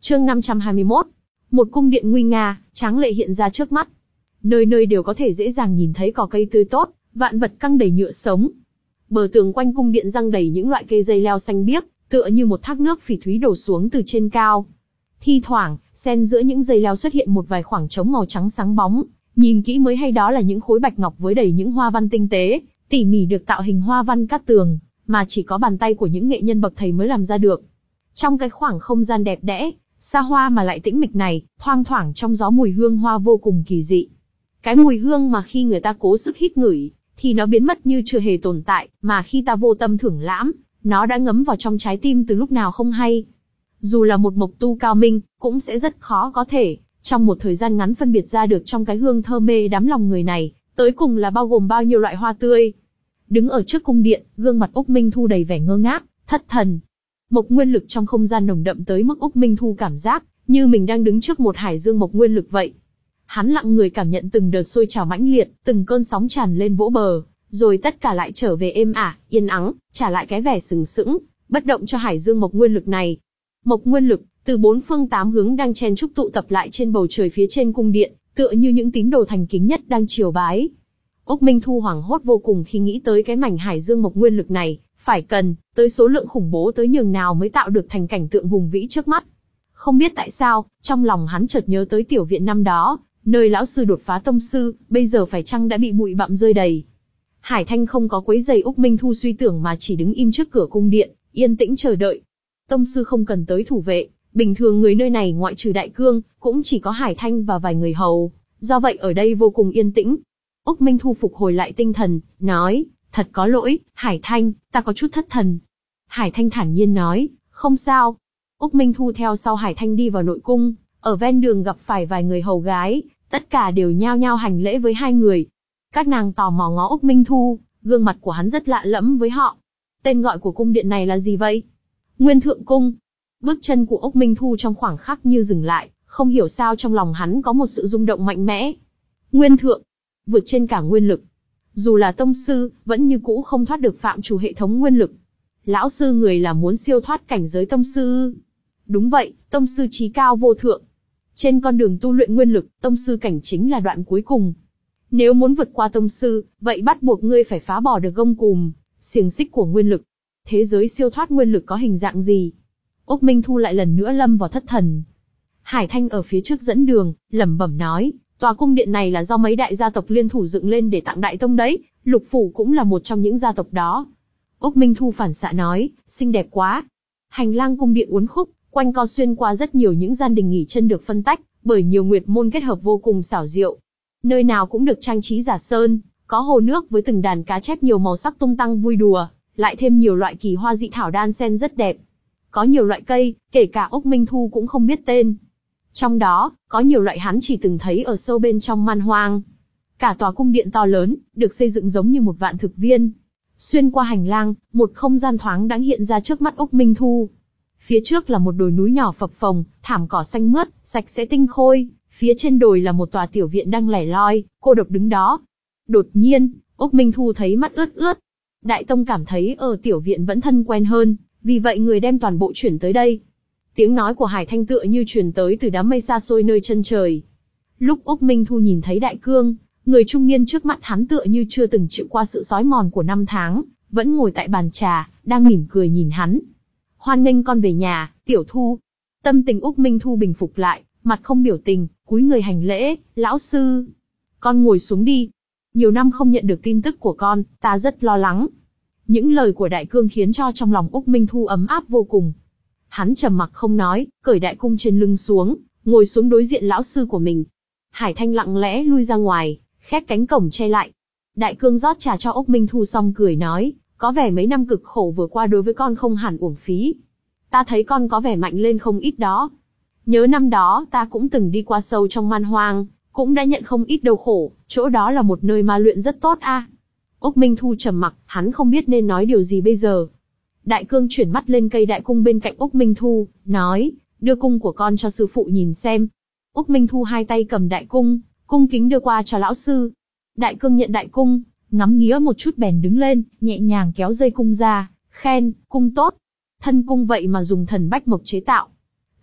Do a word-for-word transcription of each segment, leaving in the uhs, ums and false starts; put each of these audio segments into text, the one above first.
Chương năm trăm hai mươi mốt. Một cung điện nguy nga, tráng lệ hiện ra trước mắt. Nơi nơi đều có thể dễ dàng nhìn thấy cỏ cây tươi tốt, vạn vật căng đầy nhựa sống. Bờ tường quanh cung điện răng đầy những loại cây dây leo xanh biếc, tựa như một thác nước phỉ thúy đổ xuống từ trên cao. Thi thoảng, xen giữa những dây leo xuất hiện một vài khoảng trống màu trắng sáng bóng, nhìn kỹ mới hay đó là những khối bạch ngọc với đầy những hoa văn tinh tế, tỉ mỉ được tạo hình hoa văn cát tường, mà chỉ có bàn tay của những nghệ nhân bậc thầy mới làm ra được. Trong cái khoảng không gian đẹp đẽ, xa hoa mà lại tĩnh mịch này, thoang thoảng trong gió mùi hương hoa vô cùng kỳ dị. Cái mùi hương mà khi người ta cố sức hít ngửi, thì nó biến mất như chưa hề tồn tại, mà khi ta vô tâm thưởng lãm, nó đã ngấm vào trong trái tim từ lúc nào không hay. Dù là một mộc tu cao minh, cũng sẽ rất khó có thể, trong một thời gian ngắn phân biệt ra được trong cái hương thơ mê đắm lòng người này, tới cùng là bao gồm bao nhiêu loại hoa tươi. Đứng ở trước cung điện, gương mặt Úc Minh Thu đầy vẻ ngơ ngác, thất thần. Mộc nguyên lực trong không gian nồng đậm tới mức Úc Minh Thu cảm giác như mình đang đứng trước một hải dương mộc nguyên lực vậy. Hắn lặng người cảm nhận từng đợt sôi trào mãnh liệt, từng cơn sóng tràn lên vỗ bờ, rồi tất cả lại trở về êm ả, yên ắng, trả lại cái vẻ sừng sững, bất động cho hải dương mộc nguyên lực này. Mộc nguyên lực, từ bốn phương tám hướng đang chen chúc tụ tập lại trên bầu trời phía trên cung điện, tựa như những tín đồ thành kính nhất đang triều bái. Úc Minh Thu hoảng hốt vô cùng khi nghĩ tới cái mảnh hải dương mộc nguyên lực này, phải cần tới số lượng khủng bố tới nhường nào mới tạo được thành cảnh tượng hùng vĩ trước mắt. Không biết tại sao, trong lòng hắn chợt nhớ tới tiểu viện năm đó, nơi lão sư đột phá tông sư, bây giờ phải chăng đã bị bụi bặm rơi đầy. Hải Thanh không có quấy rầy Úc Minh Thu suy tưởng mà chỉ đứng im trước cửa cung điện, yên tĩnh chờ đợi. Tông sư không cần tới thủ vệ, bình thường người nơi này ngoại trừ Đại Cương, cũng chỉ có Hải Thanh và vài người hầu, do vậy ở đây vô cùng yên tĩnh. Úc Minh Thu phục hồi lại tinh thần, nói, thật có lỗi, Hải Thanh, ta có chút thất thần. Hải Thanh thản nhiên nói, không sao. Úc Minh Thu theo sau Hải Thanh đi vào nội cung, ở ven đường gặp phải vài người hầu gái, tất cả đều nhao nhao hành lễ với hai người. Các nàng tò mò ngó Úc Minh Thu, gương mặt của hắn rất lạ lẫm với họ. Tên gọi của cung điện này là gì vậy? Nguyên Thượng Cung. Bước chân của Úc Minh Thu trong khoảng khắc như dừng lại, không hiểu sao trong lòng hắn có một sự rung động mạnh mẽ. Nguyên Thượng, vượt trên cả nguyên lực. Dù là tông sư, vẫn như cũ không thoát được phạm trù hệ thống nguyên lực. Lão sư người là muốn siêu thoát cảnh giới tông sư. Đúng vậy, tông sư chí cao vô thượng. Trên con đường tu luyện nguyên lực, tông sư cảnh chính là đoạn cuối cùng. Nếu muốn vượt qua tông sư, vậy bắt buộc ngươi phải phá bỏ được gông cùm, xiềng xích của nguyên lực. Thế giới siêu thoát nguyên lực có hình dạng gì? Úc Minh Thu lại lần nữa lâm vào thất thần. Hải Thanh ở phía trước dẫn đường, lẩm bẩm nói, tòa cung điện này là do mấy đại gia tộc liên thủ dựng lên để tặng đại tông đấy, Lục Phủ cũng là một trong những gia tộc đó. Úc Minh Thu phản xạ nói, xinh đẹp quá. Hành lang cung điện uốn khúc, quanh co xuyên qua rất nhiều những gian đình nghỉ chân được phân tách, bởi nhiều nguyệt môn kết hợp vô cùng xảo diệu. Nơi nào cũng được trang trí giả sơn, có hồ nước với từng đàn cá chép nhiều màu sắc tung tăng vui đùa, lại thêm nhiều loại kỳ hoa dị thảo đan xen rất đẹp. Có nhiều loại cây, kể cả Úc Minh Thu cũng không biết tên. Trong đó, có nhiều loại hắn chỉ từng thấy ở sâu bên trong man hoang. Cả tòa cung điện to lớn, được xây dựng giống như một vạn thực viên. Xuyên qua hành lang, một không gian thoáng đãng hiện ra trước mắt Úc Minh Thu. Phía trước là một đồi núi nhỏ phập phồng, thảm cỏ xanh mướt, sạch sẽ tinh khôi. Phía trên đồi là một tòa tiểu viện đang lẻ loi, cô độc đứng đó. Đột nhiên, Úc Minh Thu thấy mắt ướt ướt. Đại tông cảm thấy ở tiểu viện vẫn thân quen hơn, vì vậy người đem toàn bộ chuyển tới đây. Tiếng nói của Hải Thanh tựa như truyền tới từ đám mây xa xôi nơi chân trời. Lúc Úc Minh Thu nhìn thấy Đại Cương, người trung niên trước mặt hắn tựa như chưa từng chịu qua sự sói mòn của năm tháng, vẫn ngồi tại bàn trà, đang mỉm cười nhìn hắn. Hoan nghênh con về nhà, Tiểu Thu. Tâm tình Úc Minh Thu bình phục lại, mặt không biểu tình, cúi người hành lễ, lão sư. Con ngồi xuống đi. Nhiều năm không nhận được tin tức của con, ta rất lo lắng. Những lời của Đại Cương khiến cho trong lòng Úc Minh Thu ấm áp vô cùng. Hắn trầm mặc không nói, cởi đại cung trên lưng xuống, ngồi xuống đối diện lão sư của mình. Hải Thanh lặng lẽ lui ra ngoài, khép cánh cổng che lại. Đại Cương rót trà cho Úc Minh Thu xong cười nói, có vẻ mấy năm cực khổ vừa qua đối với con không hẳn uổng phí. Ta thấy con có vẻ mạnh lên không ít đó. Nhớ năm đó ta cũng từng đi qua sâu trong man hoang, cũng đã nhận không ít đau khổ, chỗ đó là một nơi ma luyện rất tốt a. À. Úc Minh Thu trầm mặc, hắn không biết nên nói điều gì bây giờ. Đại Cương chuyển mắt lên cây đại cung bên cạnh Úc Minh Thu, nói, đưa cung của con cho sư phụ nhìn xem. Úc Minh Thu hai tay cầm đại cung, cung kính đưa qua cho lão sư. Đại Cương nhận đại cung, ngắm nghía một chút bèn đứng lên, nhẹ nhàng kéo dây cung ra, khen, cung tốt. Thân cung vậy mà dùng thần bách mộc chế tạo.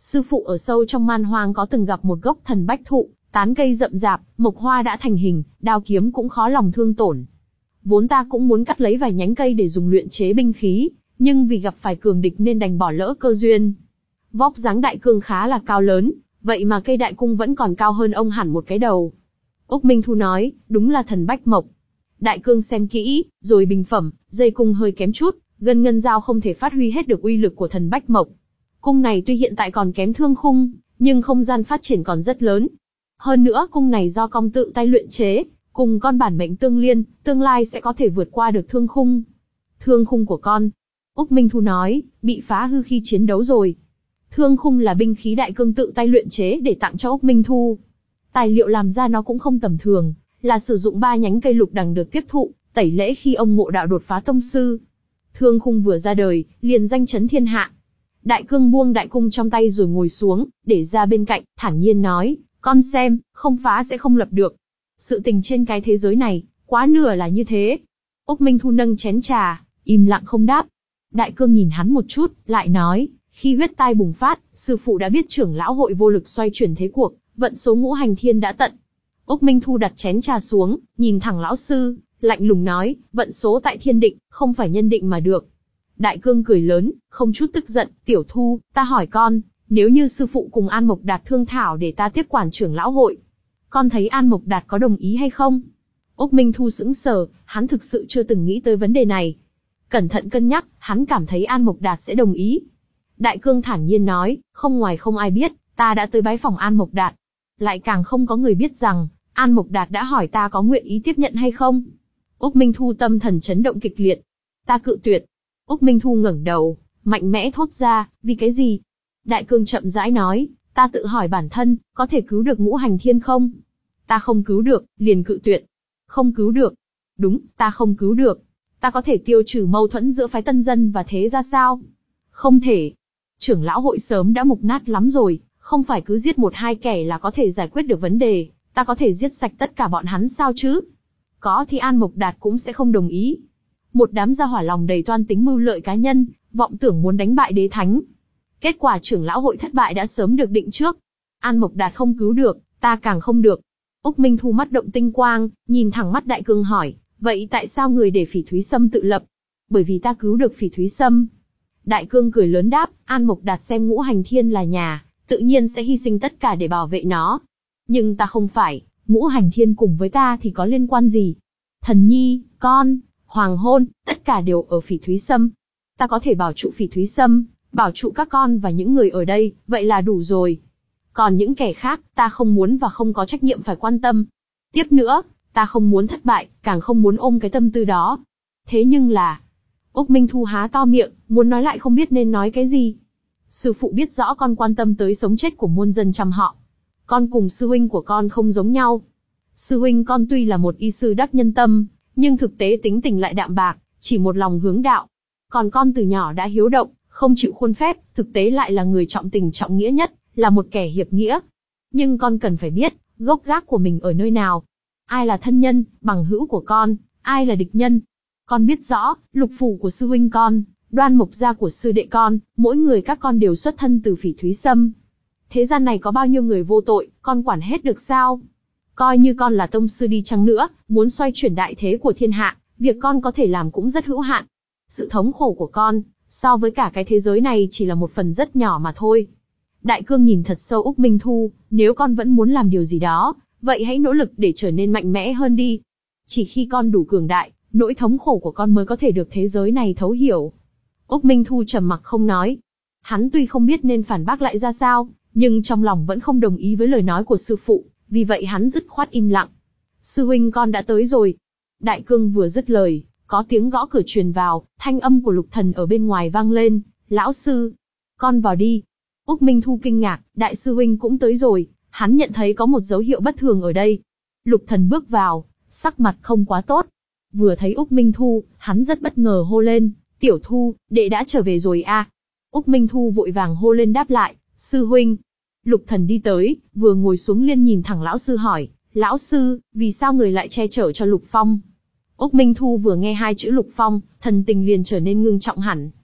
Sư phụ ở sâu trong man hoang có từng gặp một gốc thần bách thụ, tán cây rậm rạp, mộc hoa đã thành hình, đao kiếm cũng khó lòng thương tổn. Vốn ta cũng muốn cắt lấy vài nhánh cây để dùng luyện chế binh khí, nhưng vì gặp phải cường địch nên đành bỏ lỡ cơ duyên. Vóc dáng Đại Cương khá là cao lớn, vậy mà cây đại cung vẫn còn cao hơn ông hẳn một cái đầu. Úc Minh Thu nói, đúng là thần bách mộc. Đại Cương xem kỹ, rồi bình phẩm, dây cung hơi kém chút, gân ngân dao không thể phát huy hết được uy lực của thần bách mộc. Cung này tuy hiện tại còn kém thương khung, nhưng không gian phát triển còn rất lớn. Hơn nữa cung này do công tự tay luyện chế, cùng con bản mệnh tương liên, tương lai sẽ có thể vượt qua được thương khung. Thương khung của con, Úc Minh Thu nói, bị phá hư khi chiến đấu rồi. Thương khung là binh khí Đại Cương tự tay luyện chế để tặng cho Úc Minh Thu. Tài liệu làm ra nó cũng không tầm thường, là sử dụng ba nhánh cây lục đằng được tiếp thụ, tẩy lễ khi ông ngộ đạo đột phá tông sư. Thương khung vừa ra đời, liền danh chấn thiên hạ. Đại Cương buông đại cung trong tay rồi ngồi xuống, để ra bên cạnh, thản nhiên nói, con xem, không phá sẽ không lập được. Sự tình trên cái thế giới này, quá nửa là như thế. Úc Minh Thu nâng chén trà, im lặng không đáp. Đại Cương nhìn hắn một chút, lại nói, khi huyết tai bùng phát, sư phụ đã biết trưởng lão hội vô lực xoay chuyển thế cuộc, vận số ngũ hành thiên đã tận. Úc Minh Thu đặt chén trà xuống, nhìn thẳng lão sư, lạnh lùng nói, vận số tại thiên định, không phải nhân định mà được. Đại Cương cười lớn, không chút tức giận, Tiểu Thu, ta hỏi con, nếu như sư phụ cùng An Mộc Đạt thương thảo để ta tiếp quản trưởng lão hội, con thấy An Mộc Đạt có đồng ý hay không? Úc Minh Thu sững sờ, hắn thực sự chưa từng nghĩ tới vấn đề này. Cẩn thận cân nhắc, hắn cảm thấy An Mộc Đạt sẽ đồng ý. Đại Cương thản nhiên nói, không ngoài không ai biết, ta đã tới bái phòng An Mộc Đạt. Lại càng không có người biết rằng, An Mộc Đạt đã hỏi ta có nguyện ý tiếp nhận hay không. Úc Minh Thu tâm thần chấn động kịch liệt. Ta cự tuyệt. Úc Minh Thu ngẩng đầu, mạnh mẽ thốt ra, vì cái gì? Đại Cương chậm rãi nói, ta tự hỏi bản thân, có thể cứu được ngũ hành thiên không? Ta không cứu được, liền cự tuyệt. Không cứu được. Đúng, ta không cứu được. Ta có thể tiêu trừ mâu thuẫn giữa phái tân dân và thế ra sao? Không thể. Trưởng lão hội sớm đã mục nát lắm rồi, không phải cứ giết một hai kẻ là có thể giải quyết được vấn đề, ta có thể giết sạch tất cả bọn hắn sao chứ? Có thì An Mộc Đạt cũng sẽ không đồng ý. Một đám gia hỏa lòng đầy toan tính mưu lợi cá nhân, vọng tưởng muốn đánh bại đế thánh. Kết quả trưởng lão hội thất bại đã sớm được định trước. An Mộc Đạt không cứu được, ta càng không được. Úc Minh Thu mắt động tinh quang, nhìn thẳng mắt Đại Cương hỏi, vậy tại sao người để Phỉ Thúy Sâm tự lập? Bởi vì ta cứu được Phỉ Thúy Sâm. Đại Cương cười lớn đáp, An Mộc Đạt xem ngũ hành thiên là nhà, tự nhiên sẽ hy sinh tất cả để bảo vệ nó. Nhưng ta không phải, ngũ hành thiên cùng với ta thì có liên quan gì? Thần nhi, con, hoàng hôn, tất cả đều ở Phỉ Thúy Sâm. Ta có thể bảo trụ Phỉ Thúy Sâm, bảo trụ các con và những người ở đây, vậy là đủ rồi. Còn những kẻ khác, ta không muốn và không có trách nhiệm phải quan tâm. Tiếp nữa, ta không muốn thất bại, càng không muốn ôm cái tâm tư đó. Thế nhưng là... Úc Minh Thu há to miệng, muốn nói lại không biết nên nói cái gì. Sư phụ biết rõ con quan tâm tới sống chết của muôn dân trăm họ. Con cùng sư huynh của con không giống nhau. Sư huynh con tuy là một y sư đắc nhân tâm, nhưng thực tế tính tình lại đạm bạc, chỉ một lòng hướng đạo. Còn con từ nhỏ đã hiếu động, không chịu khuôn phép, thực tế lại là người trọng tình trọng nghĩa nhất, là một kẻ hiệp nghĩa. Nhưng con cần phải biết, gốc gác của mình ở nơi nào. Ai là thân nhân, bằng hữu của con, ai là địch nhân. Con biết rõ, lục phủ của sư huynh con, Đoan Mộc gia của sư đệ con, mỗi người các con đều xuất thân từ Phỉ Thúy Sâm. Thế gian này có bao nhiêu người vô tội, con quản hết được sao? Coi như con là tông sư đi chăng nữa, muốn xoay chuyển đại thế của thiên hạ, việc con có thể làm cũng rất hữu hạn. Sự thống khổ của con, so với cả cái thế giới này chỉ là một phần rất nhỏ mà thôi. Đại Cương nhìn thật sâu Úc Minh Thu, nếu con vẫn muốn làm điều gì đó, vậy hãy nỗ lực để trở nên mạnh mẽ hơn đi. Chỉ khi con đủ cường đại, nỗi thống khổ của con mới có thể được thế giới này thấu hiểu. Úc Minh Thu trầm mặc không nói. Hắn tuy không biết nên phản bác lại ra sao, nhưng trong lòng vẫn không đồng ý với lời nói của sư phụ, vì vậy hắn dứt khoát im lặng. Sư huynh con đã tới rồi. Đại Cương vừa dứt lời, có tiếng gõ cửa truyền vào, thanh âm của Lục Thần ở bên ngoài vang lên, lão sư, con vào đi. Úc Minh Thu kinh ngạc, đại sư huynh cũng tới rồi, hắn nhận thấy có một dấu hiệu bất thường ở đây. Lục Thần bước vào, sắc mặt không quá tốt. Vừa thấy Úc Minh Thu, hắn rất bất ngờ hô lên, Tiểu Thu, đệ đã trở về rồi à. Úc Minh Thu vội vàng hô lên đáp lại, sư huynh. Lục Thần đi tới, vừa ngồi xuống liền nhìn thẳng lão sư hỏi, lão sư, vì sao người lại che chở cho Lục Phong? Úc Minh Thu vừa nghe hai chữ Lục Phong, thần tình liền trở nên ngưng trọng hẳn.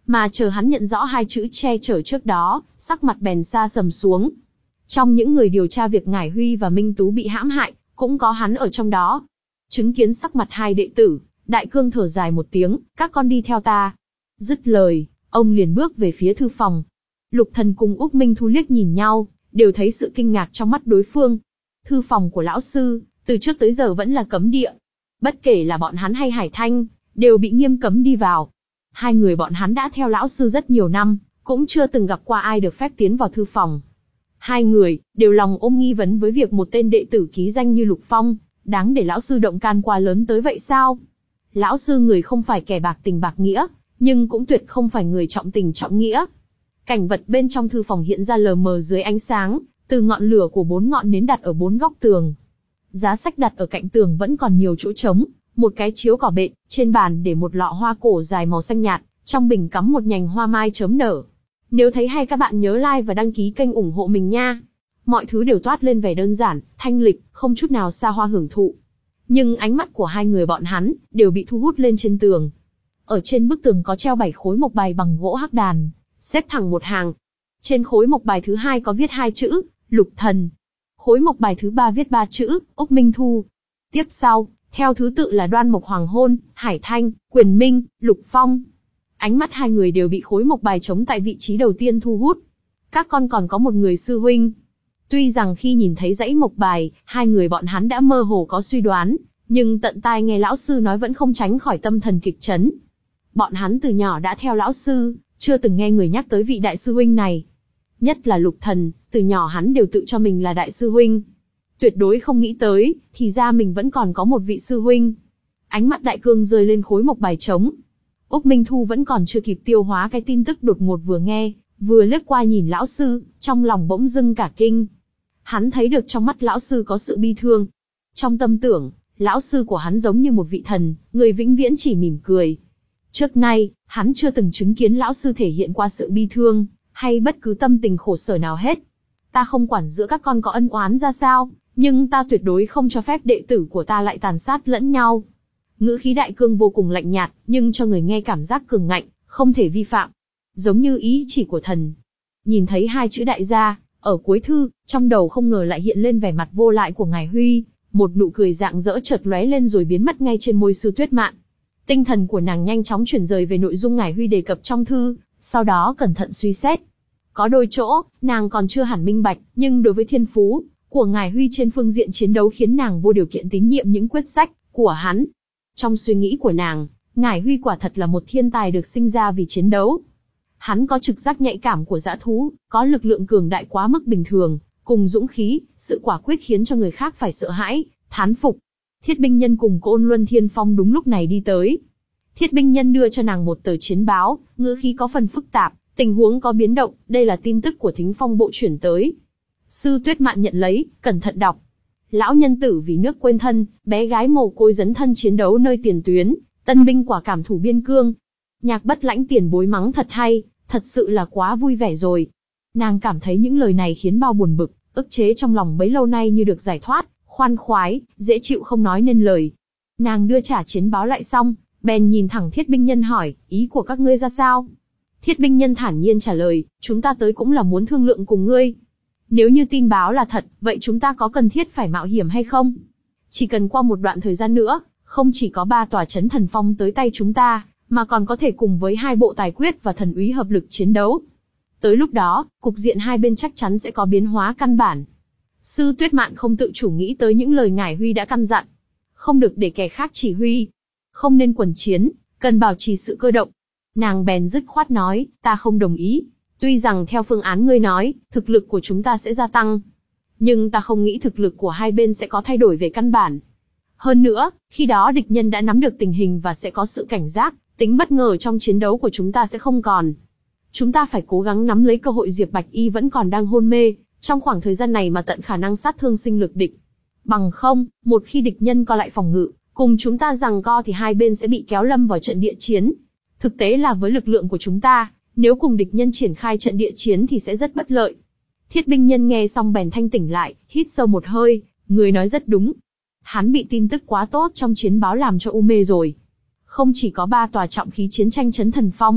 mà chờ hắn nhận rõ hai chữ che chở trước đó, sắc mặt bèn sa sầm xuống. Trong những người điều tra việc Ngải Huy và Minh Tú bị hãm hại, cũng có hắn ở trong đó. Chứng kiến sắc mặt hai đệ tử, Đại Cương thở dài một tiếng, các con đi theo ta. Dứt lời, ông liền bước về phía thư phòng. Lục Thần cùng Úc Minh Thu liếc nhìn nhau, đều thấy sự kinh ngạc trong mắt đối phương. Thư phòng của lão sư, từ trước tới giờ vẫn là cấm địa. Bất kể là bọn hắn hay Hải Thanh, đều bị nghiêm cấm đi vào. Hai người bọn hắn đã theo lão sư rất nhiều năm, cũng chưa từng gặp qua ai được phép tiến vào thư phòng. Hai người, đều lòng ôm nghi vấn với việc một tên đệ tử ký danh như Lục Phong, đáng để lão sư động can qua lớn tới vậy sao? Lão sư người không phải kẻ bạc tình bạc nghĩa, nhưng cũng tuyệt không phải người trọng tình trọng nghĩa. Cảnh vật bên trong thư phòng hiện ra lờ mờ dưới ánh sáng, từ ngọn lửa của bốn ngọn nến đặt ở bốn góc tường. Giá sách đặt ở cạnh tường vẫn còn nhiều chỗ trống, một cái chiếu cỏ bện, trên bàn để một lọ hoa cổ dài màu xanh nhạt, trong bình cắm một nhành hoa mai chớm nở. Nếu thấy hay các bạn nhớ like và đăng ký kênh ủng hộ mình nha. Mọi thứ đều toát lên vẻ đơn giản, thanh lịch, không chút nào xa hoa hưởng thụ. Nhưng ánh mắt của hai người bọn hắn, đều bị thu hút lên trên tường. Ở trên bức tường có treo bảy khối mộc bài bằng gỗ hắc đàn, xếp thẳng một hàng. Trên khối mộc bài thứ hai có viết hai chữ, Lục Thần. Khối mộc bài thứ ba viết ba chữ, Úc Minh Thu. Tiếp sau, theo thứ tự là Đoan Mộc Hoàng Hôn, Hải Thanh, Quyền Minh, Lục Phong. Ánh mắt hai người đều bị khối mộc bài trống tại vị trí đầu tiên thu hút. Các con còn có một người sư huynh. Tuy rằng khi nhìn thấy dãy mộc bài, hai người bọn hắn đã mơ hồ có suy đoán, nhưng tận tai nghe lão sư nói vẫn không tránh khỏi tâm thần kịch chấn. Bọn hắn từ nhỏ đã theo lão sư, chưa từng nghe người nhắc tới vị đại sư huynh này. Nhất là Lục Thần, từ nhỏ hắn đều tự cho mình là đại sư huynh. Tuyệt đối không nghĩ tới, thì ra mình vẫn còn có một vị sư huynh. Ánh mắt Đại Cương rơi lên khối mộc bài trống. Úc Minh Thu vẫn còn chưa kịp tiêu hóa cái tin tức đột ngột vừa nghe, vừa lướt qua nhìn lão sư, trong lòng bỗng dưng cả kinh. Hắn thấy được trong mắt lão sư có sự bi thương. Trong tâm tưởng, lão sư của hắn giống như một vị thần, người vĩnh viễn chỉ mỉm cười. Trước nay, hắn chưa từng chứng kiến lão sư thể hiện qua sự bi thương, hay bất cứ tâm tình khổ sở nào hết. Ta không quản giữa các con có ân oán ra sao, nhưng ta tuyệt đối không cho phép đệ tử của ta lại tàn sát lẫn nhau. Ngữ khí Đại Cương vô cùng lạnh nhạt, nhưng cho người nghe cảm giác cường ngạnh, không thể vi phạm. Giống như ý chỉ của thần. Nhìn thấy hai chữ đại gia, ở cuối thư, trong đầu không ngờ lại hiện lên vẻ mặt vô lại của Ngải Huy, một nụ cười rạng rỡ chợt lóe lên rồi biến mất ngay trên môi Sư Tuyết Mạn. Tinh thần của nàng nhanh chóng chuyển rời về nội dung Ngải Huy đề cập trong thư, sau đó cẩn thận suy xét. Có đôi chỗ, nàng còn chưa hẳn minh bạch, nhưng đối với thiên phú của Ngải Huy trên phương diện chiến đấu khiến nàng vô điều kiện tín nhiệm những quyết sách của hắn. Trong suy nghĩ của nàng, Ngải Huy quả thật là một thiên tài được sinh ra vì chiến đấu. Hắn có trực giác nhạy cảm của dã thú, có lực lượng cường đại quá mức bình thường, cùng dũng khí, sự quả quyết khiến cho người khác phải sợ hãi, thán phục. Thiết Binh Nhân cùng Côn Luân Thiên Phong đúng lúc này đi tới. Thiết Binh Nhân đưa cho nàng một tờ chiến báo, ngữ khí có phần phức tạp, tình huống có biến động, đây là tin tức của Thính Phong bộ chuyển tới. Sư Tuyết Mạn nhận lấy, cẩn thận đọc. Lão nhân tử vì nước quên thân, bé gái mồ côi dấn thân chiến đấu nơi tiền tuyến, tân binh quả cảm thủ biên cương. Nhạc Bất Lãnh tiền bối mắng thật hay, thật sự là quá vui vẻ rồi. Nàng cảm thấy những lời này khiến bao buồn bực, ức chế trong lòng bấy lâu nay như được giải thoát, khoan khoái, dễ chịu không nói nên lời. Nàng đưa trả chiến báo lại xong, bèn nhìn thẳng Thiết Binh Nhân hỏi, ý của các ngươi ra sao? Thiết Binh Nhân thản nhiên trả lời, chúng ta tới cũng là muốn thương lượng cùng ngươi. Nếu như tin báo là thật, vậy chúng ta có cần thiết phải mạo hiểm hay không? Chỉ cần qua một đoạn thời gian nữa, không chỉ có ba tòa chấn thần phong tới tay chúng ta, mà còn có thể cùng với hai bộ tài quyết và thần úy hợp lực chiến đấu. Tới lúc đó, cục diện hai bên chắc chắn sẽ có biến hóa căn bản. Sư Tuyết Mạn không tự chủ nghĩ tới những lời Ngải Huy đã căn dặn. Không được để kẻ khác chỉ huy. Không nên quần chiến, cần bảo trì sự cơ động. Nàng bèn dứt khoát nói, ta không đồng ý. Tuy rằng theo phương án ngươi nói, thực lực của chúng ta sẽ gia tăng. Nhưng ta không nghĩ thực lực của hai bên sẽ có thay đổi về căn bản. Hơn nữa, khi đó địch nhân đã nắm được tình hình và sẽ có sự cảnh giác, tính bất ngờ trong chiến đấu của chúng ta sẽ không còn. Chúng ta phải cố gắng nắm lấy cơ hội Diệp Bạch Y vẫn còn đang hôn mê, trong khoảng thời gian này mà tận khả năng sát thương sinh lực địch. Bằng không, một khi địch nhân co lại phòng ngự, cùng chúng ta giằng co thì hai bên sẽ bị kéo lâm vào trận địa chiến. Thực tế là với lực lượng của chúng ta, nếu cùng địch nhân triển khai trận địa chiến thì sẽ rất bất lợi. Thiết Binh Nhân nghe xong bèn thanh tỉnh lại, hít sâu một hơi, người nói rất đúng. Hắn bị tin tức quá tốt trong chiến báo làm cho u mê rồi. Không chỉ có ba tòa trọng khí chiến tranh chấn thần phong,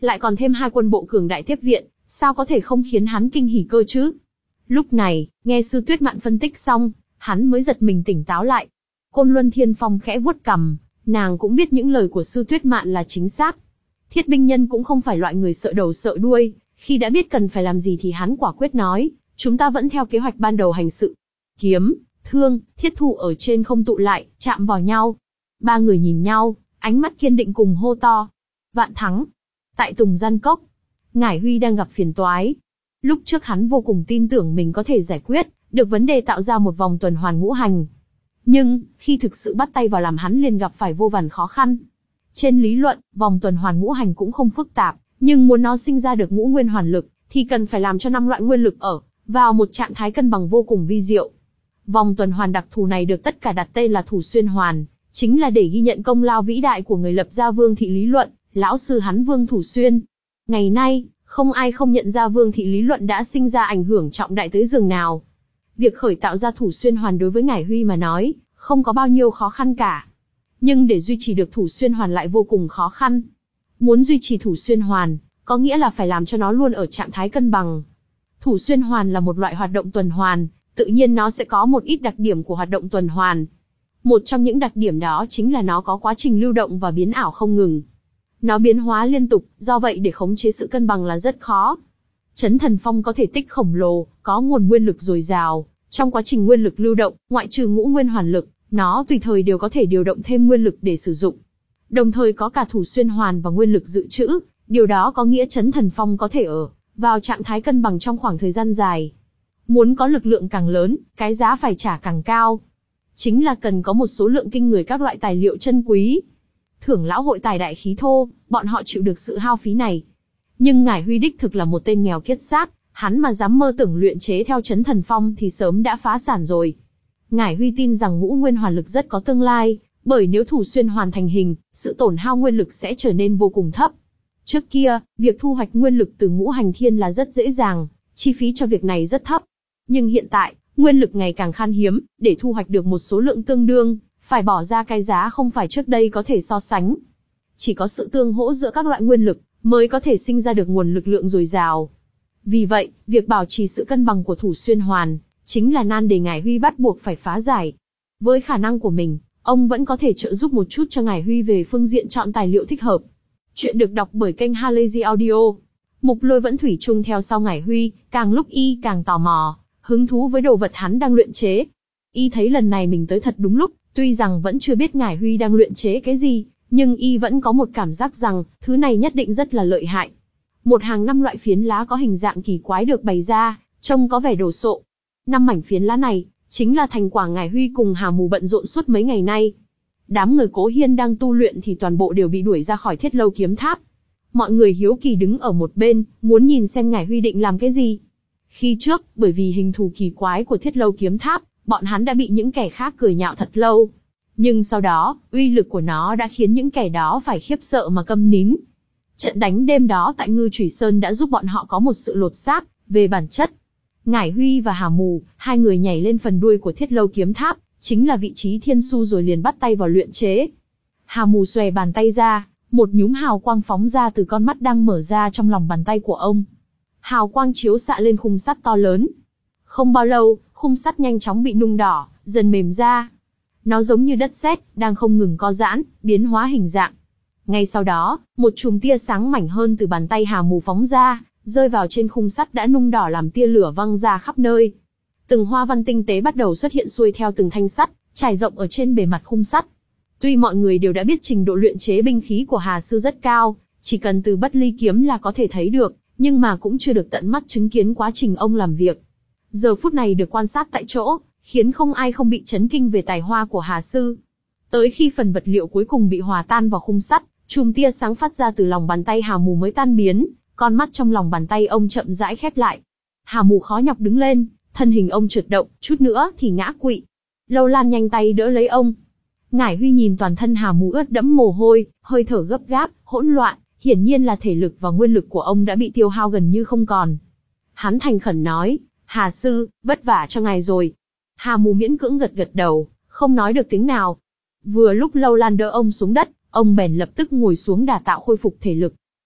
lại còn thêm hai quân bộ cường đại tiếp viện, sao có thể không khiến hắn kinh hỉ cơ chứ? Lúc này, nghe Sư Tuyết Mạn phân tích xong, hắn mới giật mình tỉnh táo lại. Côn Luân Thiên Phong khẽ vuốt cằm, nàng cũng biết những lời của Sư Tuyết Mạn là chính xác. Thiết Binh Nhân cũng không phải loại người sợ đầu sợ đuôi, khi đã biết cần phải làm gì thì hắn quả quyết nói, chúng ta vẫn theo kế hoạch ban đầu hành sự. Kiếm, thương, thiết thủ ở trên không tụ lại, chạm vào nhau. Ba người nhìn nhau, ánh mắt kiên định cùng hô to. Vạn thắng. Tại Tùng Gian Cốc, Ngải Huy đang gặp phiền toái. Lúc trước hắn vô cùng tin tưởng mình có thể giải quyết được vấn đề tạo ra một vòng tuần hoàn ngũ hành. Nhưng, khi thực sự bắt tay vào làm hắn liền gặp phải vô vàn khó khăn. Trên lý luận, vòng tuần hoàn ngũ hành cũng không phức tạp, nhưng muốn nó sinh ra được ngũ nguyên hoàn lực, thì cần phải làm cho năm loại nguyên lực ở vào một trạng thái cân bằng vô cùng vi diệu. Vòng tuần hoàn đặc thù này được tất cả đặt tên là Thủ Xuyên Hoàn, chính là để ghi nhận công lao vĩ đại của người lập ra Vương thị lý luận, lão sư hắn Vương Thủ Xuyên. Ngày nay, không ai không nhận ra Vương thị lý luận đã sinh ra ảnh hưởng trọng đại tới giường nào. Việc khởi tạo ra Thủ Xuyên Hoàn đối với Ngải Huy mà nói, không có bao nhiêu khó khăn cả. Nhưng để duy trì được Thủ Xuyên Hoàn lại vô cùng khó khăn. Muốn duy trì Thủ Xuyên Hoàn, có nghĩa là phải làm cho nó luôn ở trạng thái cân bằng. Thủ Xuyên Hoàn là một loại hoạt động tuần hoàn, tự nhiên nó sẽ có một ít đặc điểm của hoạt động tuần hoàn. Một trong những đặc điểm đó chính là nó có quá trình lưu động và biến ảo không ngừng. Nó biến hóa liên tục, do vậy để khống chế sự cân bằng là rất khó. Chấn Thần Phong có thể tích khổng lồ, có nguồn nguyên lực dồi dào. Trong quá trình nguyên lực lưu động, ngoại trừ ngũ nguyên hoàn lực, nó tùy thời đều có thể điều động thêm nguyên lực để sử dụng. Đồng thời có cả Thủ Xuyên Hoàn và nguyên lực dự trữ, điều đó có nghĩa Chấn Thần Phong có thể ở vào trạng thái cân bằng trong khoảng thời gian dài. Muốn có lực lượng càng lớn, cái giá phải trả càng cao. Chính là cần có một số lượng kinh người các loại tài liệu chân quý. Thưởng lão hội tài đại khí thô, bọn họ chịu được sự hao phí này. Nhưng Ngải Huy đích thực là một tên nghèo kiết xác, hắn mà dám mơ tưởng luyện chế theo Chấn Thần Phong thì sớm đã phá sản rồi. Ngải Huy tin rằng ngũ nguyên hoàn lực rất có tương lai, bởi nếu Thủ Xuyên Hoàn thành hình, sự tổn hao nguyên lực sẽ trở nên vô cùng thấp. Trước kia, việc thu hoạch nguyên lực từ ngũ hành thiên là rất dễ dàng, chi phí cho việc này rất thấp. Nhưng hiện tại, nguyên lực ngày càng khan hiếm, để thu hoạch được một số lượng tương đương, phải bỏ ra cái giá không phải trước đây có thể so sánh. Chỉ có sự tương hỗ giữa các loại nguyên lực, mới có thể sinh ra được nguồn lực lượng dồi dào. Vì vậy, việc bảo trì sự cân bằng của Thủ Xuyên Hoàn, chính là nan đề Ngải Huy bắt buộc phải phá giải. Với khả năng của mình, ông vẫn có thể trợ giúp một chút cho Ngải Huy về phương diện chọn tài liệu thích hợp. Chuyện được đọc bởi kênh Halazy Audio. Mục Lôi vẫn thủy chung theo sau Ngải Huy, càng lúc y càng tò mò, hứng thú với đồ vật hắn đang luyện chế. Y thấy lần này mình tới thật đúng lúc, tuy rằng vẫn chưa biết Ngải Huy đang luyện chế cái gì, nhưng y vẫn có một cảm giác rằng, thứ này nhất định rất là lợi hại. Một hàng năm loại phiến lá có hình dạng kỳ quái được bày ra, trông có vẻ đồ sộ. Năm mảnh phiến lá này, chính là thành quả Ngải Huy cùng Hà Mù bận rộn suốt mấy ngày nay. Đám người Cố Hiên đang tu luyện thì toàn bộ đều bị đuổi ra khỏi Thiết Lâu Kiếm Tháp. Mọi người hiếu kỳ đứng ở một bên, muốn nhìn xem Ngải Huy định làm cái gì. Khi trước, bởi vì hình thù kỳ quái của Thiết Lâu Kiếm Tháp, bọn hắn đã bị những kẻ khác cười nhạo thật lâu. Nhưng sau đó, uy lực của nó đã khiến những kẻ đó phải khiếp sợ mà câm nín. Trận đánh đêm đó tại Ngư Chủy Sơn đã giúp bọn họ có một sự lột xác về bản chất. Ngải Huy và Hà Mù, hai người nhảy lên phần đuôi của Thiết Lâu Kiếm Tháp, chính là vị trí thiên su rồi liền bắt tay vào luyện chế. Hà Mù xòe bàn tay ra, một nhúm hào quang phóng ra từ con mắt đang mở ra trong lòng bàn tay của ông. Hào quang chiếu xạ lên khung sắt to lớn. Không bao lâu, khung sắt nhanh chóng bị nung đỏ, dần mềm ra. Nó giống như đất sét, đang không ngừng co giãn, biến hóa hình dạng. Ngay sau đó, một chùm tia sáng mảnh hơn từ bàn tay Hà Mù phóng ra, rơi vào trên khung sắt đã nung đỏ làm tia lửa văng ra khắp nơi. Từng hoa văn tinh tế bắt đầu xuất hiện xuôi theo từng thanh sắt, trải rộng ở trên bề mặt khung sắt. Tuy mọi người đều đã biết trình độ luyện chế binh khí của Hà sư rất cao, chỉ cần từ Bất Ly kiếm là có thể thấy được, nhưng mà cũng chưa được tận mắt chứng kiến quá trình ông làm việc. Giờ phút này được quan sát tại chỗ, khiến không ai không bị chấn kinh về tài hoa của Hà sư. Tới khi phần vật liệu cuối cùng bị hòa tan vào khung sắt, chùm tia sáng phát ra từ lòng bàn tay Hà Mù mới tan biến, con mắt trong lòng bàn tay ông chậm rãi khép lại. Hà Mù khó nhọc đứng lên, thân hình ông trượt động, chút nữa thì ngã quỵ. Lâu Lan nhanh tay đỡ lấy ông. Ngải Huy nhìn toàn thân Hà Mù ướt đẫm mồ hôi, hơi thở gấp gáp, hỗn loạn, hiển nhiên là thể lực và nguyên lực của ông đã bị tiêu hao gần như không còn. Hắn thành khẩn nói, Hà sư, vất vả cho ngài rồi. Hà Mù miễn cưỡng gật gật đầu, không nói được tiếng nào. Vừa lúc Lâu Lan đỡ ông xuống đất, ông bèn lập tức ngồi xuống đả tạo khôi phục thể lực.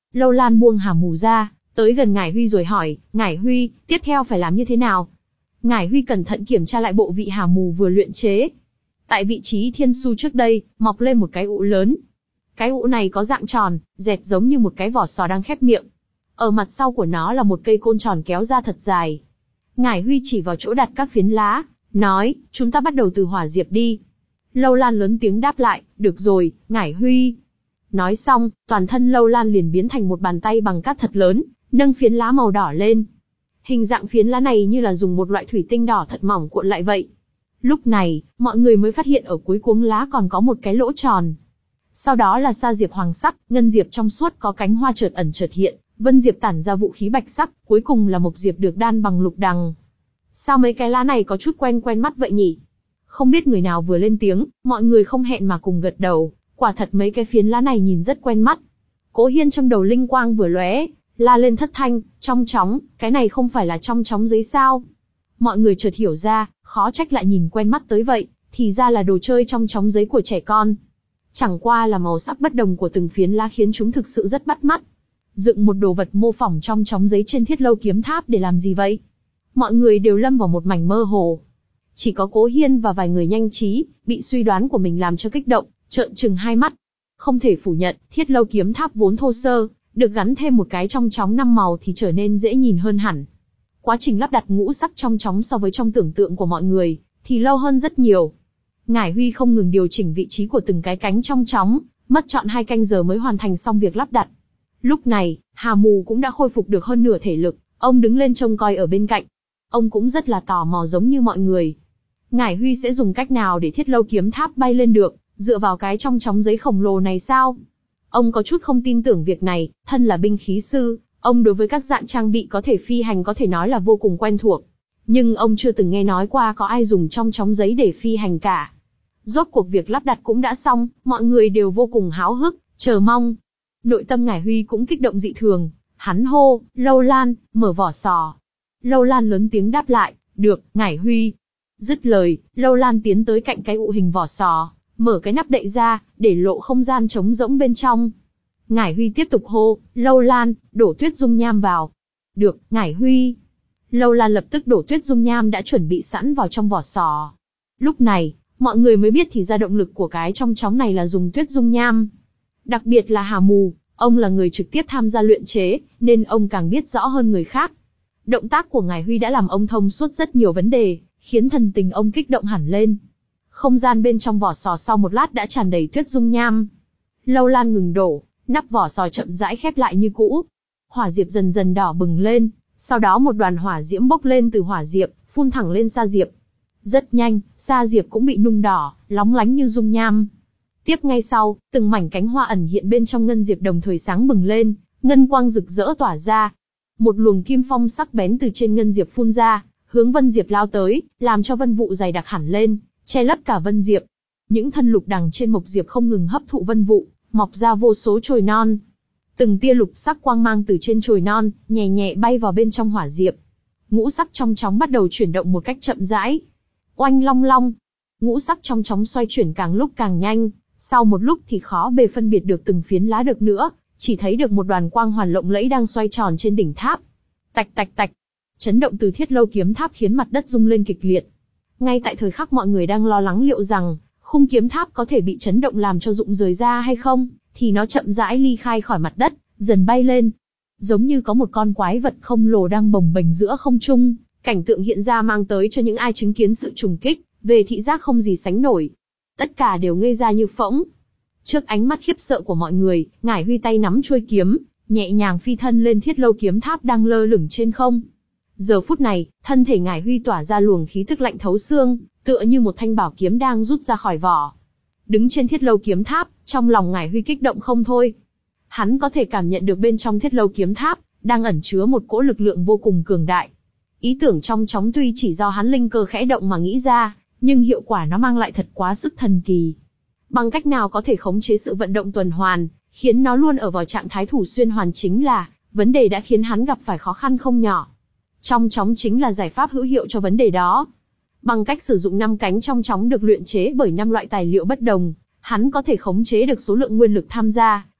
Lâu Lan buông Hà Mù ra, tới gần Ngải Huy rồi hỏi, Ngải Huy, tiếp theo phải làm như thế nào? Ngải Huy cẩn thận kiểm tra lại bộ vị Hà Mù vừa luyện chế. Tại vị trí thiên su trước đây, mọc lên một cái ụ lớn. Cái ụ này có dạng tròn, dẹt giống như một cái vỏ sò đang khép miệng. Ở mặt sau của nó là một cây côn tròn kéo ra thật dài. Ngải Huy chỉ vào chỗ đặt các phiến lá, nói, chúng ta bắt đầu từ hỏa diệp đi. Lâu Lan lớn tiếng đáp lại, được rồi, Ngải Huy. Nói xong, toàn thân Lâu Lan liền biến thành một bàn tay bằng cát thật lớn, nâng phiến lá màu đỏ lên. Hình dạng phiến lá này như là dùng một loại thủy tinh đỏ thật mỏng cuộn lại vậy. Lúc này, mọi người mới phát hiện ở cuối cuống lá còn có một cái lỗ tròn. Sau đó là sa diệp hoàng sắc, ngân diệp trong suốt có cánh hoa chợt ẩn chợt hiện, vân diệp tản ra vũ khí bạch sắc, cuối cùng là mộc diệp được đan bằng lục đằng. Sao mấy cái lá này có chút quen quen mắt vậy nhỉ? Không biết người nào vừa lên tiếng, mọi người không hẹn mà cùng gật đầu, quả thật mấy cái phiến lá này nhìn rất quen mắt. Cố Hiên trong đầu linh quang vừa lóe, la lên thất thanh, trong chóng, cái này không phải là trong chóng giấy sao? Mọi người chợt hiểu ra, khó trách lại nhìn quen mắt tới vậy, thì ra là đồ chơi trong chóng giấy của trẻ con. Chẳng qua là màu sắc bất đồng của từng phiến lá khiến chúng thực sự rất bắt mắt. Dựng một đồ vật mô phỏng trong chóng giấy trên Thiết Lâu kiếm tháp để làm gì vậy? Mọi người đều lâm vào một mảnh mơ hồ. Chỉ có Cố Hiên và vài người nhanh trí, bị suy đoán của mình làm cho kích động, trợn trừng hai mắt. Không thể phủ nhận, Thiết Lâu kiếm tháp vốn thô sơ, được gắn thêm một cái trong chóng năm màu thì trở nên dễ nhìn hơn hẳn. Quá trình lắp đặt ngũ sắc trong chóng so với trong tưởng tượng của mọi người, thì lâu hơn rất nhiều. Ngải Huy không ngừng điều chỉnh vị trí của từng cái cánh trong chóng, mất trọn hai canh giờ mới hoàn thành xong việc lắp đặt. Lúc này, Hà Mù cũng đã khôi phục được hơn nửa thể lực, ông đứng lên trông coi ở bên cạnh. Ông cũng rất là tò mò giống như mọi người. Ngải Huy sẽ dùng cách nào để Thiết Lâu kiếm tháp bay lên được, dựa vào cái trong chóng giấy khổng lồ này sao? Ông có chút không tin tưởng việc này, thân là binh khí sư, ông đối với các dạng trang bị có thể phi hành có thể nói là vô cùng quen thuộc. Nhưng ông chưa từng nghe nói qua có ai dùng trong chóng giấy để phi hành cả. Rốt cuộc việc lắp đặt cũng đã xong, mọi người đều vô cùng háo hức, chờ mong. Nội tâm Ngải Huy cũng kích động dị thường, hắn hô, Lâu Lan, mở vỏ sò. Lâu Lan lớn tiếng đáp lại, được, Ngải Huy. Dứt lời, Lâu Lan tiến tới cạnh cái ụ hình vỏ sò, mở cái nắp đậy ra, để lộ không gian trống rỗng bên trong. Ngải Huy tiếp tục hô, Lâu Lan, đổ tuyết dung nham vào. Được, Ngải Huy. Lâu Lan lập tức đổ tuyết dung nham đã chuẩn bị sẵn vào trong vỏ sò. Lúc này, mọi người mới biết thì ra động lực của cái trong chóng này là dùng tuyết dung nham. Đặc biệt là Hà Mù, ông là người trực tiếp tham gia luyện chế, nên ông càng biết rõ hơn người khác. Động tác của Ngải Huy đã làm ông thông suốt rất nhiều vấn đề, khiến thần tình ông kích động hẳn lên. Không gian bên trong vỏ sò sau một lát đã tràn đầy tuyết dung nham. Lâu Lan ngừng đổ, nắp vỏ sò chậm rãi khép lại như cũ. Hỏa diệp dần dần đỏ bừng lên, sau đó một đoàn hỏa diễm bốc lên từ hỏa diệp, phun thẳng lên sa diệp. Rất nhanh, sa diệp cũng bị nung đỏ, lóng lánh như dung nham. Tiếp ngay sau, từng mảnh cánh hoa ẩn hiện bên trong ngân diệp đồng thời sáng bừng lên, ngân quang rực rỡ tỏa ra. Một luồng kim phong sắc bén từ trên ngân diệp phun ra, hướng vân diệp lao tới, làm cho vân vụ dày đặc hẳn lên, che lấp cả vân diệp. Những thân lục đằng trên mộc diệp không ngừng hấp thụ vân vụ, mọc ra vô số chồi non. Từng tia lục sắc quang mang từ trên chồi non, nhẹ nhẹ bay vào bên trong hỏa diệp. Ngũ sắc trong chóng bắt đầu chuyển động một cách chậm rãi. Oanh long long, ngũ sắc trong chóng xoay chuyển càng lúc càng nhanh, sau một lúc thì khó bề phân biệt được từng phiến lá được nữa, chỉ thấy được một đoàn quang hoàn lộng lẫy đang xoay tròn trên đỉnh tháp. Tạch tạch tạch, chấn động từ Thiết Lâu kiếm tháp khiến mặt đất rung lên kịch liệt. Ngay tại thời khắc mọi người đang lo lắng liệu rằng khung kiếm tháp có thể bị chấn động làm cho rụng rời ra hay không, thì nó chậm rãi ly khai khỏi mặt đất, dần bay lên. Giống như có một con quái vật khổng lồ đang bồng bềnh giữa không trung, cảnh tượng hiện ra mang tới cho những ai chứng kiến sự trùng kích, về thị giác không gì sánh nổi. Tất cả đều ngây ra như phỗng. Trước ánh mắt khiếp sợ của mọi người, Ngải Huy tay nắm chuôi kiếm, nhẹ nhàng phi thân lên Thiết Lâu kiếm tháp đang lơ lửng trên không. Giờ phút này, thân thể Ngải Huy tỏa ra luồng khí tức lạnh thấu xương, tựa như một thanh bảo kiếm đang rút ra khỏi vỏ. Đứng trên Thiết Lâu kiếm tháp, trong lòng Ngải Huy kích động không thôi. Hắn có thể cảm nhận được bên trong Thiết Lâu kiếm tháp đang ẩn chứa một cỗ lực lượng vô cùng cường đại. Ý tưởng trong chóng tuy chỉ do hắn linh cơ khẽ động mà nghĩ ra, nhưng hiệu quả nó mang lại thật quá sức thần kỳ. Bằng cách nào có thể khống chế sự vận động tuần hoàn, khiến nó luôn ở vào trạng thái thủ xuyên hoàn chính là vấn đề đã khiến hắn gặp phải khó khăn không nhỏ. Trong chóng chính là giải pháp hữu hiệu cho vấn đề đó. Bằng cách sử dụng năm cánh trong chóng được luyện chế bởi năm loại tài liệu bất đồng, hắn có thể khống chế được số lượng nguyên lực tham gia,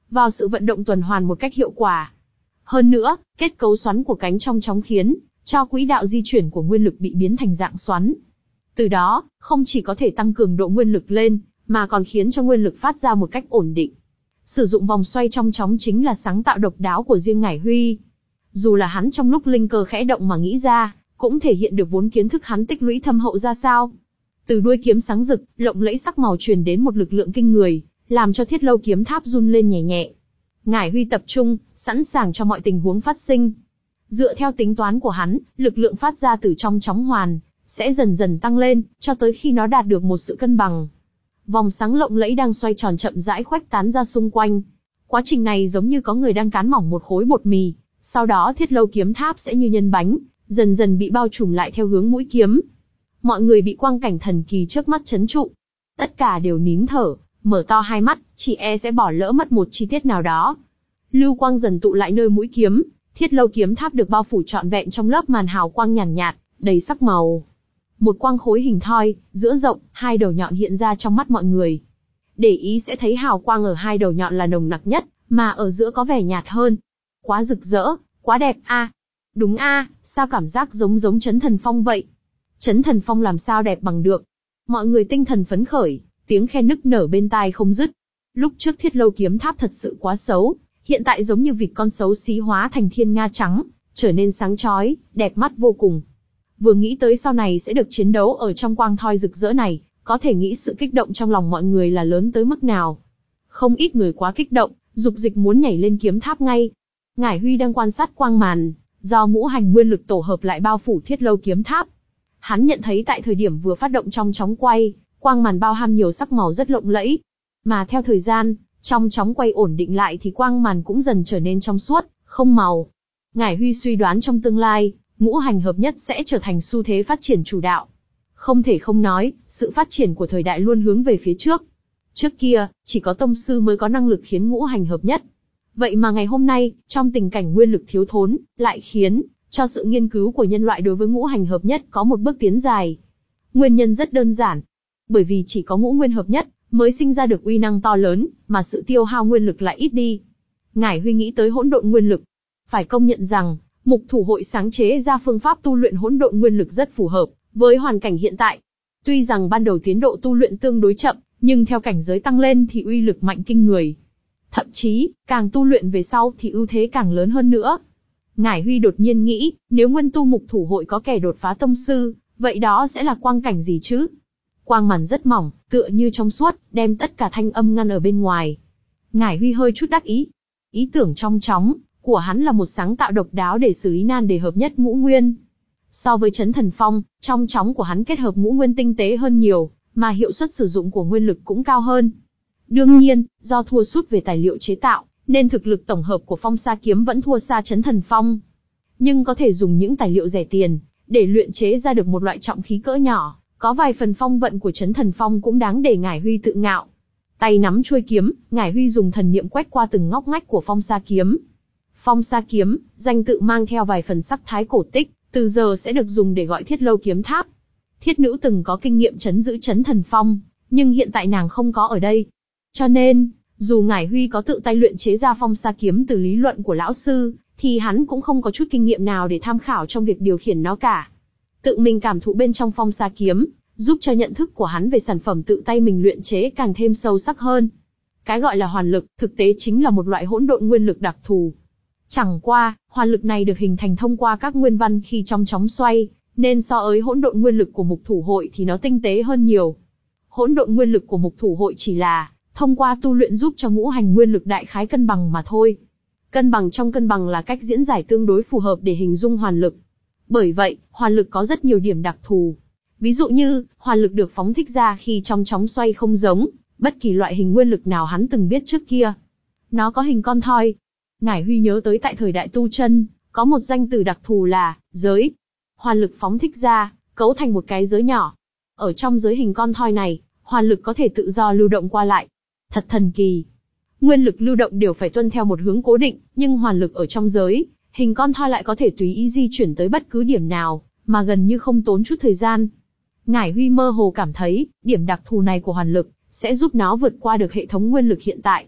vào sự vận động tuần hoàn một cách hiệu quả. Hơn nữa, kết cấu xoắn của cánh trong chóng khiến cho quỹ đạo di chuyển của nguyên lực bị biến thành dạng xoắn. Từ đó, không chỉ có thể tăng cường độ nguyên lực lên, mà còn khiến cho nguyên lực phát ra một cách ổn định. Sử dụng vòng xoay trong chóng chính là sáng tạo độc đáo của riêng Ngải Huy. Dù là hắn trong lúc linh cơ khẽ động mà nghĩ ra, cũng thể hiện được vốn kiến thức hắn tích lũy thâm hậu ra sao. Từ đuôi kiếm sáng rực, lộng lẫy sắc màu truyền đến một lực lượng kinh người, làm cho Thiết Lâu kiếm tháp run lên nhẹ nhẹ. Ngải Huy tập trung, sẵn sàng cho mọi tình huống phát sinh. Dựa theo tính toán của hắn, lực lượng phát ra từ trong chóng hoàn sẽ dần dần tăng lên, cho tới khi nó đạt được một sự cân bằng. Vòng sáng lộng lẫy đang xoay tròn chậm rãi khuếch tán ra xung quanh. Quá trình này giống như có người đang cán mỏng một khối bột mì, sau đó Thiết Lâu kiếm tháp sẽ như nhân bánh, dần dần bị bao trùm lại theo hướng mũi kiếm. Mọi người bị quang cảnh thần kỳ trước mắt chấn trụ. Tất cả đều nín thở, mở to hai mắt, chỉ e sẽ bỏ lỡ mất một chi tiết nào đó. Lưu quang dần tụ lại nơi mũi kiếm, Thiết Lâu kiếm tháp được bao phủ trọn vẹn trong lớp màn hào quang nhàn nhạt, nhạt, đầy sắc màu. Một quang khối hình thoi, giữa rộng, hai đầu nhọn hiện ra trong mắt mọi người. Để ý sẽ thấy hào quang ở hai đầu nhọn là nồng nặc nhất, mà ở giữa có vẻ nhạt hơn. Quá rực rỡ, quá đẹp a. À. Đúng a, à, sao cảm giác giống giống Chấn Thần Phong vậy? Chấn Thần Phong làm sao đẹp bằng được? Mọi người tinh thần phấn khởi, tiếng khen nức nở bên tai không dứt. Lúc trước Thiết Lâu kiếm tháp thật sự quá xấu, hiện tại giống như vịt con xấu xí hóa thành thiên nga trắng, trở nên sáng chói, đẹp mắt vô cùng. Vừa nghĩ tới sau này sẽ được chiến đấu ở trong quang thoi rực rỡ này, có thể nghĩ sự kích động trong lòng mọi người là lớn tới mức nào. Không ít người quá kích động, dục dịch muốn nhảy lên kiếm tháp ngay. Ngải Huy đang quan sát quang màn, do ngũ hành nguyên lực tổ hợp lại bao phủ Thiết Lâu kiếm tháp. Hắn nhận thấy tại thời điểm vừa phát động trong chóng quay, quang màn bao hàm nhiều sắc màu rất lộng lẫy. Mà theo thời gian, trong chóng quay ổn định lại thì quang màn cũng dần trở nên trong suốt, không màu. Ngải Huy suy đoán trong tương lai, ngũ hành hợp nhất sẽ trở thành xu thế phát triển chủ đạo. Không thể không nói, sự phát triển của thời đại luôn hướng về phía trước. Trước kia, chỉ có tông sư mới có năng lực khiến ngũ hành hợp nhất. Vậy mà ngày hôm nay, trong tình cảnh nguyên lực thiếu thốn, lại khiến cho sự nghiên cứu của nhân loại đối với ngũ hành hợp nhất có một bước tiến dài. Nguyên nhân rất đơn giản. Bởi vì chỉ có ngũ nguyên hợp nhất, mới sinh ra được uy năng to lớn, mà sự tiêu hao nguyên lực lại ít đi. Ngải Huy nghĩ tới hỗn độn nguyên lực. Phải công nhận rằng, Mục Thủ Hội sáng chế ra phương pháp tu luyện hỗn độn nguyên lực rất phù hợp với hoàn cảnh hiện tại. Tuy rằng ban đầu tiến độ tu luyện tương đối chậm, nhưng theo cảnh giới tăng lên thì uy lực mạnh kinh người. Thậm chí, càng tu luyện về sau thì ưu thế càng lớn hơn nữa. Ngải Huy đột nhiên nghĩ, nếu nguyên tu Mục Thủ Hội có kẻ đột phá tông sư, vậy đó sẽ là quang cảnh gì chứ? Quang màn rất mỏng, tựa như trong suốt, đem tất cả thanh âm ngăn ở bên ngoài. Ngải Huy hơi chút đắc ý. Ý tưởng trong chóng của hắn là một sáng tạo độc đáo để xử lý nan đề hợp nhất ngũ nguyên. So với Chấn Thần Phong, trong chóng của hắn kết hợp ngũ nguyên tinh tế hơn nhiều, mà hiệu suất sử dụng của nguyên lực cũng cao hơn. Đương nhiên, do thua sút về tài liệu chế tạo, nên thực lực tổng hợp của Phong Sa kiếm vẫn thua xa Chấn Thần Phong. Nhưng có thể dùng những tài liệu rẻ tiền để luyện chế ra được một loại trọng khí cỡ nhỏ, có vài phần phong vận của Chấn Thần Phong cũng đáng để Ngải Huy tự ngạo. Tay nắm chuôi kiếm, Ngải Huy dùng thần niệm quét qua từng ngóc ngách của Phong Sa kiếm. Phong Sa kiếm, danh tự mang theo vài phần sắc thái cổ tích, từ giờ sẽ được dùng để gọi Thiết Lâu kiếm tháp. Thiết nữ từng có kinh nghiệm trấn giữ Chấn Thần Phong, nhưng hiện tại nàng không có ở đây. Cho nên, dù Ngải Huy có tự tay luyện chế ra Phong Sa kiếm từ lý luận của lão sư, thì hắn cũng không có chút kinh nghiệm nào để tham khảo trong việc điều khiển nó cả. Tự mình cảm thụ bên trong Phong Sa kiếm, giúp cho nhận thức của hắn về sản phẩm tự tay mình luyện chế càng thêm sâu sắc hơn. Cái gọi là hoàn lực, thực tế chính là một loại hỗn độn nguyên lực đặc thù. Chẳng qua, hoàn lực này được hình thành thông qua các nguyên văn khi trong chóng xoay, nên so với hỗn độn nguyên lực của Mục Thủ Hội thì nó tinh tế hơn nhiều. Hỗn độn nguyên lực của Mục Thủ Hội chỉ là thông qua tu luyện giúp cho ngũ hành nguyên lực đại khái cân bằng mà thôi. Cân bằng trong cân bằng là cách diễn giải tương đối phù hợp để hình dung hoàn lực. Bởi vậy, hoàn lực có rất nhiều điểm đặc thù. Ví dụ như, hoàn lực được phóng thích ra khi trong chóng xoay không giống bất kỳ loại hình nguyên lực nào hắn từng biết trước kia. Nó có hình con thoi. Ngải Huy nhớ tới tại thời đại tu chân, có một danh từ đặc thù là giới. Hoàn lực phóng thích ra, cấu thành một cái giới nhỏ. Ở trong giới hình con thoi này, hoàn lực có thể tự do lưu động qua lại. Thật thần kỳ. Nguyên lực lưu động đều phải tuân theo một hướng cố định, nhưng hoàn lực ở trong giới hình con thoi lại có thể tùy ý di chuyển tới bất cứ điểm nào, mà gần như không tốn chút thời gian. Ngải Huy mơ hồ cảm thấy, điểm đặc thù này của hoàn lực sẽ giúp nó vượt qua được hệ thống nguyên lực hiện tại.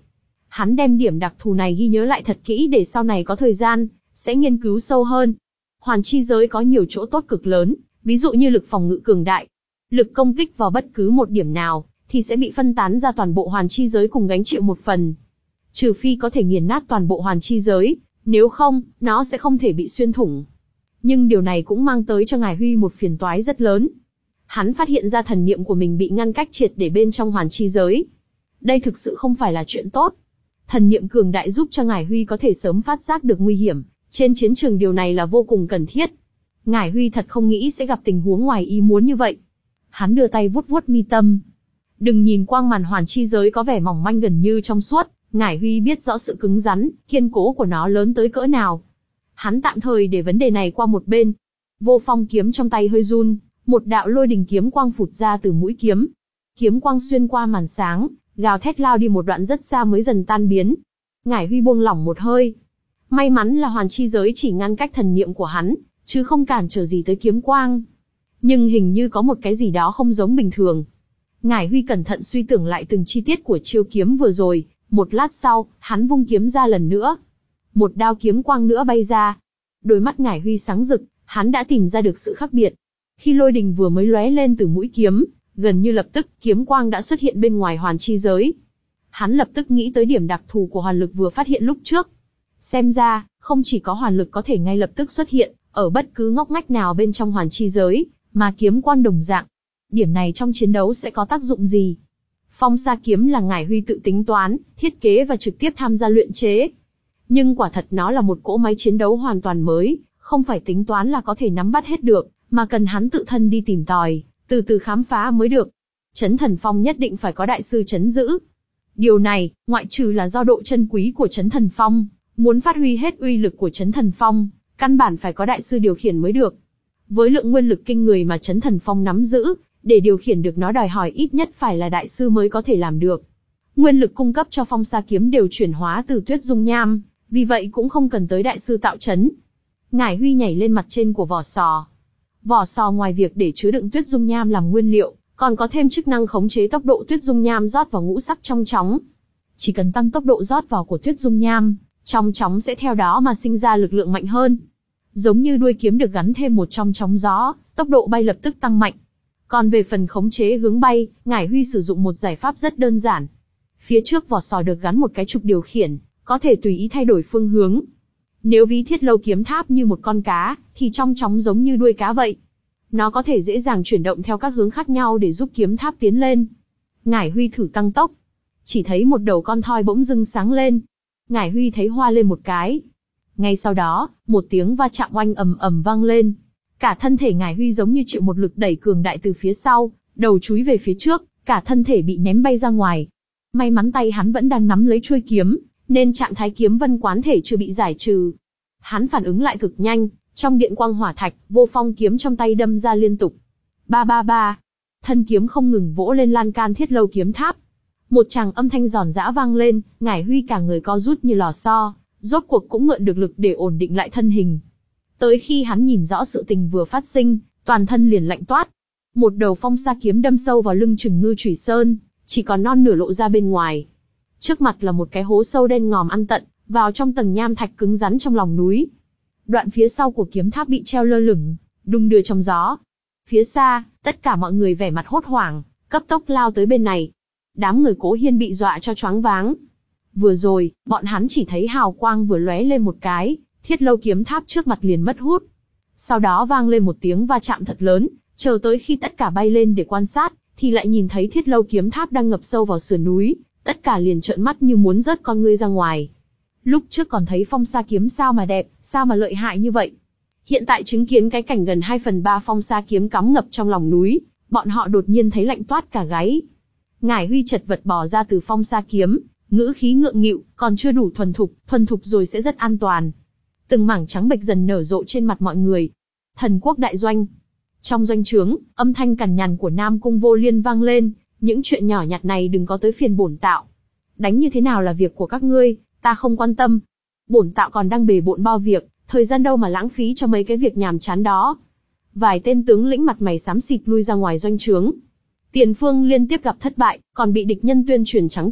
Hắn đem điểm đặc thù này ghi nhớ lại thật kỹ để sau này có thời gian, sẽ nghiên cứu sâu hơn. Hoàn chi giới có nhiều chỗ tốt cực lớn, ví dụ như lực phòng ngự cường đại. Lực công kích vào bất cứ một điểm nào, thì sẽ bị phân tán ra toàn bộ hoàn chi giới cùng gánh chịu một phần. Trừ phi có thể nghiền nát toàn bộ hoàn chi giới, nếu không, nó sẽ không thể bị xuyên thủng. Nhưng điều này cũng mang tới cho Ngải Huy một phiền toái rất lớn. Hắn phát hiện ra thần niệm của mình bị ngăn cách triệt để bên trong hoàn chi giới. Đây thực sự không phải là chuyện tốt. Thần niệm cường đại giúp cho Ngải Huy có thể sớm phát giác được nguy hiểm, trên chiến trường điều này là vô cùng cần thiết. Ngải Huy thật không nghĩ sẽ gặp tình huống ngoài ý muốn như vậy. Hắn đưa tay vuốt vuốt mi tâm. Đừng nhìn quang màn hoàn chi giới có vẻ mỏng manh gần như trong suốt, Ngải Huy biết rõ sự cứng rắn, kiên cố của nó lớn tới cỡ nào. Hắn tạm thời để vấn đề này qua một bên. Vô phong kiếm trong tay hơi run, một đạo lôi đình kiếm quang phụt ra từ mũi kiếm. Kiếm quang xuyên qua màn sáng, gào thét lao đi một đoạn rất xa mới dần tan biến. Ngải Huy buông lỏng một hơi. May mắn là hoàn chi giới chỉ ngăn cách thần niệm của hắn, chứ không cản trở gì tới kiếm quang. Nhưng hình như có một cái gì đó không giống bình thường. Ngải Huy cẩn thận suy tưởng lại từng chi tiết của chiêu kiếm vừa rồi, một lát sau, hắn vung kiếm ra lần nữa. Một đao kiếm quang nữa bay ra. Đôi mắt Ngải Huy sáng rực, hắn đã tìm ra được sự khác biệt. Khi lôi đình vừa mới lóe lên từ mũi kiếm, gần như lập tức kiếm quang đã xuất hiện bên ngoài hoàn chi giới. Hắn lập tức nghĩ tới điểm đặc thù của hoàn lực vừa phát hiện lúc trước. Xem ra, không chỉ có hoàn lực có thể ngay lập tức xuất hiện, ở bất cứ ngóc ngách nào bên trong hoàn chi giới, mà kiếm quang đồng dạng. Điểm này trong chiến đấu sẽ có tác dụng gì? Phong sa kiếm là Ngải Huy tự tính toán, thiết kế và trực tiếp tham gia luyện chế. Nhưng quả thật nó là một cỗ máy chiến đấu hoàn toàn mới, không phải tính toán là có thể nắm bắt hết được, mà cần hắn tự thân đi tìm tòi, từ từ khám phá mới được. Chấn Thần Phong nhất định phải có đại sư chấn giữ. Điều này, ngoại trừ là do độ chân quý của Chấn Thần Phong, muốn phát huy hết uy lực của Chấn Thần Phong, căn bản phải có đại sư điều khiển mới được. Với lượng nguyên lực kinh người mà Chấn Thần Phong nắm giữ, để điều khiển được nó đòi hỏi ít nhất phải là đại sư mới có thể làm được. Nguyên lực cung cấp cho phong sa kiếm đều chuyển hóa từ tuyết dung nham, vì vậy cũng không cần tới đại sư tạo chấn. Ngải Huy nhảy lên mặt trên của vỏ sò. Vỏ sò ngoài việc để chứa đựng tuyết dung nham làm nguyên liệu, còn có thêm chức năng khống chế tốc độ tuyết dung nham rót vào ngũ sắc trong chóng. Chỉ cần tăng tốc độ rót vào của tuyết dung nham, trong chóng sẽ theo đó mà sinh ra lực lượng mạnh hơn. Giống như đuôi kiếm được gắn thêm một trong chóng gió, tốc độ bay lập tức tăng mạnh. Còn về phần khống chế hướng bay, Ngải Huy sử dụng một giải pháp rất đơn giản. Phía trước vỏ sò được gắn một cái trục điều khiển, có thể tùy ý thay đổi phương hướng. Nếu ví Thiết Lâu kiếm tháp như một con cá, thì trong chóng giống như đuôi cá vậy. Nó có thể dễ dàng chuyển động theo các hướng khác nhau để giúp kiếm tháp tiến lên. Ngải Huy thử tăng tốc. Chỉ thấy một đầu con thoi bỗng dưng sáng lên. Ngải Huy thấy hoa lên một cái. Ngay sau đó, một tiếng va chạm oanh ầm ầm vang lên. Cả thân thể Ngải Huy giống như chịu một lực đẩy cường đại từ phía sau, đầu chúi về phía trước, cả thân thể bị ném bay ra ngoài. May mắn tay hắn vẫn đang nắm lấy chuôi kiếm, nên trạng thái kiếm vân quán thể chưa bị giải trừ. Hắn phản ứng lại cực nhanh, trong điện quang hỏa thạch, vô phong kiếm trong tay đâm ra liên tục. Ba ba ba, thân kiếm không ngừng vỗ lên lan can Thiết Lâu kiếm tháp. Một tràng âm thanh giòn giã vang lên, Ngải Huy cả người co rút như lò xo, rốt cuộc cũng mượn được lực để ổn định lại thân hình. Tới khi hắn nhìn rõ sự tình vừa phát sinh, toàn thân liền lạnh toát. Một đầu phong sa kiếm đâm sâu vào lưng Trừng Ngư Chủy Sơn, chỉ còn non nửa lộ ra bên ngoài. Trước mặt là một cái hố sâu đen ngòm ăn tận, vào trong tầng nham thạch cứng rắn trong lòng núi. Đoạn phía sau của kiếm tháp bị treo lơ lửng, đung đưa trong gió. Phía xa, tất cả mọi người vẻ mặt hốt hoảng, cấp tốc lao tới bên này. Đám người Cố Hiên bị dọa cho choáng váng. Vừa rồi, bọn hắn chỉ thấy hào quang vừa lóe lên một cái, Thiết Lâu kiếm tháp trước mặt liền mất hút. Sau đó vang lên một tiếng va chạm thật lớn, chờ tới khi tất cả bay lên để quan sát, thì lại nhìn thấy Thiết Lâu kiếm tháp đang ngập sâu vào sườn núi, tất cả liền trợn mắt như muốn rớt con ngươi ra ngoài. Lúc trước còn thấy phong sa kiếm sao mà đẹp, sao mà lợi hại như vậy. Hiện tại chứng kiến cái cảnh gần hai phần ba phong sa kiếm cắm ngập trong lòng núi, bọn họ đột nhiên thấy lạnh toát cả gáy. Ngải Huy chật vật bò ra từ phong sa kiếm, ngữ khí ngượng nghịu, còn chưa đủ thuần thục, thuần thục rồi sẽ rất an toàn. Từng mảng trắng bệch dần nở rộ trên mặt mọi người. Thần Quốc đại doanh. Trong doanh trướng, âm thanh cằn nhằn của Nam Cung Vô Liên vang lên, những chuyện nhỏ nhặt này đừng có tới phiền bổn tạo. Đánh như thế nào là việc của các ngươi, ta không quan tâm. Bổn tạo còn đang bề bộn bao việc, thời gian đâu mà lãng phí cho mấy cái việc nhàm chán đó. Vài tên tướng lĩnh mặt mày xám xịt lui ra ngoài doanh trướng. Tiền phương liên tiếp gặp thất bại, còn bị địch nhân tuyên truyền trắng trợn,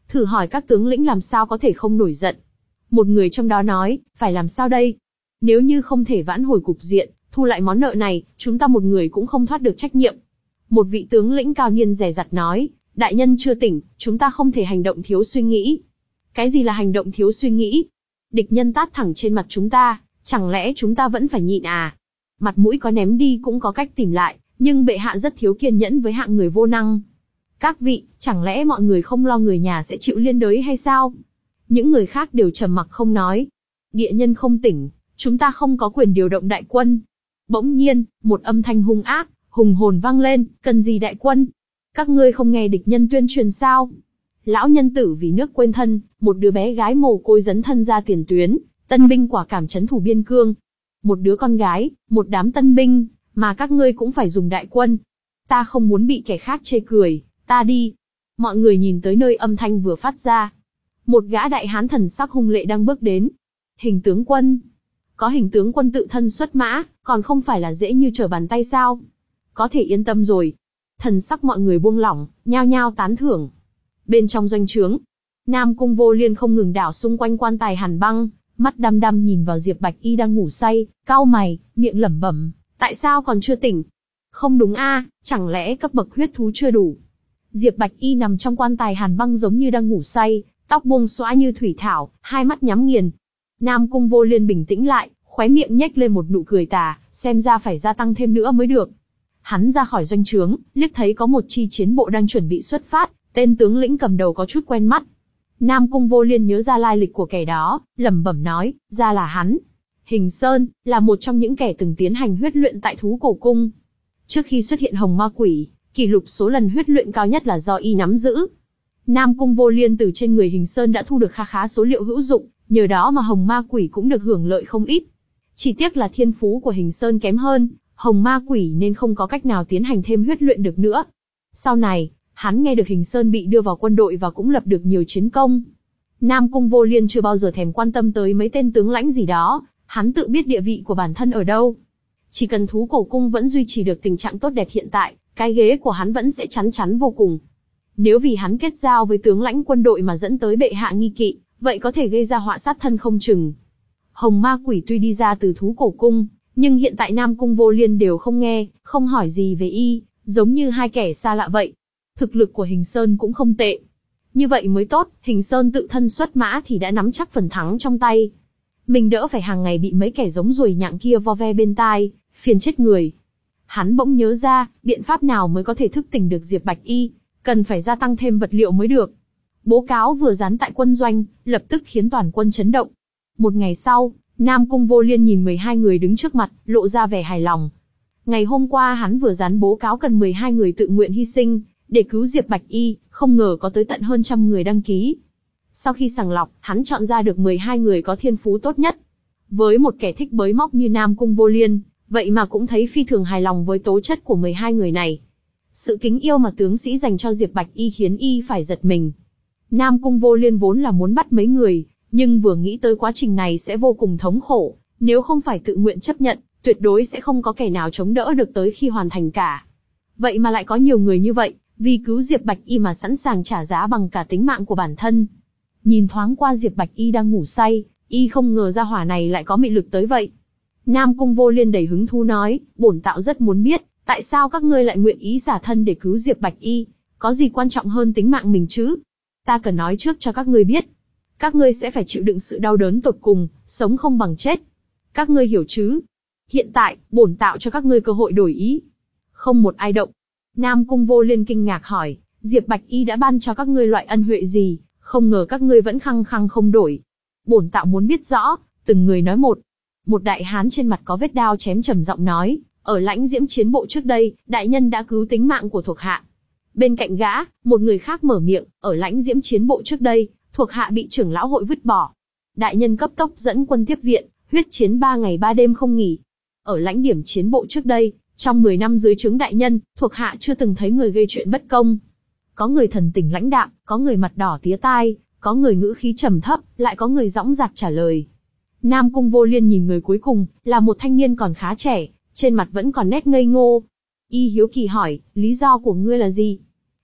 thử hỏi các tướng lĩnh làm sao có thể không nổi giận. Một người trong đó nói, phải làm sao đây? Nếu như không thể vãn hồi cục diện, thu lại món nợ này, chúng ta một người cũng không thoát được trách nhiệm. Một vị tướng lĩnh cao niên dè dặt nói, đại nhân chưa tỉnh, chúng ta không thể hành động thiếu suy nghĩ. Cái gì là hành động thiếu suy nghĩ? Địch nhân tát thẳng trên mặt chúng ta, chẳng lẽ chúng ta vẫn phải nhịn à? Mặt mũi có ném đi cũng có cách tìm lại, nhưng bệ hạ rất thiếu kiên nhẫn với hạng người vô năng. Các vị, chẳng lẽ mọi người không lo người nhà sẽ chịu liên đới hay sao? Những người khác đều trầm mặc không nói. Địa nhân không tỉnh, chúng ta không có quyền điều động đại quân. Bỗng nhiên, một âm thanh hung ác, hùng hồn vang lên, cần gì đại quân? Các ngươi không nghe địch nhân tuyên truyền sao? Lão nhân tử vì nước quên thân, một đứa bé gái mồ côi dấn thân ra tiền tuyến, tân binh quả cảm trấn thủ biên cương. Một đứa con gái, một đám tân binh, mà các ngươi cũng phải dùng đại quân. Ta không muốn bị kẻ khác chê cười, ta đi. Mọi người nhìn tới nơi âm thanh vừa phát ra. Một gã đại hán thần sắc hung lệ đang bước đến. Hình tướng quân. Có hình tướng quân tự thân xuất mã, còn không phải là dễ như trở bàn tay sao? Có thể yên tâm rồi. Thần sắc mọi người buông lỏng, nhao nhao tán thưởng. Bên trong doanh trướng, Nam Cung Vô Liên không ngừng đảo xung quanh quan tài Hàn Băng, mắt đăm đăm nhìn vào Diệp Bạch Y đang ngủ say, cau mày, miệng lẩm bẩm, tại sao còn chưa tỉnh? Không đúng a, chẳng lẽ cấp bậc huyết thú chưa đủ? Diệp Bạch Y nằm trong quan tài Hàn Băng giống như đang ngủ say, tóc buông xõa như thủy thảo, hai mắt nhắm nghiền. Nam Cung Vô Liên bình tĩnh lại, khóe miệng nhếch lên một nụ cười tà, xem ra phải gia tăng thêm nữa mới được. Hắn ra khỏi doanh trướng, liếc thấy có một chi chiến bộ đang chuẩn bị xuất phát, tên tướng lĩnh cầm đầu có chút quen mắt. Nam Cung Vô Liên nhớ ra lai lịch của kẻ đó, lẩm bẩm nói, ra là hắn. Hình Sơn, là một trong những kẻ từng tiến hành huyết luyện tại Thú Cổ Cung. Trước khi xuất hiện Hồng Ma Quỷ, kỷ lục số lần huyết luyện cao nhất là do y nắm giữ. Nam Cung Vô Liên từ trên người Hình Sơn đã thu được khá khá số liệu hữu dụng, nhờ đó mà Hồng Ma Quỷ cũng được hưởng lợi không ít. Chỉ tiếc là thiên phú của Hình Sơn kém hơn Hồng Ma Quỷ nên không có cách nào tiến hành thêm huyết luyện được nữa. Sau này, hắn nghe được Hình Sơn bị đưa vào quân đội và cũng lập được nhiều chiến công. Nam Cung Vô Liên chưa bao giờ thèm quan tâm tới mấy tên tướng lãnh gì đó, hắn tự biết địa vị của bản thân ở đâu. Chỉ cần Thú Cổ Cung vẫn duy trì được tình trạng tốt đẹp hiện tại, cái ghế của hắn vẫn sẽ chắn chắn vô cùng. Nếu vì hắn kết giao với tướng lãnh quân đội mà dẫn tới bệ hạ nghi kỵ, vậy có thể gây ra họa sát thân không chừng. Hồng Ma Quỷ tuy đi ra từ Thú Cổ Cung, nhưng hiện tại Nam Cung Vô Liên đều không nghe, không hỏi gì về y, giống như hai kẻ xa lạ vậy. Thực lực của Hình Sơn cũng không tệ. Như vậy mới tốt, Hình Sơn tự thân xuất mã thì đã nắm chắc phần thắng trong tay. Mình đỡ phải hàng ngày bị mấy kẻ giống ruồi nhặng kia vo ve bên tai, phiền chết người. Hắn bỗng nhớ ra, biện pháp nào mới có thể thức tỉnh được Diệp Bạch Y, cần phải gia tăng thêm vật liệu mới được. Bố cáo vừa dán tại quân doanh, lập tức khiến toàn quân chấn động. Một ngày sau, Nam Cung Vô Liên nhìn mười hai người đứng trước mặt, lộ ra vẻ hài lòng. Ngày hôm qua hắn vừa dán bố cáo cần mười hai người tự nguyện hy sinh, để cứu Diệp Bạch Y, không ngờ có tới tận hơn trăm người đăng ký. Sau khi sàng lọc, hắn chọn ra được mười hai người có thiên phú tốt nhất. Với một kẻ thích bới móc như Nam Cung Vô Liên, vậy mà cũng thấy phi thường hài lòng với tố chất của mười hai người này. Sự kính yêu mà tướng sĩ dành cho Diệp Bạch Y khiến y phải giật mình. Nam Cung Vô Liên vốn là muốn bắt mấy người, nhưng vừa nghĩ tới quá trình này sẽ vô cùng thống khổ, nếu không phải tự nguyện chấp nhận, tuyệt đối sẽ không có kẻ nào chống đỡ được tới khi hoàn thành cả. Vậy mà lại có nhiều người như vậy, vì cứu Diệp Bạch Y mà sẵn sàng trả giá bằng cả tính mạng của bản thân. Nhìn thoáng qua Diệp Bạch Y đang ngủ say, y không ngờ ra hỏa này lại có mị lực tới vậy. Nam Cung Vô Liên đầy hứng thú nói, bổn tạo rất muốn biết, tại sao các ngươi lại nguyện ý xả thân để cứu Diệp Bạch Y, có gì quan trọng hơn tính mạng mình chứ? Ta cần nói trước cho các ngươi biết, các ngươi sẽ phải chịu đựng sự đau đớn tột cùng, sống không bằng chết. Các ngươi hiểu chứ? Hiện tại, bổn tạo cho các ngươi cơ hội đổi ý. Không một ai động. Nam Cung Vô Liên kinh ngạc hỏi, Diệp Bạch Y đã ban cho các ngươi loại ân huệ gì, không ngờ các ngươi vẫn khăng khăng không đổi. Bổn tạo muốn biết rõ, từng người nói một. Một đại hán trên mặt có vết đao chém trầm giọng nói, ở lãnh diễm chiến bộ trước đây, đại nhân đã cứu tính mạng của thuộc hạ. Bên cạnh gã, một người khác mở miệng, ở lãnh diễm chiến bộ trước đây, thuộc hạ bị trưởng lão hội vứt bỏ. Đại nhân cấp tốc dẫn quân tiếp viện, huyết chiến ba ngày ba đêm không nghỉ. Ở lãnh điểm chiến bộ trước đây, trong mười năm dưới trướng đại nhân, thuộc hạ chưa từng thấy người gây chuyện bất công. Có người thần tình lãnh đạm, có người mặt đỏ tía tai, có người ngữ khí trầm thấp, lại có người dõng dạc trả lời. Nam Cung Vô Liên nhìn người cuối cùng, là một thanh niên còn khá trẻ, trên mặt vẫn còn nét ngây ngô. Y hiếu kỳ hỏi, lý do của ngươi là gì?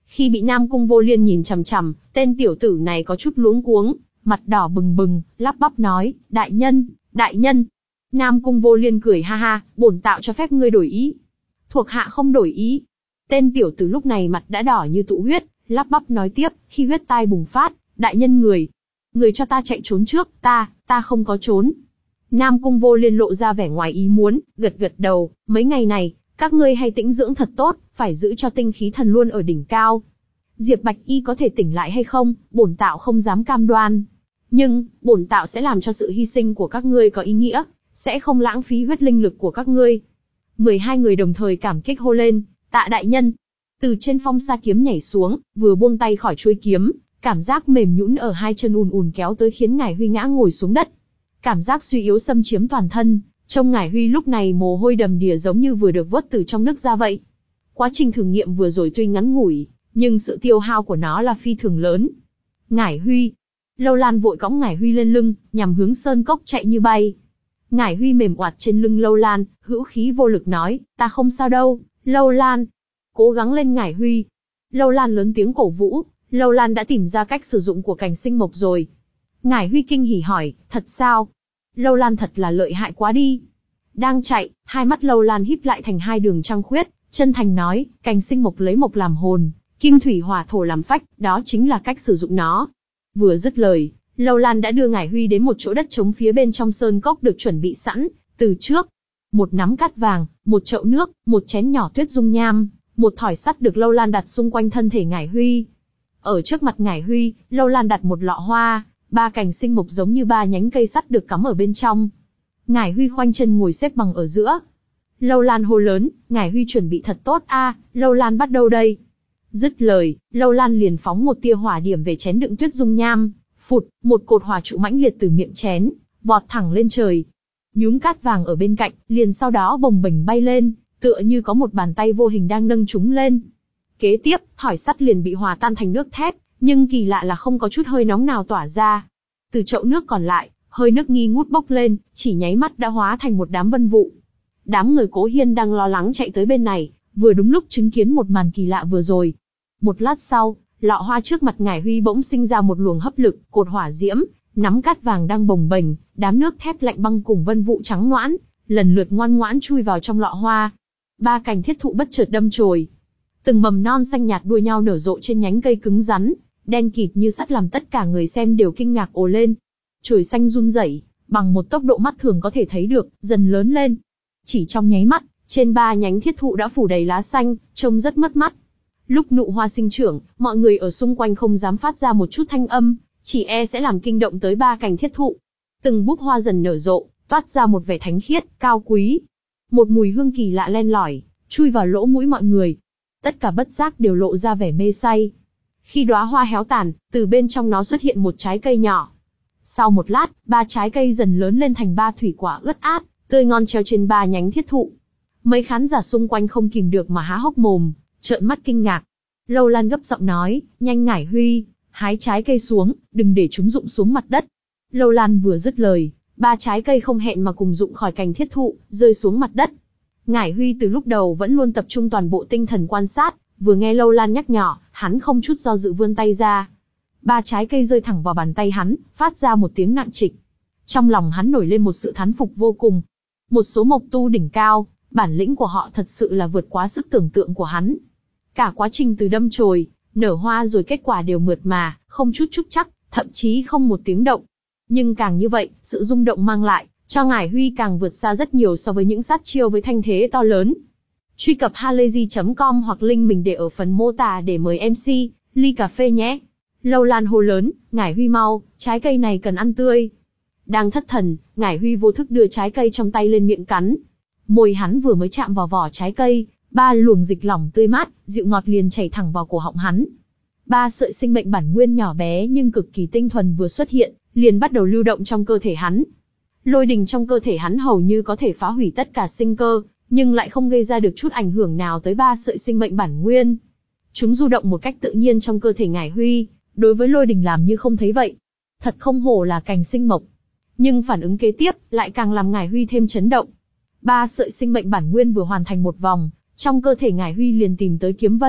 Khi bị Nam Cung Vô Liên nhìn chằm chằm, tên tiểu tử này có chút luống cuống, mặt đỏ bừng bừng, lắp bắp nói, đại nhân, đại nhân. Nam Cung Vô Liên cười ha ha, bổn tạo cho phép ngươi đổi ý. Thuộc hạ không đổi ý. Tên tiểu tử lúc này mặt đã đỏ như tụ huyết, lắp bắp nói tiếp, khi huyết tai bùng phát, đại nhân người. Người cho ta chạy trốn trước, ta, ta không có trốn. Nam Cung Vô Liên lộ ra vẻ ngoài ý muốn, gật gật đầu, mấy ngày này, các ngươi hay tĩnh dưỡng thật tốt, phải giữ cho tinh khí thần luôn ở đỉnh cao. Diệp Bạch Y có thể tỉnh lại hay không, bổn tạo không dám cam đoan. Nhưng, bổn tạo sẽ làm cho sự hy sinh của các ngươi có ý nghĩa, sẽ không lãng phí huyết linh lực của các ngươi. mười hai người đồng thời cảm kích hô lên, tạ đại nhân. Từ trên phong sa kiếm nhảy xuống, vừa buông tay khỏi chuôi kiếm, cảm giác mềm nhũn ở hai chân ùn ùn kéo tới khiến Ngải Huy ngã ngồi xuống đất. Cảm giác suy yếu xâm chiếm toàn thân, trông Ngải Huy lúc này mồ hôi đầm đìa giống như vừa được vớt từ trong nước ra vậy. Quá trình thử nghiệm vừa rồi tuy ngắn ngủi, nhưng sự tiêu hao của nó là phi thường lớn. Ngải Huy. Lâu Lan vội cõng Ngải Huy lên lưng, nhằm hướng sơn cốc chạy như bay. Ngải Huy mềm oạt trên lưng Lâu Lan, hữu khí vô lực nói, ta không sao đâu, Lâu Lan. Cố gắng lên Ngải Huy. Lâu Lan lớn tiếng cổ vũ, Lâu Lan đã tìm ra cách sử dụng của cành sinh mộc rồi. Ngải Huy kinh hỉ hỏi, thật sao? Lâu Lan thật là lợi hại quá đi. Đang chạy, hai mắt Lâu Lan híp lại thành hai đường trăng khuyết, chân thành nói, cành sinh mộc lấy mộc làm hồn, kim thủy hỏa thổ làm phách, đó chính là cách sử dụng nó. Vừa dứt lời, Lâu Lan đã đưa Ngải Huy đến một chỗ đất trống phía bên trong sơn cốc được chuẩn bị sẵn, từ trước. Một nắm cát vàng, một chậu nước, một chén nhỏ tuyết dung nham, một thỏi sắt được Lâu Lan đặt xung quanh thân thể Ngải Huy. Ở trước mặt Ngải Huy, Lâu Lan đặt một lọ hoa, ba cành sinh mộc giống như ba nhánh cây sắt được cắm ở bên trong. Ngải Huy khoanh chân ngồi xếp bằng ở giữa. Lâu Lan hô lớn, Ngải Huy chuẩn bị thật tốt a, à, Lâu Lan bắt đầu đây. Dứt lời, Lâu Lan liền phóng một tia hỏa điểm về chén đựng tuyết dung nham, phụt, một cột hỏa trụ mãnh liệt từ miệng chén, vọt thẳng lên trời. Nhúm cát vàng ở bên cạnh, liền sau đó bồng bềnh bay lên, tựa như có một bàn tay vô hình đang nâng chúng lên. Kế tiếp, thỏi sắt liền bị hòa tan thành nước thép, nhưng kỳ lạ là không có chút hơi nóng nào tỏa ra. Từ chậu nước còn lại, hơi nước nghi ngút bốc lên, chỉ nháy mắt đã hóa thành một đám vân vụ. Đám người Cố Hiên đang lo lắng chạy tới bên này, vừa đúng lúc chứng kiến một màn kỳ lạ vừa rồi. Một lát sau, lọ hoa trước mặt Ngải Huy bỗng sinh ra một luồng hấp lực, cột hỏa diễm, nắm cát vàng đang bồng bềnh, đám nước thép lạnh băng cùng vân vụ trắng noãn, lần lượt ngoan ngoãn chui vào trong lọ hoa. Ba cành thiết thụ bất chợt đâm chồi. Từng mầm non xanh nhạt đua nhau nở rộ trên nhánh cây cứng rắn, đen kịt như sắt làm tất cả người xem đều kinh ngạc ồ lên. Chồi xanh run rẩy, bằng một tốc độ mắt thường có thể thấy được, dần lớn lên. Chỉ trong nháy mắt, trên ba nhánh thiết thụ đã phủ đầy lá xanh, trông rất mất mắt. Lúc nụ hoa sinh trưởng, mọi người ở xung quanh không dám phát ra một chút thanh âm, chỉ e sẽ làm kinh động tới ba cành thiết thụ. Từng búp hoa dần nở rộ, toát ra một vẻ thánh khiết, cao quý. Một mùi hương kỳ lạ len lỏi, chui vào lỗ mũi mọi người. Tất cả bất giác đều lộ ra vẻ mê say. Khi đóa hoa héo tàn, từ bên trong nó xuất hiện một trái cây nhỏ. Sau một lát, ba trái cây dần lớn lên thành ba thủy quả ướt át, tươi ngon treo trên ba nhánh thiết thụ. Mấy khán giả xung quanh không kìm được mà há hốc mồm, trợn mắt kinh ngạc. Lâu Lan gấp giọng nói, nhanh Ngải Huy, hái trái cây xuống, đừng để chúng rụng xuống mặt đất. Lâu Lan vừa dứt lời, ba trái cây không hẹn mà cùng rụng khỏi cành thiết thụ, rơi xuống mặt đất. Ngải Huy từ lúc đầu vẫn luôn tập trung toàn bộ tinh thần quan sát, vừa nghe Lâu Lan nhắc nhở, hắn không chút do dự vươn tay ra. Ba trái cây rơi thẳng vào bàn tay hắn, phát ra một tiếng nặng trịch. Trong lòng hắn nổi lên một sự thán phục vô cùng. Một số mộc tu đỉnh cao, bản lĩnh của họ thật sự là vượt quá sức tưởng tượng của hắn. Cả quá trình từ đâm chồi, nở hoa rồi kết quả đều mượt mà, không chút trúc trắc, thậm chí không một tiếng động. Nhưng càng như vậy, sự rung động mang lại, cho Ngải Huy càng vượt xa rất nhiều so với những sát chiêu với thanh thế to lớn. Truy cập halayzi chấm com hoặc link mình để ở phần mô tả để mời em xê, ly cà phê nhé. Lâu Lan hô lớn, Ngải Huy mau, trái cây này cần ăn tươi. Đang thất thần, Ngải Huy vô thức đưa trái cây trong tay lên miệng cắn. Môi hắn vừa mới chạm vào vỏ trái cây, ba luồng dịch lỏng tươi mát, dịu ngọt liền chảy thẳng vào cổ họng hắn. Ba sợi sinh mệnh bản nguyên nhỏ bé nhưng cực kỳ tinh thuần vừa xuất hiện, liền bắt đầu lưu động trong cơ thể hắn. Lôi đình trong cơ thể hắn hầu như có thể phá hủy tất cả sinh cơ, nhưng lại không gây ra được chút ảnh hưởng nào tới ba sợi sinh mệnh bản nguyên. Chúng du động một cách tự nhiên trong cơ thể Ngải Huy, đối với lôi đình làm như không thấy vậy. Thật không hổ là cành sinh mộc. Nhưng phản ứng kế tiếp lại càng làm Ngải Huy thêm chấn động. Ba sợi sinh mệnh bản nguyên vừa hoàn thành một vòng, trong cơ thể Ngải Huy liền tìm tới kiếm vân,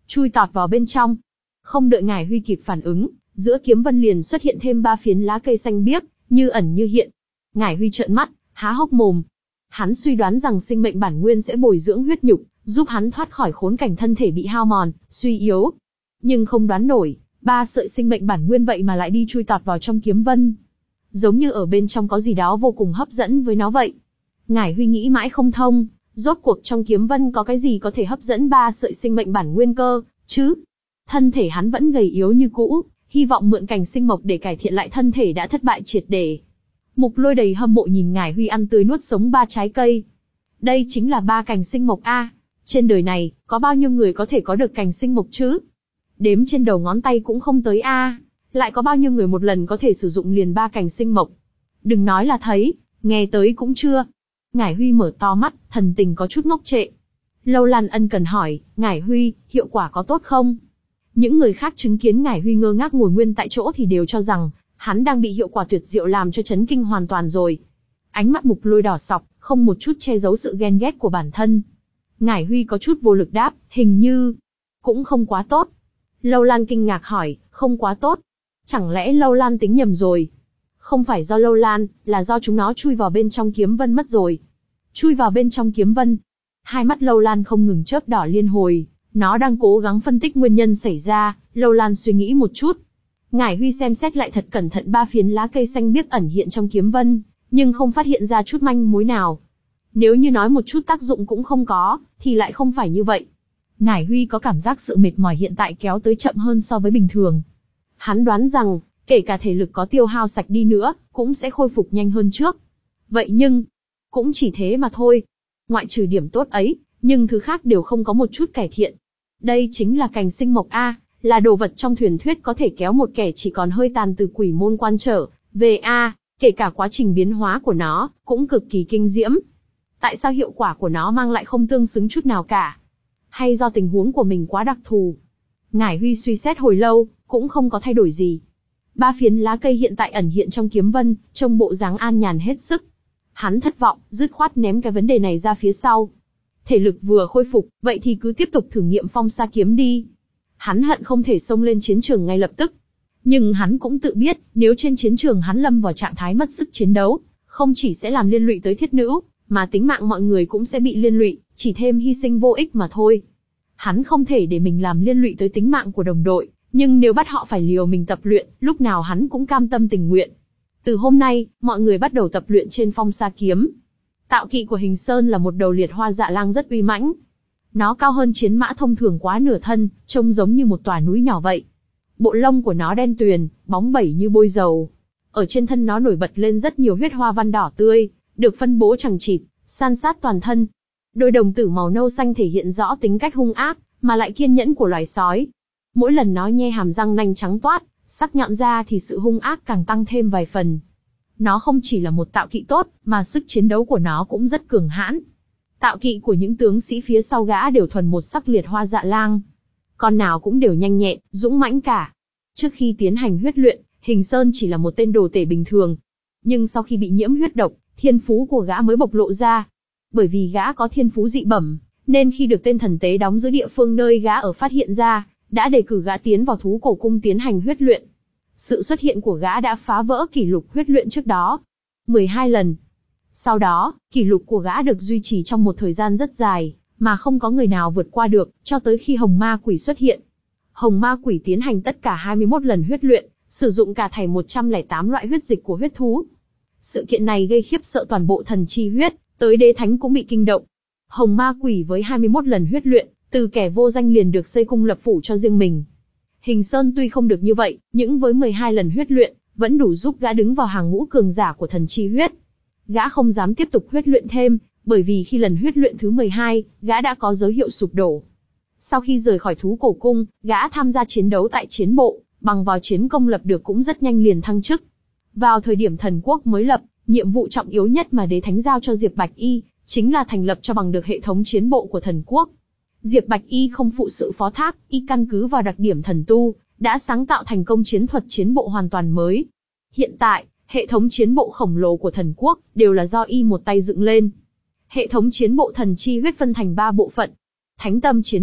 chui tọt vào bên trong. Không đợi Ngải Huy kịp phản ứng, giữa kiếm vân liền xuất hiện thêm ba phiến lá cây xanh biếc, như ẩn như hiện. Ngải Huy trợn mắt, há hốc mồm. Hắn suy đoán rằng sinh mệnh bản nguyên sẽ bồi dưỡng huyết nhục, giúp hắn thoát khỏi khốn cảnh thân thể bị hao mòn, suy yếu. Nhưng không đoán nổi, ba sợi sinh mệnh bản nguyên vậy mà lại đi chui tọt vào trong kiếm vân. Giống như ở bên trong có gì đó vô cùng hấp dẫn với nó vậy. Ngải Huy nghĩ mãi không thông, rốt cuộc trong kiếm vân có cái gì có thể hấp dẫn ba sợi sinh mệnh bản nguyên cơ, chứ? Thân thể hắn vẫn gầy yếu như cũ, hy vọng mượn cành sinh mộc để cải thiện lại thân thể đã thất bại triệt để. Mục Lôi đầy hâm mộ nhìn Ngải Huy ăn tươi nuốt sống ba trái cây. Đây chính là ba cành sinh mộc a. Trên đời này, có bao nhiêu người có thể có được cành sinh mộc chứ? Đếm trên đầu ngón tay cũng không tới a. Lại có bao nhiêu người một lần có thể sử dụng liền ba cành sinh mộc? Đừng nói là thấy, nghe tới cũng chưa. Ngải Huy mở to mắt, thần tình có chút ngốc trệ. Lâu Lan ân cần hỏi, Ngải Huy, hiệu quả có tốt không? Những người khác chứng kiến Ngải Huy ngơ ngác ngồi nguyên tại chỗ thì đều cho rằng, hắn đang bị hiệu quả tuyệt diệu làm cho chấn kinh hoàn toàn rồi. Ánh mắt Mục Lôi đỏ sọc, không một chút che giấu sự ghen ghét của bản thân. Ngải Huy có chút vô lực đáp, hình như cũng không quá tốt. Lâu Lan kinh ngạc hỏi, không quá tốt? Chẳng lẽ Lâu Lan tính nhầm rồi? Không phải do Lâu Lan, là do chúng nó chui vào bên trong kiếm vân mất rồi. Chui vào bên trong kiếm vân. Hai mắt Lâu Lan không ngừng chớp đỏ liên hồi, nó đang cố gắng phân tích nguyên nhân xảy ra. Lâu Lan suy nghĩ một chút. Ngải Huy xem xét lại thật cẩn thận ba phiến lá cây xanh biếc ẩn hiện trong kiếm vân, nhưng không phát hiện ra chút manh mối nào. Nếu như nói một chút tác dụng cũng không có, thì lại không phải như vậy. Ngải Huy có cảm giác sự mệt mỏi hiện tại kéo tới chậm hơn so với bình thường. Hắn đoán rằng, kể cả thể lực có tiêu hao sạch đi nữa, cũng sẽ khôi phục nhanh hơn trước. Vậy nhưng, cũng chỉ thế mà thôi. Ngoại trừ điểm tốt ấy, nhưng thứ khác đều không có một chút cải thiện. Đây chính là cành sinh mộc A, là đồ vật trong truyền thuyết có thể kéo một kẻ chỉ còn hơi tàn từ quỷ môn quan trở về A, kể cả quá trình biến hóa của nó, cũng cực kỳ kinh diễm. Tại sao hiệu quả của nó mang lại không tương xứng chút nào cả? Hay do tình huống của mình quá đặc thù? Ngải Huy suy xét hồi lâu, cũng không có thay đổi gì. Ba phiến lá cây hiện tại ẩn hiện trong kiếm vân, trông bộ dáng an nhàn hết sức. Hắn thất vọng, dứt khoát ném cái vấn đề này ra phía sau. Thể lực vừa khôi phục, vậy thì cứ tiếp tục thử nghiệm phong sa kiếm đi. Hắn hận không thể xông lên chiến trường ngay lập tức. Nhưng hắn cũng tự biết, nếu trên chiến trường hắn lâm vào trạng thái mất sức chiến đấu, không chỉ sẽ làm liên lụy tới thiết nữ, mà tính mạng mọi người cũng sẽ bị liên lụy, chỉ thêm hy sinh vô ích mà thôi. Hắn không thể để mình làm liên lụy tới tính mạng của đồng đội, nhưng nếu bắt họ phải liều mình tập luyện, lúc nào hắn cũng cam tâm tình nguyện. Từ hôm nay, mọi người bắt đầu tập luyện trên phong sa kiếm. Tạo kỵ của Hình Sơn là một đầu liệt hoa dạ lang rất uy mãnh. Nó cao hơn chiến mã thông thường quá nửa thân, trông giống như một tòa núi nhỏ vậy. Bộ lông của nó đen tuyền, bóng bẩy như bôi dầu. Ở trên thân nó nổi bật lên rất nhiều huyết hoa văn đỏ tươi, được phân bố chằng chịt, san sát toàn thân. Đôi đồng tử màu nâu xanh thể hiện rõ tính cách hung ác, mà lại kiên nhẫn của loài sói. Mỗi lần nó nhe hàm răng nanh trắng toát, sắc nhọn ra thì sự hung ác càng tăng thêm vài phần. Nó không chỉ là một tạo kỵ tốt, mà sức chiến đấu của nó cũng rất cường hãn. Tạo kỵ của những tướng sĩ phía sau gã đều thuần một sắc liệt hoa dạ lang. Con nào cũng đều nhanh nhẹn, dũng mãnh cả. Trước khi tiến hành huyết luyện, Hình Sơn chỉ là một tên đồ tể bình thường. Nhưng sau khi bị nhiễm huyết độc, thiên phú của gã mới bộc lộ ra. Bởi vì gã có thiên phú dị bẩm, nên khi được tên thần tế đóng giữ địa phương nơi gã ở phát hiện ra, đã đề cử gã tiến vào thú cổ cung tiến hành huyết luyện. Sự xuất hiện của gã đã phá vỡ kỷ lục huyết luyện trước đó. mười hai lần. Sau đó, kỷ lục của gã được duy trì trong một thời gian rất dài, mà không có người nào vượt qua được, cho tới khi Hồng Ma Quỷ xuất hiện. Hồng Ma Quỷ tiến hành tất cả hai mươi mốt lần huyết luyện, sử dụng cả thảy một trăm lẻ tám loại huyết dịch của huyết thú. Sự kiện này gây khiếp sợ toàn bộ thần chi huyết, tới đế thánh cũng bị kinh động. Hồng Ma Quỷ với hai mươi mốt lần huyết luyện, từ kẻ vô danh liền được xây cung lập phủ cho riêng mình. Hình Sơn tuy không được như vậy, nhưng với mười hai lần huyết luyện, vẫn đủ giúp gã đứng vào hàng ngũ cường giả của thần chi huyết. Gã không dám tiếp tục huyết luyện thêm, bởi vì khi lần huyết luyện thứ mười hai, gã đã có dấu hiệu sụp đổ. Sau khi rời khỏi thú cổ cung, gã tham gia chiến đấu tại chiến bộ, bằng vào chiến công lập được cũng rất nhanh liền thăng chức. Vào thời điểm thần quốc mới lập, nhiệm vụ trọng yếu nhất mà đế thánh giao cho Diệp Bạch Y, chính là thành lập cho bằng được hệ thống chiến bộ của thần quốc. Diệp Bạch Y không phụ sự phó thác, y căn cứ vào đặc điểm thần tu, đã sáng tạo thành công chiến thuật chiến bộ hoàn toàn mới. Hiện tại, hệ thống chiến bộ khổng lồ của thần quốc, đều là do y một tay dựng lên. Hệ thống chiến bộ thần chi huyết phân thành ba bộ phận. Thánh tâm chiến bộ,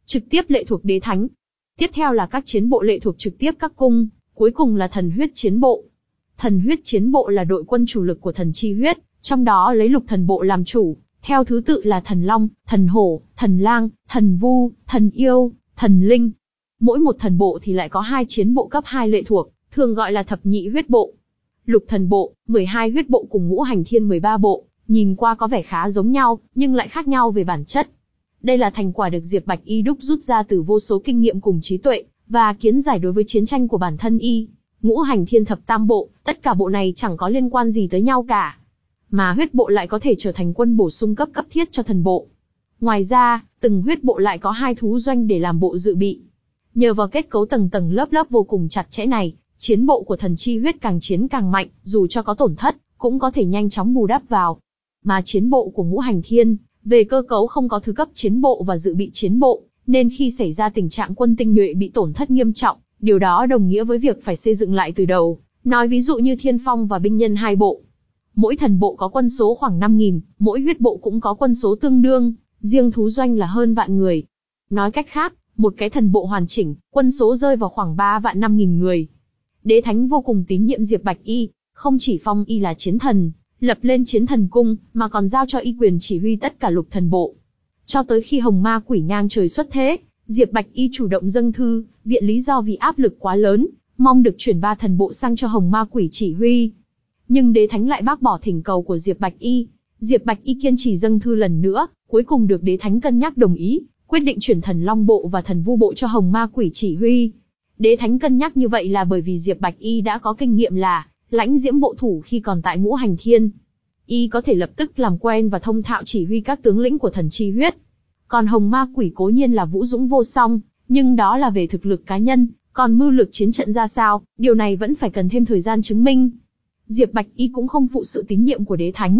trực tiếp lệ thuộc đế thánh. Tiếp theo là các chiến bộ lệ thuộc trực tiếp các cung, cuối cùng là thần huyết chiến bộ. Thần huyết chiến bộ là đội quân chủ lực của thần chi huyết, trong đó lấy lục thần bộ làm chủ, theo thứ tự là thần long, thần hổ, thần lang, thần vu, thần yêu, thần linh. Mỗi một thần bộ thì lại có hai chiến bộ cấp hai lệ thuộc, thường gọi là thập nhị huyết bộ. Lục thần bộ, mười hai huyết bộ cùng ngũ hành thiên mười ba bộ, nhìn qua có vẻ khá giống nhau, nhưng lại khác nhau về bản chất. Đây là thành quả được Diệp Bạch Y đúc rút ra từ vô số kinh nghiệm cùng trí tuệ, và kiến giải đối với chiến tranh của bản thân y. Ngũ hành thiên thập tam bộ, tất cả bộ này chẳng có liên quan gì tới nhau cả. Mà huyết bộ lại có thể trở thành quân bổ sung cấp cấp thiết cho thần bộ. Ngoài ra, từng huyết bộ lại có hai thú doanh để làm bộ dự bị. Nhờ vào kết cấu tầng tầng lớp lớp vô cùng chặt chẽ này, chiến bộ của thần chi huyết càng chiến càng mạnh, dù cho có tổn thất, cũng có thể nhanh chóng bù đắp vào. Mà chiến bộ của ngũ hành thiên, về cơ cấu không có thứ cấp chiến bộ và dự bị chiến bộ, nên khi xảy ra tình trạng quân tinh nhuệ bị tổn thất nghiêm trọng, điều đó đồng nghĩa với việc phải xây dựng lại từ đầu. Nói ví dụ như Thiên Phong và binh nhân hai bộ. Mỗi thần bộ có quân số khoảng năm nghìn, mỗi huyết bộ cũng có quân số tương đương, riêng thú doanh là hơn vạn người. Nói cách khác, một cái thần bộ hoàn chỉnh, quân số rơi vào khoảng ba vạn năm nghìn người. Đế thánh vô cùng tín nhiệm Diệp Bạch Y, không chỉ phong y là chiến thần, lập lên chiến thần cung, mà còn giao cho y quyền chỉ huy tất cả lục thần bộ. Cho tới khi hồng ma quỷ ngang trời xuất thế, Diệp Bạch Y chủ động dâng thư, viện lý do vì áp lực quá lớn, mong được chuyển ba thần bộ sang cho hồng ma quỷ chỉ huy. Nhưng đế thánh lại bác bỏ thỉnh cầu của Diệp Bạch Y. Diệp Bạch Y kiên trì dâng thư lần nữa, cuối cùng được đế thánh cân nhắc đồng ý, quyết định chuyển thần long bộ và thần vu bộ cho hồng ma quỷ chỉ huy. Đế thánh cân nhắc như vậy là bởi vì Diệp Bạch Y đã có kinh nghiệm là lãnh diễm bộ thủ khi còn tại ngũ hành thiên. Y có thể lập tức làm quen và thông thạo chỉ huy các tướng lĩnh của thần chi huyết. Còn hồng ma quỷ cố nhiên là vũ dũng vô song, nhưng đó là về thực lực cá nhân, còn mưu lược chiến trận ra sao, điều này vẫn phải cần thêm thời gian chứng minh. Diệp Bạch Y cũng không phụ sự tín nhiệm của đế thánh.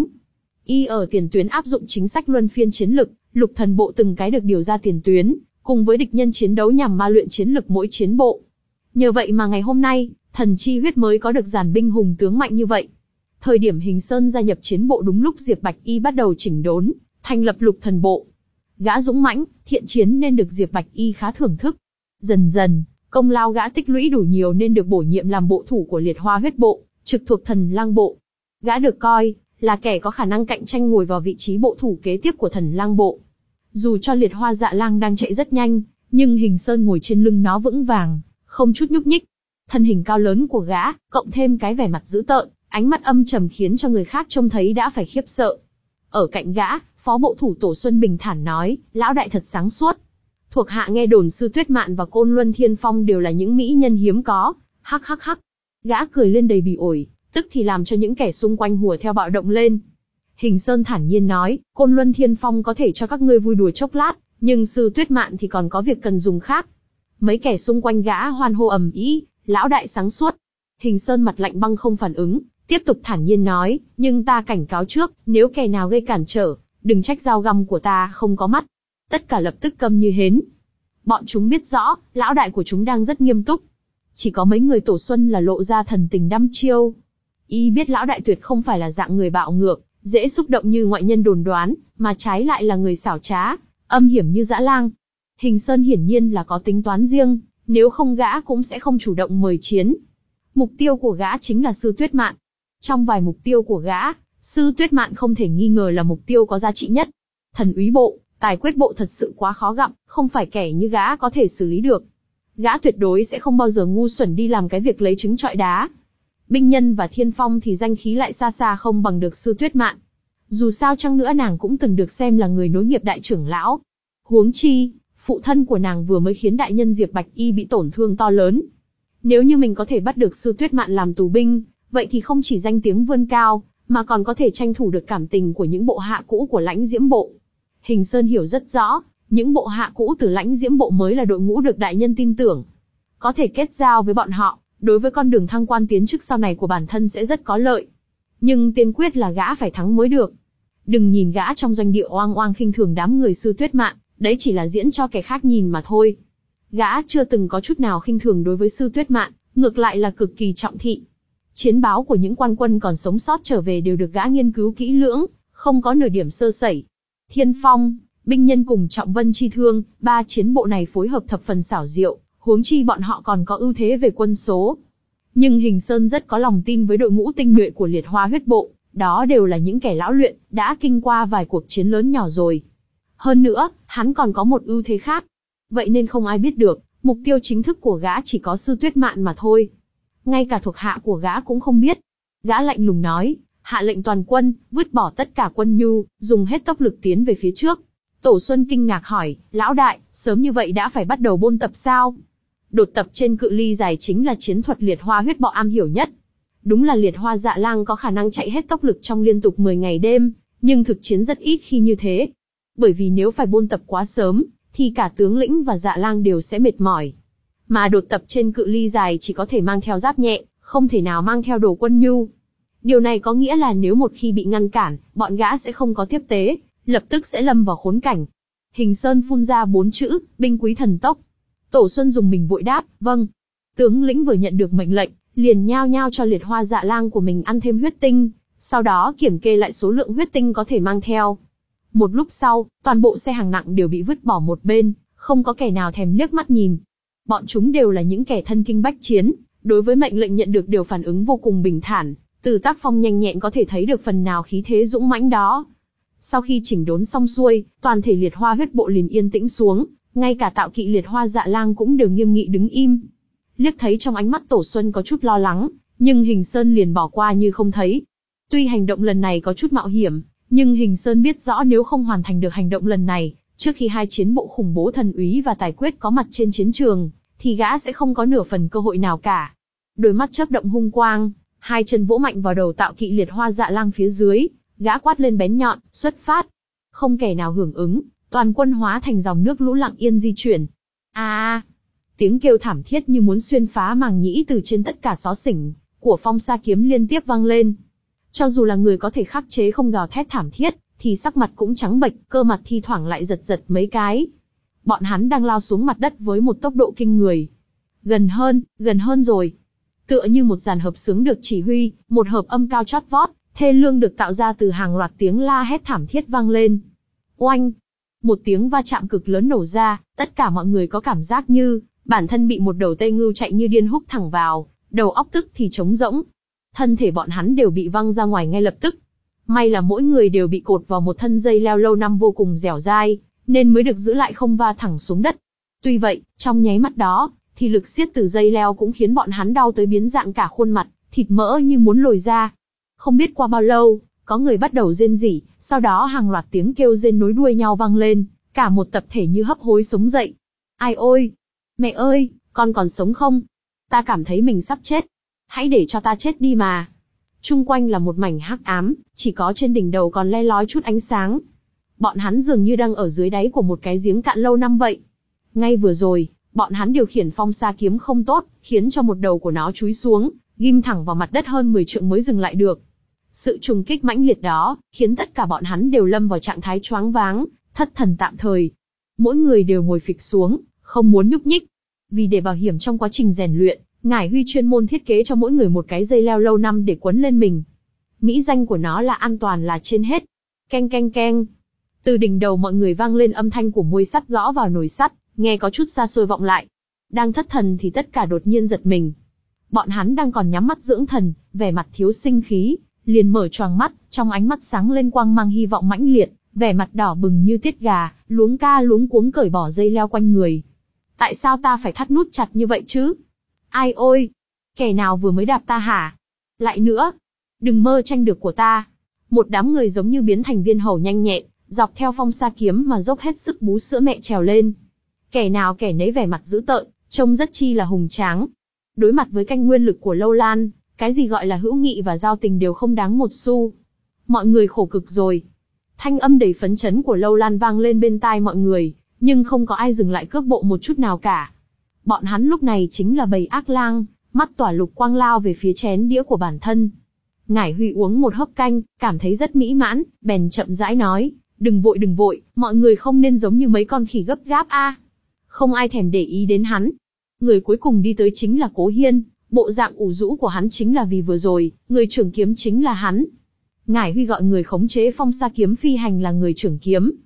Y ở tiền tuyến áp dụng chính sách luân phiên chiến lực, lục thần bộ từng cái được điều ra tiền tuyến, cùng với địch nhân chiến đấu nhằm ma luyện chiến lực mỗi chiến bộ. Nhờ vậy mà ngày hôm nay, thần chi huyết mới có được dàn binh hùng tướng mạnh như vậy. Thời điểm Hình Sơn gia nhập chiến bộ đúng lúc Diệp Bạch Y bắt đầu chỉnh đốn, thành lập lục thần bộ. Gã dũng mãnh, thiện chiến nên được Diệp Bạch Y khá thưởng thức. Dần dần, công lao gã tích lũy đủ nhiều nên được bổ nhiệm làm bộ thủ của liệt hoa huyết bộ, trực thuộc thần lang bộ. Gã được coi là kẻ có khả năng cạnh tranh ngồi vào vị trí bộ thủ kế tiếp của thần lang bộ. Dù cho liệt hoa dạ lang đang chạy rất nhanh, nhưng Hình Sơn ngồi trên lưng nó vững vàng, không chút nhúc nhích. Thân hình cao lớn của gã, cộng thêm cái vẻ mặt dữ tợn, ánh mắt âm trầm khiến cho người khác trông thấy đã phải khiếp sợ. Ở cạnh gã, phó bộ thủ Tổ Xuân bình thản nói, lão đại thật sáng suốt. Thuộc hạ nghe đồn Sư Tuyết Mạn và Côn Luân Thiên Phong đều là những mỹ nhân hiếm có. Hắc hắc hắc. Gã cười lên đầy bỉ ổi, tức thì làm cho những kẻ xung quanh hùa theo bạo động lên. Hình Sơn thản nhiên nói, Côn Luân Thiên Phong có thể cho các ngươi vui đùa chốc lát, nhưng Sư Tuyết Mạn thì còn có việc cần dùng khác. Mấy kẻ xung quanh gã hoan hô ầm ĩ, lão đại sáng suốt. Hình Sơn mặt lạnh băng không phản ứng, tiếp tục thản nhiên nói, nhưng ta cảnh cáo trước, nếu kẻ nào gây cản trở, đừng trách dao găm của ta không có mắt. Tất cả lập tức câm như hến. Bọn chúng biết rõ, lão đại của chúng đang rất nghiêm túc. Chỉ có mấy người Tổ Xuân là lộ ra thần tình đăm chiêu. Y biết lão đại tuyệt không phải là dạng người bạo ngược, dễ xúc động như ngoại nhân đồn đoán, mà trái lại là người xảo trá, âm hiểm như dã lang. Hình Sơn hiển nhiên là có tính toán riêng, nếu không gã cũng sẽ không chủ động mời chiến. Mục tiêu của gã chính là Sư Tuyết Mạn. Trong vài mục tiêu của gã, Sư Tuyết Mạn không thể nghi ngờ là mục tiêu có giá trị nhất. Thần úy bộ, tài quyết bộ thật sự quá khó gặm, không phải kẻ như gã có thể xử lý được. Gã tuyệt đối sẽ không bao giờ ngu xuẩn đi làm cái việc lấy trứng trọi đá. Binh nhân và Thiên Phong thì danh khí lại xa xa không bằng được Sư Tuyết Mạn. Dù sao chăng nữa nàng cũng từng được xem là người nối nghiệp đại trưởng lão. Huống chi, phụ thân của nàng vừa mới khiến đại nhân Diệp Bạch Y bị tổn thương to lớn. Nếu như mình có thể bắt được Sư Tuyết Mạn làm tù binh, vậy thì không chỉ danh tiếng vươn cao, mà còn có thể tranh thủ được cảm tình của những bộ hạ cũ của lãnh diễm bộ. Hình Sơn hiểu rất rõ, những bộ hạ cũ từ lãnh diễm bộ mới là đội ngũ được đại nhân tin tưởng. Có thể kết giao với bọn họ, đối với con đường thăng quan tiến chức sau này của bản thân sẽ rất có lợi. Nhưng tiên quyết là gã phải thắng mới được. Đừng nhìn gã trong doanh địa oang oang khinh thường đám người Sư Tuyết Mạn, đấy chỉ là diễn cho kẻ khác nhìn mà thôi. Gã chưa từng có chút nào khinh thường đối với Sư Tuyết Mạn, ngược lại là cực kỳ trọng thị. Chiến báo của những quan quân còn sống sót trở về đều được gã nghiên cứu kỹ lưỡng, không có nửa điểm sơ sẩy. Thiên Phong, binh nhân cùng trọng vân chi thương, ba chiến bộ này phối hợp thập phần xảo diệu, huống chi bọn họ còn có ưu thế về quân số. Nhưng Hình Sơn rất có lòng tin với đội ngũ tinh nhuệ của Liệt Hoa huyết bộ, đó đều là những kẻ lão luyện, đã kinh qua vài cuộc chiến lớn nhỏ rồi. Hơn nữa, hắn còn có một ưu thế khác. Vậy nên không ai biết được, mục tiêu chính thức của gã chỉ có Sư Tuyết Mạn mà thôi. Ngay cả thuộc hạ của gã cũng không biết. Gã lạnh lùng nói, hạ lệnh toàn quân, vứt bỏ tất cả quân nhu, dùng hết tốc lực tiến về phía trước. Tổ Xuân kinh ngạc hỏi, lão đại, sớm như vậy đã phải bắt đầu bôn tập sao? Đột tập trên cự ly dài chính là chiến thuật Liệt Hoa huyết bọ am hiểu nhất. Đúng là Liệt Hoa Dạ Lang có khả năng chạy hết tốc lực trong liên tục mười ngày đêm, nhưng thực chiến rất ít khi như thế. Bởi vì nếu phải bôn tập quá sớm, thì cả tướng lĩnh và Dạ Lang đều sẽ mệt mỏi. Mà đột tập trên cự ly dài chỉ có thể mang theo giáp nhẹ, không thể nào mang theo đồ quân nhu. Điều này có nghĩa là nếu một khi bị ngăn cản, bọn gã sẽ không có tiếp tế, lập tức sẽ lâm vào khốn cảnh. Hình Sơn phun ra bốn chữ, binh quý thần tốc. Tổ Xuân dùng mình vội đáp, vâng. Tướng lĩnh vừa nhận được mệnh lệnh, liền nhao nhao cho Liệt Hoa Dạ Lang của mình ăn thêm huyết tinh, sau đó kiểm kê lại số lượng huyết tinh có thể mang theo. Một lúc sau, toàn bộ xe hàng nặng đều bị vứt bỏ một bên, không có kẻ nào thèm liếc mắt nhìn. Bọn chúng đều là những kẻ thân kinh bách chiến, đối với mệnh lệnh nhận được đều phản ứng vô cùng bình thản, từ tác phong nhanh nhẹn có thể thấy được phần nào khí thế dũng mãnh đó. Sau khi chỉnh đốn xong xuôi, toàn thể Liệt Hoa huyết bộ liền yên tĩnh xuống, ngay cả tạo kỵ Liệt Hoa Dạ Lang cũng đều nghiêm nghị đứng im. Liếc thấy trong ánh mắt Tổ Xuân có chút lo lắng, nhưng Hình Sơn liền bỏ qua như không thấy. Tuy hành động lần này có chút mạo hiểm, nhưng Hình Sơn biết rõ nếu không hoàn thành được hành động lần này, trước khi hai chiến bộ khủng bố Thần Úy và Tài Quyết có mặt trên chiến trường, thì gã sẽ không có nửa phần cơ hội nào cả. Đôi mắt chớp động hung quang, hai chân vỗ mạnh vào đầu tạo kỵ Liệt Hoa Dạ Lang phía dưới, gã quát lên bén nhọn, xuất phát. Không kẻ nào hưởng ứng, toàn quân hóa thành dòng nước lũ lặng yên di chuyển. A à, tiếng kêu thảm thiết như muốn xuyên phá màng nhĩ từ trên tất cả xó xỉnh của Phong Sa Kiếm liên tiếp vang lên. Cho dù là người có thể khắc chế không gào thét thảm thiết, thì sắc mặt cũng trắng bệch, cơ mặt thi thoảng lại giật giật mấy cái. Bọn hắn đang lao xuống mặt đất với một tốc độ kinh người. Gần hơn, gần hơn rồi. Tựa như một dàn hợp xướng được chỉ huy, một hợp âm cao chót vót, thê lương được tạo ra từ hàng loạt tiếng la hét thảm thiết vang lên. Oanh! Một tiếng va chạm cực lớn nổ ra, tất cả mọi người có cảm giác như bản thân bị một đầu tê ngưu chạy như điên húc thẳng vào, đầu óc tức thì trống rỗng. Thân thể bọn hắn đều bị văng ra ngoài ngay lập tức. May là mỗi người đều bị cột vào một thân dây leo lâu năm vô cùng dẻo dai, nên mới được giữ lại không va thẳng xuống đất. Tuy vậy, trong nháy mắt đó, thì lực siết từ dây leo cũng khiến bọn hắn đau tới biến dạng cả khuôn mặt, thịt mỡ như muốn lồi ra. Không biết qua bao lâu, có người bắt đầu rên rỉ, sau đó hàng loạt tiếng kêu rên nối đuôi nhau vang lên, cả một tập thể như hấp hối sống dậy. Ai ôi! Mẹ ơi, con còn sống không? Ta cảm thấy mình sắp chết. Hãy để cho ta chết đi mà. Chung quanh là một mảnh hắc ám, chỉ có trên đỉnh đầu còn le lói chút ánh sáng. Bọn hắn dường như đang ở dưới đáy của một cái giếng cạn lâu năm vậy. Ngay vừa rồi, bọn hắn điều khiển Phong Sa Kiếm không tốt, khiến cho một đầu của nó chúi xuống, ghim thẳng vào mặt đất hơn mười trượng mới dừng lại được. Sự trùng kích mãnh liệt đó, khiến tất cả bọn hắn đều lâm vào trạng thái choáng váng, thất thần tạm thời. Mỗi người đều ngồi phịch xuống, không muốn nhúc nhích. Vì để bảo hiểm trong quá trình rèn luyện, Ngải Huy chuyên môn thiết kế cho mỗi người một cái dây leo lâu năm để quấn lên mình. Mỹ danh của nó là an toàn là trên hết. Keng keng keng. Từ đỉnh đầu mọi người vang lên âm thanh của muôi sắt gõ vào nồi sắt, nghe có chút xa xôi vọng lại. Đang thất thần thì tất cả đột nhiên giật mình. Bọn hắn đang còn nhắm mắt dưỡng thần, vẻ mặt thiếu sinh khí, liền mở choàng mắt, trong ánh mắt sáng lên quang mang hy vọng mãnh liệt, vẻ mặt đỏ bừng như tiết gà, luống ca luống cuống cởi bỏ dây leo quanh người. Tại sao ta phải thắt nút chặt như vậy chứ? Ai ôi! Kẻ nào vừa mới đạp ta hả? Lại nữa! Đừng mơ tranh được của ta! Một đám người giống như biến thành viên hầu nhanh nhẹn, dọc theo Phong Sa Kiếm mà dốc hết sức bú sữa mẹ trèo lên. Kẻ nào kẻ nấy vẻ mặt dữ tợn, trông rất chi là hùng tráng. Đối mặt với canh nguyên lực của Lâu Lan, cái gì gọi là hữu nghị và giao tình đều không đáng một xu. Mọi người khổ cực rồi. Thanh âm đầy phấn chấn của Lâu Lan vang lên bên tai mọi người, nhưng không có ai dừng lại cước bộ một chút nào cả. Bọn hắn lúc này chính là bầy ác lang, mắt tỏa lục quang lao về phía chén đĩa của bản thân. Ngải Huy uống một hớp canh, cảm thấy rất mỹ mãn, bèn chậm rãi nói, đừng vội đừng vội, mọi người không nên giống như mấy con khỉ gấp gáp a. Không ai thèm để ý đến hắn. Người cuối cùng đi tới chính là Cố Hiên, bộ dạng ủ rũ của hắn chính là vì vừa rồi, người trưởng kiếm chính là hắn. Ngải Huy gọi người khống chế Phong Sa Kiếm phi hành là người trưởng kiếm.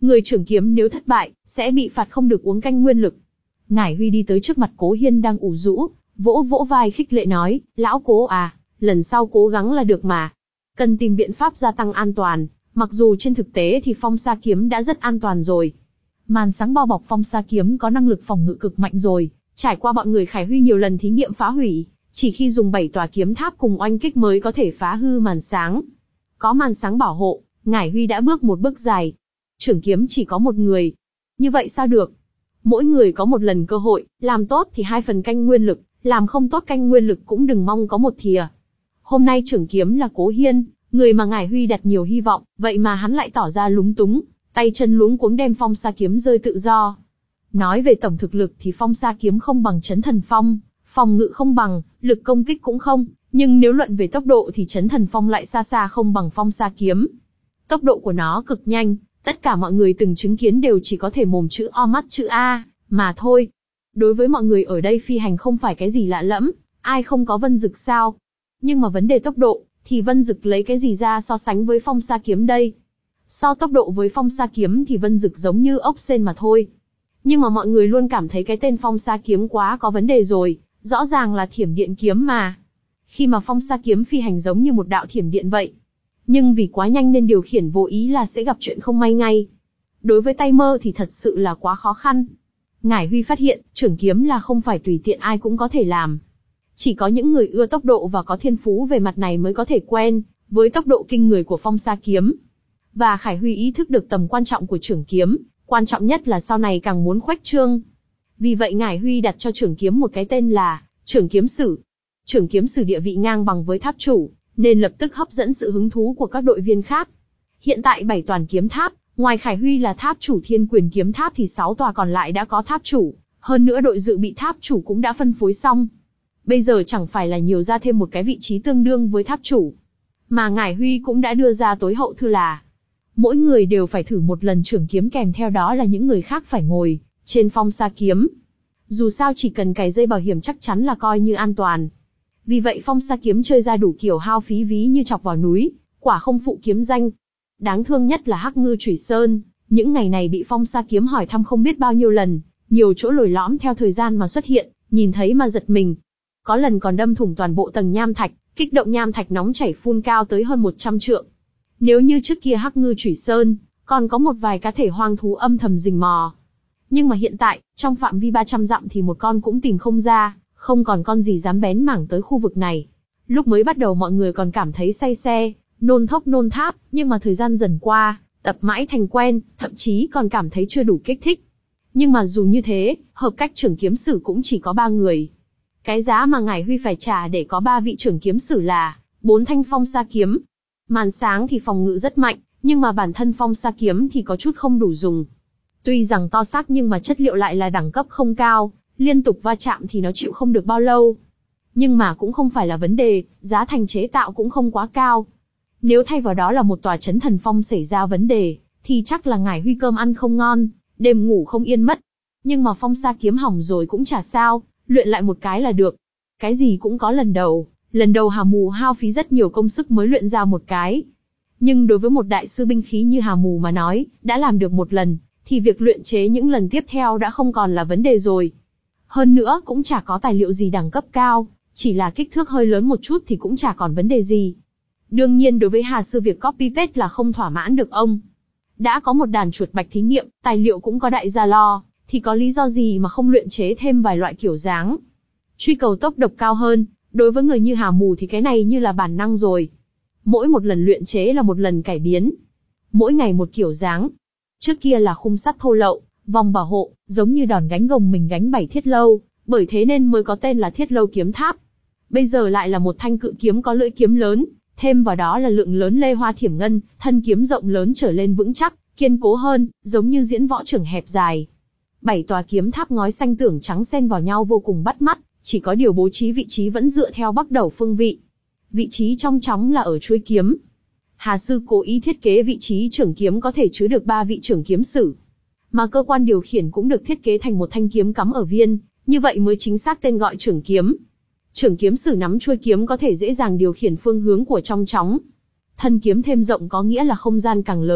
người trưởng kiếm nếu thất bại, sẽ bị phạt không được uống canh nguyên lực. Ngải Huy đi tới trước mặt Cố Hiên đang ủ rũ, vỗ vỗ vai khích lệ nói, lão Cố à, lần sau cố gắng là được mà. Cần tìm biện pháp gia tăng an toàn, mặc dù trên thực tế thì phong sa kiếm đã rất an toàn rồi. Màn sáng bao bọc phong sa kiếm có năng lực phòng ngự cực mạnh rồi, trải qua bọn người Khải Huy nhiều lần thí nghiệm phá hủy, chỉ khi dùng bảy tòa kiếm tháp cùng oanh kích mới có thể phá hư màn sáng. Có màn sáng bảo hộ, Ngải Huy đã bước một bước dài. Trưởng kiếm chỉ có một người. Như vậy sao được? Mỗi người có một lần cơ hội, làm tốt thì hai phần canh nguyên lực, làm không tốt canh nguyên lực cũng đừng mong có một thìa. Hôm nay trưởng kiếm là Cố Hiên, người mà Ngải Huy đặt nhiều hy vọng, vậy mà hắn lại tỏ ra lúng túng, tay chân luống cuống đem phong sa kiếm rơi tự do. Nói về tổng thực lực thì phong sa kiếm không bằng Chấn Thần Phong, phòng ngự không bằng, lực công kích cũng không, nhưng nếu luận về tốc độ thì Chấn Thần Phong lại xa xa không bằng phong sa kiếm. Tốc độ của nó cực nhanh, tất cả mọi người từng chứng kiến đều chỉ có thể mồm chữ O mắt chữ A, mà thôi. Đối với mọi người ở đây phi hành không phải cái gì lạ lẫm, ai không có vân dực sao? Nhưng mà vấn đề tốc độ, thì vân dực lấy cái gì ra so sánh với phong sa kiếm đây? So tốc độ với phong sa kiếm thì vân dực giống như ốc sên mà thôi. Nhưng mà mọi người luôn cảm thấy cái tên phong sa kiếm quá có vấn đề rồi, rõ ràng là thiểm điện kiếm mà. Khi mà phong sa kiếm phi hành giống như một đạo thiểm điện vậy. Nhưng vì quá nhanh nên điều khiển vô ý là sẽ gặp chuyện không may ngay. Đối với tay mơ thì thật sự là quá khó khăn. Ngải Huy phát hiện, trưởng kiếm là không phải tùy tiện ai cũng có thể làm. Chỉ có những người ưa tốc độ và có thiên phú về mặt này mới có thể quen với tốc độ kinh người của phong sa kiếm. Và Khải Huy ý thức được tầm quan trọng của trưởng kiếm, quan trọng nhất là sau này càng muốn khuếch trương. Vì vậy Ngải Huy đặt cho trưởng kiếm một cái tên là Trưởng Kiếm Sử. Trưởng Kiếm Sử địa vị ngang bằng với tháp chủ, nên lập tức hấp dẫn sự hứng thú của các đội viên khác. Hiện tại bảy toàn kiếm tháp, ngoài Khải Huy là tháp chủ Thiên Quyền kiếm tháp thì sáu tòa còn lại đã có tháp chủ, hơn nữa đội dự bị tháp chủ cũng đã phân phối xong. Bây giờ chẳng phải là nhiều ra thêm một cái vị trí tương đương với tháp chủ. Mà Ngải Huy cũng đã đưa ra tối hậu thư là mỗi người đều phải thử một lần trưởng kiếm, kèm theo đó là những người khác phải ngồi trên phong sa kiếm. Dù sao chỉ cần cài dây bảo hiểm chắc chắn là coi như an toàn. Vì vậy phong sa kiếm chơi ra đủ kiểu hao phí ví như chọc vào núi, quả không phụ kiếm danh. Đáng thương nhất là Hắc Ngư Chủy Sơn, những ngày này bị phong sa kiếm hỏi thăm không biết bao nhiêu lần, nhiều chỗ lồi lõm theo thời gian mà xuất hiện, nhìn thấy mà giật mình. Có lần còn đâm thủng toàn bộ tầng nham thạch, kích động nham thạch nóng chảy phun cao tới hơn một trăm trượng. Nếu như trước kia Hắc Ngư Chủy Sơn, còn có một vài cá thể hoang thú âm thầm rình mò. Nhưng mà hiện tại, trong phạm vi ba trăm dặm thì một con cũng tìm không ra, không còn con gì dám bén mảng tới khu vực này. Lúc mới bắt đầu mọi người còn cảm thấy say xe, nôn thốc nôn tháp, nhưng mà thời gian dần qua, tập mãi thành quen, thậm chí còn cảm thấy chưa đủ kích thích. Nhưng mà dù như thế, hợp cách trưởng kiếm sử cũng chỉ có ba người. Cái giá mà Ngải Huy phải trả để có ba vị trưởng kiếm sử là bốn thanh phong sa kiếm. Màn sáng thì phòng ngự rất mạnh, nhưng mà bản thân phong sa kiếm thì có chút không đủ dùng. Tuy rằng to xác nhưng mà chất liệu lại là đẳng cấp không cao, liên tục va chạm thì nó chịu không được bao lâu. Nhưng mà cũng không phải là vấn đề, giá thành chế tạo cũng không quá cao. Nếu thay vào đó là một tòa Chấn Thần Phong xảy ra vấn đề, thì chắc là Ngải Huy cơm ăn không ngon, đêm ngủ không yên mất. Nhưng mà phong sa kiếm hỏng rồi cũng chả sao, luyện lại một cái là được. Cái gì cũng có lần đầu, lần đầu Hà Mù hao phí rất nhiều công sức mới luyện ra một cái. Nhưng đối với một đại sư binh khí như Hà Mù mà nói, đã làm được một lần, thì việc luyện chế những lần tiếp theo đã không còn là vấn đề rồi. Hơn nữa cũng chả có tài liệu gì đẳng cấp cao, chỉ là kích thước hơi lớn một chút thì cũng chả còn vấn đề gì. Đương nhiên đối với Hà Sư việc copy paste là không thỏa mãn được ông. Đã có một đàn chuột bạch thí nghiệm, tài liệu cũng có đại gia lo, thì có lý do gì mà không luyện chế thêm vài loại kiểu dáng. Truy cầu tốc độc cao hơn, đối với người như Hà Mù thì cái này như là bản năng rồi. Mỗi một lần luyện chế là một lần cải biến. Mỗi ngày một kiểu dáng. Trước kia là khung sắt thô lậu, vòng bảo hộ, giống như đòn gánh gồng mình gánh bảy thiết lâu, bởi thế nên mới có tên là Thiết Lâu Kiếm Tháp. Bây giờ lại là một thanh cự kiếm có lưỡi kiếm lớn, thêm vào đó là lượng lớn lê hoa thiểm ngân, thân kiếm rộng lớn trở lên vững chắc, kiên cố hơn, giống như diễn võ trưởng hẹp dài. Bảy tòa kiếm tháp ngói xanh tưởng trắng xen vào nhau vô cùng bắt mắt, chỉ có điều bố trí vị trí vẫn dựa theo bắc đầu phương vị. Vị trí trong chóng là ở chuôi kiếm. Hà Sư cố ý thiết kế vị trí trưởng kiếm có thể chứa được ba vị trưởng kiếm sử. Mà cơ quan điều khiển cũng được thiết kế thành một thanh kiếm cắm ở viên, như vậy mới chính xác tên gọi trưởng kiếm. Trưởng kiếm sử nắm chuôi kiếm có thể dễ dàng điều khiển phương hướng của trong chóng. Thân kiếm thêm rộng có nghĩa là không gian càng lớn,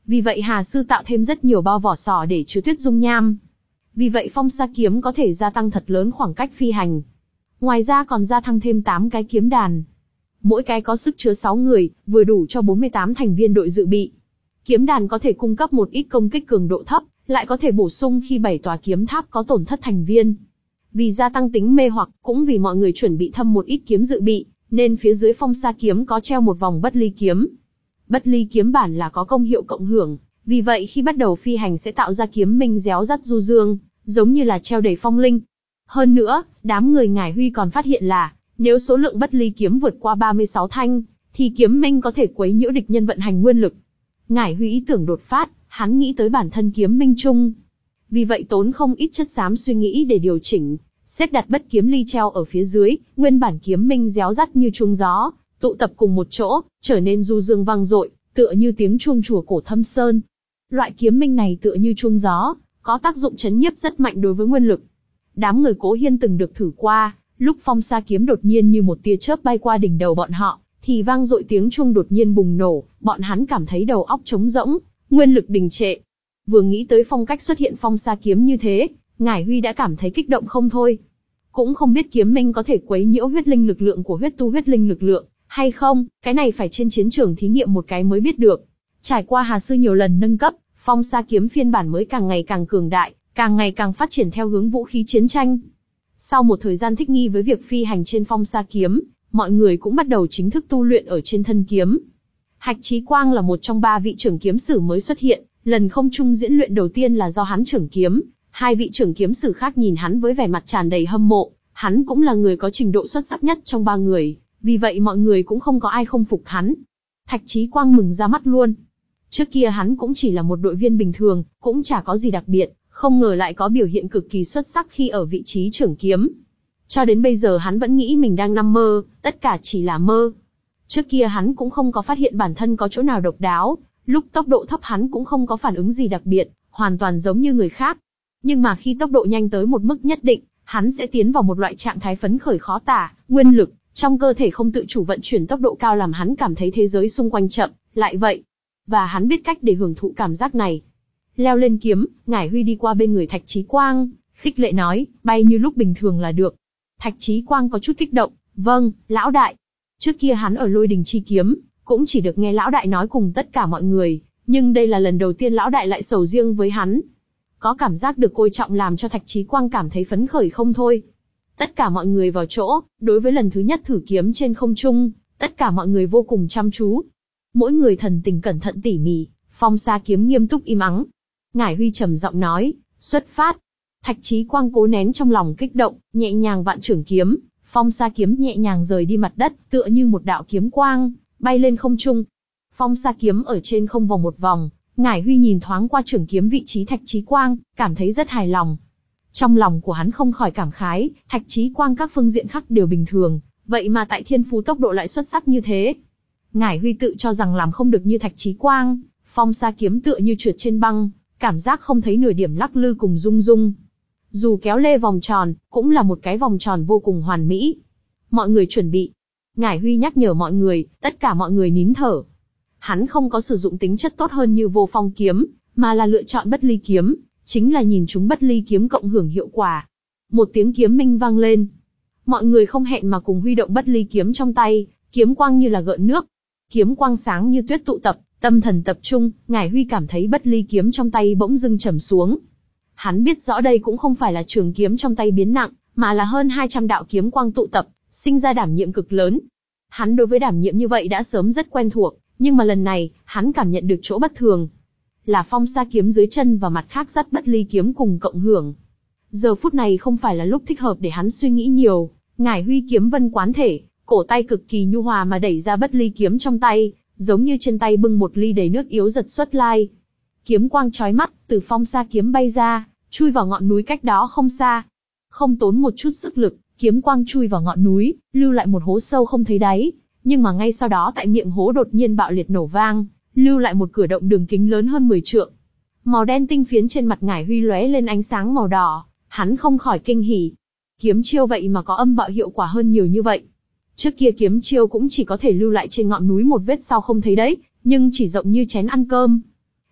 Vì vậy Hà sư tạo thêm rất nhiều bao vỏ sò để chứa tuyết dung nham. Vì vậy phong sa kiếm có thể gia tăng thật lớn khoảng cách phi hành. Ngoài ra còn gia tăng thêm tám cái kiếm đàn. Mỗi cái có sức chứa sáu người, vừa đủ cho bốn mươi tám thành viên đội dự bị. Kiếm đàn có thể cung cấp một ít công kích cường độ thấp, lại có thể bổ sung khi bảy tòa kiếm tháp có tổn thất thành viên. Vì gia tăng tính mê hoặc, cũng vì mọi người chuẩn bị thâm một ít kiếm dự bị, nên phía dưới phong sa kiếm có treo một vòng bất ly kiếm. Bất ly kiếm bản là có công hiệu cộng hưởng, vì vậy khi bắt đầu phi hành sẽ tạo ra kiếm minh réo rắt du dương, giống như là treo đầy phong linh. Hơn nữa, đám người Ngải Huy còn phát hiện là, nếu số lượng bất ly kiếm vượt qua ba mươi sáu thanh, thì kiếm minh có thể quấy nhiễu địch nhân vận hành nguyên lực. Ngải Huy ý tưởng đột phát, hắn nghĩ tới bản thân kiếm minh chung. Vì vậy tốn không ít chất xám suy nghĩ để điều chỉnh, xếp đặt bất kiếm ly treo ở phía dưới, nguyên bản kiếm minh réo rắt như chuông gió, tụ tập cùng một chỗ, trở nên du dương vang dội, tựa như tiếng chuông chùa cổ Thâm Sơn. Loại kiếm minh này tựa như chuông gió, có tác dụng chấn nhiếp rất mạnh đối với nguyên lực. Đám người Cố Hiên từng được thử qua, lúc phong sa kiếm đột nhiên như một tia chớp bay qua đỉnh đầu bọn họ, thì vang dội tiếng chuông đột nhiên bùng nổ, bọn hắn cảm thấy đầu óc trống rỗng, nguyên lực đình trệ. Vừa nghĩ tới phong cách xuất hiện phong sa kiếm như thế, Ngải Huy đã cảm thấy kích động không thôi. Cũng không biết kiếm minh có thể quấy nhiễu huyết linh lực lượng của huyết tu huyết linh lực lượng, hay không, cái này phải trên chiến trường thí nghiệm một cái mới biết được. Trải qua Hà sư nhiều lần nâng cấp, phong sa kiếm phiên bản mới càng ngày càng cường đại, càng ngày càng phát triển theo hướng vũ khí chiến tranh. Sau một thời gian thích nghi với việc phi hành trên phong sa kiếm, mọi người cũng bắt đầu chính thức tu luyện ở trên thân kiếm. Hạch Chí Quang là một trong ba vị trưởng kiếm sử mới xuất hiện, lần không trung diễn luyện đầu tiên là do hắn trưởng kiếm, hai vị trưởng kiếm sử khác nhìn hắn với vẻ mặt tràn đầy hâm mộ, hắn cũng là người có trình độ xuất sắc nhất trong ba người, vì vậy mọi người cũng không có ai không phục hắn. Thạch Chí Quang mừng ra mắt luôn. Trước kia hắn cũng chỉ là một đội viên bình thường, cũng chả có gì đặc biệt, không ngờ lại có biểu hiện cực kỳ xuất sắc khi ở vị trí trưởng kiếm. Cho đến bây giờ hắn vẫn nghĩ mình đang nằm mơ, tất cả chỉ là mơ. Trước kia hắn cũng không có phát hiện bản thân có chỗ nào độc đáo, lúc tốc độ thấp hắn cũng không có phản ứng gì đặc biệt, hoàn toàn giống như người khác. Nhưng mà khi tốc độ nhanh tới một mức nhất định, hắn sẽ tiến vào một loại trạng thái phấn khởi khó tả, nguyên lực trong cơ thể không tự chủ vận chuyển tốc độ cao làm hắn cảm thấy thế giới xung quanh chậm, lại vậy. Và hắn biết cách để hưởng thụ cảm giác này. Leo lên kiếm, Ngải Huy đi qua bên người Thạch Chí Quang, khích lệ nói, bay như lúc bình thường là được. Thạch Chí Quang có chút kích động, vâng, lão đại. Trước kia hắn ở Lôi Đình Chi Kiếm, cũng chỉ được nghe lão đại nói cùng tất cả mọi người, nhưng đây là lần đầu tiên lão đại lại sầu riêng với hắn. Có cảm giác được coi trọng làm cho Thạch Chí Quang cảm thấy phấn khởi không thôi. Tất cả mọi người vào chỗ, đối với lần thứ nhất thử kiếm trên không trung, tất cả mọi người vô cùng chăm chú. Mỗi người thần tình cẩn thận tỉ mỉ, phong sa kiếm nghiêm túc im ắng. Ngải Huy trầm giọng nói, xuất phát. Thạch Chí Quang cố nén trong lòng kích động, nhẹ nhàng vạn trưởng kiếm, phong sa kiếm nhẹ nhàng rời đi mặt đất, tựa như một đạo kiếm quang, bay lên không trung. Phong sa kiếm ở trên không vòng một vòng, Ngải Huy nhìn thoáng qua trưởng kiếm vị trí Thạch Chí Quang, cảm thấy rất hài lòng. Trong lòng của hắn không khỏi cảm khái, Thạch Chí Quang các phương diện khác đều bình thường, vậy mà tại thiên phú tốc độ lại xuất sắc như thế. Ngải Huy tự cho rằng làm không được như Thạch Chí Quang, phong sa kiếm tựa như trượt trên băng, cảm giác không thấy nửa điểm lắc lư cùng rung rung. Dù kéo lê vòng tròn, cũng là một cái vòng tròn vô cùng hoàn mỹ. Mọi người chuẩn bị. Ngải Huy nhắc nhở mọi người, tất cả mọi người nín thở. Hắn không có sử dụng tính chất tốt hơn như vô phong kiếm, mà là lựa chọn bất ly kiếm, chính là nhìn chúng bất ly kiếm cộng hưởng hiệu quả. Một tiếng kiếm minh vang lên. Mọi người không hẹn mà cùng huy động bất ly kiếm trong tay, kiếm quang như là gợn nước. Kiếm quang sáng như tuyết tụ tập, tâm thần tập trung, Ngải Huy cảm thấy bất ly kiếm trong tay bỗng dưng trầm xuống. Hắn biết rõ đây cũng không phải là trường kiếm trong tay biến nặng, mà là hơn hai trăm đạo kiếm quang tụ tập, sinh ra đảm nhiệm cực lớn. Hắn đối với đảm nhiệm như vậy đã sớm rất quen thuộc, nhưng mà lần này, hắn cảm nhận được chỗ bất thường. Là phong sa kiếm dưới chân và mặt khác dắt bất ly kiếm cùng cộng hưởng. Giờ phút này không phải là lúc thích hợp để hắn suy nghĩ nhiều, Ngải Huy kiếm vân quán thể, cổ tay cực kỳ nhu hòa mà đẩy ra bất ly kiếm trong tay, giống như trên tay bưng một ly đầy nước yếu giật xuất lai. Kiếm quang chói mắt, từ phong sa kiếm bay ra, chui vào ngọn núi cách đó không xa. Không tốn một chút sức lực, kiếm quang chui vào ngọn núi, lưu lại một hố sâu không thấy đáy, nhưng mà ngay sau đó tại miệng hố đột nhiên bạo liệt nổ vang, lưu lại một cửa động đường kính lớn hơn mười trượng. Màu đen tinh phiến trên mặt Ngải Huy lóe lên ánh sáng màu đỏ, hắn không khỏi kinh hỉ. Kiếm chiêu vậy mà có âm bạo hiệu quả hơn nhiều như vậy. Trước kia kiếm chiêu cũng chỉ có thể lưu lại trên ngọn núi một vết sau không thấy đấy, nhưng chỉ rộng như chén ăn cơm.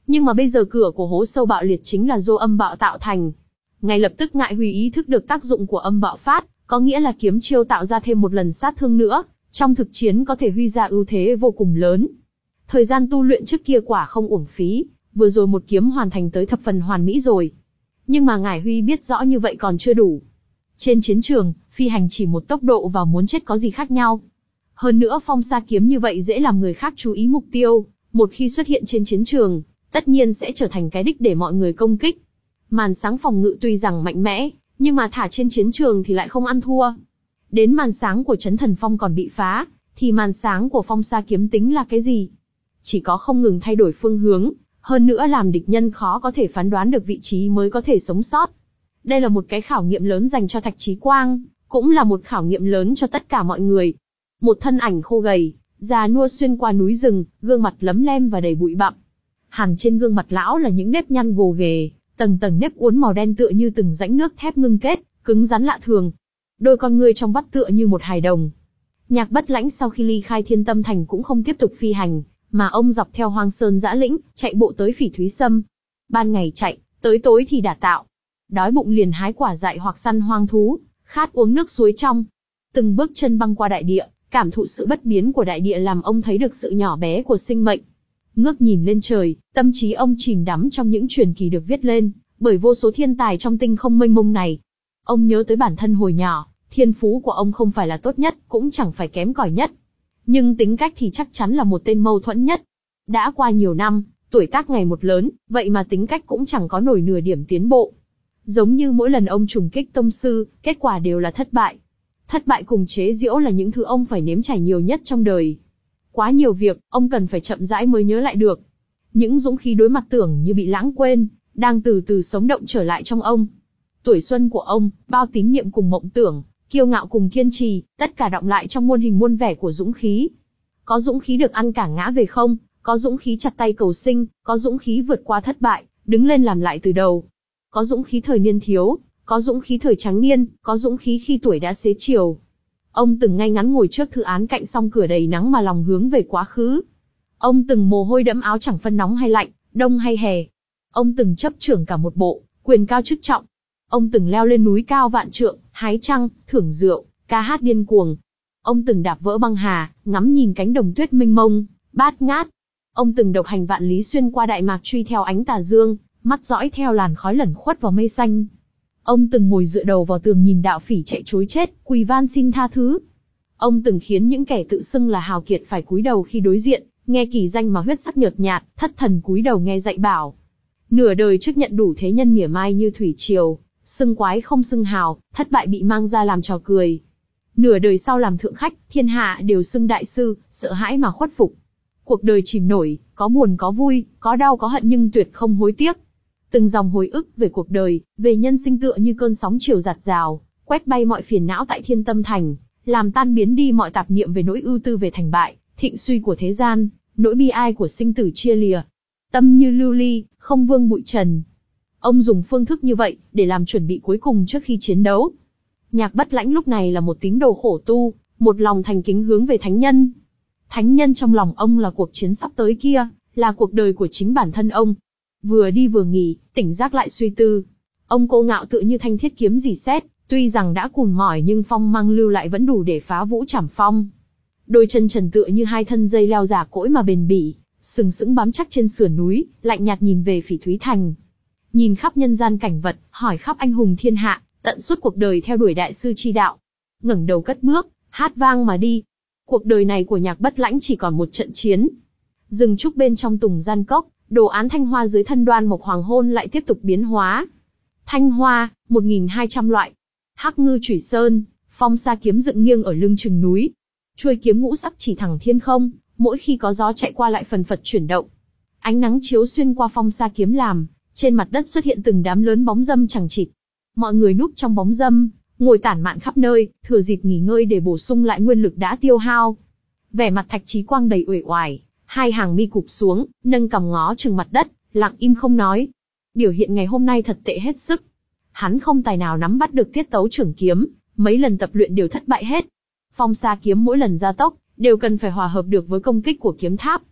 Nhưng mà bây giờ cửa của hố sâu bạo liệt chính là do âm bạo tạo thành. Ngay lập tức Ngại Huy ý thức được tác dụng của âm bạo phát, có nghĩa là kiếm chiêu tạo ra thêm một lần sát thương nữa, trong thực chiến có thể huy ra ưu thế vô cùng lớn. Thời gian tu luyện trước kia quả không uổng phí, vừa rồi một kiếm hoàn thành tới thập phần hoàn mỹ rồi. Nhưng mà Ngải Huy biết rõ như vậy còn chưa đủ. Trên chiến trường, phi hành chỉ một tốc độ và muốn chết có gì khác nhau. Hơn nữa phong sa kiếm như vậy dễ làm người khác chú ý mục tiêu, một khi xuất hiện trên chiến trường, tất nhiên sẽ trở thành cái đích để mọi người công kích. Màn sáng phòng ngự tuy rằng mạnh mẽ, nhưng mà thả trên chiến trường thì lại không ăn thua. Đến màn sáng của Chấn Thần Phong còn bị phá, thì màn sáng của phong sa kiếm tính là cái gì? Chỉ có không ngừng thay đổi phương hướng, hơn nữa làm địch nhân khó có thể phán đoán được vị trí mới có thể sống sót. Đây là một cái khảo nghiệm lớn dành cho Thạch Chí Quang, cũng là một khảo nghiệm lớn cho tất cả mọi người. Một thân ảnh khô gầy, già nua xuyên qua núi rừng, gương mặt lấm lem và đầy bụi bặm. Hẳn trên gương mặt lão là những nếp nhăn gồ ghề, tầng tầng nếp uốn màu đen tựa như từng rãnh nước thép ngưng kết, cứng rắn lạ thường. Đôi con ngươi trong vắt tựa như một hài đồng. Nhạc Bất Lãnh sau khi ly khai Thiên Tâm Thành cũng không tiếp tục phi hành, mà ông dọc theo hoang sơn dã lĩnh, chạy bộ tới Phỉ Thúy Sâm. Ban ngày chạy, tới tối thì đả tạo. Đói bụng liền hái quả dại hoặc săn hoang thú, khát uống nước suối trong. Từng bước chân băng qua đại địa, cảm thụ sự bất biến của đại địa làm ông thấy được sự nhỏ bé của sinh mệnh. Ngước nhìn lên trời, tâm trí ông chìm đắm trong những truyền kỳ được viết lên bởi vô số thiên tài trong tinh không mênh mông này. Ông nhớ tới bản thân hồi nhỏ, thiên phú của ông không phải là tốt nhất, cũng chẳng phải kém cỏi nhất. Nhưng tính cách thì chắc chắn là một tên mâu thuẫn nhất. Đã qua nhiều năm, tuổi tác ngày một lớn, vậy mà tính cách cũng chẳng có nổi nửa điểm tiến bộ. Giống như mỗi lần ông trùng kích tông sư, kết quả đều là thất bại. Thất bại cùng chế giễu là những thứ ông phải nếm trải nhiều nhất trong đời. Quá nhiều việc, ông cần phải chậm rãi mới nhớ lại được. Những dũng khí đối mặt tưởng như bị lãng quên, đang từ từ sống động trở lại trong ông. Tuổi xuân của ông, bao tín niệm cùng mộng tưởng, kiêu ngạo cùng kiên trì, tất cả đọng lại trong muôn hình muôn vẻ của dũng khí. Có dũng khí được ăn cả ngã về không, có dũng khí chặt tay cầu sinh, có dũng khí vượt qua thất bại, đứng lên làm lại từ đầu. Có dũng khí thời niên thiếu, có dũng khí thời trắng niên, có dũng khí khi tuổi đã xế chiều. Ông từng ngay ngắn ngồi trước thư án cạnh song cửa đầy nắng mà lòng hướng về quá khứ. Ông từng mồ hôi đẫm áo chẳng phân nóng hay lạnh, đông hay hè. Ông từng chấp trưởng cả một bộ, quyền cao chức trọng. Ông từng leo lên núi cao vạn trượng, hái trăng, thưởng rượu, ca hát điên cuồng. Ông từng đạp vỡ băng hà, ngắm nhìn cánh đồng tuyết mênh mông, bát ngát. Ông từng độc hành vạn lý xuyên qua đại mạc truy theo ánh tà dương, mắt dõi theo làn khói lẩn khuất vào mây xanh. Ông từng ngồi dựa đầu vào tường nhìn đạo phỉ chạy trối chết, quỳ van xin tha thứ. Ông từng khiến những kẻ tự xưng là hào kiệt phải cúi đầu khi đối diện, nghe kỳ danh mà huyết sắc nhợt nhạt, thất thần cúi đầu nghe dạy bảo. Nửa đời trước nhận đủ thế nhân mỉa mai như thủy triều, xưng quái không xưng hào, thất bại bị mang ra làm trò cười. Nửa đời sau làm thượng khách, thiên hạ đều xưng đại sư, sợ hãi mà khuất phục. Cuộc đời chìm nổi, có buồn có vui, có đau có hận nhưng tuyệt không hối tiếc. Từng dòng hồi ức về cuộc đời, về nhân sinh tựa như cơn sóng chiều giạt rào, quét bay mọi phiền não tại Thiên Tâm Thành, làm tan biến đi mọi tạp niệm về nỗi ưu tư về thành bại, thịnh suy của thế gian, nỗi bi ai của sinh tử chia lìa. Tâm như lưu ly, không vương bụi trần. Ông dùng phương thức như vậy, để làm chuẩn bị cuối cùng trước khi chiến đấu. Nhạc Bất Lãnh lúc này là một tín đồ khổ tu, một lòng thành kính hướng về thánh nhân. Thánh nhân trong lòng ông là cuộc chiến sắp tới kia, là cuộc đời của chính bản thân ông. Vừa đi vừa nghỉ, tỉnh giác lại suy tư. Ông cô ngạo tựa như thanh thiết kiếm rỉ sét, tuy rằng đã cùn mỏi nhưng phong mang lưu lại vẫn đủ để phá vũ trảm phong. Đôi chân trần tựa như hai thân dây leo giả cỗi mà bền bỉ, sừng sững bám chắc trên sườn núi, lạnh nhạt nhìn về Phỉ Thúy Thành. Nhìn khắp nhân gian cảnh vật, hỏi khắp anh hùng thiên hạ, tận suốt cuộc đời theo đuổi đại sư chi đạo. Ngẩng đầu cất bước, hát vang mà đi. Cuộc đời này của Nhạc Bất Lãnh chỉ còn một trận chiến. Rừng trúc bên trong Tùng Gian Cốc, đồ án thanh hoa dưới thân Đoan Mộc Hoàng Hôn lại tiếp tục biến hóa. Thanh hoa, một nghìn hai trăm loại. Hắc ngư chủy sơn, phong sa kiếm dựng nghiêng ở lưng chừng núi. Chuôi kiếm ngũ sắc chỉ thẳng thiên không, mỗi khi có gió chạy qua lại phần phật chuyển động. Ánh nắng chiếu xuyên qua phong sa kiếm làm, trên mặt đất xuất hiện từng đám lớn bóng râm chằng chịt. Mọi người núp trong bóng râm, ngồi tản mạn khắp nơi, thừa dịp nghỉ ngơi để bổ sung lại nguyên lực đã tiêu hao. Vẻ mặt Thạch Chí Quang đầy uể oải, hai hàng mi cụp xuống, nâng cằm ngó chừng mặt đất, lặng im không nói. Biểu hiện ngày hôm nay thật tệ hết sức. Hắn không tài nào nắm bắt được tiết tấu trưởng kiếm, mấy lần tập luyện đều thất bại hết. Phong sa kiếm mỗi lần gia tốc, đều cần phải hòa hợp được với công kích của kiếm tháp.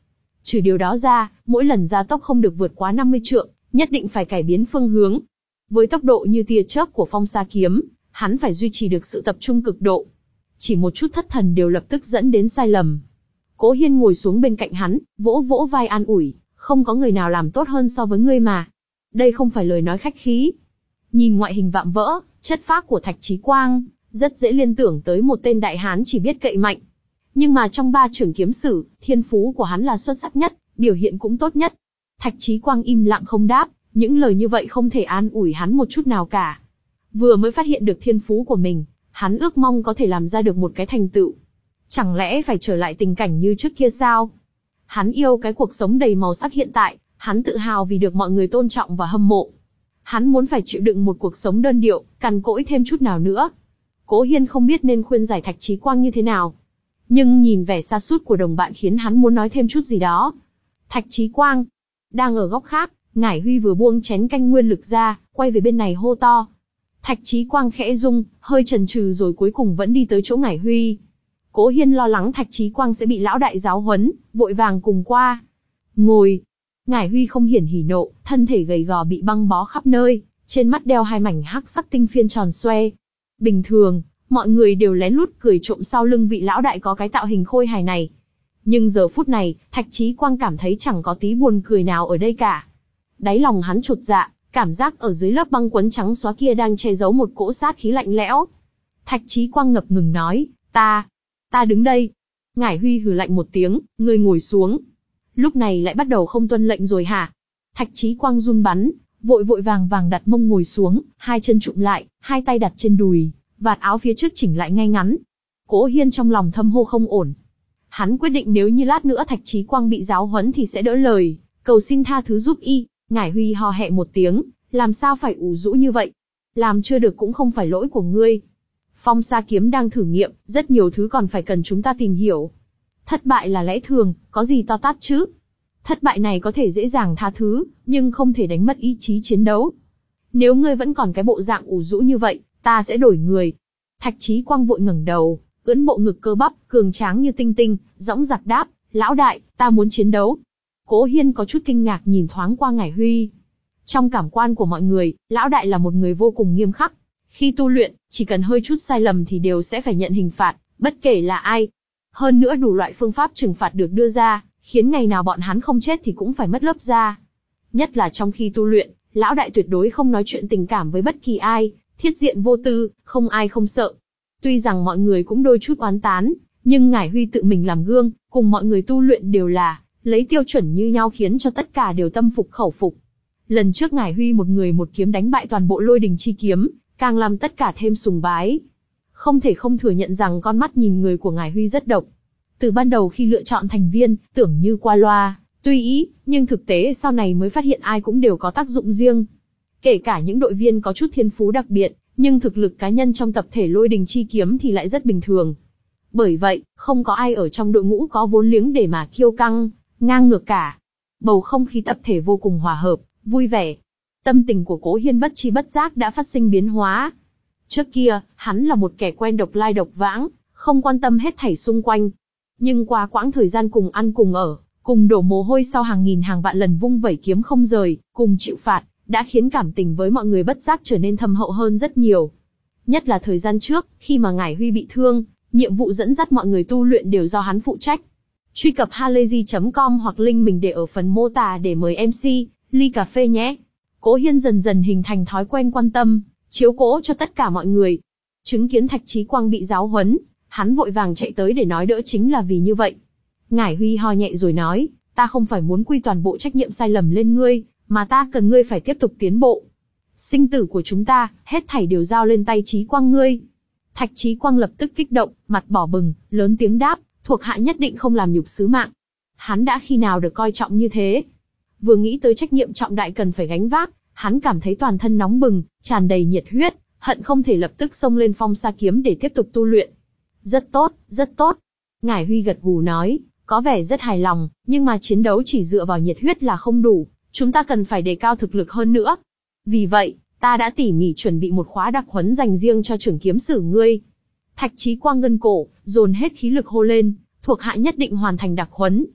Trừ điều đó ra, mỗi lần gia tốc không được vượt quá năm mươi trượng, nhất định phải cải biến phương hướng. Với tốc độ như tia chớp của phong sa kiếm, hắn phải duy trì được sự tập trung cực độ. Chỉ một chút thất thần đều lập tức dẫn đến sai lầm. Cố Hiên ngồi xuống bên cạnh hắn, vỗ vỗ vai an ủi, không có người nào làm tốt hơn so với ngươi mà. Đây không phải lời nói khách khí. Nhìn ngoại hình vạm vỡ, chất phác của Thạch Chí Quang, rất dễ liên tưởng tới một tên đại hán chỉ biết cậy mạnh. Nhưng mà trong ba trưởng kiếm sử, thiên phú của hắn là xuất sắc nhất, biểu hiện cũng tốt nhất. Thạch Chí Quang im lặng không đáp, những lời như vậy không thể an ủi hắn một chút nào cả. Vừa mới phát hiện được thiên phú của mình, hắn ước mong có thể làm ra được một cái thành tựu. Chẳng lẽ phải trở lại tình cảnh như trước kia sao? Hắn yêu cái cuộc sống đầy màu sắc hiện tại, hắn tự hào vì được mọi người tôn trọng và hâm mộ. Hắn muốn phải chịu đựng một cuộc sống đơn điệu, cằn cỗi thêm chút nào nữa. Cố Hiên không biết nên khuyên giải Thạch Chí Quang như thế nào. Nhưng nhìn vẻ sa sút của đồng bạn khiến hắn muốn nói thêm chút gì đó. Thạch Chí Quang. Đang ở góc khác, Ngải Huy vừa buông chén canh nguyên lực ra, quay về bên này hô to. Thạch Chí Quang khẽ rung, hơi chần chừ rồi cuối cùng vẫn đi tới chỗ Ngải Huy. Cố Hiên lo lắng Thạch Chí Quang sẽ bị lão đại giáo huấn, vội vàng cùng qua. Ngồi. Ngải Huy không hiển hỉ nộ, thân thể gầy gò bị băng bó khắp nơi, trên mắt đeo hai mảnh hắc sắc tinh phiên tròn xoe. Bình thường, mọi người đều lén lút cười trộm sau lưng vị lão đại có cái tạo hình khôi hài này. Nhưng giờ phút này, Thạch Chí Quang cảm thấy chẳng có tí buồn cười nào ở đây cả. Đáy lòng hắn chột dạ, cảm giác ở dưới lớp băng quấn trắng xóa kia đang che giấu một cỗ sát khí lạnh lẽo. Thạch Chí Quang ngập ngừng nói, ta, ta đứng đây. Ngải Huy hừ lạnh một tiếng, ngươi ngồi xuống. Lúc này lại bắt đầu không tuân lệnh rồi hả? Thạch Chí Quang run bắn, vội vội vàng vàng đặt mông ngồi xuống, hai chân trụm lại, hai tay đặt trên đùi, vạt áo phía trước chỉnh lại ngay ngắn. Cố Hiên trong lòng thầm hô không ổn. Hắn quyết định nếu như lát nữa Thạch Chí Quang bị giáo huấn thì sẽ đỡ lời, cầu xin tha thứ giúp y. Ngải Huy ho hẹ một tiếng, làm sao phải ủ rũ như vậy? Làm chưa được cũng không phải lỗi của ngươi. Phong Sa kiếm đang thử nghiệm, rất nhiều thứ còn phải cần chúng ta tìm hiểu. Thất bại là lẽ thường, có gì to tát chứ? Thất bại này có thể dễ dàng tha thứ, nhưng không thể đánh mất ý chí chiến đấu. Nếu ngươi vẫn còn cái bộ dạng ủ rũ như vậy, ta sẽ đổi người. Thạch Chí Quang vội ngẩng đầu, ưỡn bộ ngực cơ bắp, cường tráng như tinh tinh, dõng dạc đáp, lão đại, ta muốn chiến đấu. Cố Hiên có chút kinh ngạc nhìn thoáng qua Ngải Huy. Trong cảm quan của mọi người, lão đại là một người vô cùng nghiêm khắc. Khi tu luyện, chỉ cần hơi chút sai lầm thì đều sẽ phải nhận hình phạt, bất kể là ai. Hơn nữa đủ loại phương pháp trừng phạt được đưa ra, khiến ngày nào bọn hắn không chết thì cũng phải mất lớp da. Nhất là trong khi tu luyện, lão đại tuyệt đối không nói chuyện tình cảm với bất kỳ ai, thiết diện vô tư, không ai không sợ. Tuy rằng mọi người cũng đôi chút oán tán, nhưng Ngải Huy tự mình làm gương, cùng mọi người tu luyện đều là lấy tiêu chuẩn như nhau khiến cho tất cả đều tâm phục khẩu phục. Lần trước Ngải Huy một người một kiếm đánh bại toàn bộ Lôi Đình chi kiếm, càng làm tất cả thêm sùng bái. Không thể không thừa nhận rằng con mắt nhìn người của Ngải Huy rất độc. Từ ban đầu khi lựa chọn thành viên, tưởng như qua loa, tùy ý, nhưng thực tế sau này mới phát hiện ai cũng đều có tác dụng riêng. Kể cả những đội viên có chút thiên phú đặc biệt, nhưng thực lực cá nhân trong tập thể Lôi Đình chi kiếm thì lại rất bình thường. Bởi vậy, không có ai ở trong đội ngũ có vốn liếng để mà kiêu căng, ngang ngược cả. Bầu không khí tập thể vô cùng hòa hợp, vui vẻ. Tâm tình của Cố Hiên bất chi bất giác đã phát sinh biến hóa. Trước kia, hắn là một kẻ quen độc lai độc vãng, không quan tâm hết thảy xung quanh. Nhưng qua quãng thời gian cùng ăn cùng ở, cùng đổ mồ hôi sau hàng nghìn hàng vạn lần vung vẩy kiếm không rời, cùng chịu phạt, đã khiến cảm tình với mọi người bất giác trở nên thâm hậu hơn rất nhiều. Nhất là thời gian trước, khi mà Ngải Huy bị thương, nhiệm vụ dẫn dắt mọi người tu luyện đều do hắn phụ trách. Truy cập halayzi chấm com hoặc link mình để ở phần mô tả để mời em xê, ly cà phê nhé. Cố Hiên dần dần hình thành thói quen quan tâm, chiếu cố cho tất cả mọi người. Chứng kiến Thạch Chí Quang bị giáo huấn, hắn vội vàng chạy tới để nói đỡ chính là vì như vậy. Ngải Huy ho nhẹ rồi nói, ta không phải muốn quy toàn bộ trách nhiệm sai lầm lên ngươi, mà ta cần ngươi phải tiếp tục tiến bộ. Sinh tử của chúng ta, hết thảy đều giao lên tay Chí Quang ngươi. Thạch Chí Quang lập tức kích động, mặt đỏ bừng, lớn tiếng đáp, thuộc hạ nhất định không làm nhục sứ mạng. Hắn đã khi nào được coi trọng như thế? Vừa nghĩ tới trách nhiệm trọng đại cần phải gánh vác, hắn cảm thấy toàn thân nóng bừng, tràn đầy nhiệt huyết, hận không thể lập tức xông lên Phong Sa kiếm để tiếp tục tu luyện. Rất tốt, rất tốt. Ngải Huy gật gù nói, có vẻ rất hài lòng, nhưng mà chiến đấu chỉ dựa vào nhiệt huyết là không đủ, chúng ta cần phải đề cao thực lực hơn nữa. Vì vậy, ta đã tỉ mỉ chuẩn bị một khóa đặc huấn dành riêng cho trưởng kiếm sử ngươi. Thạch Chí Quang gân cổ, dồn hết khí lực hô lên, thuộc hạ nhất định hoàn thành đặc huấn.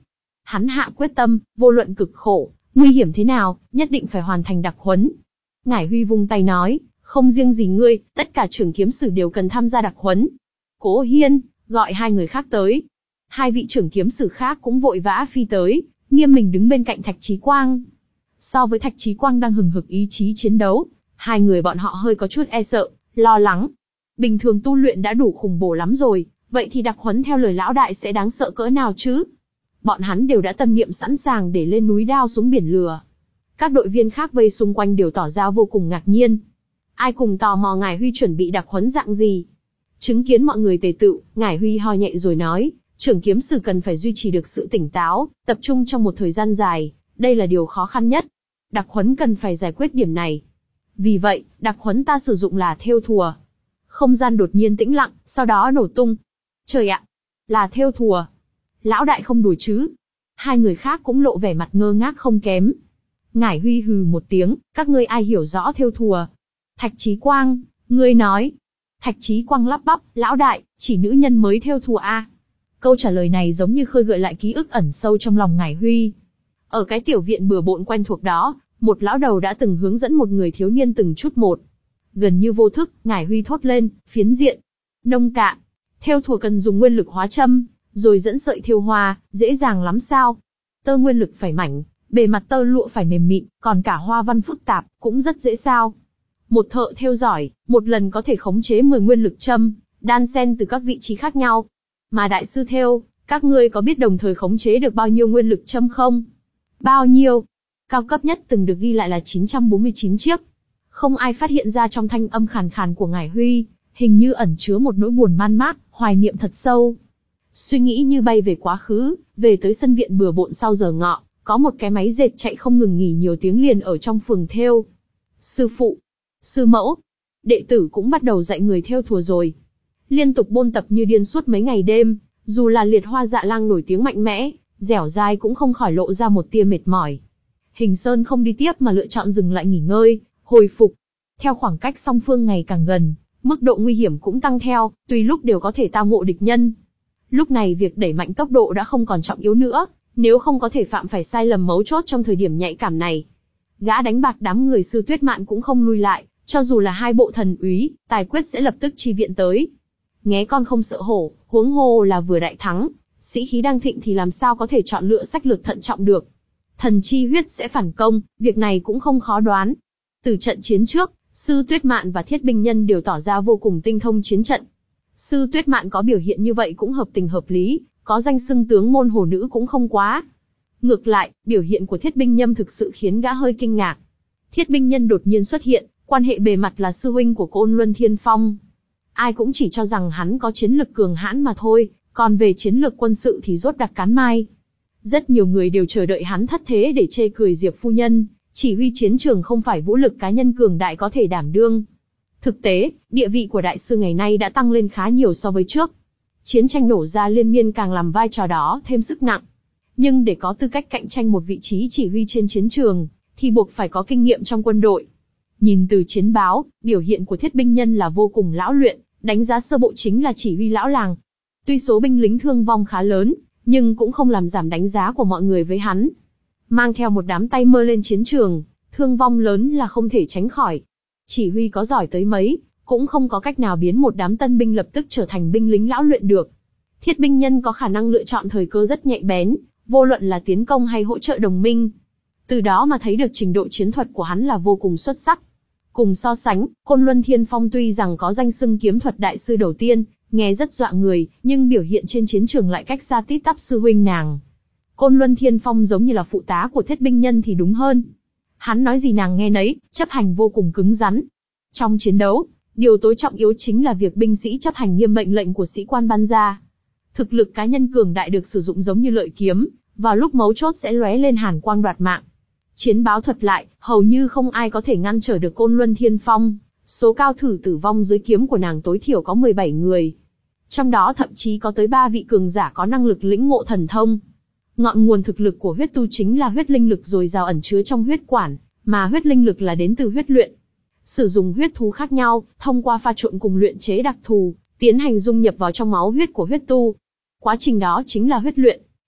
Hắn hạ quyết tâm, vô luận cực khổ, nguy hiểm thế nào, nhất định phải hoàn thành đặc huấn. Ngải Huy vung tay nói, không riêng gì ngươi, tất cả trưởng kiếm sử đều cần tham gia đặc huấn. Cố Hiên, gọi hai người khác tới. Hai vị trưởng kiếm sử khác cũng vội vã phi tới, nghiêm mình đứng bên cạnh Thạch Chí Quang. So với Thạch Chí Quang đang hừng hực ý chí chiến đấu, hai người bọn họ hơi có chút e sợ, lo lắng. Bình thường tu luyện đã đủ khủng bố lắm rồi, vậy thì đặc huấn theo lời lão đại sẽ đáng sợ cỡ nào chứ? Bọn hắn đều đã tâm niệm sẵn sàng để lên núi đao xuống biển lửa. Các đội viên khác vây xung quanh đều tỏ ra vô cùng ngạc nhiên. Ai cùng tò mò Ngải Huy chuẩn bị đặc huấn dạng gì? Chứng kiến mọi người tề tựu, Ngải Huy ho nhẹ rồi nói, trưởng kiếm sử cần phải duy trì được sự tỉnh táo, tập trung trong một thời gian dài, đây là điều khó khăn nhất. Đặc huấn cần phải giải quyết điểm này. Vì vậy, đặc huấn ta sử dụng là thêu thùa. Không gian đột nhiên tĩnh lặng, sau đó nổ tung. Trời ạ, là thêu thùa. Lão đại không đùa chứ? Hai người khác cũng lộ vẻ mặt ngơ ngác không kém. Ngải Huy hừ một tiếng, các ngươi ai hiểu rõ thêu thùa? Thạch Chí Quang, ngươi nói. Thạch Chí Quang lắp bắp, lão đại, chỉ nữ nhân mới thêu thùa a. Câu trả lời này giống như khơi gợi lại ký ức ẩn sâu trong lòng Ngải Huy. Ở cái tiểu viện bừa bộn quen thuộc đó, một lão đầu đã từng hướng dẫn một người thiếu niên từng chút một. Gần như vô thức, Ngải Huy thốt lên, phiến diện. Nông cạn. Thêu thùa cần dùng nguyên lực hóa châm, rồi dẫn sợi thêu hoa, dễ dàng lắm sao? Tơ nguyên lực phải mảnh, bề mặt tơ lụa phải mềm mịn, còn cả hoa văn phức tạp, cũng rất dễ sao? Một thợ thêu giỏi, một lần có thể khống chế mười nguyên lực châm, đan xen từ các vị trí khác nhau. Mà đại sư thêu, các ngươi có biết đồng thời khống chế được bao nhiêu nguyên lực châm không? Bao nhiêu? Cao cấp nhất từng được ghi lại là chín trăm bốn mươi chín chiếc. Không ai phát hiện ra trong thanh âm khàn khàn của Ngải Huy, hình như ẩn chứa một nỗi buồn man mác, hoài niệm thật sâu. Suy nghĩ như bay về quá khứ, về tới sân viện bừa bộn sau giờ ngọ, có một cái máy dệt chạy không ngừng nghỉ nhiều tiếng liền ở trong phường thêu. Sư phụ, sư mẫu, đệ tử cũng bắt đầu dạy người thêu thùa rồi. Liên tục bôn tập như điên suốt mấy ngày đêm, dù là Liệt Hoa Dạ Lang nổi tiếng mạnh mẽ, dẻo dai cũng không khỏi lộ ra một tia mệt mỏi. Hình Sơn không đi tiếp mà lựa chọn dừng lại nghỉ ngơi, hồi phục. Theo khoảng cách song phương ngày càng gần, mức độ nguy hiểm cũng tăng theo, tùy lúc đều có thể tao ngộ địch nhân. Lúc này việc đẩy mạnh tốc độ đã không còn trọng yếu nữa, nếu không có thể phạm phải sai lầm mấu chốt trong thời điểm nhạy cảm này. Gã đánh bạc đám người Sư Tuyết Mạn cũng không lui lại, cho dù là hai bộ thần úy, tài quyết sẽ lập tức chi viện tới. Nghé con không sợ hổ, huống hồ là vừa đại thắng, sĩ khí đang thịnh thì làm sao có thể chọn lựa sách lược thận trọng được. Thần chi huyết sẽ phản công, việc này cũng không khó đoán. Từ trận chiến trước, Sư Tuyết Mạn và Thiết Binh Nhân đều tỏ ra vô cùng tinh thông chiến trận. Sư Tuyết Mạn có biểu hiện như vậy cũng hợp tình hợp lý, có danh xưng tướng môn hồ nữ cũng không quá. Ngược lại, biểu hiện của Thiết Binh Nhâm thực sự khiến gã hơi kinh ngạc. Thiết Binh Nhân đột nhiên xuất hiện, quan hệ bề mặt là sư huynh của Côn Luân Thiên Phong. Ai cũng chỉ cho rằng hắn có chiến lực cường hãn mà thôi, còn về chiến lược quân sự thì rốt đặc cán mai. Rất nhiều người đều chờ đợi hắn thất thế để chê cười Diệp phu nhân, chỉ huy chiến trường không phải vũ lực cá nhân cường đại có thể đảm đương. Thực tế, địa vị của đại sư ngày nay đã tăng lên khá nhiều so với trước. Chiến tranh nổ ra liên miên càng làm vai trò đó thêm sức nặng. Nhưng để có tư cách cạnh tranh một vị trí chỉ huy trên chiến trường, thì buộc phải có kinh nghiệm trong quân đội. Nhìn từ chiến báo, biểu hiện của Thiết Binh Nhân là vô cùng lão luyện, đánh giá sơ bộ chính là chỉ huy lão làng. Tuy số binh lính thương vong khá lớn, nhưng cũng không làm giảm đánh giá của mọi người với hắn. Mang theo một đám tay mơ lên chiến trường, thương vong lớn là không thể tránh khỏi. Chỉ huy có giỏi tới mấy, cũng không có cách nào biến một đám tân binh lập tức trở thành binh lính lão luyện được. Thiết Binh Nhân có khả năng lựa chọn thời cơ rất nhạy bén, vô luận là tiến công hay hỗ trợ đồng minh. Từ đó mà thấy được trình độ chiến thuật của hắn là vô cùng xuất sắc. Cùng so sánh, Côn Luân Thiên Phong tuy rằng có danh xưng kiếm thuật đại sư đầu tiên, nghe rất dọa người, nhưng biểu hiện trên chiến trường lại cách xa tít tắp sư huynh nàng. Côn Luân Thiên Phong giống như là phụ tá của Thiết Binh Nhân thì đúng hơn. Hắn nói gì nàng nghe nấy, chấp hành vô cùng cứng rắn. Trong chiến đấu, điều tối trọng yếu chính là việc binh sĩ chấp hành nghiêm mệnh lệnh của sĩ quan ban ra. Thực lực cá nhân cường đại được sử dụng giống như lợi kiếm, vào lúc mấu chốt sẽ lóe lên hàn quang đoạt mạng. Chiến báo thuật lại, hầu như không ai có thể ngăn trở được Côn Luân Thiên Phong, số cao thử tử vong dưới kiếm của nàng tối thiểu có mười bảy người. Trong đó thậm chí có tới ba vị cường giả có năng lực lĩnh ngộ thần thông. Ngọn nguồn thực lực của huyết tu chính là huyết linh lực dồi dào ẩn chứa trong huyết quản, mà huyết linh lực là đến từ huyết luyện. Sử dụng huyết thú khác nhau, thông qua pha trộn cùng luyện chế đặc thù, tiến hành dung nhập vào trong máu huyết của huyết tu. Quá trình đó chính là huyết luyện.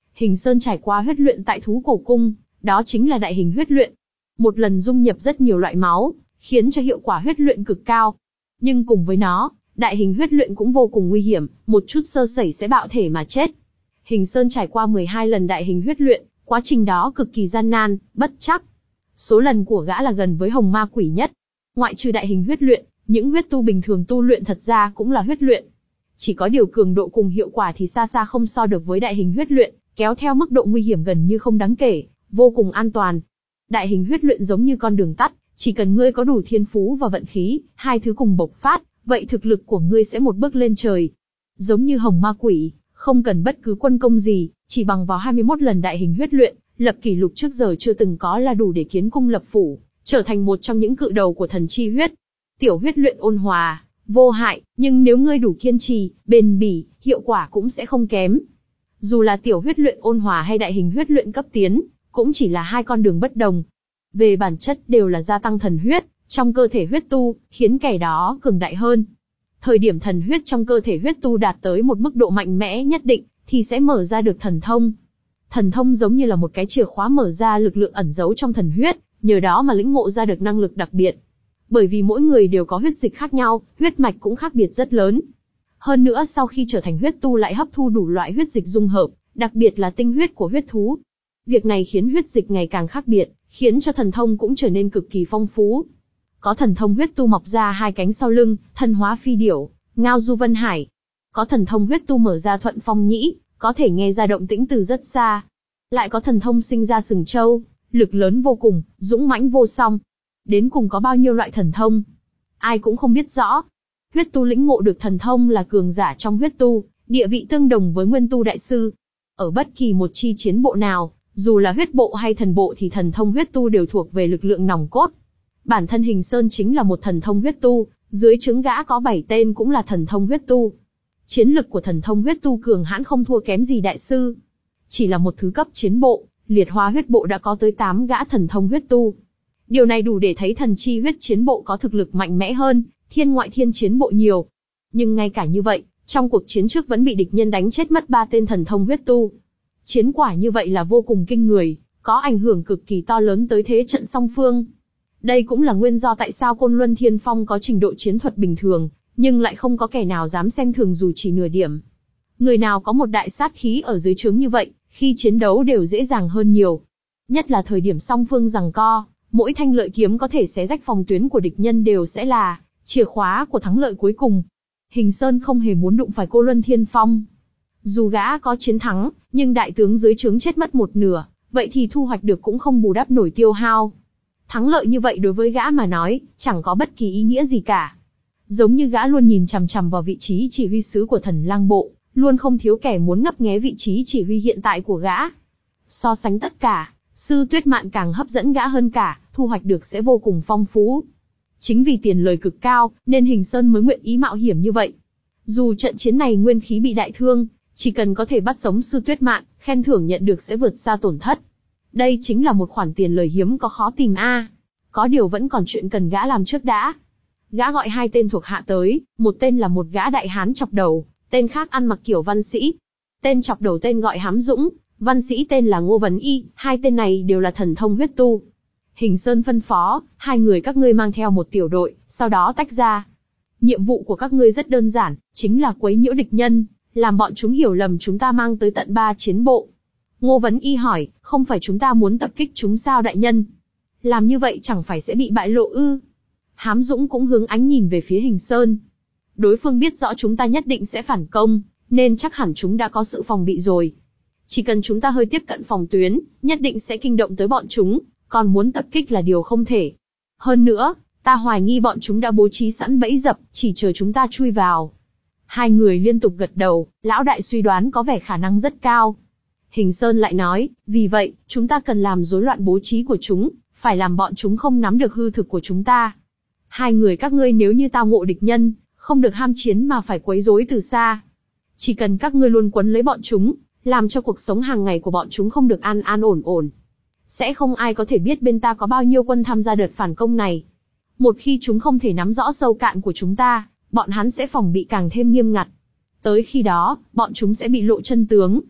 Hình Sơn trải qua huyết luyện tại thú cổ cung, đó chính là đại hình huyết luyện. Một lần dung nhập rất nhiều loại máu, khiến cho hiệu quả huyết luyện cực cao. Nhưng cùng với nó, đại hình huyết luyện cũng vô cùng nguy hiểm, một chút sơ sẩy sẽ bạo thể mà chết. Hình Sơn trải qua mười hai lần đại hình huyết luyện, quá trình đó cực kỳ gian nan, bất chắc. Số lần của gã là gần với hồng ma quỷ nhất. Ngoại trừ đại hình huyết luyện, những huyết tu bình thường tu luyện thật ra cũng là huyết luyện. Chỉ có điều cường độ cùng hiệu quả thì xa xa không so được với đại hình huyết luyện, kéo theo mức độ nguy hiểm gần như không đáng kể, vô cùng an toàn. Đại hình huyết luyện giống như con đường tắt, chỉ cần ngươi có đủ thiên phú và vận khí, hai thứ cùng bộc phát, vậy thực lực của ngươi sẽ một bước lên trời. Giống như hồng ma quỷ, không cần bất cứ quân công gì, chỉ bằng vào hai mươi mốt lần đại hình huyết luyện, lập kỷ lục trước giờ chưa từng có là đủ để kiến cung lập phủ, trở thành một trong những cự đầu của thần chi huyết. Tiểu huyết luyện ôn hòa, vô hại, nhưng nếu ngươi đủ kiên trì, bền bỉ, hiệu quả cũng sẽ không kém. Dù là tiểu huyết luyện ôn hòa hay đại hình huyết luyện cấp tiến, cũng chỉ là hai con đường bất đồng. Về bản chất đều là gia tăng thần huyết trong cơ thể huyết tu, khiến kẻ đó cường đại hơn. Thời điểm thần huyết trong cơ thể huyết tu đạt tới một mức độ mạnh mẽ nhất định, thì sẽ mở ra được thần thông. Thần thông giống như là một cái chìa khóa mở ra lực lượng ẩn giấu trong thần huyết, nhờ đó mà lĩnh ngộ ra được năng lực đặc biệt. Bởi vì mỗi người đều có huyết dịch khác nhau, huyết mạch cũng khác biệt rất lớn. Hơn nữa sau khi trở thành huyết tu lại hấp thu đủ loại huyết dịch dung hợp, đặc biệt là tinh huyết của huyết thú. Việc này khiến huyết dịch ngày càng khác biệt, khiến cho thần thông cũng trở nên cực kỳ phong phú. Có thần thông huyết tu mọc ra hai cánh sau lưng, thần hóa phi điểu, ngao du vân hải. Có thần thông huyết tu mở ra thuận phong nhĩ, có thể nghe ra động tĩnh từ rất xa. Lại có thần thông sinh ra sừng trâu, lực lớn vô cùng, dũng mãnh vô song. Đến cùng có bao nhiêu loại thần thông, ai cũng không biết rõ. Huyết tu lĩnh ngộ được thần thông là cường giả trong huyết tu, địa vị tương đồng với nguyên tu đại sư. Ở bất kỳ một chi chiến bộ nào, dù là huyết bộ hay thần bộ thì thần thông huyết tu đều thuộc về lực lượng nòng cốt. Bản thân Hình Sơn chính là một thần thông huyết tu, dưới trướng gã có bảy tên cũng là thần thông huyết tu. Chiến lực của thần thông huyết tu cường hãn không thua kém gì đại sư. Chỉ là một thứ cấp chiến bộ, liệt hóa huyết bộ đã có tới tám gã thần thông huyết tu. Điều này đủ để thấy thần chi huyết chiến bộ có thực lực mạnh mẽ hơn thiên ngoại thiên chiến bộ nhiều. Nhưng ngay cả như vậy, trong cuộc chiến trước vẫn bị địch nhân đánh chết mất ba tên thần thông huyết tu. Chiến quả như vậy là vô cùng kinh người, có ảnh hưởng cực kỳ to lớn tới thế trận song phương. Đây cũng là nguyên do tại sao Côn Luân Thiên Phong có trình độ chiến thuật bình thường, nhưng lại không có kẻ nào dám xem thường dù chỉ nửa điểm. Người nào có một đại sát khí ở dưới trướng như vậy, khi chiến đấu đều dễ dàng hơn nhiều. Nhất là thời điểm song phương giằng co, mỗi thanh lợi kiếm có thể xé rách phòng tuyến của địch nhân đều sẽ là chìa khóa của thắng lợi cuối cùng. Hình Sơn không hề muốn đụng phải Côn Luân Thiên Phong. Dù gã có chiến thắng, nhưng đại tướng dưới trướng chết mất một nửa, vậy thì thu hoạch được cũng không bù đắp nổi tiêu hao. Thắng lợi như vậy đối với gã mà nói, chẳng có bất kỳ ý nghĩa gì cả. Giống như gã luôn nhìn chằm chằm vào vị trí chỉ huy sứ của Thần Lang Bộ, luôn không thiếu kẻ muốn ngấp nghé vị trí chỉ huy hiện tại của gã. So sánh tất cả, Sư Tuyết Mạn càng hấp dẫn gã hơn cả, thu hoạch được sẽ vô cùng phong phú. Chính vì tiền lời cực cao, nên Hình Sơn mới nguyện ý mạo hiểm như vậy. Dù trận chiến này nguyên khí bị đại thương, chỉ cần có thể bắt sống Sư Tuyết Mạn, khen thưởng nhận được sẽ vượt xa tổn thất. Đây chính là một khoản tiền lời hiếm có khó tìm a. À. Có điều vẫn còn chuyện cần gã làm trước đã. Gã gọi hai tên thuộc hạ tới, một tên là một gã đại hán chọc đầu, tên khác ăn mặc kiểu văn sĩ. Tên chọc đầu tên gọi Hám Dũng, văn sĩ tên là Ngô Vấn Y, hai tên này đều là thần thông huyết tu. Hình Sơn phân phó, hai người các ngươi mang theo một tiểu đội, sau đó tách ra. Nhiệm vụ của các ngươi rất đơn giản, chính là quấy nhiễu địch nhân, làm bọn chúng hiểu lầm chúng ta mang tới tận ba chiến bộ. Ngô Vấn Y hỏi, không phải chúng ta muốn tập kích chúng sao đại nhân? Làm như vậy chẳng phải sẽ bị bại lộ ư? Hám Dũng cũng hướng ánh nhìn về phía Hình Sơn. Đối phương biết rõ chúng ta nhất định sẽ phản công, nên chắc hẳn chúng đã có sự phòng bị rồi. Chỉ cần chúng ta hơi tiếp cận phòng tuyến, nhất định sẽ kinh động tới bọn chúng, còn muốn tập kích là điều không thể. Hơn nữa, ta hoài nghi bọn chúng đã bố trí sẵn bẫy dập, chỉ chờ chúng ta chui vào. Hai người liên tục gật đầu, lão đại suy đoán có vẻ khả năng rất cao. Hình Sơn lại nói, vì vậy, chúng ta cần làm rối loạn bố trí của chúng, phải làm bọn chúng không nắm được hư thực của chúng ta. Hai người các ngươi nếu như tao ngộ địch nhân, không được ham chiến mà phải quấy rối từ xa. Chỉ cần các ngươi luôn quấn lấy bọn chúng, làm cho cuộc sống hàng ngày của bọn chúng không được an an ổn ổn. Sẽ không ai có thể biết bên ta có bao nhiêu quân tham gia đợt phản công này. Một khi chúng không thể nắm rõ sâu cạn của chúng ta, bọn hắn sẽ phòng bị càng thêm nghiêm ngặt. Tới khi đó, bọn chúng sẽ bị lộ chân tướng.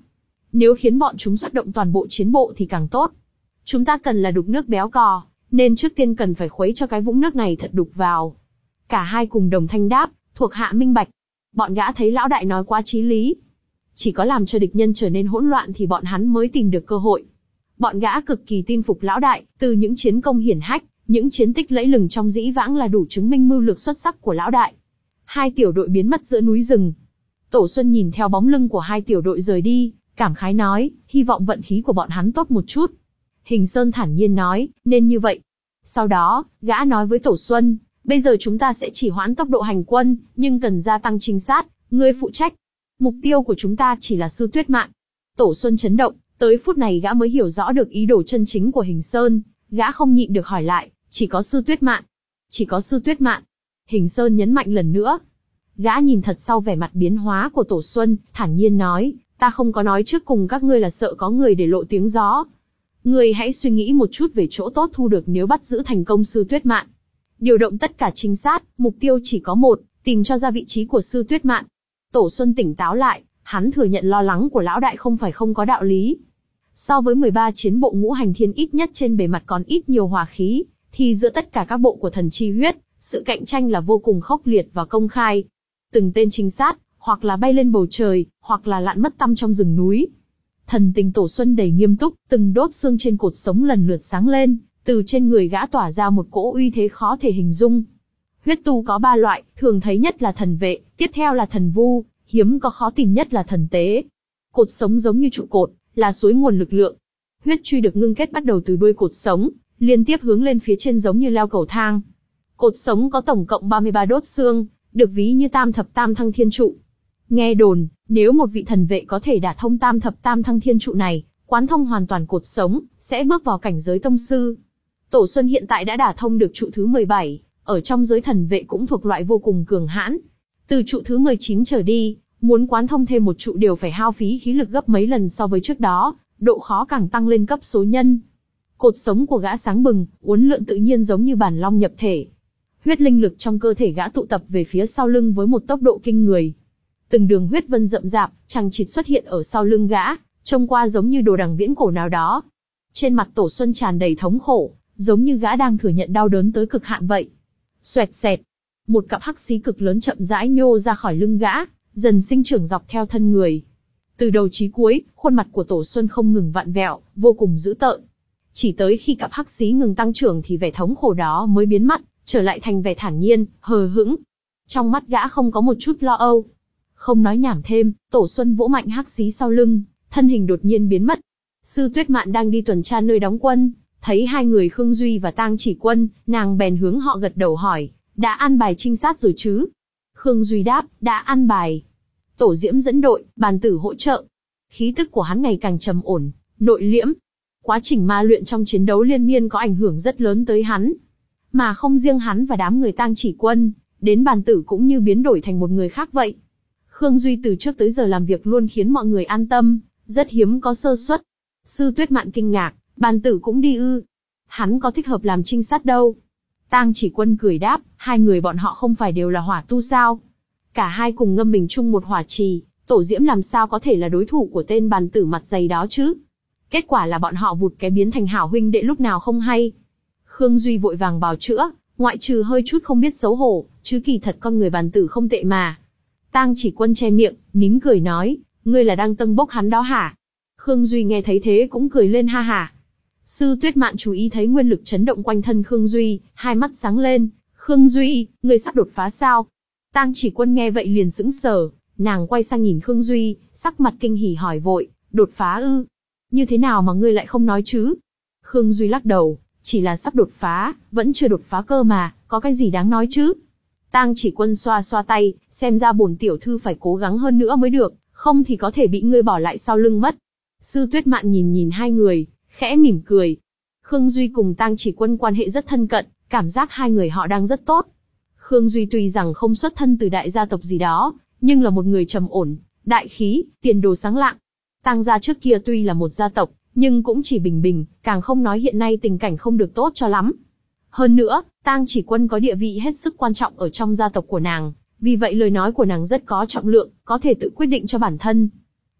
Nếu khiến bọn chúng xuất động toàn bộ chiến bộ thì càng tốt. Chúng ta cần là đục nước béo cò, nên trước tiên cần phải khuấy cho cái vũng nước này thật đục vào. Cả hai cùng đồng thanh đáp, thuộc hạ minh bạch. Bọn gã thấy lão đại nói quá chí lý. Chỉ có làm cho địch nhân trở nên hỗn loạn thì bọn hắn mới tìm được cơ hội. Bọn gã cực kỳ tin phục lão đại, từ những chiến công hiển hách, những chiến tích lẫy lừng trong dĩ vãng là đủ chứng minh mưu lược xuất sắc của lão đại. Hai tiểu đội biến mất giữa núi rừng. Tổ Xuân nhìn theo bóng lưng của hai tiểu đội rời đi, cảm khái nói, hy vọng vận khí của bọn hắn tốt một chút. Hình Sơn thản nhiên nói, nên như vậy. Sau đó, gã nói với Tổ Xuân, bây giờ chúng ta sẽ chỉ hoãn tốc độ hành quân, nhưng cần gia tăng trinh sát, ngươi phụ trách. Mục tiêu của chúng ta chỉ là Sư Tuyết Mạn. Tổ Xuân chấn động, tới phút này gã mới hiểu rõ được ý đồ chân chính của Hình Sơn, gã không nhịn được hỏi lại, chỉ có Sư Tuyết Mạn. Chỉ có Sư Tuyết Mạn. Hình Sơn nhấn mạnh lần nữa. Gã nhìn thật sau vẻ mặt biến hóa của Tổ Xuân, thản nhiên nói, ta không có nói trước cùng các ngươi là sợ có người để lộ tiếng gió. Ngươi hãy suy nghĩ một chút về chỗ tốt thu được nếu bắt giữ thành công Sư Tuyết Mạn. Điều động tất cả trinh sát, mục tiêu chỉ có một, tìm cho ra vị trí của Sư Tuyết Mạn. Tổ Xuân tỉnh táo lại, hắn thừa nhận lo lắng của lão đại không phải không có đạo lý. So với mười ba chiến bộ ngũ hành thiên ít nhất trên bề mặt còn ít nhiều hòa khí, thì giữa tất cả các bộ của thần chi huyết, sự cạnh tranh là vô cùng khốc liệt và công khai. Từng tên trinh sát, hoặc là bay lên bầu trời, hoặc là lặn mất tăm trong rừng núi. Thần tình Tổ Xuân đầy nghiêm túc, từng đốt xương trên cột sống lần lượt sáng lên, từ trên người gã tỏa ra một cỗ uy thế khó thể hình dung. Huyết tu có ba loại, thường thấy nhất là thần vệ, tiếp theo là thần vu, hiếm có khó tìm nhất là thần tế. Cột sống giống như trụ cột, là suối nguồn lực lượng. Huyết truy được ngưng kết bắt đầu từ đuôi cột sống, liên tiếp hướng lên phía trên giống như leo cầu thang. Cột sống có tổng cộng ba mươi ba đốt xương, được ví như tam thập tam thăng thiên trụ. Nghe đồn, nếu một vị thần vệ có thể đả thông tam thập tam thăng thiên trụ này, quán thông hoàn toàn cột sống, sẽ bước vào cảnh giới tông sư. Tổ Xuân hiện tại đã đả thông được trụ thứ mười bảy, ở trong giới thần vệ cũng thuộc loại vô cùng cường hãn. Từ trụ thứ mười chín trở đi, muốn quán thông thêm một trụ đều phải hao phí khí lực gấp mấy lần so với trước đó, độ khó càng tăng lên cấp số nhân. Cột sống của gã sáng bừng, uốn lượn tự nhiên giống như bản long nhập thể. Huyết linh lực trong cơ thể gã tụ tập về phía sau lưng với một tốc độ kinh người. Từng đường huyết vân rậm rạp, chằng chịt xuất hiện ở sau lưng gã, trông qua giống như đồ đằng viễn cổ nào đó. Trên mặt Tổ Xuân tràn đầy thống khổ, giống như gã đang thừa nhận đau đớn tới cực hạn vậy. Xoẹt xẹt, một cặp hắc xí cực lớn chậm rãi nhô ra khỏi lưng gã, dần sinh trưởng dọc theo thân người. Từ đầu chí cuối, khuôn mặt của Tổ Xuân không ngừng vặn vẹo, vô cùng dữ tợn. Chỉ tới khi cặp hắc xí ngừng tăng trưởng thì vẻ thống khổ đó mới biến mất, trở lại thành vẻ thản nhiên, hờ hững. Trong mắt gã không có một chút lo âu. Không nói nhảm thêm, Tổ Xuân vỗ mạnh hắc xí sau lưng, thân hình đột nhiên biến mất. Sư Tuyết Mạn đang đi tuần tra nơi đóng quân, thấy hai người Khương Duy và Tang Chỉ Quân, nàng bèn hướng họ gật đầu hỏi, đã an bài trinh sát rồi chứ? Khương Duy đáp, đã an bài. Tổ Diễm dẫn đội, bàn tử hỗ trợ. Khí tức của hắn ngày càng trầm ổn, nội liễm. Quá trình ma luyện trong chiến đấu liên miên có ảnh hưởng rất lớn tới hắn. Mà không riêng hắn và đám người Tang Chỉ Quân, đến bàn tử cũng như biến đổi thành một người khác vậy. Khương Duy từ trước tới giờ làm việc luôn khiến mọi người an tâm, rất hiếm có sơ suất. Sư Tuyết Mạn kinh ngạc, bàn tử cũng đi ư? Hắn có thích hợp làm trinh sát đâu. Tang Chỉ Quân cười đáp, hai người bọn họ không phải đều là hỏa tu sao? Cả hai cùng ngâm mình chung một hỏa trì, Tổ Diễm làm sao có thể là đối thủ của tên bàn tử mặt dày đó chứ? Kết quả là bọn họ vụt cái biến thành hảo huynh đệ lúc nào không hay. Khương Duy vội vàng bào chữa, ngoại trừ hơi chút không biết xấu hổ, chứ kỳ thật con người bàn tử không tệ mà. Tang Chỉ Quân che miệng, mím cười nói, ngươi là đang tâng bốc hắn đó hả? Khương Duy nghe thấy thế cũng cười lên ha hả. Sư Tuyết Mạn chú ý thấy nguyên lực chấn động quanh thân Khương Duy, hai mắt sáng lên, Khương Duy, ngươi sắp đột phá sao? Tang Chỉ Quân nghe vậy liền sững sờ, nàng quay sang nhìn Khương Duy, sắc mặt kinh hỉ hỏi vội, đột phá ư? Như thế nào mà ngươi lại không nói chứ? Khương Duy lắc đầu, chỉ là sắp đột phá, vẫn chưa đột phá cơ mà, có cái gì đáng nói chứ? Tang Chỉ Quân xoa xoa tay, xem ra bổn tiểu thư phải cố gắng hơn nữa mới được, không thì có thể bị ngươi bỏ lại sau lưng mất. Sư Tuyết Mạn nhìn nhìn hai người, khẽ mỉm cười. Khương Duy cùng Tang Chỉ Quân quan hệ rất thân cận, cảm giác hai người họ đang rất tốt. Khương Duy tuy rằng không xuất thân từ đại gia tộc gì đó, nhưng là một người trầm ổn, đại khí, tiền đồ sáng lạng. Tang gia trước kia tuy là một gia tộc, nhưng cũng chỉ bình bình, càng không nói hiện nay tình cảnh không được tốt cho lắm. Hơn nữa, Tang Chỉ Quân có địa vị hết sức quan trọng ở trong gia tộc của nàng, vì vậy lời nói của nàng rất có trọng lượng, có thể tự quyết định cho bản thân.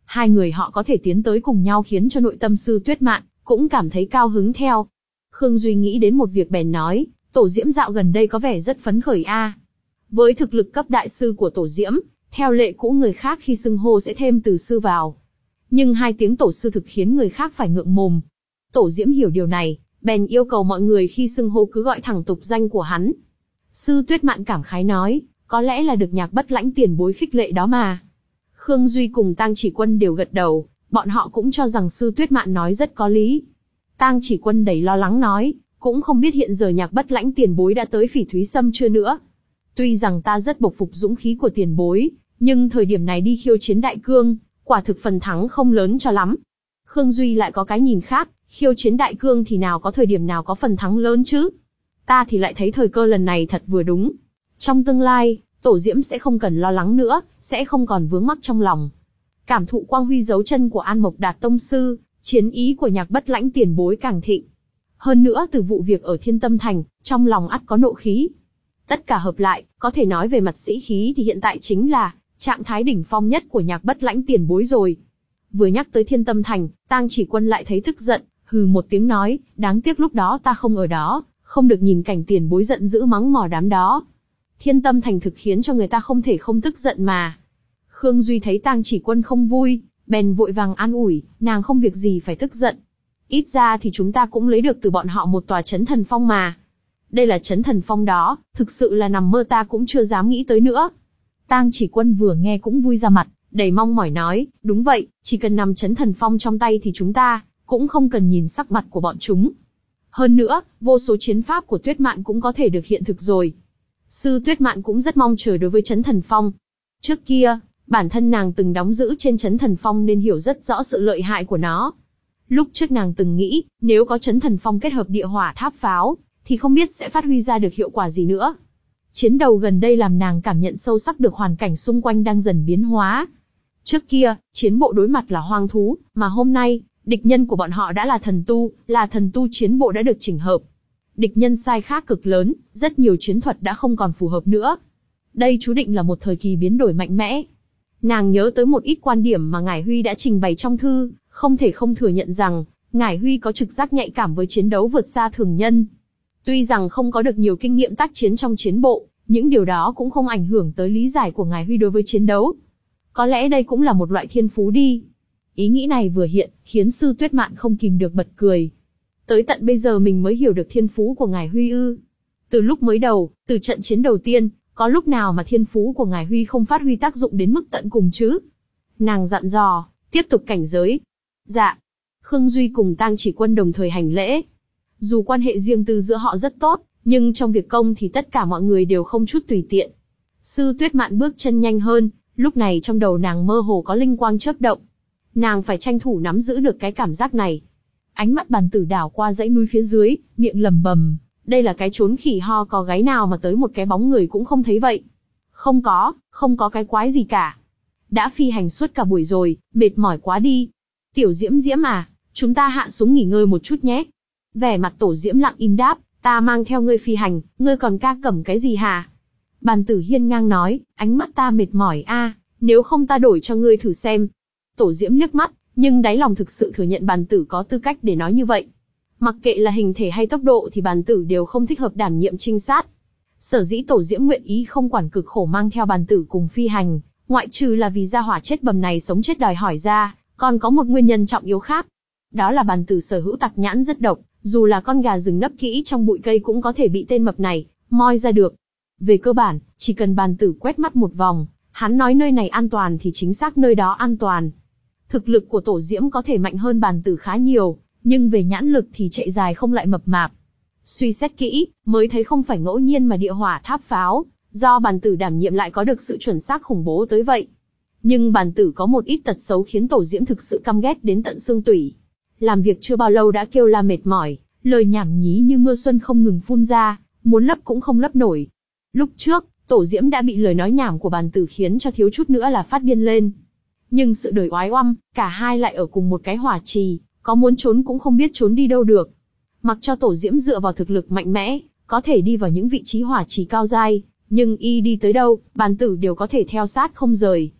hai người họ có thể tiến tới cùng nhau khiến cho nội tâm Sư Tuyết Mạn cũng cảm thấy cao hứng theo. Khương Duy nghĩ đến một việc bèn nói, Tổ Diễm dạo gần đây có vẻ rất phấn khởi a. Với thực lực cấp đại sư của Tổ Diễm, theo lệ cũ người khác khi xưng hô sẽ thêm từ sư vào. Nhưng hai tiếng tổ sư thực khiến người khác phải ngượng mồm. Tổ Diễm hiểu điều này, bèn yêu cầu mọi người khi xưng hô cứ gọi thẳng tục danh của hắn. Sư Tuyết Mạn cảm khái nói, có lẽ là được Nhạc Bất Lãnh tiền bối khích lệ đó mà. Khương Duy cùng Tang Chỉ Quân đều gật đầu, bọn họ cũng cho rằng Sư Tuyết Mạn nói rất có lý. Tang Chỉ Quân đầy lo lắng nói, cũng không biết hiện giờ Nhạc Bất Lãnh tiền bối đã tới Phỉ Thúy Sâm chưa nữa. Tuy rằng ta rất bộc phục dũng khí của tiền bối, nhưng thời điểm này đi khiêu chiến Đại Cương, quả thực phần thắng không lớn cho lắm. Khương Duy lại có cái nhìn khác, khiêu chiến Đại Cương thì nào có thời điểm nào có phần thắng lớn chứ. Ta thì lại thấy thời cơ lần này thật vừa đúng. Trong tương lai, Tổ Diễm sẽ không cần lo lắng nữa, sẽ không còn vướng mắc trong lòng. Cảm thụ quang huy dấu chân của An Mộc Đạt tông sư, chiến ý của Nhạc Bất Lãnh tiền bối càng thịnh. Hơn nữa từ vụ việc ở Thiên Tâm Thành, trong lòng ắt có nộ khí. Tất cả hợp lại, có thể nói về mặt sĩ khí thì hiện tại chính là trạng thái đỉnh phong nhất của Nhạc Bất Lãnh tiền bối rồi. Vừa nhắc tới Thiên Tâm Thành, Tang Chỉ Quân lại thấy tức giận, hừ một tiếng nói, đáng tiếc lúc đó ta không ở đó, không được nhìn cảnh tiền bối giận dữ mắng mỏ đám đó. Thiên Tâm Thành thực khiến cho người ta không thể không tức giận mà. Khương Duy thấy Tang Chỉ Quân không vui, bèn vội vàng an ủi, nàng không việc gì phải tức giận. Ít ra thì chúng ta cũng lấy được từ bọn họ một tòa Chấn Thần Phong mà. Đây là Chấn Thần Phong đó, thực sự là nằm mơ ta cũng chưa dám nghĩ tới nữa. Tang Chỉ Quân vừa nghe cũng vui ra mặt, đầy mong mỏi nói, đúng vậy, chỉ cần nằm Chấn Thần Phong trong tay thì chúng ta cũng không cần nhìn sắc mặt của bọn chúng. Hơn nữa, vô số chiến pháp của Tuyết Mạn cũng có thể được hiện thực rồi. Sư Tuyết Mạn cũng rất mong chờ đối với Chấn Thần Phong. Trước kia, bản thân nàng từng đóng giữ trên Chấn Thần Phong nên hiểu rất rõ sự lợi hại của nó. Lúc trước nàng từng nghĩ, nếu có Chấn Thần Phong kết hợp địa hỏa tháp pháo, thì không biết sẽ phát huy ra được hiệu quả gì nữa. Chiến đầu gần đây làm nàng cảm nhận sâu sắc được hoàn cảnh xung quanh đang dần biến hóa. Trước kia, chiến bộ đối mặt là hoang thú, mà hôm nay, địch nhân của bọn họ đã là thần tu, là thần tu chiến bộ đã được chỉnh hợp. Địch nhân sai khác cực lớn, rất nhiều chiến thuật đã không còn phù hợp nữa. Đây chú định là một thời kỳ biến đổi mạnh mẽ. Nàng nhớ tới một ít quan điểm mà Ngải Huy đã trình bày trong thư, không thể không thừa nhận rằng, Ngải Huy có trực giác nhạy cảm với chiến đấu vượt xa thường nhân. Tuy rằng không có được nhiều kinh nghiệm tác chiến trong chiến bộ, những điều đó cũng không ảnh hưởng tới lý giải của Ngải Huy đối với chiến đấu. Có lẽ đây cũng là một loại thiên phú đi. Ý nghĩ này vừa hiện, khiến Sư Tuyết Mạn không kìm được bật cười. Tới tận bây giờ mình mới hiểu được thiên phú của Ngải Huy ư. Từ lúc mới đầu, từ trận chiến đầu tiên, có lúc nào mà thiên phú của Ngải Huy không phát huy tác dụng đến mức tận cùng chứ? Nàng dặn dò, tiếp tục cảnh giới. Dạ. Khương Duy cùng Tang Chỉ Quân đồng thời hành lễ. Dù quan hệ riêng tư giữa họ rất tốt, nhưng trong việc công thì tất cả mọi người đều không chút tùy tiện. Sư Tuyết Mạn bước chân nhanh hơn, lúc này trong đầu nàng mơ hồ có linh quang chớp động. Nàng phải tranh thủ nắm giữ được cái cảm giác này. Ánh mắt Bàn Tử đảo qua dãy núi phía dưới, miệng lẩm bẩm, đây là cái chốn khỉ ho có gáy nào mà tới một cái bóng người cũng không thấy vậy. Không có, không có cái quái gì cả. Đã phi hành suốt cả buổi rồi, mệt mỏi quá đi. Tiểu Diễm Diễm à, chúng ta hạ xuống nghỉ ngơi một chút nhé. Vẻ mặt Tổ Diễm lặng im đáp, ta mang theo ngươi phi hành, ngươi còn ca cẩm cái gì hả? Bàn Tử hiên ngang nói, ánh mắt ta mệt mỏi a, nếu không ta đổi cho ngươi thử xem. Tổ Diễm liếc mắt, nhưng đáy lòng thực sự thừa nhận Bàn Tử có tư cách để nói như vậy. Mặc kệ là hình thể hay tốc độ thì Bàn Tử đều không thích hợp đảm nhiệm trinh sát. Sở dĩ Tổ Diễm nguyện ý không quản cực khổ mang theo Bàn Tử cùng phi hành, ngoại trừ là vì gia hỏa chết bầm này sống chết đòi hỏi ra, còn có một nguyên nhân trọng yếu khác. Đó là Bàn Tử sở hữu tặc nhãn rất độc, dù là con gà rừng nấp kỹ trong bụi cây cũng có thể bị tên mập này moi ra được. Về cơ bản, chỉ cần Bàn Tử quét mắt một vòng, hắn nói nơi này an toàn thì chính xác nơi đó an toàn. Thực lực của Tổ Diễm có thể mạnh hơn Bàn Tử khá nhiều, nhưng về nhãn lực thì chạy dài không lại mập mạp. Suy xét kỹ, mới thấy không phải ngẫu nhiên mà địa hỏa tháp pháo, do Bàn Tử đảm nhiệm lại có được sự chuẩn xác khủng bố tới vậy. Nhưng Bàn Tử có một ít tật xấu khiến Tổ Diễm thực sự căm ghét đến tận xương tủy. Làm việc chưa bao lâu đã kêu la mệt mỏi, lời nhảm nhí như mưa xuân không ngừng phun ra, muốn lấp cũng không lấp nổi. Lúc trước, Tổ Diễm đã bị lời nói nhảm của Bàn Tử khiến cho thiếu chút nữa là phát điên lên. Nhưng sự đời oái oăm, cả hai lại ở cùng một cái hỏa trì, có muốn trốn cũng không biết trốn đi đâu được. Mặc cho Tổ Diễm dựa vào thực lực mạnh mẽ, có thể đi vào những vị trí hỏa trì cao dai, nhưng y đi tới đâu, Bàn Tử đều có thể theo sát không rời.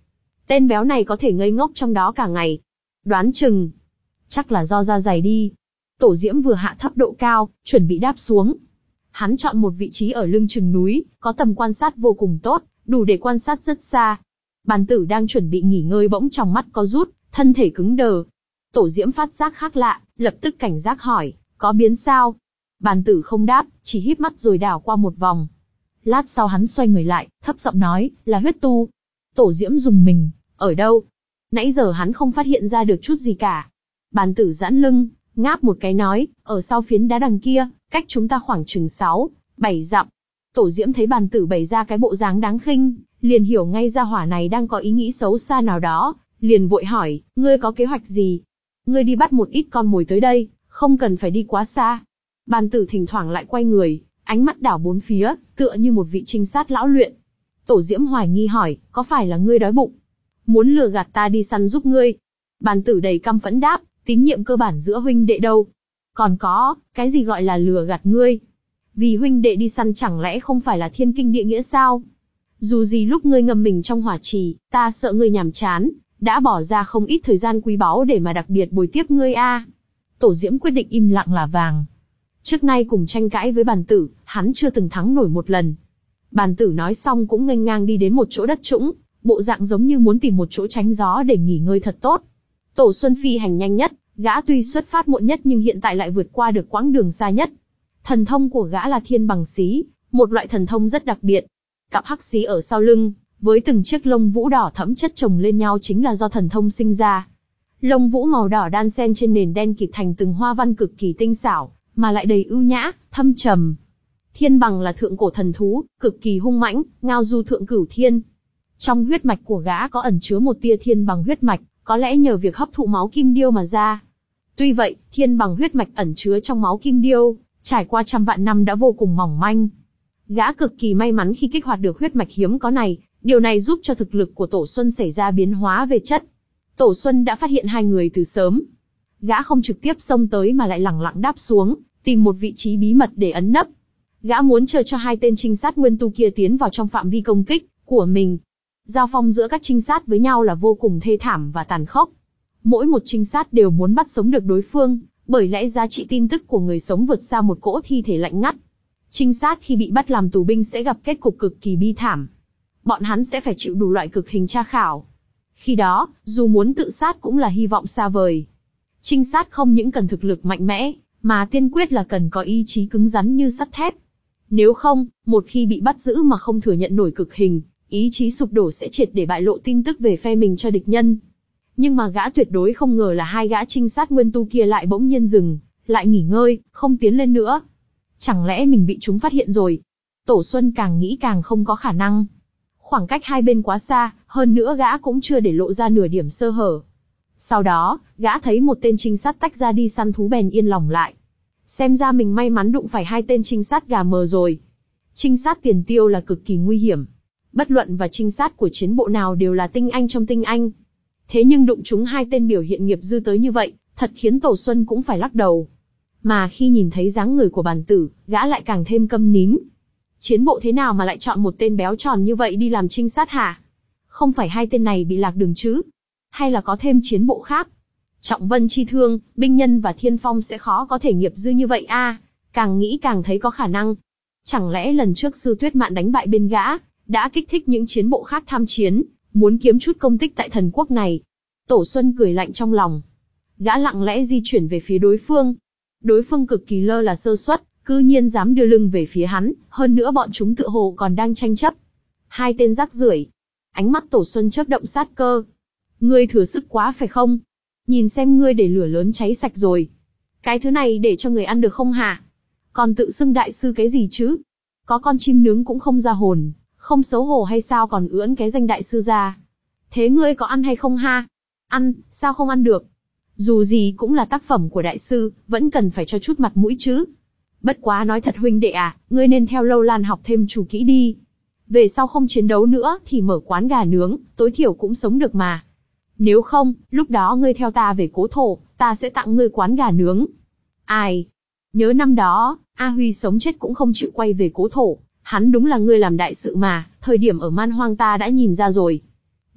Tên béo này có thể ngây ngốc trong đó cả ngày. Đoán chừng, chắc là do da dày đi. Tổ Diễm vừa hạ thấp độ cao, chuẩn bị đáp xuống. Hắn chọn một vị trí ở lưng chừng núi, có tầm quan sát vô cùng tốt, đủ để quan sát rất xa. Bàn tử đang chuẩn bị nghỉ ngơi bỗng trong mắt có rút, thân thể cứng đờ. Tổ Diễm phát giác khác lạ, lập tức cảnh giác hỏi, có biến sao? Bàn tử không đáp, chỉ híp mắt rồi đảo qua một vòng. Lát sau hắn xoay người lại, thấp giọng nói, là huyết tu. Tổ Diễm rùng mình, ở đâu? Nãy giờ hắn không phát hiện ra được chút gì cả. Bàn tử giãn lưng, ngáp một cái nói, ở sau phiến đá đằng kia, cách chúng ta khoảng chừng sáu, bảy dặm. Tổ Diễm thấy bàn tử bày ra cái bộ dáng đáng khinh, liền hiểu ngay ra hỏa này đang có ý nghĩ xấu xa nào đó, liền vội hỏi, ngươi có kế hoạch gì? Ngươi đi bắt một ít con mồi tới đây, không cần phải đi quá xa. Bàn tử thỉnh thoảng lại quay người, ánh mắt đảo bốn phía, tựa như một vị trinh sát lão luyện. Tổ Diễm hoài nghi hỏi, có phải là ngươi đói bụng? Muốn lừa gạt ta đi săn giúp ngươi? Bàn tử đầy căm phẫn đáp, tín nhiệm cơ bản giữa huynh đệ đâu? Còn có, cái gì gọi là lừa gạt ngươi? Vì huynh đệ đi săn chẳng lẽ không phải là thiên kinh địa nghĩa sao? Dù gì lúc ngươi ngâm mình trong hỏa trì, ta sợ ngươi nhàm chán, đã bỏ ra không ít thời gian quý báu để mà đặc biệt bồi tiếp ngươi a. Tổ Diễm quyết định im lặng là vàng. Trước nay cùng tranh cãi với bàn tử, hắn chưa từng thắng nổi một lần. Bàn tử nói xong cũng nghênh ngang đi đến một chỗ đất trũng, bộ dạng giống như muốn tìm một chỗ tránh gió để nghỉ ngơi thật tốt. Tổ Xuân phi hành nhanh nhất, gã tuy xuất phát muộn nhất nhưng hiện tại lại vượt qua được quãng đường xa nhất. Thần thông của gã là thiên bằng xí, một loại thần thông rất đặc biệt. Cặp hắc xí ở sau lưng, với từng chiếc lông vũ đỏ thẫm chất chồng lên nhau chính là do thần thông sinh ra. Lông vũ màu đỏ đan xen trên nền đen kịt thành từng hoa văn cực kỳ tinh xảo, mà lại đầy ưu nhã, thâm trầm. Thiên bằng là thượng cổ thần thú, cực kỳ hung mãnh, ngao du thượng cửu thiên. Trong huyết mạch của gã có ẩn chứa một tia thiên bằng huyết mạch, có lẽ nhờ việc hấp thụ máu kim điêu mà ra. Tuy vậy, thiên bằng huyết mạch ẩn chứa trong máu kim điêu, trải qua trăm vạn năm đã vô cùng mỏng manh. Gã cực kỳ may mắn khi kích hoạt được huyết mạch hiếm có này, điều này giúp cho thực lực của Tổ Xuân xảy ra biến hóa về chất. Tổ Xuân đã phát hiện hai người từ sớm. Gã không trực tiếp xông tới mà lại lẳng lặng đáp xuống, tìm một vị trí bí mật để ẩn nấp. Gã muốn chờ cho hai tên trinh sát nguyên tu kia tiến vào trong phạm vi công kích của mình. Giao phong giữa các trinh sát với nhau là vô cùng thê thảm và tàn khốc. Mỗi một trinh sát đều muốn bắt sống được đối phương, bởi lẽ giá trị tin tức của người sống vượt xa một cỗ thi thể lạnh ngắt. Trinh sát khi bị bắt làm tù binh sẽ gặp kết cục cực kỳ bi thảm. Bọn hắn sẽ phải chịu đủ loại cực hình tra khảo. Khi đó, dù muốn tự sát cũng là hy vọng xa vời. Trinh sát không những cần thực lực mạnh mẽ, mà tiên quyết là cần có ý chí cứng rắn như sắt thép. Nếu không, một khi bị bắt giữ mà không thừa nhận nổi cực hình, ý chí sụp đổ sẽ triệt để bại lộ tin tức về phe mình cho địch nhân. Nhưng mà gã tuyệt đối không ngờ là hai gã trinh sát nguyên tu kia lại bỗng nhiên dừng, lại nghỉ ngơi, không tiến lên nữa. Chẳng lẽ mình bị chúng phát hiện rồi? Tổ Xuân càng nghĩ càng không có khả năng. Khoảng cách hai bên quá xa, hơn nữa gã cũng chưa để lộ ra nửa điểm sơ hở. Sau đó, gã thấy một tên trinh sát tách ra đi săn thú bèn yên lòng lại. Xem ra mình may mắn đụng phải hai tên trinh sát gà mờ rồi. Trinh sát tiền tiêu là cực kỳ nguy hiểm. Bất luận và trinh sát của chiến bộ nào đều là tinh anh trong tinh anh. Thế nhưng đụng chúng hai tên biểu hiện nghiệp dư tới như vậy, thật khiến Tổ Xuân cũng phải lắc đầu. Mà khi nhìn thấy dáng người của bàn tử, gã lại càng thêm câm nín. Chiến bộ thế nào mà lại chọn một tên béo tròn như vậy đi làm trinh sát hả? Không phải hai tên này bị lạc đường chứ? Hay là có thêm chiến bộ khác? Trọng Vân Chi Thương, Binh Nhân và Thiên Phong sẽ khó có thể nghiệp dư như vậy a. À, càng nghĩ càng thấy có khả năng. Chẳng lẽ lần trước Sư Tuyết Mạn đánh bại bên gã, đã kích thích những chiến bộ khác tham chiến, muốn kiếm chút công tích tại thần quốc này? Tổ Xuân cười lạnh trong lòng. Gã lặng lẽ di chuyển về phía đối phương. Đối phương cực kỳ lơ là sơ suất, cư nhiên dám đưa lưng về phía hắn, hơn nữa bọn chúng tựa hồ còn đang tranh chấp. Hai tên rác rưởi. Ánh mắt Tổ Xuân chớp động sát cơ. Ngươi thừa sức quá phải không? Nhìn xem ngươi để lửa lớn cháy sạch rồi. Cái thứ này để cho người ăn được không hả? Còn tự xưng đại sư cái gì chứ? Có con chim nướng cũng không ra hồn, không xấu hổ hay sao còn ưỡn cái danh đại sư ra? Thế ngươi có ăn hay không ha? Ăn, sao không ăn được? Dù gì cũng là tác phẩm của đại sư, vẫn cần phải cho chút mặt mũi chứ. Bất quá nói thật huynh đệ à, ngươi nên theo Lâu Lan học thêm chủ kỹ đi. Về sau không chiến đấu nữa thì mở quán gà nướng, tối thiểu cũng sống được mà. Nếu không, lúc đó ngươi theo ta về Cố Thổ, ta sẽ tặng ngươi quán gà nướng. Ai? Nhớ năm đó, A Huy sống chết cũng không chịu quay về Cố Thổ, hắn đúng là ngươi làm đại sự mà, thời điểm ở Man Hoang ta đã nhìn ra rồi.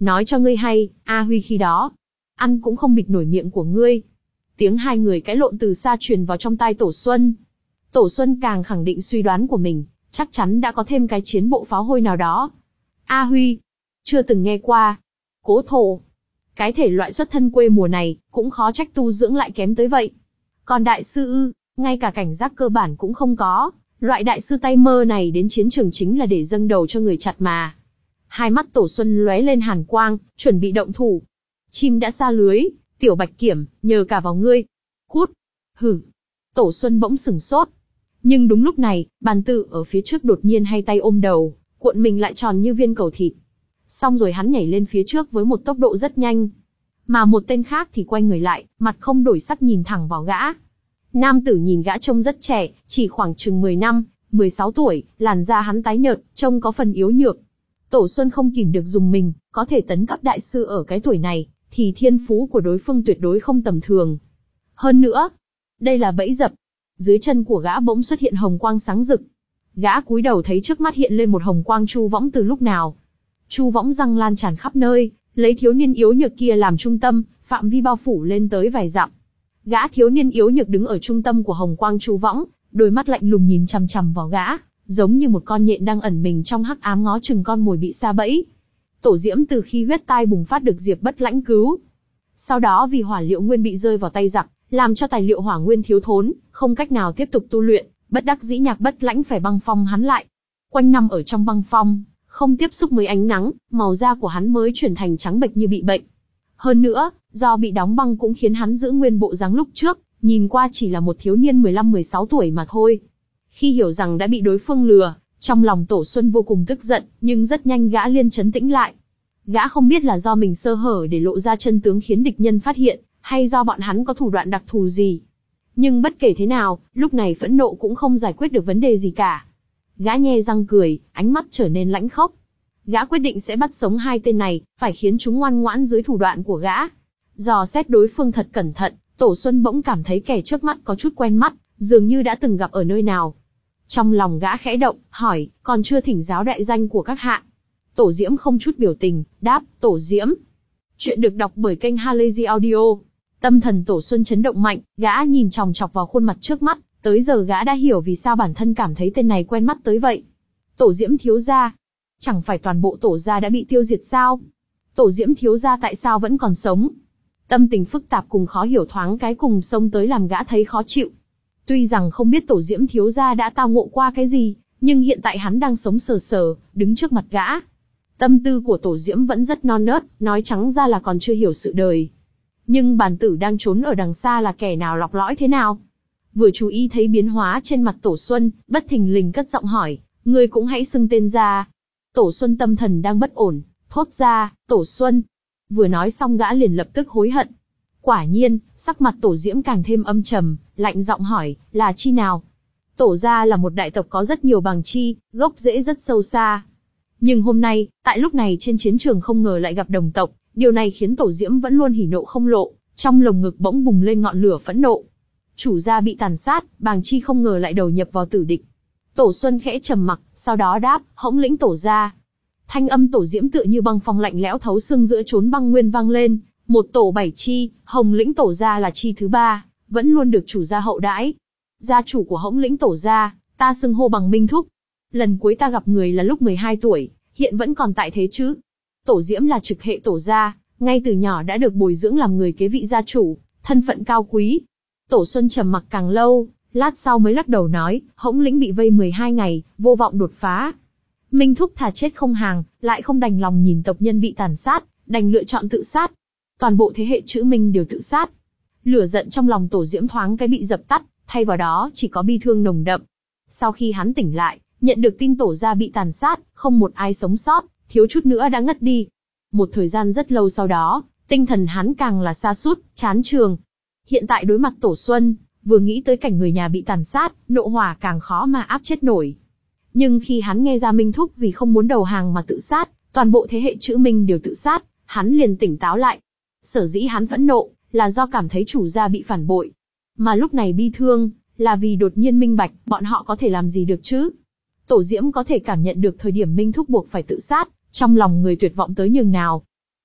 Nói cho ngươi hay, A Huy khi đó, ăn cũng không bịt nổi miệng của ngươi. Tiếng hai người cãi lộn từ xa truyền vào trong tai Tổ Xuân. Tổ Xuân càng khẳng định suy đoán của mình, chắc chắn đã có thêm cái chiến bộ pháo hôi nào đó. A Huy, chưa từng nghe qua. Cố thổ. Cái thể loại xuất thân quê mùa này, cũng khó trách tu dưỡng lại kém tới vậy. Còn đại sư ư, ngay cả cảnh giác cơ bản cũng không có. Loại đại sư tay mơ này đến chiến trường chính là để dâng đầu cho người chặt mà. Hai mắt Tổ Xuân lóe lên hàn quang, chuẩn bị động thủ. Chim đã xa lưới, tiểu bạch kiểm, nhờ cả vào ngươi. Cút. Hử. Tổ Xuân bỗng sửng sốt. Nhưng đúng lúc này, bàn tử ở phía trước đột nhiên hai tay ôm đầu, cuộn mình lại tròn như viên cầu thịt. Xong rồi hắn nhảy lên phía trước với một tốc độ rất nhanh. Mà một tên khác thì quay người lại, mặt không đổi sắc nhìn thẳng vào gã. Nam tử nhìn gã trông rất trẻ, chỉ khoảng chừng mười năm, mười sáu tuổi, làn da hắn tái nhợt, trông có phần yếu nhược. Tổ Xuân không kìm được dùng mình, có thể tấn cấp đại sư ở cái tuổi này, thì thiên phú của đối phương tuyệt đối không tầm thường. Hơn nữa, đây là bẫy dập. Dưới chân của gã bỗng xuất hiện hồng quang sáng rực. Gã cúi đầu thấy trước mắt hiện lên một hồng quang chu võng từ lúc nào. Chu võng răng lan tràn khắp nơi, lấy thiếu niên yếu nhược kia làm trung tâm, phạm vi bao phủ lên tới vài dặm. Gã thiếu niên yếu nhược đứng ở trung tâm của hồng quang chu võng, đôi mắt lạnh lùng nhìn chằm chằm vào gã, giống như một con nhện đang ẩn mình trong hắc ám ngó chừng con mồi bị sa bẫy. Tổ Diễm từ khi huyết tai bùng phát được Diệp Bất Lãnh cứu. Sau đó vì hỏa liệu nguyên bị rơi vào tay giặc, làm cho tài liệu hỏa nguyên thiếu thốn, không cách nào tiếp tục tu luyện, bất đắc dĩ Nhạc Bất Lãnh phải băng phong hắn lại. Quanh năm ở trong băng phong, không tiếp xúc với ánh nắng, màu da của hắn mới chuyển thành trắng bệch như bị bệnh. Hơn nữa, do bị đóng băng cũng khiến hắn giữ nguyên bộ dáng lúc trước, nhìn qua chỉ là một thiếu niên mười lăm mười sáu tuổi mà thôi. Khi hiểu rằng đã bị đối phương lừa, trong lòng Tổ Xuân vô cùng tức giận, nhưng rất nhanh gã liền trấn tĩnh lại. Gã không biết là do mình sơ hở để lộ ra chân tướng khiến địch nhân phát hiện, hay do bọn hắn có thủ đoạn đặc thù gì. Nhưng bất kể thế nào, lúc này phẫn nộ cũng không giải quyết được vấn đề gì cả. Gã nhe răng cười, ánh mắt trở nên lãnh khốc. Gã quyết định sẽ bắt sống hai tên này, phải khiến chúng ngoan ngoãn dưới thủ đoạn của gã. Dò xét đối phương thật cẩn thận, Tổ Xuân bỗng cảm thấy kẻ trước mắt có chút quen mắt, dường như đã từng gặp ở nơi nào. Trong lòng gã khẽ động, hỏi, còn chưa thỉnh giáo đại danh của các hạ. Tổ Diễm không chút biểu tình, đáp, Tổ Diễm. Chuyện được đọc bởi kênh Halazy Audio. Tâm thần Tổ Xuân chấn động mạnh, gã nhìn chòng chọc vào khuôn mặt trước mắt, tới giờ gã đã hiểu vì sao bản thân cảm thấy tên này quen mắt tới vậy. Tổ Diễm thiếu gia. Chẳng phải toàn bộ Tổ gia đã bị tiêu diệt sao? Tổ Diễm thiếu gia tại sao vẫn còn sống? Tâm tình phức tạp cùng khó hiểu thoáng cái cùng xông tới làm gã thấy khó chịu. Tuy rằng không biết Tổ Diễm thiếu gia đã tao ngộ qua cái gì, nhưng hiện tại hắn đang sống sờ sờ, đứng trước mặt gã. Tâm tư của Tổ Diễm vẫn rất non nớt, nói trắng ra là còn chưa hiểu sự đời. Nhưng bàn tử đang trốn ở đằng xa là kẻ nào lọc lõi thế nào? Vừa chú ý thấy biến hóa trên mặt Tổ Xuân, bất thình lình cất giọng hỏi, ngươi cũng hãy xưng tên ra. Tổ Xuân tâm thần đang bất ổn, thốt ra, Tổ Xuân. Vừa nói xong gã liền lập tức hối hận. Quả nhiên, sắc mặt Tổ Diễm càng thêm âm trầm, lạnh giọng hỏi, là chi nào? Tổ gia là một đại tộc có rất nhiều bàng chi, gốc rễ rất sâu xa. Nhưng hôm nay, tại lúc này trên chiến trường không ngờ lại gặp đồng tộc, điều này khiến Tổ Diễm vẫn luôn hỉ nộ không lộ, trong lồng ngực bỗng bùng lên ngọn lửa phẫn nộ. Chủ gia bị tàn sát, bàng chi không ngờ lại đầu nhập vào tử địch. Tổ Xuân khẽ trầm mặc, sau đó đáp, hỗng lĩnh Tổ gia. Thanh âm Tổ Diễm tựa như băng phong lạnh lẽo thấu xương giữa chốn băng nguyên vang lên, một tổ bảy chi, hồng lĩnh Tổ gia là chi thứ ba, vẫn luôn được chủ gia hậu đãi. Gia chủ của hỗng lĩnh Tổ gia, ta xưng hô bằng Minh Thúc. Lần cuối ta gặp người là lúc mười hai tuổi, hiện vẫn còn tại thế chứ? Tổ Diễm là trực hệ Tổ gia, ngay từ nhỏ đã được bồi dưỡng làm người kế vị gia chủ, thân phận cao quý. Tổ Xuân trầm mặc càng lâu, lát sau mới lắc đầu nói, hỗng lĩnh bị vây mười hai ngày, vô vọng đột phá. Minh Thúc thà chết không hàng, lại không đành lòng nhìn tộc nhân bị tàn sát, đành lựa chọn tự sát. Toàn bộ thế hệ chữ Minh đều tự sát. Lửa giận trong lòng Tổ Diễm thoáng cái bị dập tắt, thay vào đó chỉ có bi thương nồng đậm. Sau khi hắn tỉnh lại, nhận được tin Tổ gia bị tàn sát, không một ai sống sót, thiếu chút nữa đã ngất đi. Một thời gian rất lâu sau đó, tinh thần hắn càng là sa sút, chán trường. Hiện tại đối mặt Tổ Xuân, vừa nghĩ tới cảnh người nhà bị tàn sát, nộ hỏa càng khó mà áp chết nổi. Nhưng khi hắn nghe ra Minh Thúc vì không muốn đầu hàng mà tự sát, toàn bộ thế hệ chữ Minh đều tự sát, hắn liền tỉnh táo lại. Sở dĩ hắn phẫn nộ, là do cảm thấy chủ gia bị phản bội. Mà lúc này bi thương, là vì đột nhiên minh bạch, bọn họ có thể làm gì được chứ? Tổ Diễm có thể cảm nhận được thời điểm Minh Thúc buộc phải tự sát, trong lòng người tuyệt vọng tới nhường nào.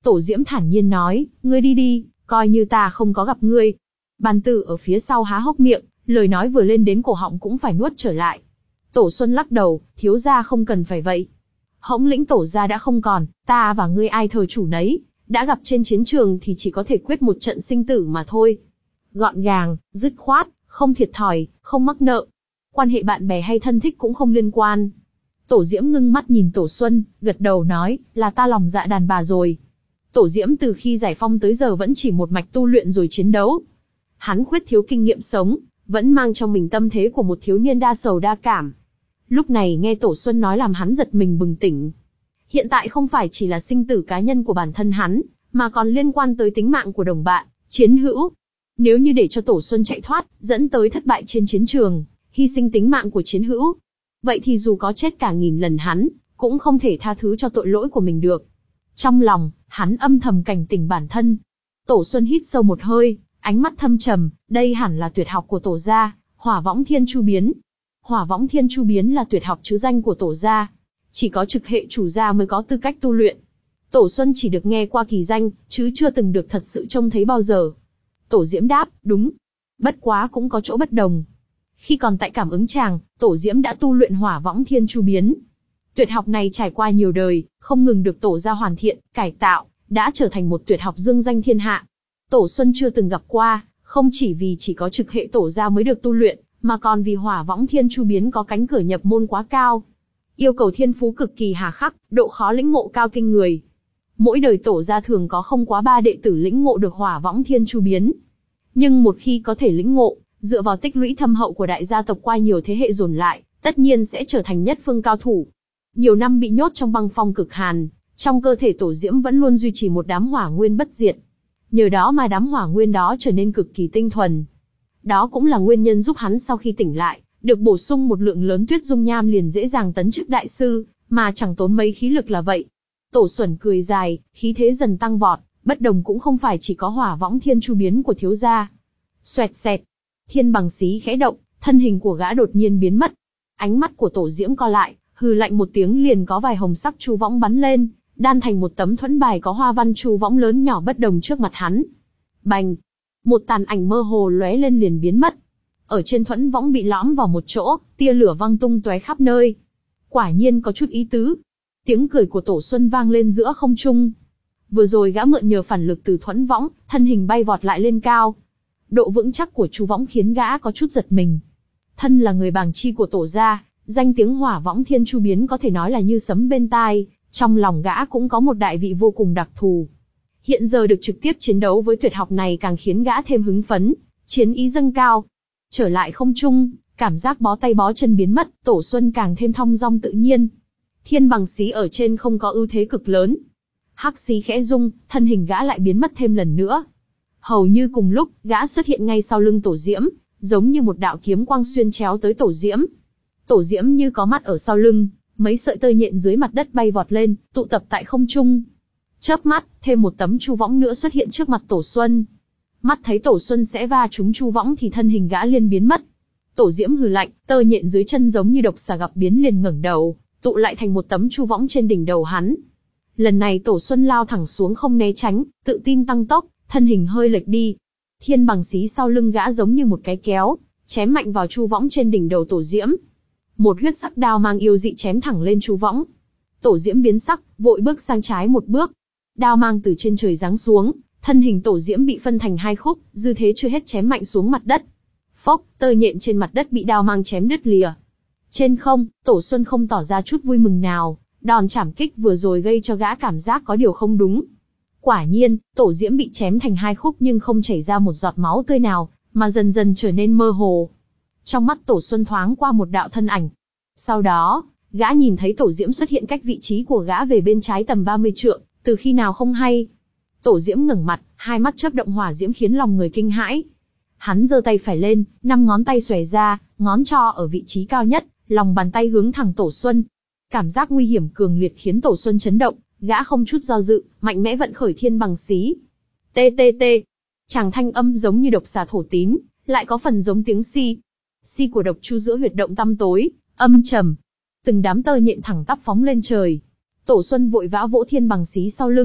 Tổ Diễm thản nhiên nói, ngươi đi đi, coi như ta không có gặp ngươi. Bàn Tử ở phía sau há hốc miệng, lời nói vừa lên đến cổ họng cũng phải nuốt trở lại. Tổ Xuân lắc đầu, thiếu gia không cần phải vậy. Hỗn lĩnh Tổ gia đã không còn, ta và ngươi ai thờ chủ nấy, đã gặp trên chiến trường thì chỉ có thể quyết một trận sinh tử mà thôi. Gọn gàng, dứt khoát, không thiệt thòi, không mắc nợ. Quan hệ bạn bè hay thân thích cũng không liên quan. Tổ Diễm ngưng mắt nhìn Tổ Xuân, gật đầu nói, là ta lòng dạ đàn bà rồi. Tổ Diễm từ khi giải phong tới giờ vẫn chỉ một mạch tu luyện rồi chiến đấu. Hắn khuyết thiếu kinh nghiệm sống, vẫn mang trong mình tâm thế của một thiếu niên đa sầu đa cảm. Lúc này nghe Tổ Xuân nói làm hắn giật mình bừng tỉnh. Hiện tại không phải chỉ là sinh tử cá nhân của bản thân hắn, mà còn liên quan tới tính mạng của đồng bạn, chiến hữu. Nếu như để cho Tổ Xuân chạy thoát, dẫn tới thất bại trên chiến trường, hy sinh tính mạng của chiến hữu, vậy thì dù có chết cả nghìn lần hắn, cũng không thể tha thứ cho tội lỗi của mình được. Trong lòng, hắn âm thầm cảnh tỉnh bản thân. Tổ Xuân hít sâu một hơi, ánh mắt thâm trầm, đây hẳn là tuyệt học của Tổ gia, Hỏa Võng Thiên Chu Biến. Hỏa Võng Thiên Chu Biến là tuyệt học chứ danh của Tổ gia, chỉ có trực hệ chủ gia mới có tư cách tu luyện. Tổ Xuân chỉ được nghe qua kỳ danh, chứ chưa từng được thật sự trông thấy bao giờ. Tổ Diễm đáp, đúng. Bất quá cũng có chỗ bất đồng. Khi còn tại Cảm Ứng Tràng, Tổ Diễm đã tu luyện Hỏa Võng Thiên Chu Biến. Tuyệt học này trải qua nhiều đời, không ngừng được Tổ gia hoàn thiện, cải tạo, đã trở thành một tuyệt học dương danh thiên hạ. Tổ Xuân chưa từng gặp qua, không chỉ vì chỉ có trực hệ Tổ gia mới được tu luyện, mà còn vì Hỏa Võng Thiên Chu Biến có cánh cửa nhập môn quá cao. Yêu cầu thiên phú cực kỳ hà khắc, độ khó lĩnh ngộ cao kinh người. Mỗi đời Tổ gia thường có không quá ba đệ tử lĩnh ngộ được Hỏa Võng Thiên Chu Biến. Nhưng một khi có thể lĩnh ngộ, dựa vào tích lũy thâm hậu của đại gia tộc qua nhiều thế hệ dồn lại, tất nhiên sẽ trở thành nhất phương cao thủ. Nhiều năm bị nhốt trong băng phong cực hàn, trong cơ thể Tổ Diễm vẫn luôn duy trì một đám hỏa nguyên bất diệt. Nhờ đó mà đám hỏa nguyên đó trở nên cực kỳ tinh thuần. Đó cũng là nguyên nhân giúp hắn sau khi tỉnh lại, được bổ sung một lượng lớn tuyết dung nham liền dễ dàng tấn chức đại sư, mà chẳng tốn mấy khí lực là vậy. Tổ Xuẩn cười dài, khí thế dần tăng vọt, bất đồng cũng không phải chỉ có Hỏa Võng Thiên Chu Biến của thiếu gia. Xoẹt xẹt, thiên bằng xí khẽ động, thân hình của gã đột nhiên biến mất. Ánh mắt của Tổ Diễm co lại, hừ lạnh một tiếng liền có vài hồng sắc chu võng bắn lên, đan thành một tấm thuẫn bài có hoa văn chu võng lớn nhỏ bất đồng trước mặt hắn. Bành! Một tàn ảnh mơ hồ lóe lên liền biến mất. Ở trên thuẫn võng bị lõm vào một chỗ, tia lửa văng tung tóe khắp nơi. Quả nhiên có chút ý tứ. Tiếng cười của Tổ Xuân vang lên giữa không trung. Vừa rồi gã mượn nhờ phản lực từ thuẫn võng, thân hình bay vọt lại lên cao. Độ vững chắc của chu võng khiến gã có chút giật mình. Thân là người bàng chi của Tổ gia, danh tiếng Hỏa Võng Thiên Chu Biến có thể nói là như sấm bên tai, trong lòng gã cũng có một đại vị vô cùng đặc thù. Hiện giờ được trực tiếp chiến đấu với tuyệt học này càng khiến gã thêm hứng phấn, chiến ý dâng cao. Trở lại không trung, cảm giác bó tay bó chân biến mất, Tổ Xuân càng thêm thong dong tự nhiên. Thiên bằng xí ở trên không có ưu thế cực lớn. Hắc xí khẽ rung, thân hình gã lại biến mất thêm lần nữa. Hầu như cùng lúc, gã xuất hiện ngay sau lưng Tổ Diễm, giống như một đạo kiếm quang xuyên chéo tới Tổ Diễm. Tổ Diễm như có mắt ở sau lưng, mấy sợi tơ nhện dưới mặt đất bay vọt lên, tụ tập tại không trung. Chớp mắt, thêm một tấm chu võng nữa xuất hiện trước mặt Tổ Xuân. Mắt thấy Tổ Xuân sẽ va trúng chu võng thì thân hình gã liền biến mất. Tổ Diễm hừ lạnh, tơ nhện dưới chân giống như độc xà gặp biến liền ngẩng đầu, tụ lại thành một tấm chu võng trên đỉnh đầu hắn. Lần này Tổ Xuân lao thẳng xuống không né tránh, tự tin tăng tốc, thân hình hơi lệch đi. Thiên bằng xí sau lưng gã giống như một cái kéo, chém mạnh vào chu võng trên đỉnh đầu Tổ Diễm. Một huyết sắc đao mang yêu dị chém thẳng lên chu võng. Tổ Diễm biến sắc, vội bước sang trái một bước. Đao mang từ trên trời giáng xuống, thân hình Tổ Diễm bị phân thành hai khúc, dư thế chưa hết chém mạnh xuống mặt đất. Phốc, tơ nhện trên mặt đất bị đao mang chém đứt lìa. Trên không, Tổ Xuân không tỏ ra chút vui mừng nào, đòn chảm kích vừa rồi gây cho gã cảm giác có điều không đúng. Quả nhiên, Tổ Diễm bị chém thành hai khúc nhưng không chảy ra một giọt máu tươi nào, mà dần dần trở nên mơ hồ. Trong mắt Tổ Xuân thoáng qua một đạo thân ảnh. Sau đó, gã nhìn thấy Tổ Diễm xuất hiện cách vị trí của gã về bên trái tầm ba mươi trượng, từ khi nào không hay. Tổ Diễm ngẩng mặt, hai mắt chớp động hỏa diễm khiến lòng người kinh hãi. Hắn giơ tay phải lên, năm ngón tay xòe ra, ngón trỏ ở vị trí cao nhất, lòng bàn tay hướng thẳng Tổ Xuân. Cảm giác nguy hiểm cường liệt khiến Tổ Xuân chấn động, gã không chút do dự, mạnh mẽ vận khởi thiên bằng xí. Tê tê tê. Chàng thanh âm giống như độc xà thổ tím, lại có phần giống tiếng si. Si của độc chu giữa huyệt động tăm tối, âm trầm. Từng đám tơ nhện thẳng tắp phóng lên trời. Tổ Xuân vội vã vỗ thiên bằng xí sau lưng,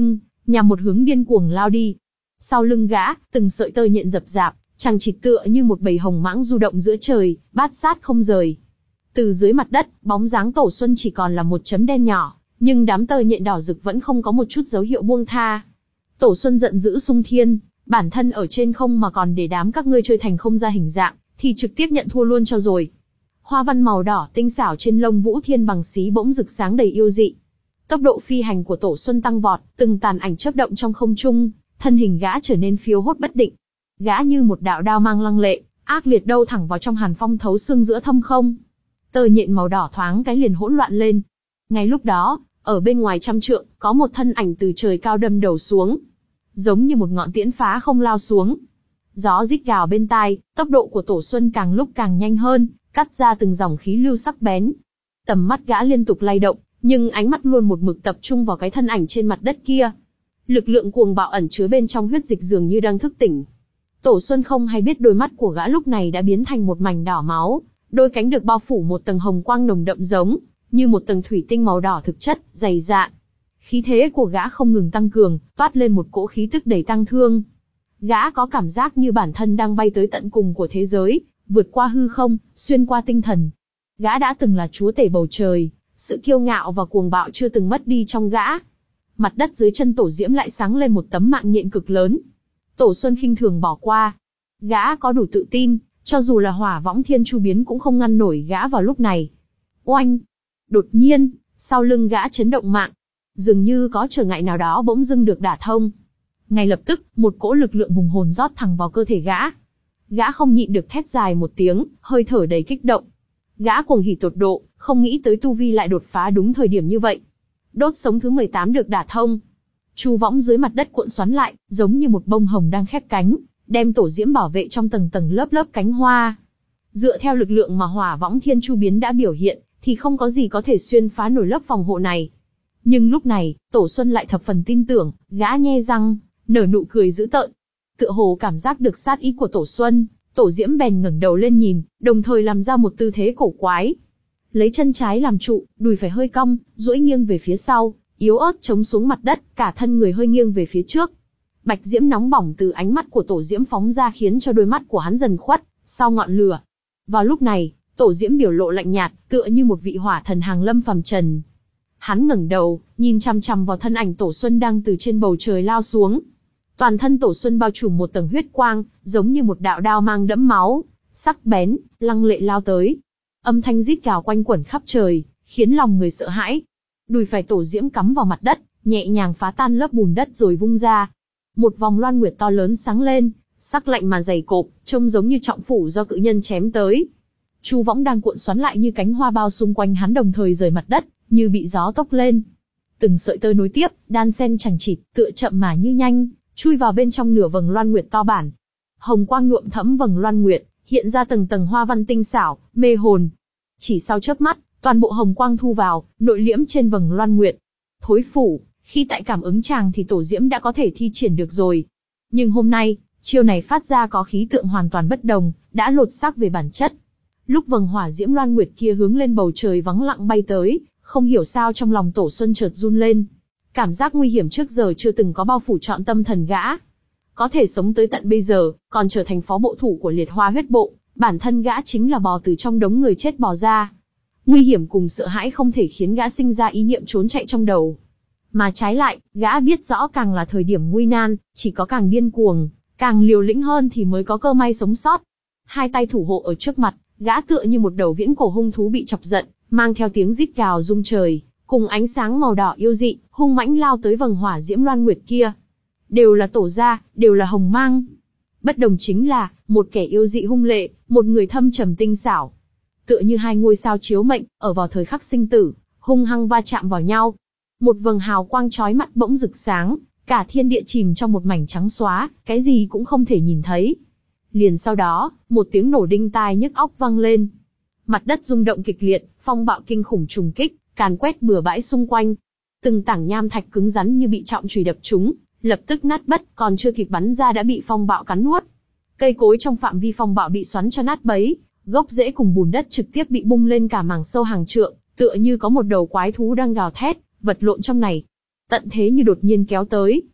nhằm một hướng điên cuồng lao đi. Sau lưng gã, từng sợi tơ nhện rập rạp, chằng chịt tựa như một bầy hồng mãng du động giữa trời, bát sát không rời. Từ dưới mặt đất, bóng dáng Tổ Xuân chỉ còn là một chấm đen nhỏ, nhưng đám tơ nhện đỏ rực vẫn không có một chút dấu hiệu buông tha. Tổ Xuân giận dữ xung thiên, bản thân ở trên không mà còn để đám các ngươi chơi thành không ra hình dạng, thì trực tiếp nhận thua luôn cho rồi. Hoa văn màu đỏ tinh xảo trên lông Vũ Thiên bằng xí bỗng rực sáng đầy yêu dị. Tốc độ phi hành của Tổ Xuân tăng vọt, từng tàn ảnh chớp động trong không trung, thân hình gã trở nên phiêu hốt bất định. Gã như một đạo đao mang lăng lệ, ác liệt đâu thẳng vào trong hàn phong thấu xương giữa thâm không. Tơ nhện màu đỏ thoáng cái liền hỗn loạn lên. Ngay lúc đó, ở bên ngoài trăm trượng, có một thân ảnh từ trời cao đâm đầu xuống, giống như một ngọn tiễn phá không lao xuống. Gió rít gào bên tai, tốc độ của Tổ Xuân càng lúc càng nhanh hơn, cắt ra từng dòng khí lưu sắc bén. Tầm mắt gã liên tục lay động, nhưng ánh mắt luôn một mực tập trung vào cái thân ảnh trên mặt đất kia. Lực lượng cuồng bạo ẩn chứa bên trong huyết dịch dường như đang thức tỉnh. Tổ Xuân không hay biết đôi mắt của gã lúc này đã biến thành một mảnh đỏ máu, đôi cánh được bao phủ một tầng hồng quang nồng đậm giống như một tầng thủy tinh màu đỏ thực chất, dày dạn. Khí thế của gã không ngừng tăng cường, toát lên một cỗ khí tức đầy tăng thương. Gã có cảm giác như bản thân đang bay tới tận cùng của thế giới, vượt qua hư không, xuyên qua tinh thần. Gã đã từng là chúa tể bầu trời, sự kiêu ngạo và cuồng bạo chưa từng mất đi trong gã. Mặt đất dưới chân Tổ Diễm lại sáng lên một tấm mạng nhện cực lớn. Tổ Xuân khinh thường bỏ qua. Gã có đủ tự tin, cho dù là Hỏa Võng Thiên Chu biến cũng không ngăn nổi gã vào lúc này. Oanh! Đột nhiên, sau lưng gã chấn động mạng. Dường như có trở ngại nào đó bỗng dưng được đả thông. Ngay lập tức, một cỗ lực lượng hùng hồn rót thẳng vào cơ thể gã. Gã không nhịn được thét dài một tiếng, hơi thở đầy kích động. Gã cuồng hỉ tột độ, không nghĩ tới tu vi lại đột phá đúng thời điểm như vậy. Đốt sống thứ mười tám được đả thông. Chu võng dưới mặt đất cuộn xoắn lại, giống như một bông hồng đang khép cánh, đem Tổ Diễm bảo vệ trong tầng tầng lớp lớp cánh hoa. Dựa theo lực lượng mà Hỏa Võng Thiên Chu biến đã biểu hiện, thì không có gì có thể xuyên phá nổi lớp phòng hộ này. Nhưng lúc này, Tổ Xuân lại thập phần tin tưởng, gã nhe răng, nở nụ cười dữ tợn. Tựa hồ cảm giác được sát ý của Tổ Xuân, Tổ Diễm bèn ngẩng đầu lên nhìn, đồng thời làm ra một tư thế cổ quái. Lấy chân trái làm trụ, đùi phải hơi cong, duỗi nghiêng về phía sau, yếu ớt chống xuống mặt đất, cả thân người hơi nghiêng về phía trước. Bạch diễm nóng bỏng từ ánh mắt của Tổ Diễm phóng ra khiến cho đôi mắt của hắn dần khuất sau ngọn lửa. Vào lúc này, Tổ Diễm biểu lộ lạnh nhạt, tựa như một vị hỏa thần hàng lâm phàm trần. Hắn ngẩng đầu, nhìn chằm chằm vào thân ảnh Tổ Xuân đang từ trên bầu trời lao xuống. Toàn thân Tổ Xuân bao trùm một tầng huyết quang, giống như một đạo đao mang đẫm máu, sắc bén, lăng lệ lao tới. Âm thanh rít gào quanh quẩn khắp trời, khiến lòng người sợ hãi. Đùi phải Tổ Diễm cắm vào mặt đất, nhẹ nhàng phá tan lớp bùn đất rồi vung ra. Một vòng loan nguyệt to lớn sáng lên, sắc lạnh mà dày cộp, trông giống như trọng phủ do cự nhân chém tới. Chu võng đang cuộn xoắn lại như cánh hoa bao xung quanh hắn đồng thời rời mặt đất, như bị gió tốc lên. Từng sợi tơ nối tiếp, đan xen chằng chịt, tựa chậm mà như nhanh, chui vào bên trong nửa vầng loan nguyệt to bản. Hồng quang nhuộm thẫm vầng loan nguyệt, hiện ra từng tầng hoa văn tinh xảo, mê hồn. Chỉ sau chớp mắt, toàn bộ hồng quang thu vào, nội liễm trên vầng loan nguyệt. Thối phủ, khi tại cảm ứng chàng thì Tổ Diễm đã có thể thi triển được rồi. Nhưng hôm nay, chiêu này phát ra có khí tượng hoàn toàn bất đồng, đã lột xác về bản chất. Lúc vầng hỏa diễm loan nguyệt kia hướng lên bầu trời vắng lặng bay tới, không hiểu sao trong lòng Tổ Xuân chợt run lên. Cảm giác nguy hiểm trước giờ chưa từng có bao phủ trọn tâm thần gã. Có thể sống tới tận bây giờ, còn trở thành phó bộ thủ của liệt hoa huyết bộ, bản thân gã chính là bò từ trong đống người chết bò ra. Nguy hiểm cùng sợ hãi không thể khiến gã sinh ra ý niệm trốn chạy trong đầu. Mà trái lại, gã biết rõ càng là thời điểm nguy nan, chỉ có càng điên cuồng, càng liều lĩnh hơn thì mới có cơ may sống sót. Hai tay thủ hộ ở trước mặt, gã tựa như một đầu viễn cổ hung thú bị chọc giận, mang theo tiếng rít gào rung trời, cùng ánh sáng màu đỏ yêu dị, hung mãnh lao tới vầng hỏa diễm loan nguyệt kia. Đều là Tổ gia, đều là hồng mang. Bất đồng chính là, một kẻ yêu dị hung lệ, một người thâm trầm tinh xảo. Tựa như hai ngôi sao chiếu mệnh, ở vào thời khắc sinh tử, hung hăng va chạm vào nhau. Một vầng hào quang chói mắt bỗng rực sáng, cả thiên địa chìm trong một mảnh trắng xóa, cái gì cũng không thể nhìn thấy. Liền sau đó, một tiếng nổ đinh tai nhức óc vang lên. Mặt đất rung động kịch liệt, phong bạo kinh khủng trùng kích, càn quét bừa bãi xung quanh. Từng tảng nham thạch cứng rắn như bị trọng chùy đập trúng, lập tức nát bất, còn chưa kịp bắn ra đã bị phong bạo cắn nuốt. Cây cối trong phạm vi phong bạo bị xoắn cho nát bấy, gốc rễ cùng bùn đất trực tiếp bị bung lên cả mảng sâu hàng trượng, tựa như có một đầu quái thú đang gào thét, vật lộn trong này. Tận thế như đột nhiên kéo tới,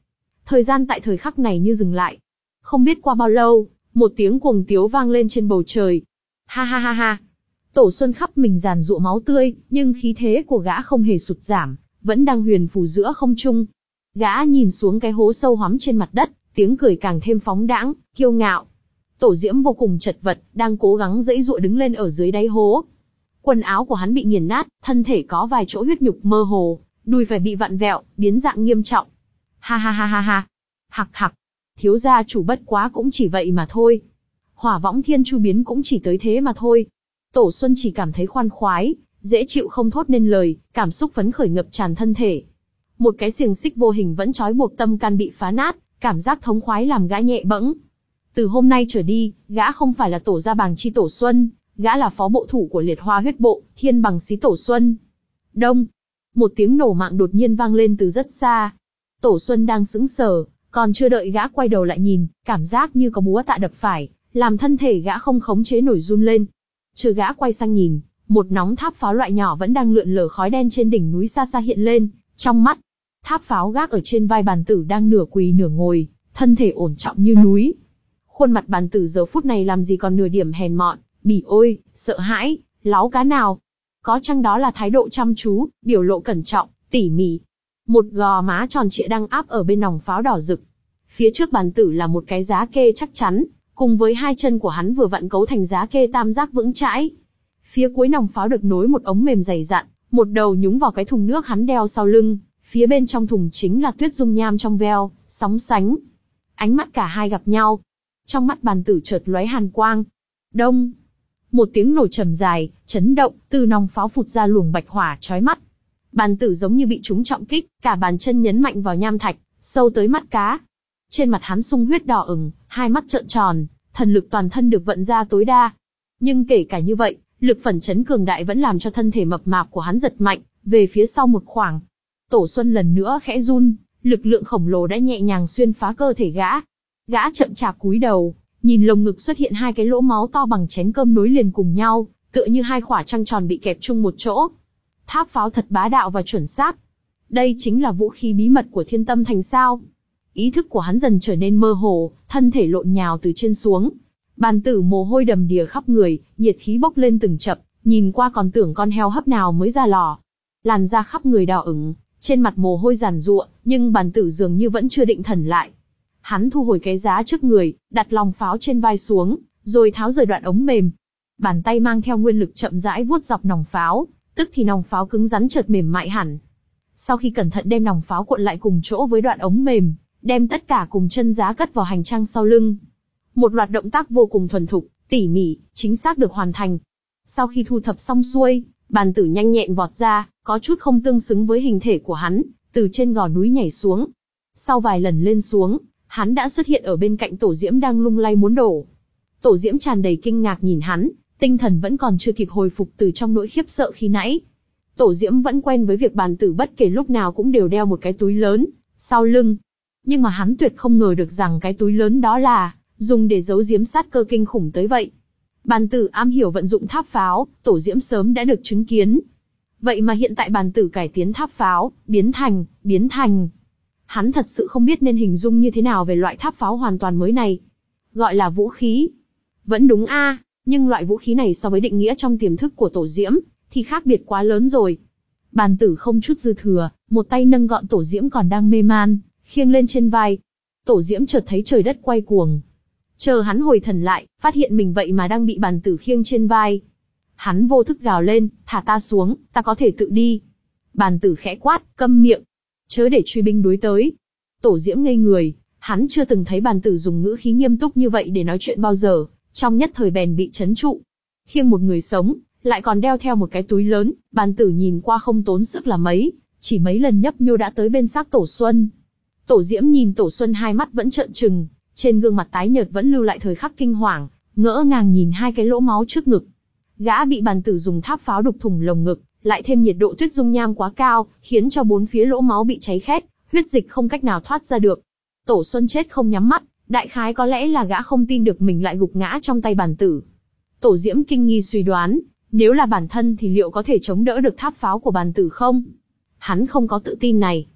Thời gian tại thời khắc này như dừng lại. Không biết qua bao lâu, một tiếng cuồng tiếu vang lên trên bầu trời. Ha ha ha ha. Tổ Xuân khắp mình giàn giụa máu tươi, nhưng khí thế của gã không hề sụt giảm, vẫn đang huyền phù giữa không trung. Gã nhìn xuống cái hố sâu hoắm trên mặt đất, tiếng cười càng thêm phóng đãng, kiêu ngạo. Tổ Diễm vô cùng chật vật, đang cố gắng giãy giụa đứng lên ở dưới đáy hố. Quần áo của hắn bị nghiền nát, thân thể có vài chỗ huyết nhục mơ hồ, đùi phải bị vặn vẹo, biến dạng nghiêm trọng. Ha ha ha ha ha. Hặc hặc. Thiếu gia chủ bất quá cũng chỉ vậy mà thôi. Hỏa võng thiên chu biến cũng chỉ tới thế mà thôi. Tổ Xuân chỉ cảm thấy khoan khoái, dễ chịu không thốt nên lời, cảm xúc phấn khởi ngập tràn thân thể. Một cái xiềng xích vô hình vẫn trói buộc tâm can bị phá nát, cảm giác thống khoái làm gã nhẹ bẫng. Từ hôm nay trở đi, gã không phải là tổ gia bàng chi Tổ Xuân, gã là phó bộ thủ của liệt hoa huyết bộ, thiên bằng xí Tổ Xuân. Đông. Một tiếng nổ mạng đột nhiên vang lên từ rất xa. Tổ Xuân đang sững sờ, còn chưa đợi gã quay đầu lại nhìn, cảm giác như có búa tạ đập phải, làm thân thể gã không khống chế nổi run lên. Chờ gã quay sang nhìn, một nóng tháp pháo loại nhỏ vẫn đang lượn lờ khói đen trên đỉnh núi xa xa hiện lên, trong mắt. Tháp pháo gác ở trên vai bàn tử đang nửa quỳ nửa ngồi, thân thể ổn trọng như núi. Khuôn mặt bàn tử giờ phút này làm gì còn nửa điểm hèn mọn, bỉ ôi, sợ hãi, láu cá nào. Có chăng đó là thái độ chăm chú, biểu lộ cẩn trọng, tỉ mỉ. Một gò má tròn trịa đang áp ở bên nòng pháo đỏ rực. Phía trước bàn tử là một cái giá kê chắc chắn, cùng với hai chân của hắn vừa vặn cấu thành giá kê tam giác vững chãi. Phía cuối nòng pháo được nối một ống mềm dày dặn, một đầu nhúng vào cái thùng nước hắn đeo sau lưng, phía bên trong thùng chính là tuyết dung nham trong veo, sóng sánh. Ánh mắt cả hai gặp nhau. Trong mắt bàn tử chợt lóe hàn quang. Đông. Một tiếng nổ trầm dài, chấn động, từ nòng pháo phụt ra luồng bạch hỏa chói mắt. Bàn tử giống như bị trúng trọng kích, cả bàn chân nhấn mạnh vào nham thạch, sâu tới mắt cá. Trên mặt hắn sung huyết đỏ ửng, hai mắt trợn tròn, thần lực toàn thân được vận ra tối đa. Nhưng kể cả như vậy, lực phản chấn cường đại vẫn làm cho thân thể mập mạp của hắn giật mạnh, về phía sau một khoảng. Tổ Xuân lần nữa khẽ run, lực lượng khổng lồ đã nhẹ nhàng xuyên phá cơ thể gã. Gã chậm chạp cúi đầu, nhìn lồng ngực xuất hiện hai cái lỗ máu to bằng chén cơm nối liền cùng nhau, tựa như hai quả trăng tròn bị kẹp chung một chỗ. Tháp pháo thật bá đạo và chuẩn xác. Đây chính là vũ khí bí mật của Thiên Tâm Thành sao? Ý thức của hắn dần trở nên mơ hồ, thân thể lộn nhào từ trên xuống. Bàn tử mồ hôi đầm đìa khắp người, nhiệt khí bốc lên từng chập, nhìn qua còn tưởng con heo hấp nào mới ra lò. Làn da khắp người đỏ ửng, trên mặt mồ hôi giàn giụa, nhưng bàn tử dường như vẫn chưa định thần lại. Hắn thu hồi cái giá trước người, đặt lòng pháo trên vai xuống, rồi tháo rời đoạn ống mềm. Bàn tay mang theo nguyên lực chậm rãi vuốt dọc nòng pháo, tức thì nòng pháo cứng rắn chợt mềm mại hẳn. Sau khi cẩn thận đem nòng pháo cuộn lại cùng chỗ với đoạn ống mềm, đem tất cả cùng chân giá cất vào hành trang sau lưng. Một loạt động tác vô cùng thuần thục, tỉ mỉ, chính xác được hoàn thành. Sau khi thu thập xong xuôi, bàn tử nhanh nhẹn vọt ra, có chút không tương xứng với hình thể của hắn, từ trên gò núi nhảy xuống. Sau vài lần lên xuống, hắn đã xuất hiện ở bên cạnh Tổ Diễm đang lung lay muốn đổ. Tổ Diễm tràn đầy kinh ngạc nhìn hắn, tinh thần vẫn còn chưa kịp hồi phục từ trong nỗi khiếp sợ khi nãy. Tổ Diễm vẫn quen với việc bàn tử bất kể lúc nào cũng đều đeo một cái túi lớn sau lưng. Nhưng mà hắn tuyệt không ngờ được rằng cái túi lớn đó là dùng để giấu giếm sát cơ kinh khủng tới vậy. Bàn tử am hiểu vận dụng tháp pháo, Tổ Diễm sớm đã được chứng kiến. Vậy mà hiện tại bàn tử cải tiến tháp pháo, biến thành, biến thành. Hắn thật sự không biết nên hình dung như thế nào về loại tháp pháo hoàn toàn mới này. Gọi là vũ khí. Vẫn đúng a, à, nhưng loại vũ khí này so với định nghĩa trong tiềm thức của Tổ Diễm, thì khác biệt quá lớn rồi. Bàn tử không chút dư thừa, một tay nâng gọn Tổ Diễm còn đang mê man, khiêng lên trên vai. Tổ Diễm chợt thấy trời đất quay cuồng. Chờ hắn hồi thần lại, phát hiện mình vậy mà đang bị bàn tử khiêng trên vai. Hắn vô thức gào lên, thả ta xuống, ta có thể tự đi. Bàn tử khẽ quát, câm miệng. Chớ để truy binh đối tới. Tổ Diễm ngây người, hắn chưa từng thấy bàn tử dùng ngữ khí nghiêm túc như vậy để nói chuyện bao giờ, trong nhất thời bèn bị chấn trụ. Khiêng một người sống, lại còn đeo theo một cái túi lớn, bàn tử nhìn qua không tốn sức là mấy, chỉ mấy lần nhấp nhô đã tới bên xác Tổ Xuân. Tổ Diễm nhìn Tổ Xuân hai mắt vẫn trợn trừng, trên gương mặt tái nhợt vẫn lưu lại thời khắc kinh hoàng, ngỡ ngàng nhìn hai cái lỗ máu trước ngực. Gã bị bàn tử dùng tháp pháo đục thủng lồng ngực, lại thêm nhiệt độ tuyết dung nham quá cao, khiến cho bốn phía lỗ máu bị cháy khét, huyết dịch không cách nào thoát ra được. Tổ Xuân chết không nhắm mắt, đại khái có lẽ là gã không tin được mình lại gục ngã trong tay bàn tử. Tổ Diễm kinh nghi suy đoán, nếu là bản thân thì liệu có thể chống đỡ được tháp pháo của bàn tử không? Hắn không có tự tin này.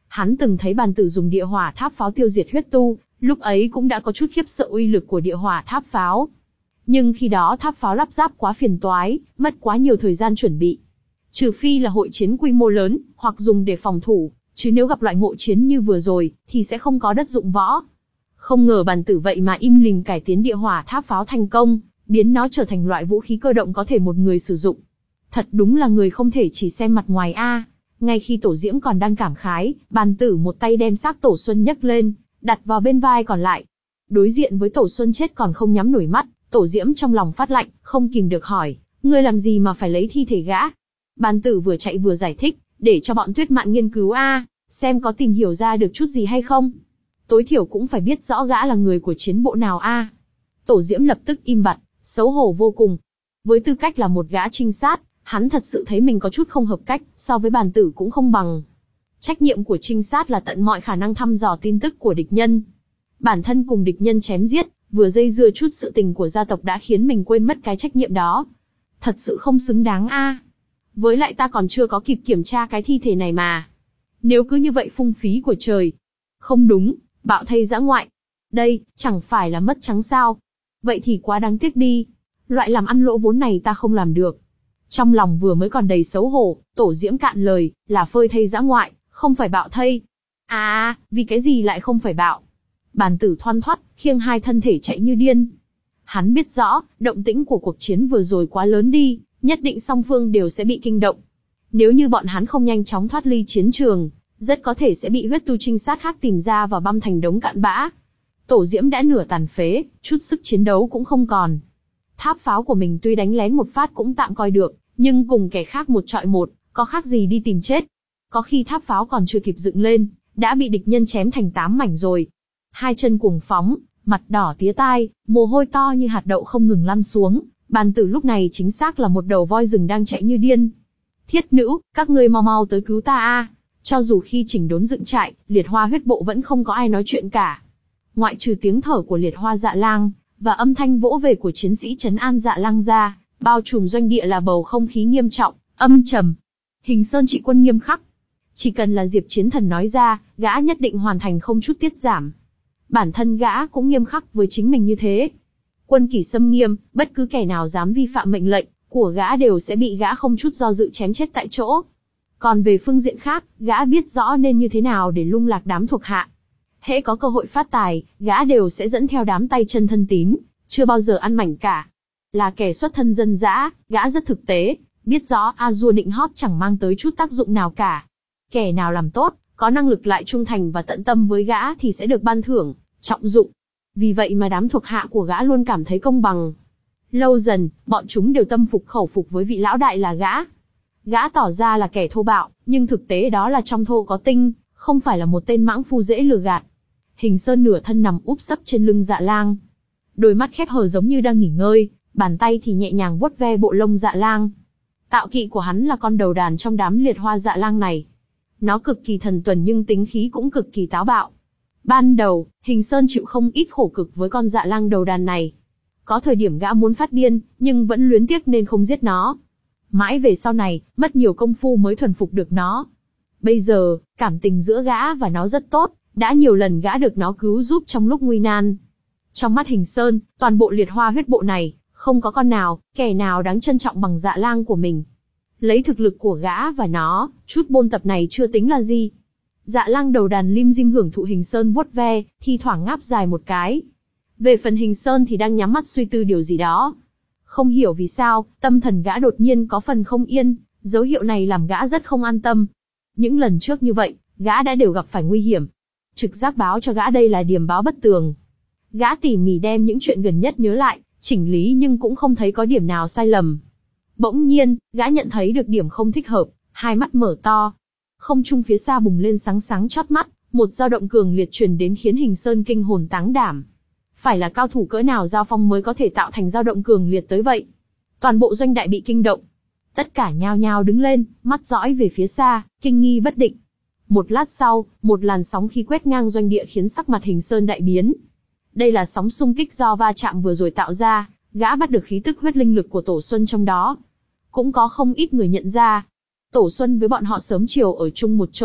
Hắn từng thấy bàn tử dùng địa hỏa tháp pháo tiêu diệt huyết tu, lúc ấy cũng đã có chút khiếp sợ uy lực của địa hỏa tháp pháo. Nhưng khi đó tháp pháo lắp ráp quá phiền toái, mất quá nhiều thời gian chuẩn bị. Trừ phi là hội chiến quy mô lớn, hoặc dùng để phòng thủ, chứ nếu gặp loại ngộ chiến như vừa rồi, thì sẽ không có đất dụng võ. Không ngờ bàn tử vậy mà im lìm cải tiến địa hỏa tháp pháo thành công, biến nó trở thành loại vũ khí cơ động có thể một người sử dụng. Thật đúng là người không thể chỉ xem mặt ngoài a. Ngay khi Tổ Diễm còn đang cảm khái, bàn tử một tay đem xác Tổ Xuân nhấc lên, đặt vào bên vai còn lại. Đối diện với Tổ Xuân chết còn không nhắm nổi mắt, Tổ Diễm trong lòng phát lạnh, không kìm được hỏi, ngươi làm gì mà phải lấy thi thể gã? Bàn tử vừa chạy vừa giải thích, để cho bọn Tuyết Mạn nghiên cứu a, xem có tìm hiểu ra được chút gì hay không. Tối thiểu cũng phải biết rõ gã là người của chiến bộ nào a. Tổ Diễm lập tức im bặt, xấu hổ vô cùng. Với tư cách là một gã trinh sát, hắn thật sự thấy mình có chút không hợp cách, so với bàn tử cũng không bằng. Trách nhiệm của trinh sát là tận mọi khả năng thăm dò tin tức của địch nhân. Bản thân cùng địch nhân chém giết, vừa dây dưa chút sự tình của gia tộc đã khiến mình quên mất cái trách nhiệm đó. Thật sự không xứng đáng a. Với lại ta còn chưa có kịp kiểm tra cái thi thể này mà. Nếu cứ như vậy phung phí của trời. Không đúng, bạo thây dã ngoại. Đây, chẳng phải là mất trắng sao. Vậy thì quá đáng tiếc đi. Loại làm ăn lỗ vốn này ta không làm được. Trong lòng vừa mới còn đầy xấu hổ, Tổ Diễm cạn lời, là phơi thây dã ngoại, không phải bạo thây. À, vì cái gì lại không phải bạo? Bàn tử thoăn thoắt, khiêng hai thân thể chạy như điên. Hắn biết rõ, động tĩnh của cuộc chiến vừa rồi quá lớn đi, nhất định song phương đều sẽ bị kinh động. Nếu như bọn hắn không nhanh chóng thoát ly chiến trường, rất có thể sẽ bị huyết tu trinh sát khác tìm ra và băm thành đống cặn bã. Tổ Diễm đã nửa tàn phế, chút sức chiến đấu cũng không còn. Tháp pháo của mình tuy đánh lén một phát cũng tạm coi được, nhưng cùng kẻ khác một trọi một, có khác gì đi tìm chết. Có khi tháp pháo còn chưa kịp dựng lên, đã bị địch nhân chém thành tám mảnh rồi. Hai chân cuồng phóng, mặt đỏ tía tai, mồ hôi to như hạt đậu không ngừng lăn xuống. Bàn tử lúc này chính xác là một đầu voi rừng đang chạy như điên. Thiết nữ, các ngươi mau mau tới cứu ta a! Cho dù khi chỉnh đốn dựng trại, liệt hoa huyết bộ vẫn không có ai nói chuyện cả. Ngoại trừ tiếng thở của liệt hoa dạ lang, và âm thanh vỗ về của chiến sĩ trấn an dạ lang ra, bao trùm doanh địa là bầu không khí nghiêm trọng, âm trầm. Hình Sơn trị quân nghiêm khắc. Chỉ cần là Diệp Chiến Thần nói ra, gã nhất định hoàn thành không chút tiết giảm. Bản thân gã cũng nghiêm khắc với chính mình như thế. Quân kỷ xâm nghiêm, bất cứ kẻ nào dám vi phạm mệnh lệnh của gã đều sẽ bị gã không chút do dự chém chết tại chỗ. Còn về phương diện khác, gã biết rõ nên như thế nào để lung lạc đám thuộc hạ. Hễ có cơ hội phát tài, gã đều sẽ dẫn theo đám tay chân thân tín, chưa bao giờ ăn mảnh cả. Là kẻ xuất thân dân dã, gã rất thực tế, biết rõ A-dua nịnh hót chẳng mang tới chút tác dụng nào cả. Kẻ nào làm tốt, có năng lực lại trung thành và tận tâm với gã thì sẽ được ban thưởng, trọng dụng. Vì vậy mà đám thuộc hạ của gã luôn cảm thấy công bằng. Lâu dần, bọn chúng đều tâm phục khẩu phục với vị lão đại là gã. Gã tỏ ra là kẻ thô bạo, nhưng thực tế đó là trong thô có tinh, không phải là một tên mãng phu dễ lừa gạt. Hình Sơn nửa thân nằm úp sấp trên lưng Dạ Lang. Đôi mắt khép hờ giống như đang nghỉ ngơi, bàn tay thì nhẹ nhàng vuốt ve bộ lông Dạ Lang. Tạo kỵ của hắn là con đầu đàn trong đám liệt hoa Dạ Lang này. Nó cực kỳ thần tuần nhưng tính khí cũng cực kỳ táo bạo. Ban đầu, Hình Sơn chịu không ít khổ cực với con Dạ Lang đầu đàn này. Có thời điểm gã muốn phát điên, nhưng vẫn luyến tiếc nên không giết nó. Mãi về sau này, mất nhiều công phu mới thuần phục được nó. Bây giờ, cảm tình giữa gã và nó rất tốt, đã nhiều lần gã được nó cứu giúp trong lúc nguy nan. Trong mắt Hình Sơn, toàn bộ liệt hoa huyết bộ này, không có con nào, kẻ nào đáng trân trọng bằng Dạ Lang của mình. Lấy thực lực của gã và nó, chút bôn tập này chưa tính là gì. Dạ Lang đầu đàn lim dim hưởng thụ Hình Sơn vuốt ve, thi thoảng ngáp dài một cái. Về phần Hình Sơn thì đang nhắm mắt suy tư điều gì đó. Không hiểu vì sao, tâm thần gã đột nhiên có phần không yên, dấu hiệu này làm gã rất không an tâm. Những lần trước như vậy, gã đã đều gặp phải nguy hiểm. Trực giác báo cho gã đây là điềm báo bất tường. Gã tỉ mỉ đem những chuyện gần nhất nhớ lại, chỉnh lý nhưng cũng không thấy có điểm nào sai lầm. Bỗng nhiên, gã nhận thấy được điểm không thích hợp, hai mắt mở to. Không trung phía xa bùng lên sáng sáng chót mắt, một dao động cường liệt truyền đến khiến Hình Sơn kinh hồn táng đảm. Phải là cao thủ cỡ nào giao phong mới có thể tạo thành dao động cường liệt tới vậy? Toàn bộ doanh đại bị kinh động. Tất cả nhao nhao đứng lên, mắt dõi về phía xa, kinh nghi bất định. Một lát sau, một làn sóng khí quét ngang doanh địa khiến sắc mặt Hình Sơn đại biến. Đây là sóng xung kích do va chạm vừa rồi tạo ra, gã bắt được khí tức huyết linh lực của Tổ Xuân trong đó. Cũng có không ít người nhận ra. Tổ Xuân với bọn họ sớm chiều ở chung một chỗ,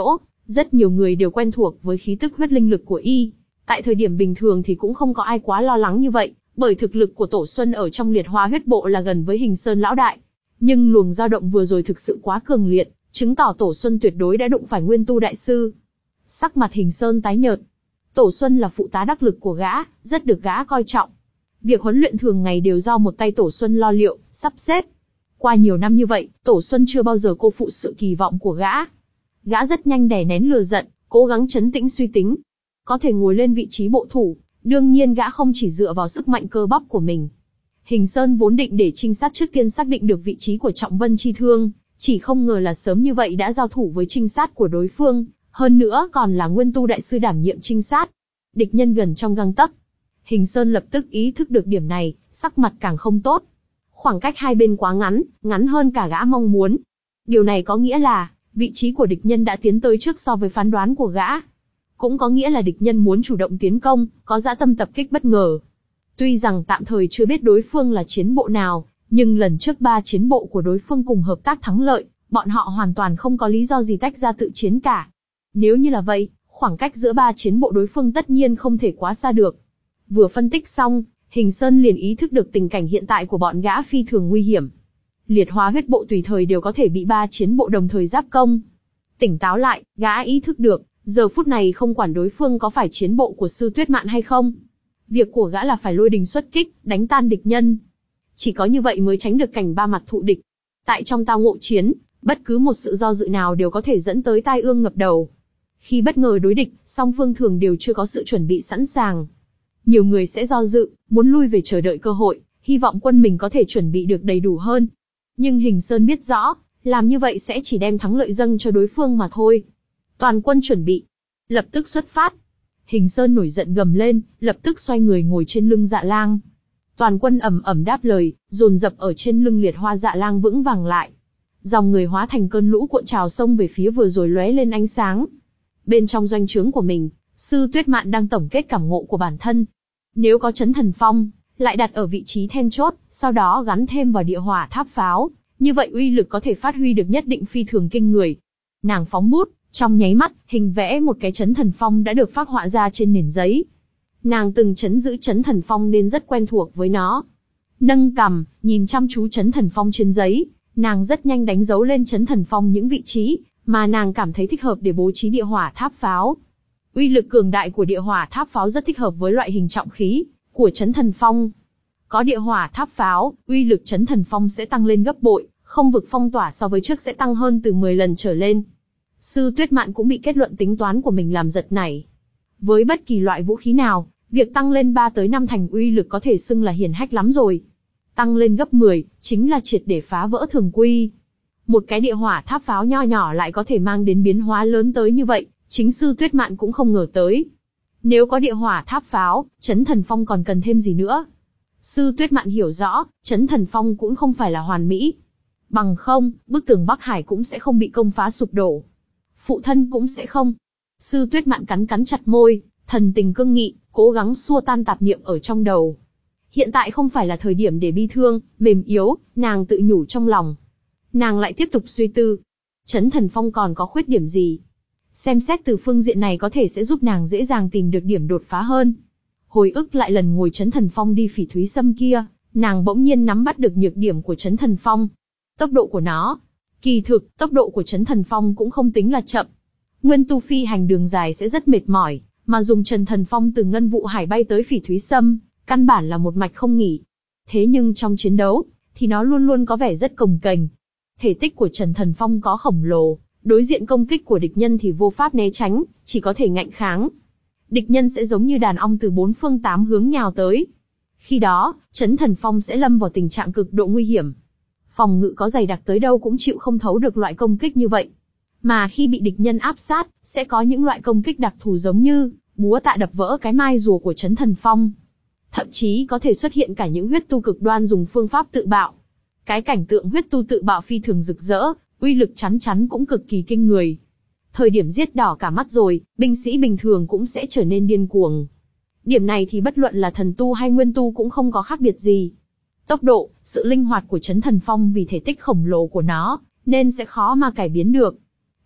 Rất nhiều người đều quen thuộc với khí tức huyết linh lực của y. Tại thời điểm bình thường thì cũng không có ai quá lo lắng như vậy, bởi thực lực của Tổ Xuân ở trong liệt hoa huyết bộ là gần với Hình Sơn lão đại. Nhưng luồng dao động vừa rồi thực sự quá cường liệt, chứng tỏ Tổ Xuân tuyệt đối đã đụng phải nguyên tu đại sư. Sắc mặt Hình Sơn tái nhợt. Tổ Xuân là phụ tá đắc lực của gã, rất được gã coi trọng. Việc huấn luyện thường ngày đều do một tay Tổ Xuân lo liệu, sắp xếp. Qua nhiều năm như vậy, Tổ Xuân chưa bao giờ cô phụ sự kỳ vọng của gã. Gã rất nhanh đè nén lừa giận, cố gắng trấn tĩnh suy tính. Có thể ngồi lên vị trí bộ thủ, đương nhiên gã không chỉ dựa vào sức mạnh cơ bắp của mình. Hình Sơn vốn định để trinh sát trước tiên xác định được vị trí của Trọng Vân Chi Thương, chỉ không ngờ là sớm như vậy đã giao thủ với trinh sát của đối phương, hơn nữa còn là nguyên tu đại sư đảm nhiệm trinh sát. Địch nhân gần trong gang tấc. Hình Sơn lập tức ý thức được điểm này, sắc mặt càng không tốt. Khoảng cách hai bên quá ngắn, ngắn hơn cả gã mong muốn. Điều này có nghĩa là, vị trí của địch nhân đã tiến tới trước so với phán đoán của gã. Cũng có nghĩa là địch nhân muốn chủ động tiến công, có dã tâm tập kích bất ngờ. Tuy rằng tạm thời chưa biết đối phương là chiến bộ nào, nhưng lần trước ba chiến bộ của đối phương cùng hợp tác thắng lợi, bọn họ hoàn toàn không có lý do gì tách ra tự chiến cả. Nếu như là vậy, khoảng cách giữa ba chiến bộ đối phương tất nhiên không thể quá xa được. Vừa phân tích xong, Hình Sơn liền ý thức được tình cảnh hiện tại của bọn gã phi thường nguy hiểm. Liệt hóa huyết bộ tùy thời đều có thể bị ba chiến bộ đồng thời giáp công. Tỉnh táo lại, gã ý thức được, giờ phút này không quản đối phương có phải chiến bộ của Sư Tuyết Mạn hay không. Việc của gã là phải lôi đình xuất kích, đánh tan địch nhân. Chỉ có như vậy mới tránh được cảnh ba mặt thụ địch. Tại trong tao ngộ chiến, bất cứ một sự do dự nào đều có thể dẫn tới tai ương ngập đầu. Khi bất ngờ đối địch, song phương thường đều chưa có sự chuẩn bị sẵn sàng. Nhiều người sẽ do dự, muốn lui về chờ đợi cơ hội, hy vọng quân mình có thể chuẩn bị được đầy đủ hơn. Nhưng Hình Sơn biết rõ, làm như vậy sẽ chỉ đem thắng lợi dâng cho đối phương mà thôi. Toàn quân chuẩn bị. Lập tức xuất phát. Hình Sơn nổi giận gầm lên, lập tức xoay người ngồi trên lưng Dạ Lang. Toàn quân ầm ầm đáp lời, dồn dập ở trên lưng liệt hoa Dạ Lang vững vàng lại. Dòng người hóa thành cơn lũ cuộn trào sông về phía vừa rồi lóe lên ánh sáng. Bên trong doanh trướng của mình, Sư Tuyết Mạn đang tổng kết cảm ngộ của bản thân. Nếu có Chấn Thần Phong, lại đặt ở vị trí then chốt, sau đó gắn thêm vào địa hỏa tháp pháo, như vậy uy lực có thể phát huy được nhất định phi thường kinh người. Nàng phóng bút, trong nháy mắt, hình vẽ một cái Chấn Thần Phong đã được phác họa ra trên nền giấy. Nàng từng chấn giữ Chấn Thần Phong nên rất quen thuộc với nó. Nâng cằm, nhìn chăm chú Chấn Thần Phong trên giấy, nàng rất nhanh đánh dấu lên Chấn Thần Phong những vị trí mà nàng cảm thấy thích hợp để bố trí địa hỏa tháp pháo. Uy lực cường đại của địa hỏa tháp pháo rất thích hợp với loại hình trọng khí của Chấn Thần Phong. Có địa hỏa tháp pháo, uy lực Chấn Thần Phong sẽ tăng lên gấp bội, không vực phong tỏa so với trước sẽ tăng hơn từ mười lần trở lên. Sư Tuyết Mạn cũng bị kết luận tính toán của mình làm giật nảy. Với bất kỳ loại vũ khí nào, việc tăng lên ba tới năm thành uy lực có thể xưng là hiển hách lắm rồi. Tăng lên gấp mười, chính là triệt để phá vỡ thường quy. Một cái địa hỏa tháp pháo nho nhỏ lại có thể mang đến biến hóa lớn tới như vậy, chính Sư Tuyết Mạn cũng không ngờ tới. Nếu có địa hỏa tháp pháo, Chấn Thần Phong còn cần thêm gì nữa? Sư Tuyết Mạn hiểu rõ, Chấn Thần Phong cũng không phải là hoàn mỹ. Bằng không, bức tường Bắc Hải cũng sẽ không bị công phá sụp đổ. Phụ thân cũng sẽ không. Sư Tuyết Mạn cắn cắn chặt môi, thần tình cương nghị, cố gắng xua tan tạp niệm ở trong đầu. Hiện tại không phải là thời điểm để bi thương, mềm yếu, nàng tự nhủ trong lòng. Nàng lại tiếp tục suy tư. Chấn Thần Phong còn có khuyết điểm gì? Xem xét từ phương diện này có thể sẽ giúp nàng dễ dàng tìm được điểm đột phá hơn. Hồi ức lại lần ngồi Chấn Thần Phong đi Phỉ Thúy Sâm kia, nàng bỗng nhiên nắm bắt được nhược điểm của Chấn Thần Phong. Tốc độ của nó. Kỳ thực, tốc độ của Chấn Thần Phong cũng không tính là chậm. Nguyên tu phi hành đường dài sẽ rất mệt mỏi, mà dùng Chấn Thần Phong từ Ngân Vụ Hải bay tới Phỉ Thúy Sâm, căn bản là một mạch không nghỉ. Thế nhưng trong chiến đấu, thì nó luôn luôn có vẻ rất cồng kềnh. Thể tích của Chấn Thần Phong có khổng lồ, đối diện công kích của địch nhân thì vô pháp né tránh, chỉ có thể ngạnh kháng. Địch nhân sẽ giống như đàn ong từ bốn phương tám hướng nhào tới. Khi đó, Chấn Thần Phong sẽ lâm vào tình trạng cực độ nguy hiểm. Phòng ngự có dày đặc tới đâu cũng chịu không thấu được loại công kích như vậy. Mà khi bị địch nhân áp sát, sẽ có những loại công kích đặc thù giống như búa tạ đập vỡ cái mai rùa của Chấn Thần Phong. Thậm chí có thể xuất hiện cả những huyết tu cực đoan dùng phương pháp tự bạo. Cái cảnh tượng huyết tu tự bạo phi thường rực rỡ, uy lực chắn chắn cũng cực kỳ kinh người. Thời điểm giết đỏ cả mắt rồi, binh sĩ bình thường cũng sẽ trở nên điên cuồng. Điểm này thì bất luận là thần tu hay nguyên tu cũng không có khác biệt gì. Tốc độ, sự linh hoạt của Chấn Thần Phong vì thể tích khổng lồ của nó, nên sẽ khó mà cải biến được.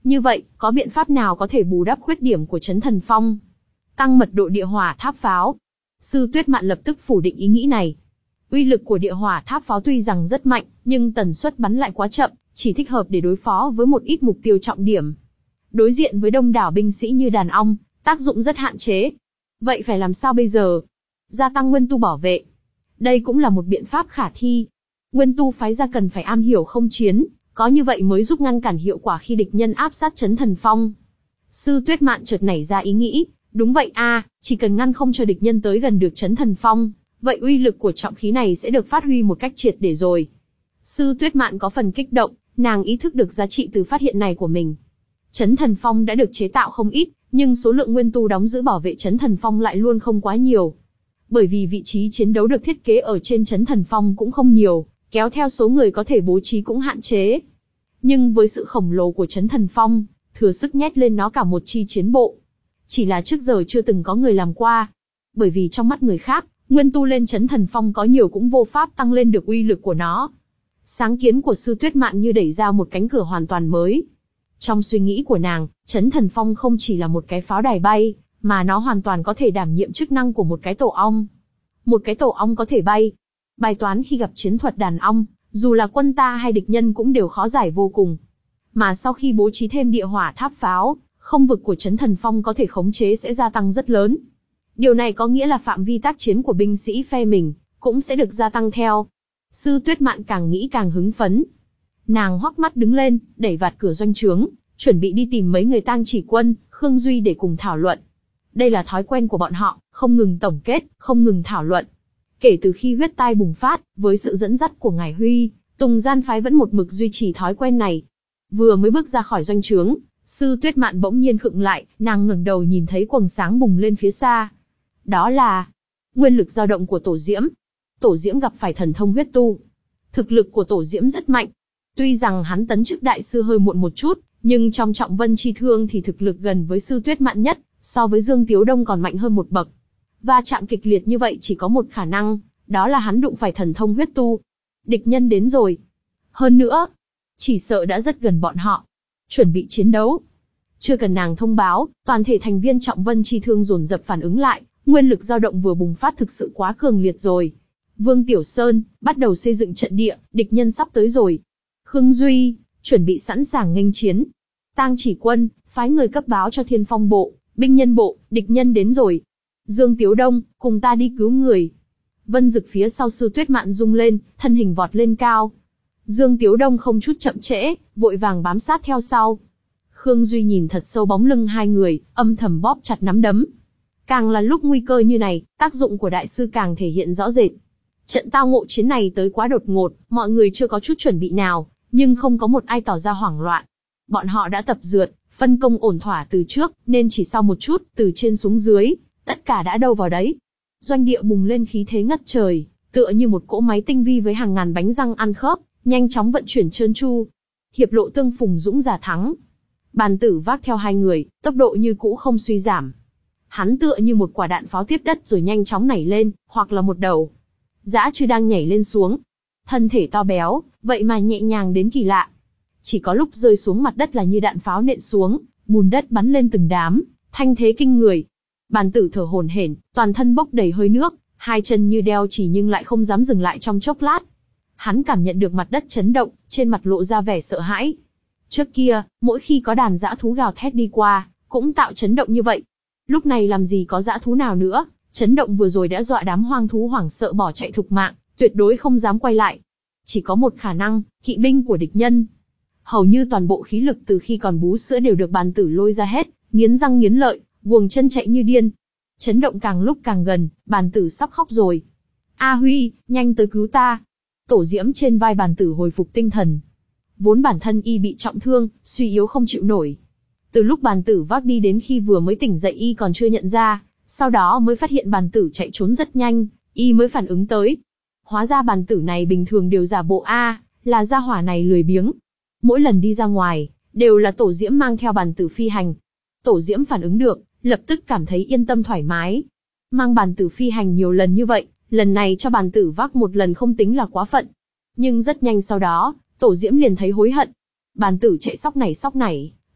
Như vậy, có biện pháp nào có thể bù đắp khuyết điểm của Chấn Thần Phong? Tăng mật độ địa hỏa tháp pháo. Sư Tuyết Mạn lập tức phủ định ý nghĩ này. Uy lực của địa hỏa tháp pháo tuy rằng rất mạnh, nhưng tần suất bắn lại quá chậm, chỉ thích hợp để đối phó với một ít mục tiêu trọng điểm. Đối diện với đông đảo binh sĩ như đàn ong, tác dụng rất hạn chế. Vậy phải làm sao bây giờ? Gia tăng nguyên tu bảo vệ. Đây cũng là một biện pháp khả thi. Nguyên tu phái ra cần phải am hiểu không chiến, có như vậy mới giúp ngăn cản hiệu quả khi địch nhân áp sát Chấn Thần Phong. Sư Tuyết Mạn chợt nảy ra ý nghĩ, đúng vậy a, chỉ cần ngăn không cho địch nhân tới gần được Chấn Thần Phong, vậy uy lực của trọng khí này sẽ được phát huy một cách triệt để rồi. Sư Tuyết Mạn có phần kích động, nàng ý thức được giá trị từ phát hiện này của mình. Chấn Thần Phong đã được chế tạo không ít, nhưng số lượng nguyên tu đóng giữ bảo vệ Chấn Thần Phong lại luôn không quá nhiều. Bởi vì vị trí chiến đấu được thiết kế ở trên Chấn Thần Phong cũng không nhiều, kéo theo số người có thể bố trí cũng hạn chế. Nhưng với sự khổng lồ của Chấn Thần Phong, thừa sức nhét lên nó cả một chi chiến bộ. Chỉ là trước giờ chưa từng có người làm qua. Bởi vì trong mắt người khác, nguyên tu lên Chấn Thần Phong có nhiều cũng vô pháp tăng lên được uy lực của nó. Sáng kiến của Sư Tuyết Mạn như đẩy ra một cánh cửa hoàn toàn mới. Trong suy nghĩ của nàng, Chấn Thần Phong không chỉ là một cái pháo đài bay, mà nó hoàn toàn có thể đảm nhiệm chức năng của một cái tổ ong. Một cái tổ ong có thể bay. Bài toán khi gặp chiến thuật đàn ong, dù là quân ta hay địch nhân cũng đều khó giải vô cùng. Mà sau khi bố trí thêm địa hỏa tháp pháo, không vực của Chấn Thần Phong có thể khống chế sẽ gia tăng rất lớn. Điều này có nghĩa là phạm vi tác chiến của binh sĩ phe mình cũng sẽ được gia tăng theo. Sư Tuyết Mạn càng nghĩ càng hứng phấn. Nàng hoắc mắt đứng lên, đẩy vạt cửa doanh trướng, chuẩn bị đi tìm mấy người tang chỉ quân, Khương Duy để cùng thảo luận. Đây là thói quen của bọn họ, không ngừng tổng kết, không ngừng thảo luận. Kể từ khi huyết tai bùng phát, với sự dẫn dắt của Ngải Huy, Tùng Gian phái vẫn một mực duy trì thói quen này. Vừa mới bước ra khỏi doanh trướng, Sư Tuyết Mạn bỗng nhiên khựng lại, nàng ngẩng đầu nhìn thấy quầng sáng bùng lên phía xa. Đó là nguyên lực dao động của Tổ Diễm. Tổ Diễm gặp phải thần thông huyết tu. Thực lực của Tổ Diễm rất mạnh. Tuy rằng hắn tấn chức đại sư hơi muộn một chút, nhưng trong Trọng Vân Chi Thương thì thực lực gần với Sư Tuyết Mạn nhất, so với Dương Tiếu Đông còn mạnh hơn một bậc. Va chạm kịch liệt như vậy chỉ có một khả năng, đó là hắn đụng phải thần thông huyết tu. Địch nhân đến rồi. Hơn nữa, chỉ sợ đã rất gần bọn họ. Chuẩn bị chiến đấu. Chưa cần nàng thông báo, toàn thể thành viên Trọng Vân Chi Thương dồn dập phản ứng lại, nguyên lực dao động vừa bùng phát thực sự quá cường liệt rồi. Vương Tiểu Sơn, bắt đầu xây dựng trận địa, địch nhân sắp tới rồi. Khương Duy, chuẩn bị sẵn sàng nghênh chiến. Tang Chỉ Quân, phái người cấp báo cho Thiên Phong bộ, binh nhân bộ, địch nhân đến rồi. Dương Tiếu Đông, cùng ta đi cứu người. Vân Dực phía sau Sư Tuyết Mạn rung lên, thân hình vọt lên cao. Dương Tiếu Đông không chút chậm trễ, vội vàng bám sát theo sau. Khương Duy nhìn thật sâu bóng lưng hai người, âm thầm bóp chặt nắm đấm. Càng là lúc nguy cơ như này, tác dụng của đại sư càng thể hiện rõ rệt. Trận tao ngộ chiến này tới quá đột ngột, mọi người chưa có chút chuẩn bị nào, nhưng không có một ai tỏ ra hoảng loạn. Bọn họ đã tập dượt, phân công ổn thỏa từ trước, nên chỉ sau một chút, từ trên xuống dưới, tất cả đã đâu vào đấy. Doanh địa bùng lên khí thế ngất trời, tựa như một cỗ máy tinh vi với hàng ngàn bánh răng ăn khớp, nhanh chóng vận chuyển trơn tru. Hiệp lộ tương phùng dũng giả thắng. Bàn Tử vác theo hai người, tốc độ như cũ không suy giảm. Hắn tựa như một quả đạn pháo tiếp đất rồi nhanh chóng nảy lên, hoặc là một đầu dã chư đang nhảy lên xuống. Thân thể to béo, vậy mà nhẹ nhàng đến kỳ lạ. Chỉ có lúc rơi xuống mặt đất là như đạn pháo nện xuống, bùn đất bắn lên từng đám, thanh thế kinh người. Bàn Tử thở hổn hển, toàn thân bốc đầy hơi nước, hai chân như đeo chỉ nhưng lại không dám dừng lại trong chốc lát. Hắn cảm nhận được mặt đất chấn động, trên mặt lộ ra vẻ sợ hãi. Trước kia, mỗi khi có đàn dã thú gào thét đi qua, cũng tạo chấn động như vậy. Lúc này làm gì có dã thú nào nữa, chấn động vừa rồi đã dọa đám hoang thú hoảng sợ bỏ chạy thục mạng, tuyệt đối không dám quay lại. Chỉ có một khả năng, kỵ binh của địch nhân. Hầu như toàn bộ khí lực từ khi còn bú sữa đều được Bàn Tử lôi ra hết, nghiến răng nghiến lợi, guồng chân chạy như điên. Chấn động càng lúc càng gần, Bàn Tử sắp khóc rồi. A Huy, nhanh tới cứu ta. Tổ Diễm trên vai Bàn Tử hồi phục tinh thần. Vốn bản thân y bị trọng thương, suy yếu không chịu nổi. Từ lúc Bàn Tử vác đi đến khi vừa mới tỉnh dậy y còn chưa nhận ra, sau đó mới phát hiện Bàn Tử chạy trốn rất nhanh, y mới phản ứng tới. Hóa ra Bàn Tử này bình thường đều giả bộ a, là gia hỏa này lười biếng. Mỗi lần đi ra ngoài, đều là Tổ Diễm mang theo Bàn Tử phi hành. Tổ Diễm phản ứng được, lập tức cảm thấy yên tâm thoải mái. Mang Bàn Tử phi hành nhiều lần như vậy, lần này cho Bàn Tử vác một lần không tính là quá phận. Nhưng rất nhanh sau đó, Tổ Diễm liền thấy hối hận. Bàn Tử chạy sóc này sóc này,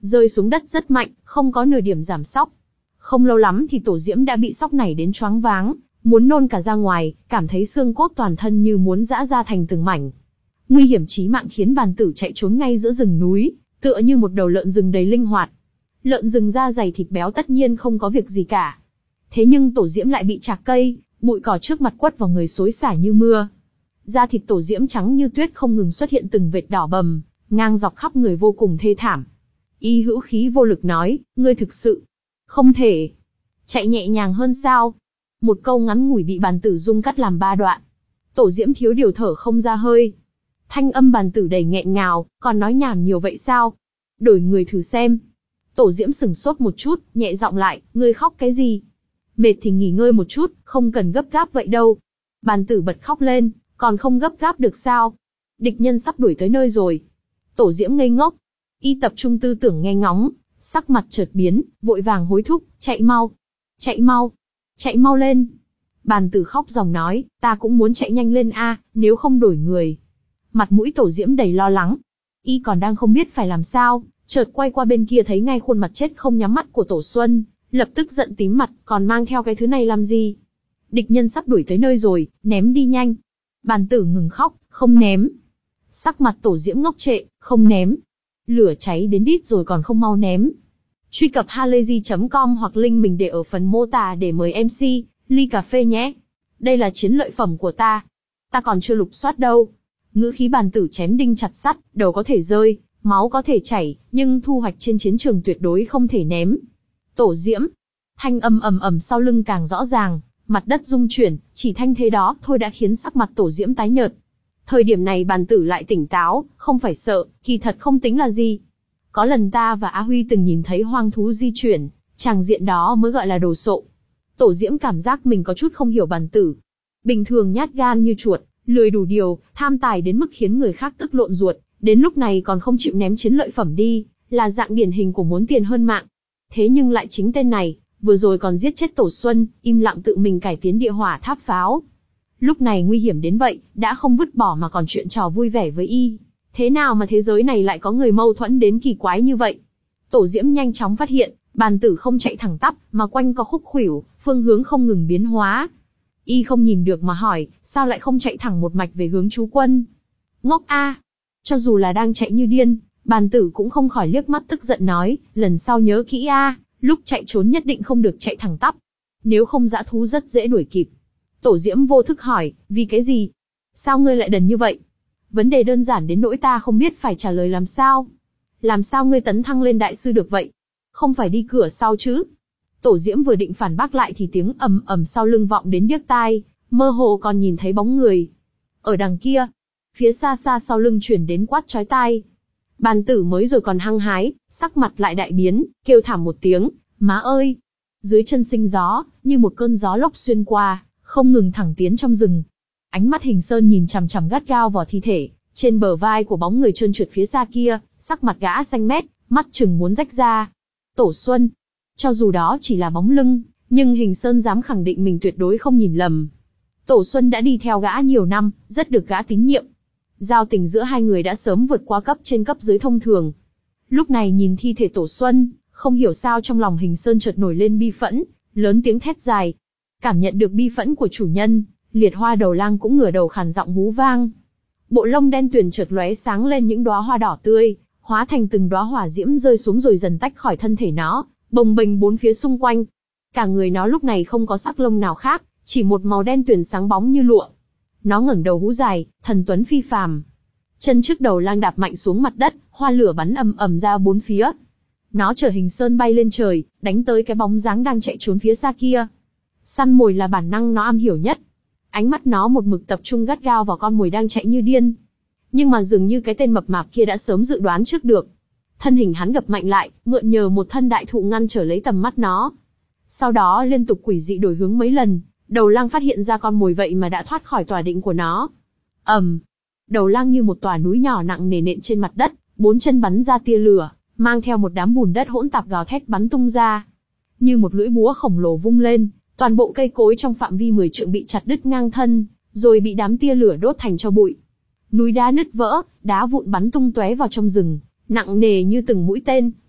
rơi xuống đất rất mạnh, không có nửa điểm giảm sóc. Không lâu lắm thì Tổ Diễm đã bị sóc này đến choáng váng, muốn nôn cả ra ngoài, cảm thấy xương cốt toàn thân như muốn giã ra thành từng mảnh. Nguy hiểm chí mạng khiến bàn tử chạy trốn ngay giữa rừng núi, tựa như một đầu lợn rừng đầy linh hoạt. Lợn rừng da dày thịt béo tất nhiên không có việc gì cả. Thế nhưng Tổ Diễm lại bị chạc cây, bụi cỏ trước mặt quất vào người xối xả như mưa. Da thịt Tổ Diễm trắng như tuyết không ngừng xuất hiện từng vệt đỏ bầm, ngang dọc khắp người vô cùng thê thảm. Y hữu khí vô lực nói, ngươi thực sự không thể chạy nhẹ nhàng hơn sao? Một câu ngắn ngủi bị bàn tử rung cắt làm ba đoạn. Tổ Diễm thiếu điều thở không ra hơi. Thanh âm bàn tử đầy nghẹn ngào, còn nói nhảm nhiều vậy sao? Đổi người thử xem. Tổ Diễm sửng sốt một chút, nhẹ giọng lại, ngươi khóc cái gì? Mệt thì nghỉ ngơi một chút, không cần gấp gáp vậy đâu. Bàn tử bật khóc lên, còn không gấp gáp được sao? Địch nhân sắp đuổi tới nơi rồi. Tổ Diễm ngây ngốc. Y tập trung tư tưởng nghe ngóng, sắc mặt chợt biến, vội vàng hối thúc, chạy mau, chạy mau, chạy mau lên. Bàn tử khóc ròng nói, ta cũng muốn chạy nhanh lên a, nếu không đổi người. Mặt mũi Tổ Diễm đầy lo lắng. Y còn đang không biết phải làm sao, chợt quay qua bên kia thấy ngay khuôn mặt chết không nhắm mắt của Tổ Xuân, lập tức giận tím mặt, còn mang theo cái thứ này làm gì? Địch nhân sắp đuổi tới nơi rồi, ném đi nhanh. Bàn tử ngừng khóc, không ném. Sắc mặt Tổ Diễm ngốc trệ, không ném. Lửa cháy đến đít rồi còn không mau ném. Truy cập halayzi chấm com hoặc link mình để ở phần mô tả để mời em xê, ly cà phê nhé. Đây là chiến lợi phẩm của ta. Ta còn chưa lục soát đâu. Ngữ khí bàn tử chém đinh chặt sắt, đầu có thể rơi, máu có thể chảy, nhưng thu hoạch trên chiến trường tuyệt đối không thể ném. Tổ Diễm. Thanh âm ầm ầm sau lưng càng rõ ràng, mặt đất rung chuyển, chỉ thanh thế đó thôi đã khiến sắc mặt Tổ Diễm tái nhợt. Thời điểm này bàn tử lại tỉnh táo, không phải sợ, kỳ thật không tính là gì. Có lần ta và Á Huy từng nhìn thấy hoang thú di chuyển, tràng diện đó mới gọi là đồ sộ. Tổ Diễm cảm giác mình có chút không hiểu bàn tử. Bình thường nhát gan như chuột, lười đủ điều, tham tài đến mức khiến người khác tức lộn ruột, đến lúc này còn không chịu ném chiến lợi phẩm đi, là dạng điển hình của muốn tiền hơn mạng. Thế nhưng lại chính tên này, vừa rồi còn giết chết Tổ Xuân, im lặng tự mình cải tiến địa hỏa tháp pháo. Lúc này nguy hiểm đến vậy, đã không vứt bỏ mà còn chuyện trò vui vẻ với y. Thế nào mà thế giới này lại có người mâu thuẫn đến kỳ quái như vậy? Tổ Diễm nhanh chóng phát hiện, bàn tử không chạy thẳng tắp, mà quanh co khúc khuỷu, phương hướng không ngừng biến hóa. Y không nhìn được mà hỏi, sao lại không chạy thẳng một mạch về hướng chú quân? Ngốc a! Cho dù là đang chạy như điên, bàn tử cũng không khỏi liếc mắt tức giận nói, lần sau nhớ kỹ a, lúc chạy trốn nhất định không được chạy thẳng tắp. Nếu không dã thú rất dễ đuổi kịp. Tổ Diễm vô thức hỏi, vì cái gì? Sao ngươi lại đần như vậy? Vấn đề đơn giản đến nỗi ta không biết phải trả lời làm sao. Làm sao ngươi tấn thăng lên đại sư được vậy? Không phải đi cửa sau chứ? Tổ Diễm vừa định phản bác lại thì tiếng ầm ầm sau lưng vọng đến điếc tai, mơ hồ còn nhìn thấy bóng người. Ở đằng kia, phía xa xa sau lưng chuyển đến quát chói tai. Bàn tử mới rồi còn hăng hái, sắc mặt lại đại biến, kêu thảm một tiếng, má ơi! Dưới chân sinh gió, như một cơn gió lốc xuyên qua, không ngừng thẳng tiến trong rừng. Ánh mắt Hình Sơn nhìn chằm chằm gắt gao vào thi thể, trên bờ vai của bóng người trơn trượt phía xa kia, sắc mặt gã xanh mét, mắt chừng muốn rách ra. Tổ Xuân. Cho dù đó chỉ là bóng lưng, nhưng Hình Sơn dám khẳng định mình tuyệt đối không nhìn lầm. Tổ Xuân đã đi theo gã nhiều năm, rất được gã tín nhiệm. Giao tình giữa hai người đã sớm vượt qua cấp trên cấp dưới thông thường. Lúc này nhìn thi thể Tổ Xuân, không hiểu sao trong lòng Hình Sơn chợt nổi lên bi phẫn, lớn tiếng thét dài. Cảm nhận được bi phẫn của chủ nhân, Liệt Hoa Đầu Lang cũng ngửa đầu khàn giọng hú vang. Bộ lông đen tuyền chợt lóe sáng lên những đóa hoa đỏ tươi, hóa thành từng đóa hỏa diễm rơi xuống rồi dần tách khỏi thân thể nó, bồng bềnh bốn phía xung quanh. Cả người nó lúc này không có sắc lông nào khác, chỉ một màu đen tuyền sáng bóng như lụa. Nó ngẩng đầu hú dài, thần tuấn phi phàm. Chân trước đầu lang đạp mạnh xuống mặt đất, hoa lửa bắn ầm ầm ra bốn phía. Nó chở Hình Sơn bay lên trời, đánh tới cái bóng dáng đang chạy trốn phía xa kia. Săn mồi là bản năng nó am hiểu nhất. Ánh mắt nó một mực tập trung gắt gao vào con mồi đang chạy như điên. Nhưng mà dường như cái tên mập mạp kia đã sớm dự đoán trước được. Thân hình hắn gập mạnh lại, mượn nhờ một thân đại thụ ngăn trở lấy tầm mắt nó. Sau đó liên tục quỷ dị đổi hướng mấy lần, đầu lang phát hiện ra con mồi vậy mà đã thoát khỏi tòa định của nó. ầm, um, đầu lang như một tòa núi nhỏ nặng nề nện trên mặt đất, bốn chân bắn ra tia lửa, mang theo một đám bùn đất hỗn tạp gào thét bắn tung ra. Như một lưỡi búa khổng lồ vung lên, toàn bộ cây cối trong phạm vi mười trượng bị chặt đứt ngang thân, rồi bị đám tia lửa đốt thành tro bụi. Núi đá nứt vỡ, đá vụn bắn tung tóe vào trong rừng, nặng nề như từng mũi tên,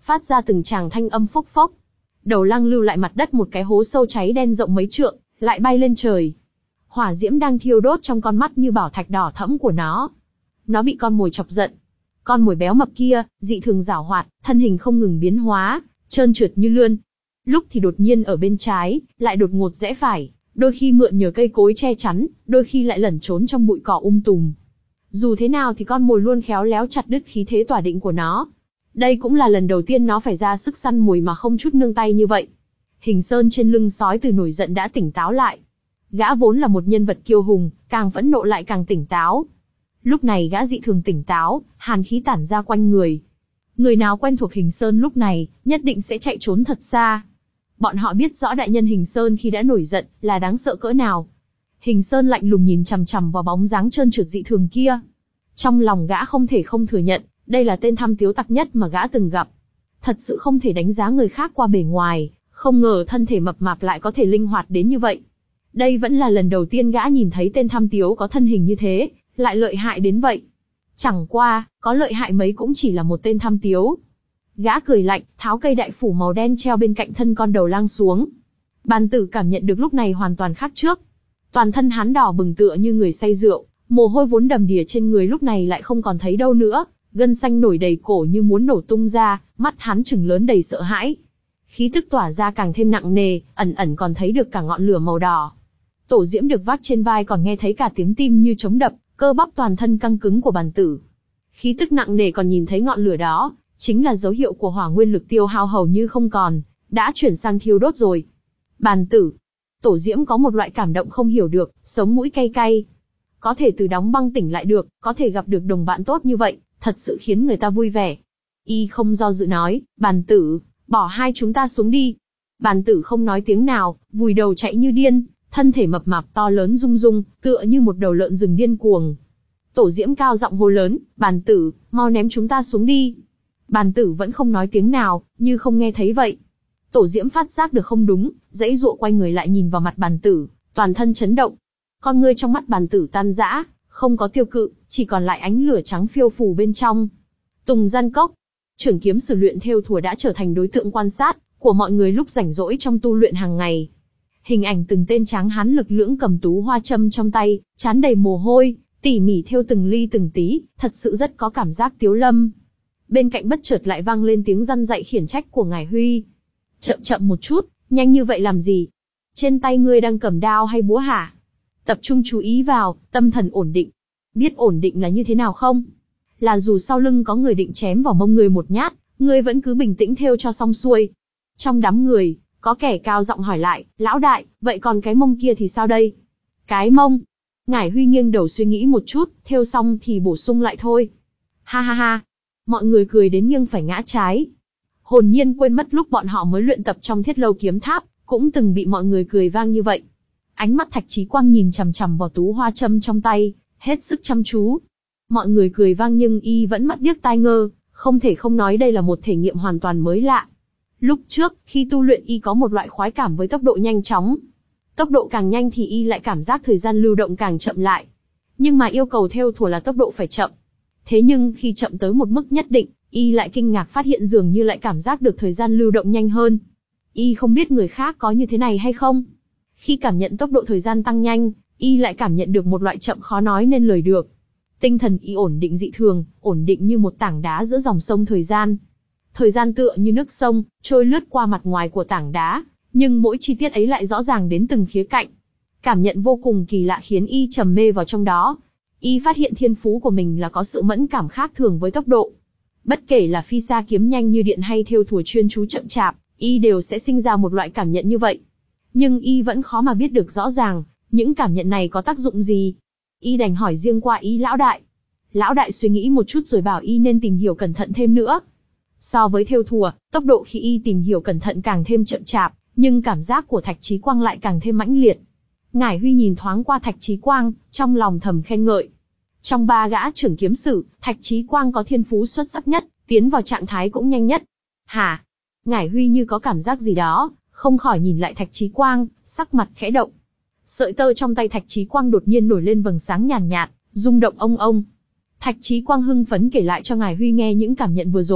phát ra từng tràng thanh âm phốc phốc. Đầu lăng lưu lại mặt đất một cái hố sâu cháy đen rộng mấy trượng, lại bay lên trời. Hỏa diễm đang thiêu đốt trong con mắt như bảo thạch đỏ thẫm của nó. Nó bị con mồi chọc giận. Con mồi béo mập kia, dị thường giảo hoạt, thân hình không ngừng biến hóa, trơn trượt như lươn. Lúc thì đột nhiên ở bên trái, lại đột ngột rẽ phải, đôi khi mượn nhờ cây cối che chắn, đôi khi lại lẩn trốn trong bụi cỏ um tùm. Dù thế nào thì con mồi luôn khéo léo chặt đứt khí thế tỏa định của nó. Đây cũng là lần đầu tiên nó phải ra sức săn mồi mà không chút nương tay như vậy. Hình Sơn trên lưng sói từ nổi giận đã tỉnh táo lại. Gã vốn là một nhân vật kiêu hùng, càng phẫn nộ lại càng tỉnh táo. Lúc này gã dị thường tỉnh táo, hàn khí tản ra quanh người. Người nào quen thuộc Hình Sơn lúc này, nhất định sẽ chạy trốn thật xa. Bọn họ biết rõ đại nhân Hình Sơn khi đã nổi giận, là đáng sợ cỡ nào. Hình Sơn lạnh lùng nhìn chằm chằm vào bóng dáng trơn trượt dị thường kia. Trong lòng gã không thể không thừa nhận, đây là tên tham tiếu tặc nhất mà gã từng gặp. Thật sự không thể đánh giá người khác qua bề ngoài, không ngờ thân thể mập mạp lại có thể linh hoạt đến như vậy. Đây vẫn là lần đầu tiên gã nhìn thấy tên tham tiếu có thân hình như thế, lại lợi hại đến vậy. Chẳng qua, có lợi hại mấy cũng chỉ là một tên tham tiếu. Gã cười lạnh, tháo cây đại phủ màu đen treo bên cạnh thân con đầu lang xuống. Bàn tử cảm nhận được lúc này hoàn toàn khác trước. Toàn thân hắn đỏ bừng tựa như người say rượu, mồ hôi vốn đầm đìa trên người lúc này lại không còn thấy đâu nữa, gân xanh nổi đầy cổ như muốn nổ tung ra, mắt hắn trừng lớn đầy sợ hãi. Khí tức tỏa ra càng thêm nặng nề, ẩn ẩn còn thấy được cả ngọn lửa màu đỏ. Tổ Diễm được vác trên vai còn nghe thấy cả tiếng tim như trống đập, cơ bắp toàn thân căng cứng của bàn tử. Khí tức nặng nề còn nhìn thấy ngọn lửa đó, chính là dấu hiệu của hỏa nguyên lực tiêu hao hầu như không còn, đã chuyển sang thiêu đốt rồi. Bàn tử. Tổ Diễm có một loại cảm động không hiểu được, sống mũi cay cay. Có thể từ đóng băng tỉnh lại được, có thể gặp được đồng bạn tốt như vậy, thật sự khiến người ta vui vẻ. Y không do dự nói, bàn tử, bỏ hai chúng ta xuống đi. Bàn tử không nói tiếng nào, vùi đầu chạy như điên, thân thể mập mạp to lớn rung rung, tựa như một đầu lợn rừng điên cuồng. Tổ Diễm cao giọng hô lớn, bàn tử, mau ném chúng ta xuống đi. Bàn tử vẫn không nói tiếng nào, như không nghe thấy vậy. Tổ Diễm phát giác được không đúng, dãy dụa quay người lại nhìn vào mặt bàn tử, toàn thân chấn động. Con ngươi trong mắt bàn tử tan rã, không có tiêu cự, chỉ còn lại ánh lửa trắng phiêu phù bên trong. Tùng Gian Cốc, trưởng kiếm sử luyện thêu thùa đã trở thành đối tượng quan sát của mọi người lúc rảnh rỗi trong tu luyện hàng ngày. Hình ảnh từng tên tráng hán lực lưỡng cầm tú hoa châm trong tay, trán đầy mồ hôi, tỉ mỉ thêu từng ly từng tí, thật sự rất có cảm giác tiếu lâm. Bên cạnh bất chợt lại vang lên tiếng răn dạy khiển trách của ngài Huy. Chậm chậm một chút, nhanh như vậy làm gì? Trên tay ngươi đang cầm đao hay búa hả? Tập trung chú ý vào, tâm thần ổn định. Biết ổn định là như thế nào không? Là dù sau lưng có người định chém vào mông ngươi một nhát, ngươi vẫn cứ bình tĩnh thêu cho xong xuôi. Trong đám người, có kẻ cao giọng hỏi lại, lão đại, vậy còn cái mông kia thì sao đây? Cái mông? Ngải Huy nghiêng đầu suy nghĩ một chút, thêu xong thì bổ sung lại thôi. Ha ha ha. Mọi người cười đến nghiêng phải ngã trái. Hồn nhiên quên mất lúc bọn họ mới luyện tập trong Thiết Lâu Kiếm Tháp, cũng từng bị mọi người cười vang như vậy. Ánh mắt Thạch Chí Quang nhìn chằm chằm vào tú hoa châm trong tay, hết sức chăm chú. Mọi người cười vang nhưng y vẫn mắt điếc tai ngơ, không thể không nói đây là một thể nghiệm hoàn toàn mới lạ. Lúc trước, khi tu luyện y có một loại khoái cảm với tốc độ nhanh chóng. Tốc độ càng nhanh thì y lại cảm giác thời gian lưu động càng chậm lại. Nhưng mà yêu cầu thêu thùa là tốc độ phải chậm. Thế nhưng khi chậm tới một mức nhất định, y lại kinh ngạc phát hiện dường như lại cảm giác được thời gian lưu động nhanh hơn. Y không biết người khác có như thế này hay không. Khi cảm nhận tốc độ thời gian tăng nhanh, y lại cảm nhận được một loại chậm khó nói nên lời được. Tinh thần y ổn định dị thường, ổn định như một tảng đá giữa dòng sông thời gian. Thời gian tựa như nước sông, trôi lướt qua mặt ngoài của tảng đá, nhưng mỗi chi tiết ấy lại rõ ràng đến từng khía cạnh. Cảm nhận vô cùng kỳ lạ khiến y trầm mê vào trong đó. Y phát hiện thiên phú của mình là có sự mẫn cảm khác thường với tốc độ. Bất kể là phi xa kiếm nhanh như điện hay thêu thùa chuyên chú chậm chạp, y đều sẽ sinh ra một loại cảm nhận như vậy. Nhưng y vẫn khó mà biết được rõ ràng, những cảm nhận này có tác dụng gì. Y đành hỏi riêng qua ý lão đại. Lão đại suy nghĩ một chút rồi bảo y nên tìm hiểu cẩn thận thêm nữa. So với thêu thùa, tốc độ khi y tìm hiểu cẩn thận càng thêm chậm chạp, nhưng cảm giác của Thạch Chí Quang lại càng thêm mãnh liệt. Ngải Huy nhìn thoáng qua Thạch Chí Quang, trong lòng thầm khen ngợi. Trong ba gã trưởng kiếm sử, Thạch Chí Quang có thiên phú xuất sắc nhất, tiến vào trạng thái cũng nhanh nhất. Hả? Ngải Huy như có cảm giác gì đó, không khỏi nhìn lại Thạch Chí Quang, sắc mặt khẽ động. Sợi tơ trong tay Thạch Chí Quang đột nhiên nổi lên vầng sáng nhàn nhạt, rung động ông ông. Thạch Chí Quang hưng phấn kể lại cho Ngải Huy nghe những cảm nhận vừa rồi,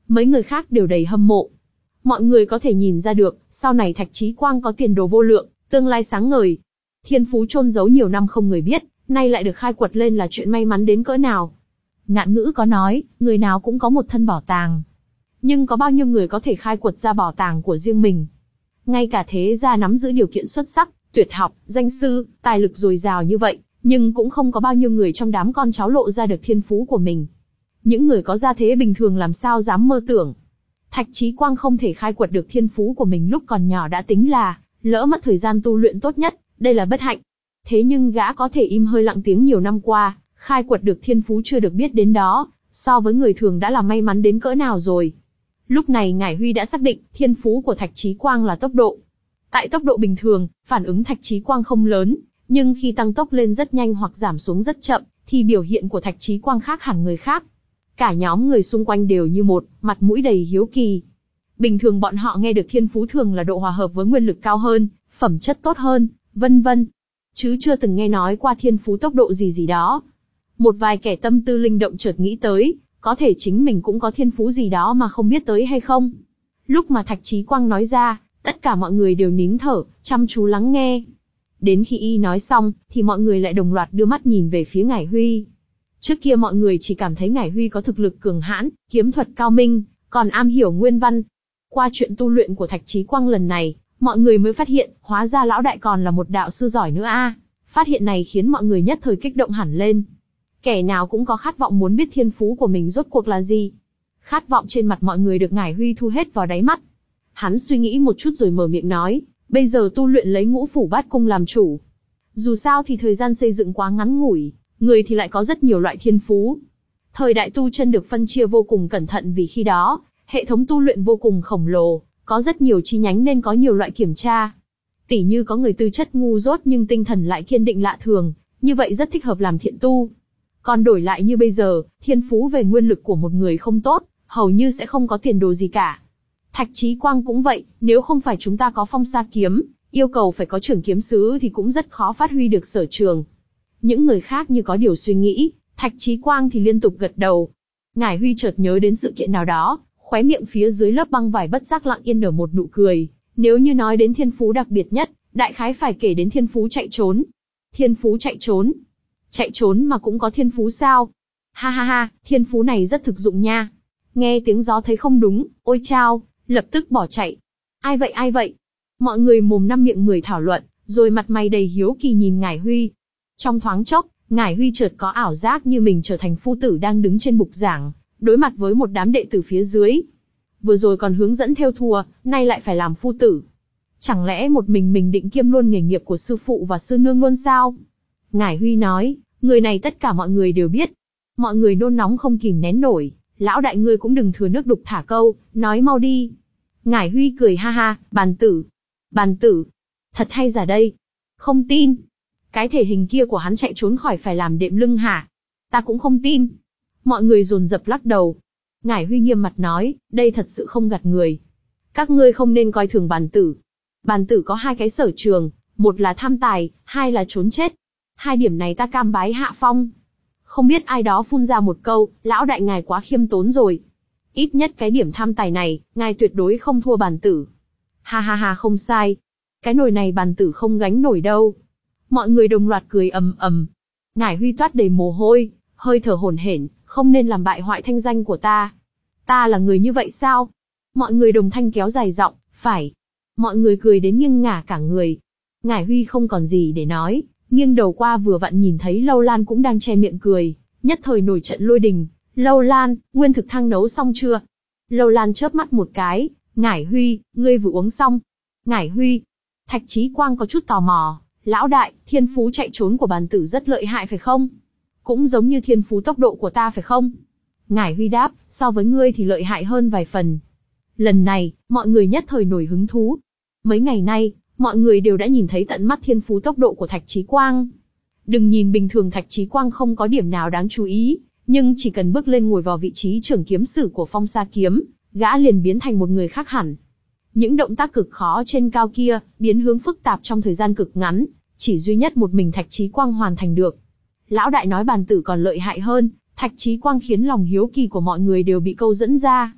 Mấy người khác đều đầy hâm mộ. Mọi người có thể nhìn ra được, sau này Thạch Chí Quang có tiền đồ vô lượng, tương lai sáng ngời. Thiên phú chôn giấu nhiều năm không người biết, nay lại được khai quật lên là chuyện may mắn đến cỡ nào. Ngạn ngữ có nói, người nào cũng có một thân bảo tàng. Nhưng có bao nhiêu người có thể khai quật ra bảo tàng của riêng mình? Ngay cả thế gia nắm giữ điều kiện xuất sắc, tuyệt học, danh sư, tài lực dồi dào như vậy, nhưng cũng không có bao nhiêu người trong đám con cháu lộ ra được thiên phú của mình. Những người có gia thế bình thường làm sao dám mơ tưởng. Thạch Chí Quang không thể khai quật được thiên phú của mình lúc còn nhỏ đã tính là lỡ mất thời gian tu luyện tốt nhất, đây là bất hạnh. Thế nhưng gã có thể im hơi lặng tiếng nhiều năm qua, khai quật được thiên phú chưa được biết đến đó, so với người thường đã là may mắn đến cỡ nào rồi. Lúc này Ngải Huy đã xác định, thiên phú của Thạch Chí Quang là tốc độ. Tại tốc độ bình thường, phản ứng Thạch Chí Quang không lớn, nhưng khi tăng tốc lên rất nhanh hoặc giảm xuống rất chậm, thì biểu hiện của Thạch Chí Quang khác hẳn người khác. Cả nhóm người xung quanh đều như một, mặt mũi đầy hiếu kỳ. Bình thường bọn họ nghe được thiên phú thường là độ hòa hợp với nguyên lực cao hơn, phẩm chất tốt hơn, vân vân. Chứ chưa từng nghe nói qua thiên phú tốc độ gì gì đó. Một vài kẻ tâm tư linh động chợt nghĩ tới, có thể chính mình cũng có thiên phú gì đó mà không biết tới hay không. Lúc mà Thạch Chí Quang nói ra, tất cả mọi người đều nín thở, chăm chú lắng nghe. Đến khi y nói xong, thì mọi người lại đồng loạt đưa mắt nhìn về phía Ngải Huy. Trước kia mọi người chỉ cảm thấy Ngải Huy có thực lực cường hãn, kiếm thuật cao minh, còn am hiểu nguyên văn. Qua chuyện tu luyện của Thạch Chí Quang lần này, mọi người mới phát hiện, hóa ra lão đại còn là một đạo sư giỏi nữa a. Phát hiện này khiến mọi người nhất thời kích động hẳn lên. Kẻ nào cũng có khát vọng muốn biết thiên phú của mình rốt cuộc là gì. Khát vọng trên mặt mọi người được Ngải Huy thu hết vào đáy mắt. Hắn suy nghĩ một chút rồi mở miệng nói, bây giờ tu luyện lấy ngũ phủ bát cung làm chủ. Dù sao thì thời gian xây dựng quá ngắn ngủi, người thì lại có rất nhiều loại thiên phú. Thời đại tu chân được phân chia vô cùng cẩn thận vì khi đó, hệ thống tu luyện vô cùng khổng lồ, có rất nhiều chi nhánh nên có nhiều loại kiểm tra. Tỉ như có người tư chất ngu dốt nhưng tinh thần lại kiên định lạ thường, như vậy rất thích hợp làm thiện tu. Còn đổi lại như bây giờ, thiên phú về nguyên lực của một người không tốt, hầu như sẽ không có tiền đồ gì cả. Thạch Chí Quang cũng vậy, nếu không phải chúng ta có phong sa kiếm, yêu cầu phải có trưởng kiếm sứ thì cũng rất khó phát huy được sở trường. Những người khác như có điều suy nghĩ, Thạch Chí Quang thì liên tục gật đầu. Ngải Huy chợt nhớ đến sự kiện nào đó, khóe miệng phía dưới lớp băng vải bất giác lặng yên nở một nụ cười. Nếu như nói đến thiên phú đặc biệt nhất, đại khái phải kể đến thiên phú chạy trốn. Thiên phú chạy trốn. Chạy trốn mà cũng có thiên phú sao? Ha ha ha, thiên phú này rất thực dụng nha. Nghe tiếng gió thấy không đúng, ôi chao, lập tức bỏ chạy. Ai vậy ai vậy? Mọi người mồm năm miệng mười thảo luận, rồi mặt mày đầy hiếu kỳ nhìn Ngải Huy. Trong thoáng chốc, Ngải Huy chợt có ảo giác như mình trở thành phu tử đang đứng trên bục giảng, đối mặt với một đám đệ tử phía dưới. Vừa rồi còn hướng dẫn theo thùa, nay lại phải làm phu tử. Chẳng lẽ một mình mình định kiêm luôn nghề nghiệp của sư phụ và sư nương luôn sao? Ngải Huy nói, người này tất cả mọi người đều biết. Mọi người nôn nóng không kìm nén nổi, lão đại ngươi cũng đừng thừa nước đục thả câu, nói mau đi. Ngải Huy cười ha ha, bàn tử. Bàn tử. Thật hay giả đây? Không tin. Cái thể hình kia của hắn chạy trốn khỏi phải làm đệm lưng hả? Ta cũng không tin. Mọi người dồn dập lắc đầu. Ngải Huy nghiêm mặt nói, đây thật sự không gạt người. Các ngươi không nên coi thường bàn tử. Bàn tử có hai cái sở trường, một là tham tài, hai là trốn chết. Hai điểm này ta cam bái hạ phong. Không biết ai đó phun ra một câu, lão đại ngài quá khiêm tốn rồi. Ít nhất cái điểm tham tài này, ngài tuyệt đối không thua bàn tử. Ha ha ha, không sai. Cái nồi này bàn tử không gánh nổi đâu. Mọi người đồng loạt cười ầm ầm. Ngải Huy toát đầy mồ hôi, hơi thở hổn hển, không nên làm bại hoại thanh danh của ta. Ta là người như vậy sao? Mọi người đồng thanh kéo dài giọng, phải. Mọi người cười đến nghiêng ngả cả người. Ngải Huy không còn gì để nói, nghiêng đầu qua vừa vặn nhìn thấy Lâu Lan cũng đang che miệng cười, nhất thời nổi trận lôi đình. Lâu Lan, nguyên thực thang nấu xong chưa? Lâu Lan chớp mắt một cái, Ngải Huy, ngươi vừa uống xong. Ngải Huy. Thạch Chí Quang có chút tò mò, lão đại, thiên phú chạy trốn của bàn tử rất lợi hại phải không? Cũng giống như thiên phú tốc độ của ta phải không? Ngải Huy đáp, so với ngươi thì lợi hại hơn vài phần. Lần này, mọi người nhất thời nổi hứng thú. Mấy ngày nay, mọi người đều đã nhìn thấy tận mắt thiên phú tốc độ của Thạch Chí Quang. Đừng nhìn bình thường Thạch Chí Quang không có điểm nào đáng chú ý, nhưng chỉ cần bước lên ngồi vào vị trí trưởng kiếm sử của Phong Sa Kiếm, gã liền biến thành một người khác hẳn. Những động tác cực khó trên cao kia, biến hướng phức tạp trong thời gian cực ngắn, chỉ duy nhất một mình Thạch Chí Quang hoàn thành được. Lão đại nói bàn tử còn lợi hại hơn, Thạch Chí Quang khiến lòng hiếu kỳ của mọi người đều bị câu dẫn ra.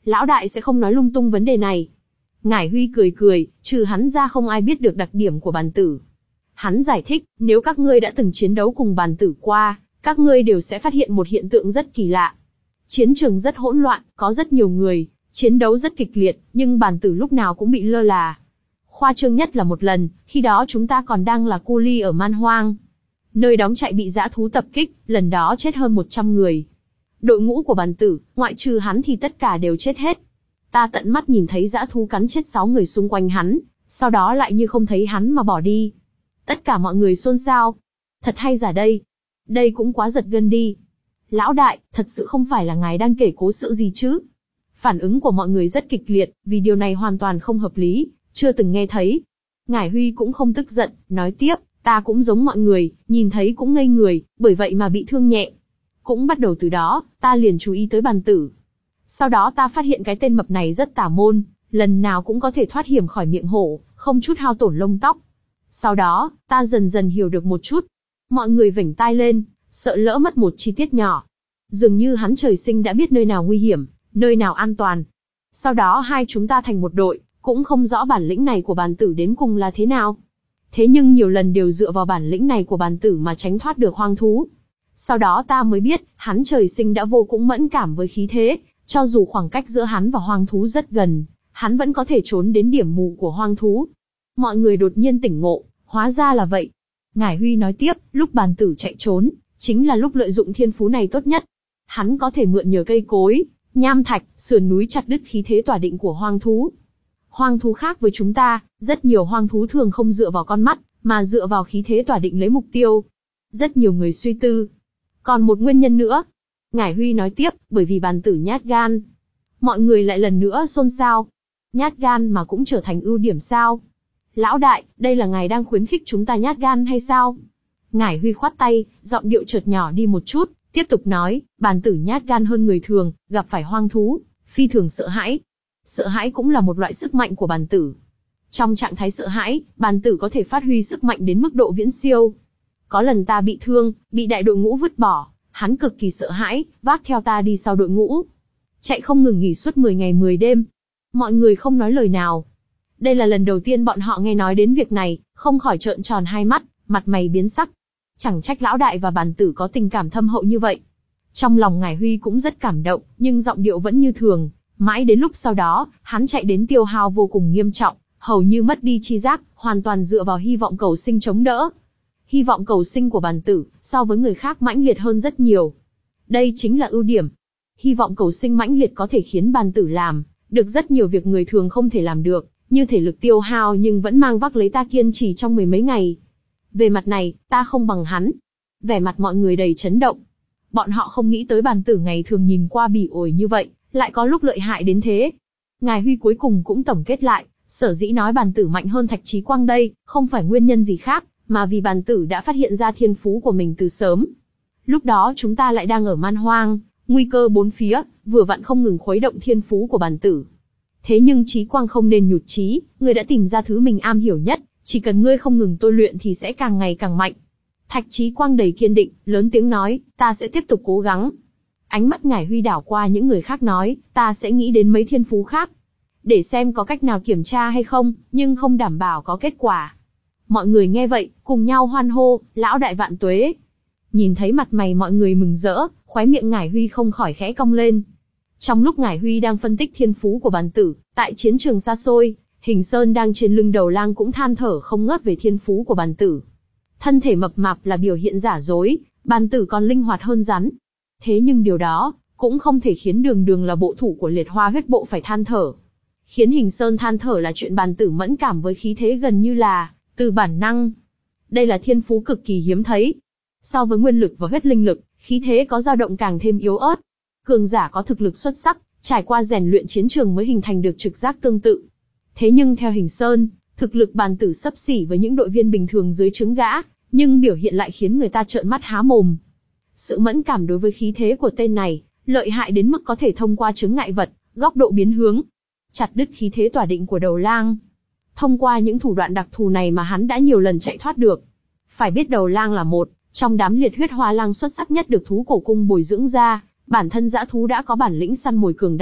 Lão đại sẽ không nói lung tung vấn đề này. Ngải Huy cười cười, trừ hắn ra không ai biết được đặc điểm của bàn tử. Hắn giải thích, nếu các ngươi đã từng chiến đấu cùng bàn tử qua, các ngươi đều sẽ phát hiện một hiện tượng rất kỳ lạ. Chiến trường rất hỗn loạn, có rất nhiều người, chiến đấu rất kịch liệt, nhưng bàn tử lúc nào cũng bị lơ là. Khoa trương nhất là một lần, khi đó chúng ta còn đang là cu li ở man hoang. Nơi đóng trại bị dã thú tập kích, lần đó chết hơn một trăm người. Đội ngũ của bàn tử, ngoại trừ hắn thì tất cả đều chết hết. Ta tận mắt nhìn thấy dã thú cắn chết sáu người xung quanh hắn, sau đó lại như không thấy hắn mà bỏ đi. Tất cả mọi người xôn xao. Thật hay giả đây? Đây cũng quá giật gân đi. Lão đại, thật sự không phải là ngài đang kể cố sự gì chứ? Phản ứng của mọi người rất kịch liệt, vì điều này hoàn toàn không hợp lý, chưa từng nghe thấy. Ngải Huy cũng không tức giận, nói tiếp, ta cũng giống mọi người, nhìn thấy cũng ngây người, bởi vậy mà bị thương nhẹ. Cũng bắt đầu từ đó, ta liền chú ý tới bàn tử. Sau đó ta phát hiện cái tên mập này rất tà môn, lần nào cũng có thể thoát hiểm khỏi miệng hổ, không chút hao tổn lông tóc. Sau đó, ta dần dần hiểu được một chút. Mọi người vểnh tai lên, sợ lỡ mất một chi tiết nhỏ. Dường như hắn trời sinh đã biết nơi nào nguy hiểm, nơi nào an toàn. Sau đó hai chúng ta thành một đội, cũng không rõ bản lĩnh này của bàn tử đến cùng là thế nào. Thế nhưng nhiều lần đều dựa vào bản lĩnh này của bàn tử mà tránh thoát được hoang thú. Sau đó ta mới biết, hắn trời sinh đã vô cùng mẫn cảm với khí thế, cho dù khoảng cách giữa hắn và hoang thú rất gần, hắn vẫn có thể trốn đến điểm mù của hoang thú. Mọi người đột nhiên tỉnh ngộ, hóa ra là vậy. Ngải Huy nói tiếp, lúc bàn tử chạy trốn, chính là lúc lợi dụng thiên phú này tốt nhất. Hắn có thể mượn nhờ cây cối, nham thạch, sườn núi chặt đứt khí thế tỏa định của hoang thú. Hoang thú khác với chúng ta, rất nhiều hoang thú thường không dựa vào con mắt, mà dựa vào khí thế tỏa định lấy mục tiêu. Rất nhiều người suy tư. Còn một nguyên nhân nữa. Ngải Huy nói tiếp, bởi vì bàn tử nhát gan. Mọi người lại lần nữa xôn xao. Nhát gan mà cũng trở thành ưu điểm sao? Lão đại, đây là ngài đang khuyến khích chúng ta nhát gan hay sao? Ngải Huy khoát tay, giọng điệu chợt nhỏ đi một chút, tiếp tục nói, bàn tử nhát gan hơn người thường, gặp phải hoang thú, phi thường sợ hãi. Sợ hãi cũng là một loại sức mạnh của bàn tử. Trong trạng thái sợ hãi, bàn tử có thể phát huy sức mạnh đến mức độ viễn siêu. Có lần ta bị thương, bị đại đội ngũ vứt bỏ, hắn cực kỳ sợ hãi, vác theo ta đi sau đội ngũ. Chạy không ngừng nghỉ suốt mười ngày mười đêm. Mọi người không nói lời nào. Đây là lần đầu tiên bọn họ nghe nói đến việc này, không khỏi trợn tròn hai mắt, mặt mày biến sắc. Chẳng trách lão đại và bàn tử có tình cảm thâm hậu như vậy. Trong lòng Ngải Huy cũng rất cảm động, nhưng giọng điệu vẫn như thường. Mãi đến lúc sau đó, hắn chạy đến tiêu hao vô cùng nghiêm trọng, hầu như mất đi chi giác, hoàn toàn dựa vào hy vọng cầu sinh chống đỡ. Hy vọng cầu sinh của bàn tử, so với người khác mãnh liệt hơn rất nhiều. Đây chính là ưu điểm. Hy vọng cầu sinh mãnh liệt có thể khiến bàn tử làm được rất nhiều việc người thường không thể làm được, như thể lực tiêu hao nhưng vẫn mang vác lấy ta kiên trì trong mười mấy ngày. Về mặt này, ta không bằng hắn. Vẻ mặt mọi người đầy chấn động. Bọn họ không nghĩ tới bàn tử ngày thường nhìn qua bỉ ổi như vậy, lại có lúc lợi hại đến thế. Ngài Huy cuối cùng cũng tổng kết lại, sở dĩ nói bàn tử mạnh hơn Thạch Chí Quang đây, không phải nguyên nhân gì khác, mà vì bàn tử đã phát hiện ra thiên phú của mình từ sớm. Lúc đó chúng ta lại đang ở man hoang, nguy cơ bốn phía, vừa vặn không ngừng khuấy động thiên phú của bàn tử. Thế nhưng Chí Quang không nên nhụt chí, ngươi đã tìm ra thứ mình am hiểu nhất, chỉ cần ngươi không ngừng tôi luyện thì sẽ càng ngày càng mạnh. Thạch Chí Quang đầy kiên định, lớn tiếng nói, ta sẽ tiếp tục cố gắng. Ánh mắt Ngải Huy đảo qua những người khác nói, ta sẽ nghĩ đến mấy thiên phú khác. Để xem có cách nào kiểm tra hay không, nhưng không đảm bảo có kết quả. Mọi người nghe vậy, cùng nhau hoan hô, lão đại vạn tuế. Nhìn thấy mặt mày mọi người mừng rỡ, khóe miệng Ngải Huy không khỏi khẽ cong lên. Trong lúc Ngải Huy đang phân tích thiên phú của bàn tử, tại chiến trường xa xôi, Hình Sơn đang trên lưng đầu lang cũng than thở không ngớt về thiên phú của bàn tử. Thân thể mập mạp là biểu hiện giả dối, bàn tử còn linh hoạt hơn rắn. Thế nhưng điều đó, cũng không thể khiến đường đường là bộ thủ của liệt hoa huyết bộ phải than thở. Khiến Hình Sơn than thở là chuyện bàn tử mẫn cảm với khí thế gần như là từ bản năng. Đây là thiên phú cực kỳ hiếm thấy. So với nguyên lực và huyết linh lực, khí thế có dao động càng thêm yếu ớt. Cường giả có thực lực xuất sắc, trải qua rèn luyện chiến trường mới hình thành được trực giác tương tự. Thế nhưng theo Hình Sơn, thực lực bàn tử xấp xỉ với những đội viên bình thường dưới trướng gã, nhưng biểu hiện lại khiến người ta trợn mắt há mồm. Sự mẫn cảm đối với khí thế của tên này, lợi hại đến mức có thể thông qua chướng ngại vật, góc độ biến hướng, chặt đứt khí thế tỏa định của đầu lang. Thông qua những thủ đoạn đặc thù này mà hắn đã nhiều lần chạy thoát được. Phải biết đầu lang là một trong đám liệt huyết hoa lang xuất sắc nhất được thú cổ cung bồi dưỡng ra, bản thân dã thú đã có bản lĩnh săn mồi cường đại,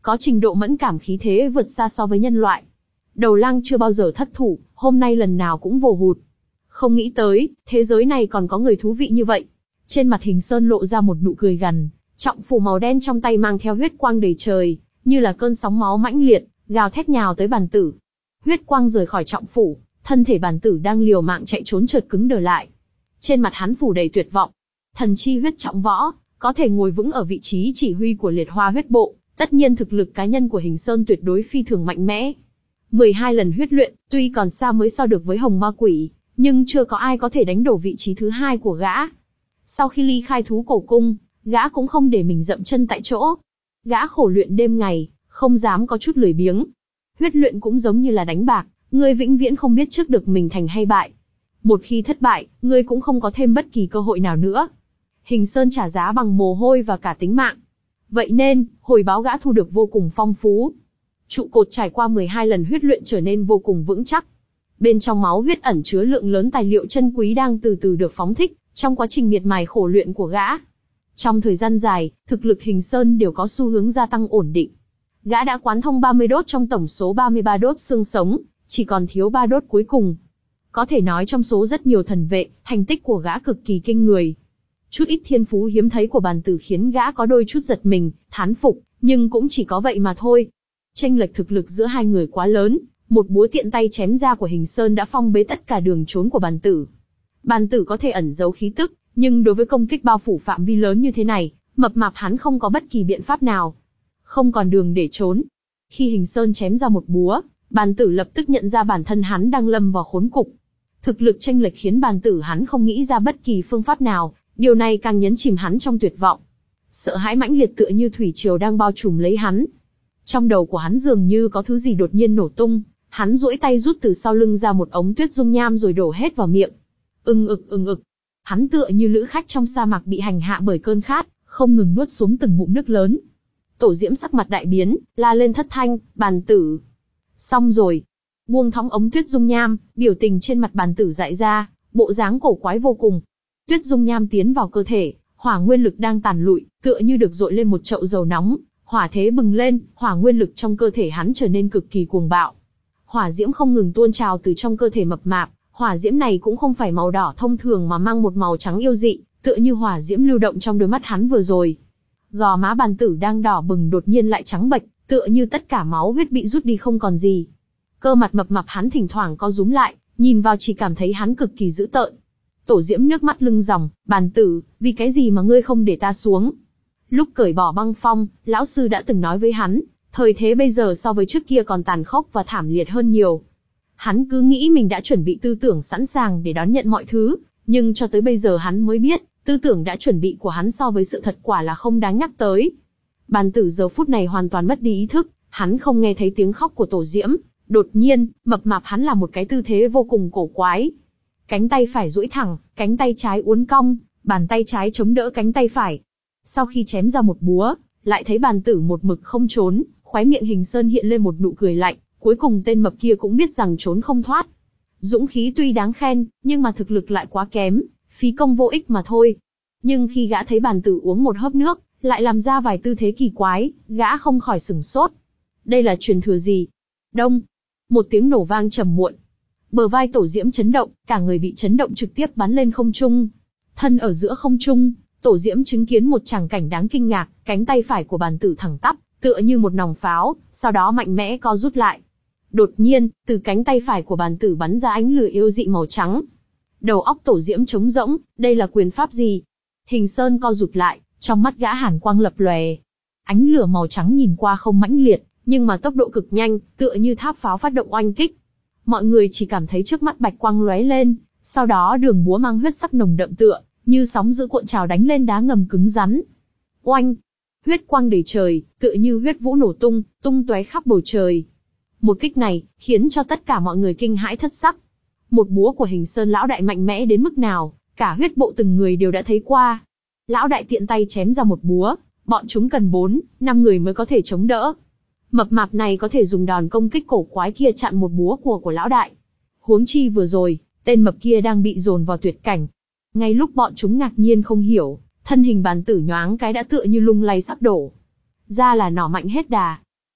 có trình độ mẫn cảm khí thế vượt xa so với nhân loại. Đầu lang chưa bao giờ thất thủ, hôm nay lần nào cũng vồ hụt. Không nghĩ tới, thế giới này còn có người thú vị như vậy. Trên mặt Hình Sơn lộ ra một nụ cười gằn, trọng phủ màu đen trong tay mang theo huyết quang đầy trời, như là cơn sóng máu mãnh liệt, gào thét nhào tới bàn tử. Huyết quang rời khỏi trọng phủ, thân thể bàn tử đang liều mạng chạy trốn chợt cứng đờ lại. Trên mặt hắn phủ đầy tuyệt vọng. Thần chi huyết trọng võ, có thể ngồi vững ở vị trí chỉ huy của liệt hoa huyết bộ, tất nhiên thực lực cá nhân của Hình Sơn tuyệt đối phi thường mạnh mẽ. mười hai lần huyết luyện, tuy còn xa mới so được với Hồng Ma Quỷ, nhưng chưa có ai có thể đánh đổ vị trí thứ hai của gã. Sau khi ly khai thú cổ cung, gã cũng không để mình dậm chân tại chỗ. Gã khổ luyện đêm ngày, không dám có chút lười biếng. Huyết luyện cũng giống như là đánh bạc, ngươi vĩnh viễn không biết trước được mình thành hay bại. Một khi thất bại, ngươi cũng không có thêm bất kỳ cơ hội nào nữa. Hình Sơn trả giá bằng mồ hôi và cả tính mạng. Vậy nên, hồi báo gã thu được vô cùng phong phú. Trụ cột trải qua mười hai lần huyết luyện trở nên vô cùng vững chắc. Bên trong máu huyết ẩn chứa lượng lớn tài liệu chân quý đang từ từ được phóng thích, trong quá trình miệt mài khổ luyện của gã. Trong thời gian dài, thực lực Hình Sơn đều có xu hướng gia tăng ổn định. Gã đã quán thông ba mươi đốt trong tổng số ba mươi ba đốt xương sống, chỉ còn thiếu ba đốt cuối cùng. Có thể nói trong số rất nhiều thần vệ, thành tích của gã cực kỳ kinh người. Chút ít thiên phú hiếm thấy của bàn tử khiến gã có đôi chút giật mình, thán phục, nhưng cũng chỉ có vậy mà thôi. Chênh lệch thực lực giữa hai người quá lớn, một búa tiện tay chém ra của Hình Sơn đã phong bế tất cả đường trốn của bàn tử. Bàn tử có thể ẩn giấu khí tức, nhưng đối với công kích bao phủ phạm vi lớn như thế này, mập mạp hắn không có bất kỳ biện pháp nào. Không còn đường để trốn. Khi Hình Sơn chém ra một búa, bàn tử lập tức nhận ra bản thân hắn đang lâm vào khốn cục. Thực lực chênh lệch khiến bàn tử hắn không nghĩ ra bất kỳ phương pháp nào, điều này càng nhấn chìm hắn trong tuyệt vọng. Sợ hãi mãnh liệt tựa như thủy triều đang bao trùm lấy hắn. Trong đầu của hắn dường như có thứ gì đột nhiên nổ tung, hắn duỗi tay rút từ sau lưng ra một ống tuyết dung nham rồi đổ hết vào miệng. Ưng ực ưng ực. Hắn tựa như lữ khách trong sa mạc bị hành hạ bởi cơn khát, không ngừng nuốt xuống từng ngụm nước lớn. Tổ Diễm sắc mặt đại biến, la lên thất thanh, bàn tử. Xong rồi. Buông thõng ống tuyết dung nham, biểu tình trên mặt bàn tử dại ra, bộ dáng cổ quái vô cùng. Tuyết dung nham tiến vào cơ thể, hỏa nguyên lực đang tàn lụi, tựa như được dội lên một chậu dầu nóng, hỏa thế bừng lên, hỏa nguyên lực trong cơ thể hắn trở nên cực kỳ cuồng bạo. Hỏa diễm không ngừng tuôn trào từ trong cơ thể mập mạp, hỏa diễm này cũng không phải màu đỏ thông thường mà mang một màu trắng yêu dị, tựa như hỏa diễm lưu động trong đôi mắt hắn vừa rồi. Gò má bàn tử đang đỏ bừng đột nhiên lại trắng bệch, tựa như tất cả máu huyết bị rút đi không còn gì. Cơ mặt mập mạp hắn thỉnh thoảng co rúm lại, nhìn vào chỉ cảm thấy hắn cực kỳ dữ tợn. Tổ Diễm nước mắt lưng ròng, bàn tử, vì cái gì mà ngươi không để ta xuống? Lúc cởi bỏ băng phong, lão sư đã từng nói với hắn, thời thế bây giờ so với trước kia còn tàn khốc và thảm liệt hơn nhiều. Hắn cứ nghĩ mình đã chuẩn bị tư tưởng sẵn sàng để đón nhận mọi thứ, nhưng cho tới bây giờ hắn mới biết, tư tưởng đã chuẩn bị của hắn so với sự thật quả là không đáng nhắc tới. Bàn tử giờ phút này hoàn toàn mất đi ý thức, hắn không nghe thấy tiếng khóc của Tổ Diễm. Đột nhiên, mập mạp hắn là một cái tư thế vô cùng cổ quái. Cánh tay phải duỗi thẳng, cánh tay trái uốn cong, bàn tay trái chống đỡ cánh tay phải. Sau khi chém ra một búa, lại thấy bàn tử một mực không trốn, khóe miệng Hình Sơn hiện lên một nụ cười lạnh, cuối cùng tên mập kia cũng biết rằng trốn không thoát. Dũng khí tuy đáng khen, nhưng mà thực lực lại quá kém, phí công vô ích mà thôi. Nhưng khi gã thấy bàn tử uống một hớp nước, lại làm ra vài tư thế kỳ quái, gã không khỏi sửng sốt. Đây là truyền thừa gì? Đông. Một tiếng nổ vang trầm muộn. Bờ vai Tổ Diễm chấn động, cả người bị chấn động trực tiếp bắn lên không trung. Thân ở giữa không trung, Tổ Diễm chứng kiến một tràng cảnh đáng kinh ngạc, cánh tay phải của bàn tử thẳng tắp, tựa như một nòng pháo, sau đó mạnh mẽ co rút lại. Đột nhiên, từ cánh tay phải của bàn tử bắn ra ánh lửa yêu dị màu trắng. Đầu óc Tổ Diễm trống rỗng, đây là quyền pháp gì? Hình Sơn co rụt lại, trong mắt gã hàn quang lập lòe. Ánh lửa màu trắng nhìn qua không mãnh liệt, nhưng mà tốc độ cực nhanh, tựa như tháp pháo phát động oanh kích. Mọi người chỉ cảm thấy trước mắt bạch quang lóe lên, sau đó đường búa mang huyết sắc nồng đậm tựa như sóng dữ cuộn trào đánh lên đá ngầm cứng rắn. Oanh! Huyết quang đầy trời, tựa như huyết vũ nổ tung, tung tóe khắp bầu trời. Một kích này khiến cho tất cả mọi người kinh hãi thất sắc. Một búa của Hình Sơn lão đại mạnh mẽ đến mức nào, cả huyết bộ từng người đều đã thấy qua. Lão đại tiện tay chém ra một búa, bọn chúng cần bốn, năm người mới có thể chống đỡ. Mập mạp này có thể dùng đòn công kích cổ quái kia chặn một búa của của lão đại. Huống chi vừa rồi, tên mập kia đang bị dồn vào tuyệt cảnh. Ngay lúc bọn chúng ngạc nhiên không hiểu, thân hình bàn tử nhoáng cái đã tựa như lung lay sắp đổ. Ra là nỏ mạnh hết đà.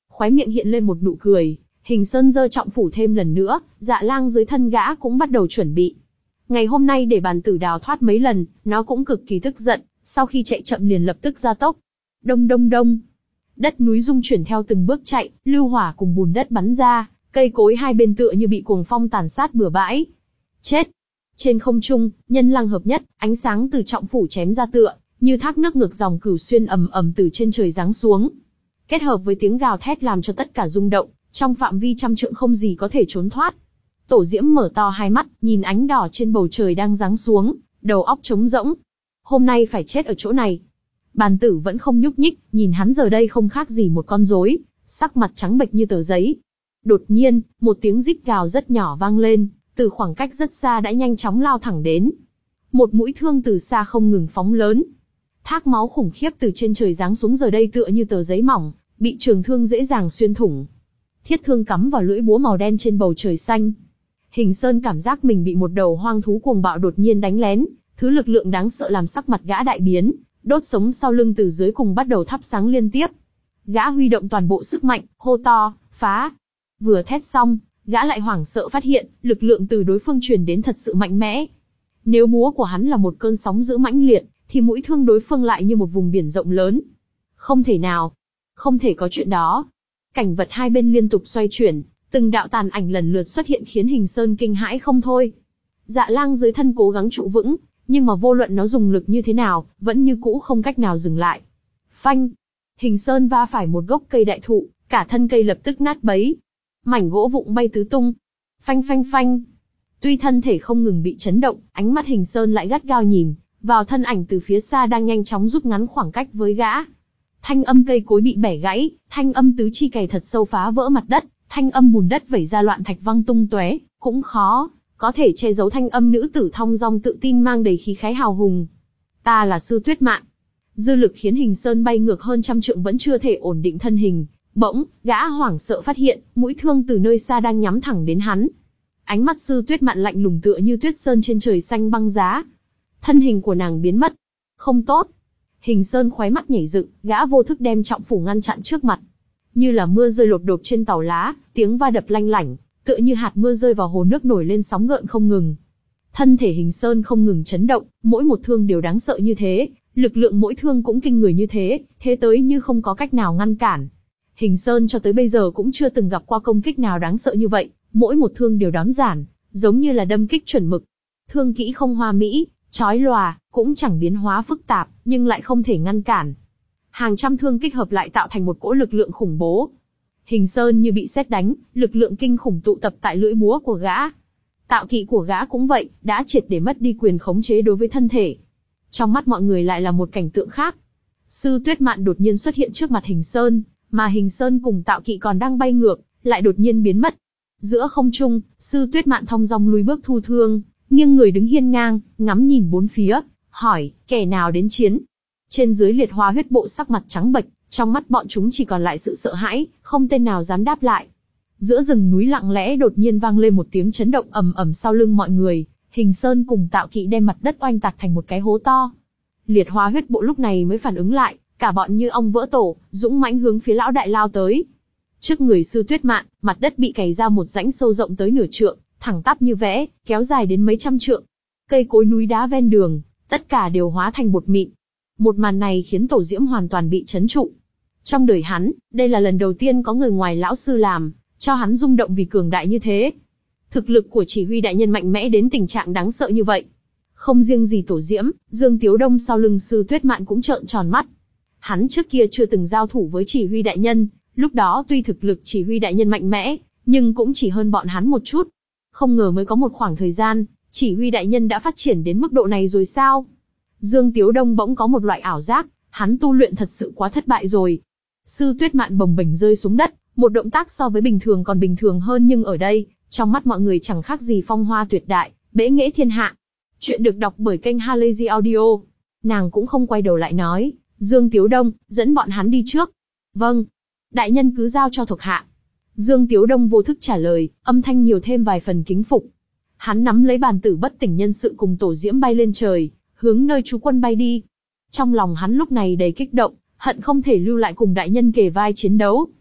Khóe miệng hiện lên một nụ cười, Hình Sơn giơ trọng phủ thêm lần nữa, Dạ Lang dưới thân gã cũng bắt đầu chuẩn bị. Ngày hôm nay để bàn tử đào thoát mấy lần, nó cũng cực kỳ tức giận, sau khi chạy chậm liền lập tức gia tốc. Đông đông đông. Đất núi rung chuyển theo từng bước chạy, lưu hỏa cùng bùn đất bắn ra, cây cối hai bên tựa như bị cuồng phong tàn sát bừa bãi. Chết! Trên không trung, nhân lăng hợp nhất, ánh sáng từ trọng phủ chém ra tựa, như thác nước ngược dòng cửu xuyên ầm ầm từ trên trời giáng xuống. Kết hợp với tiếng gào thét làm cho tất cả rung động, trong phạm vi trăm trượng không gì có thể trốn thoát. Tổ Diễm mở to hai mắt, nhìn ánh đỏ trên bầu trời đang giáng xuống, đầu óc trống rỗng. Hôm nay phải chết ở chỗ này. Bàn tử vẫn không nhúc nhích, nhìn hắn giờ đây không khác gì một con rối, sắc mặt trắng bệch như tờ giấy. Đột nhiên, một tiếng rít gào rất nhỏ vang lên, từ khoảng cách rất xa đã nhanh chóng lao thẳng đến. Một mũi thương từ xa không ngừng phóng lớn. Thác máu khủng khiếp từ trên trời giáng xuống giờ đây tựa như tờ giấy mỏng, bị trường thương dễ dàng xuyên thủng. Thiết thương cắm vào lưỡi búa màu đen trên bầu trời xanh. Hình Sơn cảm giác mình bị một đầu hoang thú cuồng bạo đột nhiên đánh lén, thứ lực lượng đáng sợ làm sắc mặt gã đại biến, đốt sống sau lưng từ dưới cùng bắt đầu thắp sáng liên tiếp. Gã huy động toàn bộ sức mạnh, hô to, phá. Vừa thét xong, gã lại hoảng sợ phát hiện, lực lượng từ đối phương truyền đến thật sự mạnh mẽ. Nếu búa của hắn là một cơn sóng dữ mãnh liệt, thì mũi thương đối phương lại như một vùng biển rộng lớn. Không thể nào. Không thể có chuyện đó. Cảnh vật hai bên liên tục xoay chuyển, từng đạo tàn ảnh lần lượt xuất hiện khiến Hình Sơn kinh hãi không thôi. Dạ Lang dưới thân cố gắng trụ vững, nhưng mà vô luận nó dùng lực như thế nào, vẫn như cũ không cách nào dừng lại. Phanh! Hình Sơn va phải một gốc cây đại thụ, cả thân cây lập tức nát bấy. Mảnh gỗ vụn bay tứ tung. Phanh phanh phanh! Tuy thân thể không ngừng bị chấn động, ánh mắt Hình Sơn lại gắt gao nhìn vào thân ảnh từ phía xa đang nhanh chóng rút ngắn khoảng cách với gã. Thanh âm cây cối bị bẻ gãy, thanh âm tứ chi cày thật sâu phá vỡ mặt đất, thanh âm bùn đất vẩy ra loạn thạch văng tung tóe, cũng khó có thể che giấu thanh âm nữ tử thong dong tự tin mang đầy khí khái hào hùng. Ta là Sư Tuyết Mạn. Dư lực khiến Hình Sơn bay ngược hơn trăm trượng vẫn chưa thể ổn định thân hình, bỗng, gã hoảng sợ phát hiện, mũi thương từ nơi xa đang nhắm thẳng đến hắn. Ánh mắt Sư Tuyết Mạn lạnh lùng tựa như tuyết sơn trên trời xanh băng giá. Thân hình của nàng biến mất. Không tốt. Hình Sơn khóe mắt nhảy dựng, gã vô thức đem trọng phủ ngăn chặn trước mặt. Như là mưa rơi lột đột trên tàu lá, tiếng va đập lanh lảnh, tựa như hạt mưa rơi vào hồ nước nổi lên sóng gợn không ngừng. Thân thể Hình Sơn không ngừng chấn động, mỗi một thương đều đáng sợ như thế, lực lượng mỗi thương cũng kinh người như thế, thế tới như không có cách nào ngăn cản. Hình Sơn cho tới bây giờ cũng chưa từng gặp qua công kích nào đáng sợ như vậy, mỗi một thương đều đón giản, giống như là đâm kích chuẩn mực. Thương kỹ không hoa mỹ, chói lòa, cũng chẳng biến hóa phức tạp, nhưng lại không thể ngăn cản. Hàng trăm thương kích hợp lại tạo thành một cỗ lực lượng khủng bố. Hình Sơn như bị sét đánh, lực lượng kinh khủng tụ tập tại lưỡi búa của gã. Tạo kỵ của gã cũng vậy, đã triệt để mất đi quyền khống chế đối với thân thể. Trong mắt mọi người lại là một cảnh tượng khác. Sư Tuyết Mạn đột nhiên xuất hiện trước mặt Hình Sơn, mà Hình Sơn cùng tạo kỵ còn đang bay ngược, lại đột nhiên biến mất. Giữa không trung, Sư Tuyết Mạn thong dong lùi bước thu thương, nghiêng người đứng hiên ngang, ngắm nhìn bốn phía, hỏi, kẻ nào đến chiến? Trên dưới liệt hoa huyết bộ sắc mặt trắng bệch, trong mắt bọn chúng chỉ còn lại sự sợ hãi, không tên nào dám đáp lại. Giữa rừng núi lặng lẽ đột nhiên vang lên một tiếng chấn động ầm ầm sau lưng mọi người, Hình Sơn cùng tạo kỵ đem mặt đất oanh tạc thành một cái hố to. Liệt hoa huyết bộ lúc này mới phản ứng lại, cả bọn như ong vỡ tổ, dũng mãnh hướng phía lão đại lao tới. Trước người Sư Tuyết Mạn, mặt đất bị cày ra một rãnh sâu rộng tới nửa trượng, thẳng tắp như vẽ, kéo dài đến mấy trăm trượng. Cây cối núi đá ven đường, tất cả đều hóa thành bột mịn. Một màn này khiến Tổ Diễm hoàn toàn bị chấn trụ. Trong đời hắn, đây là lần đầu tiên có người ngoài lão sư làm cho hắn rung động vì cường đại như thế. Thực lực của chỉ huy đại nhân mạnh mẽ đến tình trạng đáng sợ như vậy. Không riêng gì Tổ Diễm, Dương Tiếu Đông sau lưng Sư Tuyết Mạn cũng trợn tròn mắt. Hắn trước kia chưa từng giao thủ với chỉ huy đại nhân, lúc đó tuy thực lực chỉ huy đại nhân mạnh mẽ, nhưng cũng chỉ hơn bọn hắn một chút. Không ngờ mới có một khoảng thời gian, chỉ huy đại nhân đã phát triển đến mức độ này rồi sao? Dương Tiếu Đông bỗng có một loại ảo giác, hắn tu luyện thật sự quá thất bại rồi. Sư Tuyết Mạn bồng bềnh rơi xuống đất, một động tác so với bình thường còn bình thường hơn nhưng ở đây, trong mắt mọi người chẳng khác gì phong hoa tuyệt đại, bẽ nghệ thiên hạ. Chuyện được đọc bởi kênh Halazy Audio. Nàng cũng không quay đầu lại nói, Dương Tiếu Đông, dẫn bọn hắn đi trước. Vâng. Đại nhân cứ giao cho thuộc hạ. Dương Tiếu Đông vô thức trả lời, âm thanh nhiều thêm vài phần kính phục. Hắn nắm lấy bàn tử bất tỉnh nhân sự cùng Tổ Diễm bay lên trời, hướng nơi chú quân bay đi. Trong lòng hắn lúc này đầy kích động, hận không thể lưu lại cùng đại nhân kề vai chiến đấu.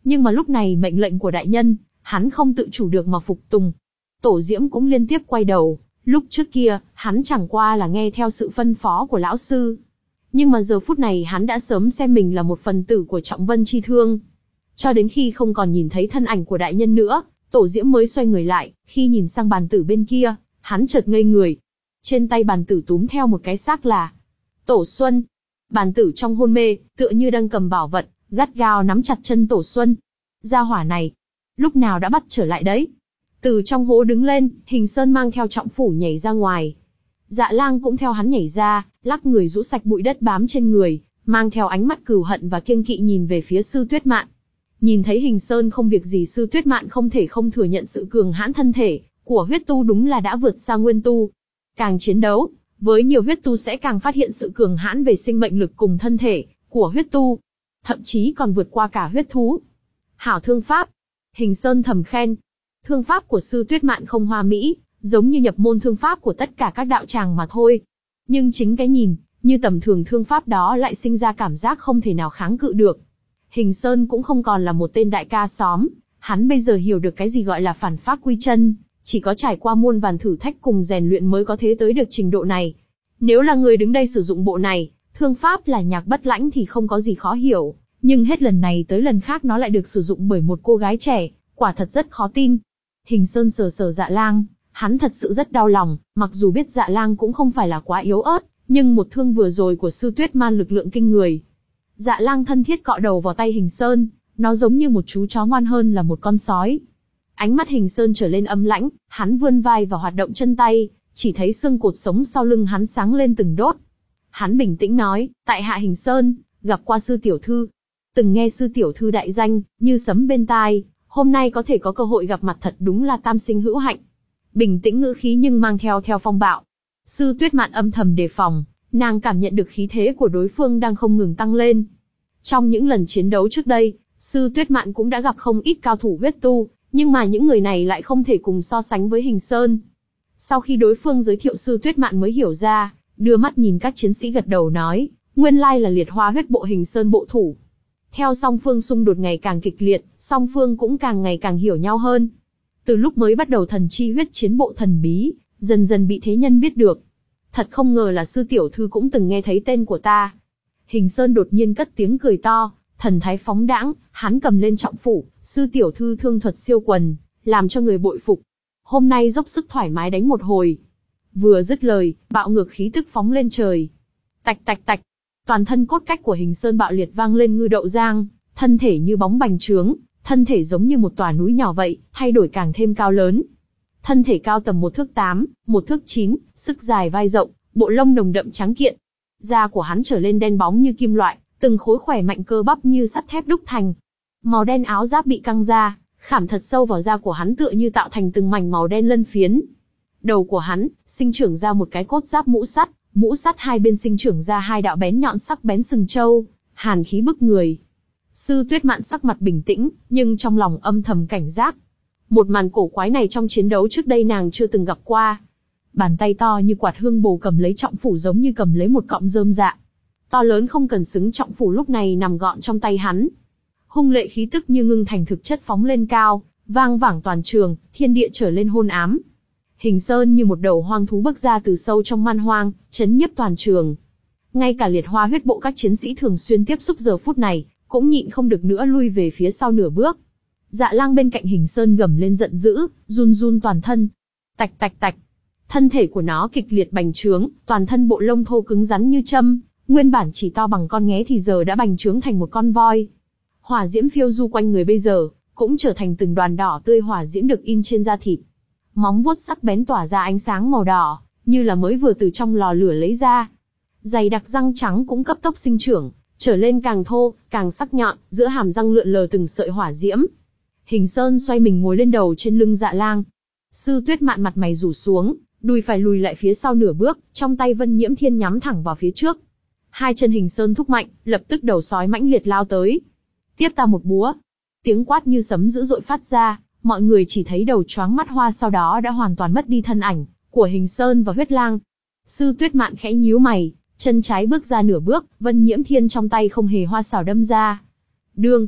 Nhưng mà lúc này mệnh lệnh của đại nhân, hắn không tự chủ được mà phục tùng. Tổ Diễm cũng liên tiếp quay đầu, lúc trước kia, hắn chẳng qua là nghe theo sự phân phó của lão sư. Nhưng mà giờ phút này hắn đã sớm xem mình là một phần tử của Trọng Vân Chi Thương. Cho đến khi không còn nhìn thấy thân ảnh của đại nhân nữa, Tổ Diễm mới xoay người lại, khi nhìn sang bàn tử bên kia, hắn chợt ngây người. Trên tay bàn tử túm theo một cái xác là Tổ Xuân. Bàn tử trong hôn mê, tựa như đang cầm bảo vật, gắt gao nắm chặt chân Tổ Xuân. Gia hỏa này, lúc nào đã bắt trở lại đấy? Từ trong hố đứng lên, Hình Sơn mang theo Trọng Phủ nhảy ra ngoài. Dạ Lang cũng theo hắn nhảy ra, lắc người rũ sạch bụi đất bám trên người, mang theo ánh mắt cừu hận và kiêng kỵ nhìn về phía Sư Tuyết Mạn. Nhìn thấy Hình Sơn không việc gì, Sư Tuyết Mạn không thể không thừa nhận sự cường hãn thân thể của huyết tu đúng là đã vượt xa nguyên tu. Càng chiến đấu, với nhiều huyết tu sẽ càng phát hiện sự cường hãn về sinh mệnh lực cùng thân thể của huyết tu, thậm chí còn vượt qua cả huyết thú. Hảo thương pháp, Hình Sơn thầm khen. Thương pháp của Sư Tuyết Mạn không hoa mỹ, giống như nhập môn thương pháp của tất cả các đạo tràng mà thôi. Nhưng chính cái nhìn, như tầm thường thương pháp đó lại sinh ra cảm giác không thể nào kháng cự được. Hình Sơn cũng không còn là một tên đại ca xóm, hắn bây giờ hiểu được cái gì gọi là phản pháp quy chân, chỉ có trải qua muôn vàn thử thách cùng rèn luyện mới có thể tới được trình độ này. Nếu là người đứng đây sử dụng bộ này, thương pháp là Nhạc Bất Lãnh thì không có gì khó hiểu, nhưng hết lần này tới lần khác nó lại được sử dụng bởi một cô gái trẻ, quả thật rất khó tin. Hình Sơn sờ sờ Dạ Lang, hắn thật sự rất đau lòng, mặc dù biết Dạ Lang cũng không phải là quá yếu ớt, nhưng một thương vừa rồi của Sư Tuyết Man lực lượng kinh người. Dạ Lang thân thiết cọ đầu vào tay Hình Sơn, nó giống như một chú chó ngoan hơn là một con sói. Ánh mắt Hình Sơn trở lên âm lãnh, hắn vươn vai và hoạt động chân tay, chỉ thấy xương cột sống sau lưng hắn sáng lên từng đốt. Hắn bình tĩnh nói, tại hạ Hình Sơn, gặp qua Sư tiểu thư. Từng nghe Sư tiểu thư đại danh, như sấm bên tai, hôm nay có thể có cơ hội gặp mặt thật đúng là tam sinh hữu hạnh. Bình tĩnh ngữ khí nhưng mang theo theo phong bạo. Sư Tuyết Mạn âm thầm đề phòng, nàng cảm nhận được khí thế của đối phương đang không ngừng tăng lên. Trong những lần chiến đấu trước đây, Sư Tuyết Mạn cũng đã gặp không ít cao thủ huyết tu, nhưng mà những người này lại không thể cùng so sánh với Hình Sơn. Sau khi đối phương giới thiệu, Sư Tuyết Mạn mới hiểu ra, đưa mắt nhìn các chiến sĩ gật đầu nói, nguyên lai là Liệt Hoa huyết bộ Hình Sơn bộ thủ. Theo song phương xung đột ngày càng kịch liệt, song phương cũng càng ngày càng hiểu nhau hơn. Từ lúc mới bắt đầu thần chi huyết chiến bộ thần bí, dần dần bị thế nhân biết được. Thật không ngờ là Sư tiểu thư cũng từng nghe thấy tên của ta. Hình Sơn đột nhiên cất tiếng cười to, thần thái phóng đãng, hắn cầm lên trọng phủ, Sư tiểu thư thương thuật siêu quần, làm cho người bội phục. Hôm nay dốc sức thoải mái đánh một hồi. Vừa dứt lời, bạo ngược khí tức phóng lên trời. Tạch tạch tạch, toàn thân cốt cách của Hình Sơn bạo liệt vang lên ngư đậu giang, thân thể như bóng bành trướng, thân thể giống như một tòa núi nhỏ vậy, thay đổi càng thêm cao lớn. Thân thể cao tầm một thước tám, một thước chín, sức dài vai rộng, bộ lông nồng đậm trắng kiện. Da của hắn trở lên đen bóng như kim loại, từng khối khỏe mạnh cơ bắp như sắt thép đúc thành. Màu đen áo giáp bị căng ra, khảm thật sâu vào da của hắn tựa như tạo thành từng mảnh màu đen lân phiến. Đầu của hắn, sinh trưởng ra một cái cốt giáp mũ sắt, mũ sắt hai bên sinh trưởng ra hai đạo bén nhọn sắc bén sừng trâu, hàn khí bức người. Sư Tuyết Mạn sắc mặt bình tĩnh, nhưng trong lòng âm thầm cảnh giác. Một màn cổ quái này trong chiến đấu trước đây nàng chưa từng gặp qua. Bàn tay to như quạt hương bồ cầm lấy trọng phủ giống như cầm lấy một cọng rơm dạ. To lớn không cần xứng trọng phủ lúc này nằm gọn trong tay hắn. Hung lệ khí tức như ngưng thành thực chất phóng lên cao, vang vẳng toàn trường, thiên địa trở lên hôn ám. Hình Sơn như một đầu hoang thú bước ra từ sâu trong man hoang, chấn nhiếp toàn trường. Ngay cả Liệt Hoa huyết bộ các chiến sĩ thường xuyên tiếp xúc giờ phút này, cũng nhịn không được nữa lui về phía sau nửa bước. Dạ Lang bên cạnh Hình Sơn gầm lên giận dữ, run run toàn thân. Tạch tạch tạch. Thân thể của nó kịch liệt bành trướng, toàn thân bộ lông thô cứng rắn như châm, nguyên bản chỉ to bằng con nghé thì giờ đã bành trướng thành một con voi. Hỏa diễm phiêu du quanh người bây giờ, cũng trở thành từng đoàn đỏ tươi hỏa diễm được in trên da thịt. Móng vuốt sắc bén tỏa ra ánh sáng màu đỏ, như là mới vừa từ trong lò lửa lấy ra. Dày đặc răng trắng cũng cấp tốc sinh trưởng, trở lên càng thô, càng sắc nhọn, giữa hàm răng lượn lờ từng sợi hỏa diễm. Hình Sơn xoay mình ngồi lên đầu trên lưng Dạ Lang. Sư Tuyết Mạn mặt mày rủ xuống, đùi phải lùi lại phía sau nửa bước, trong tay Vân Nhiễm Thiên nhắm thẳng vào phía trước. Hai chân Hình Sơn thúc mạnh, lập tức đầu sói mãnh liệt lao tới. Tiếp ta một búa. Tiếng quát như sấm dữ dội phát ra, mọi người chỉ thấy đầu choáng mắt hoa, sau đó đã hoàn toàn mất đi thân ảnh của Hình Sơn và Huyết Lang. Sư Tuyết Mạn khẽ nhíu mày, chân trái bước ra nửa bước, Vân Nhiễm Thiên trong tay không hề hoa xảo đâm ra. Đương,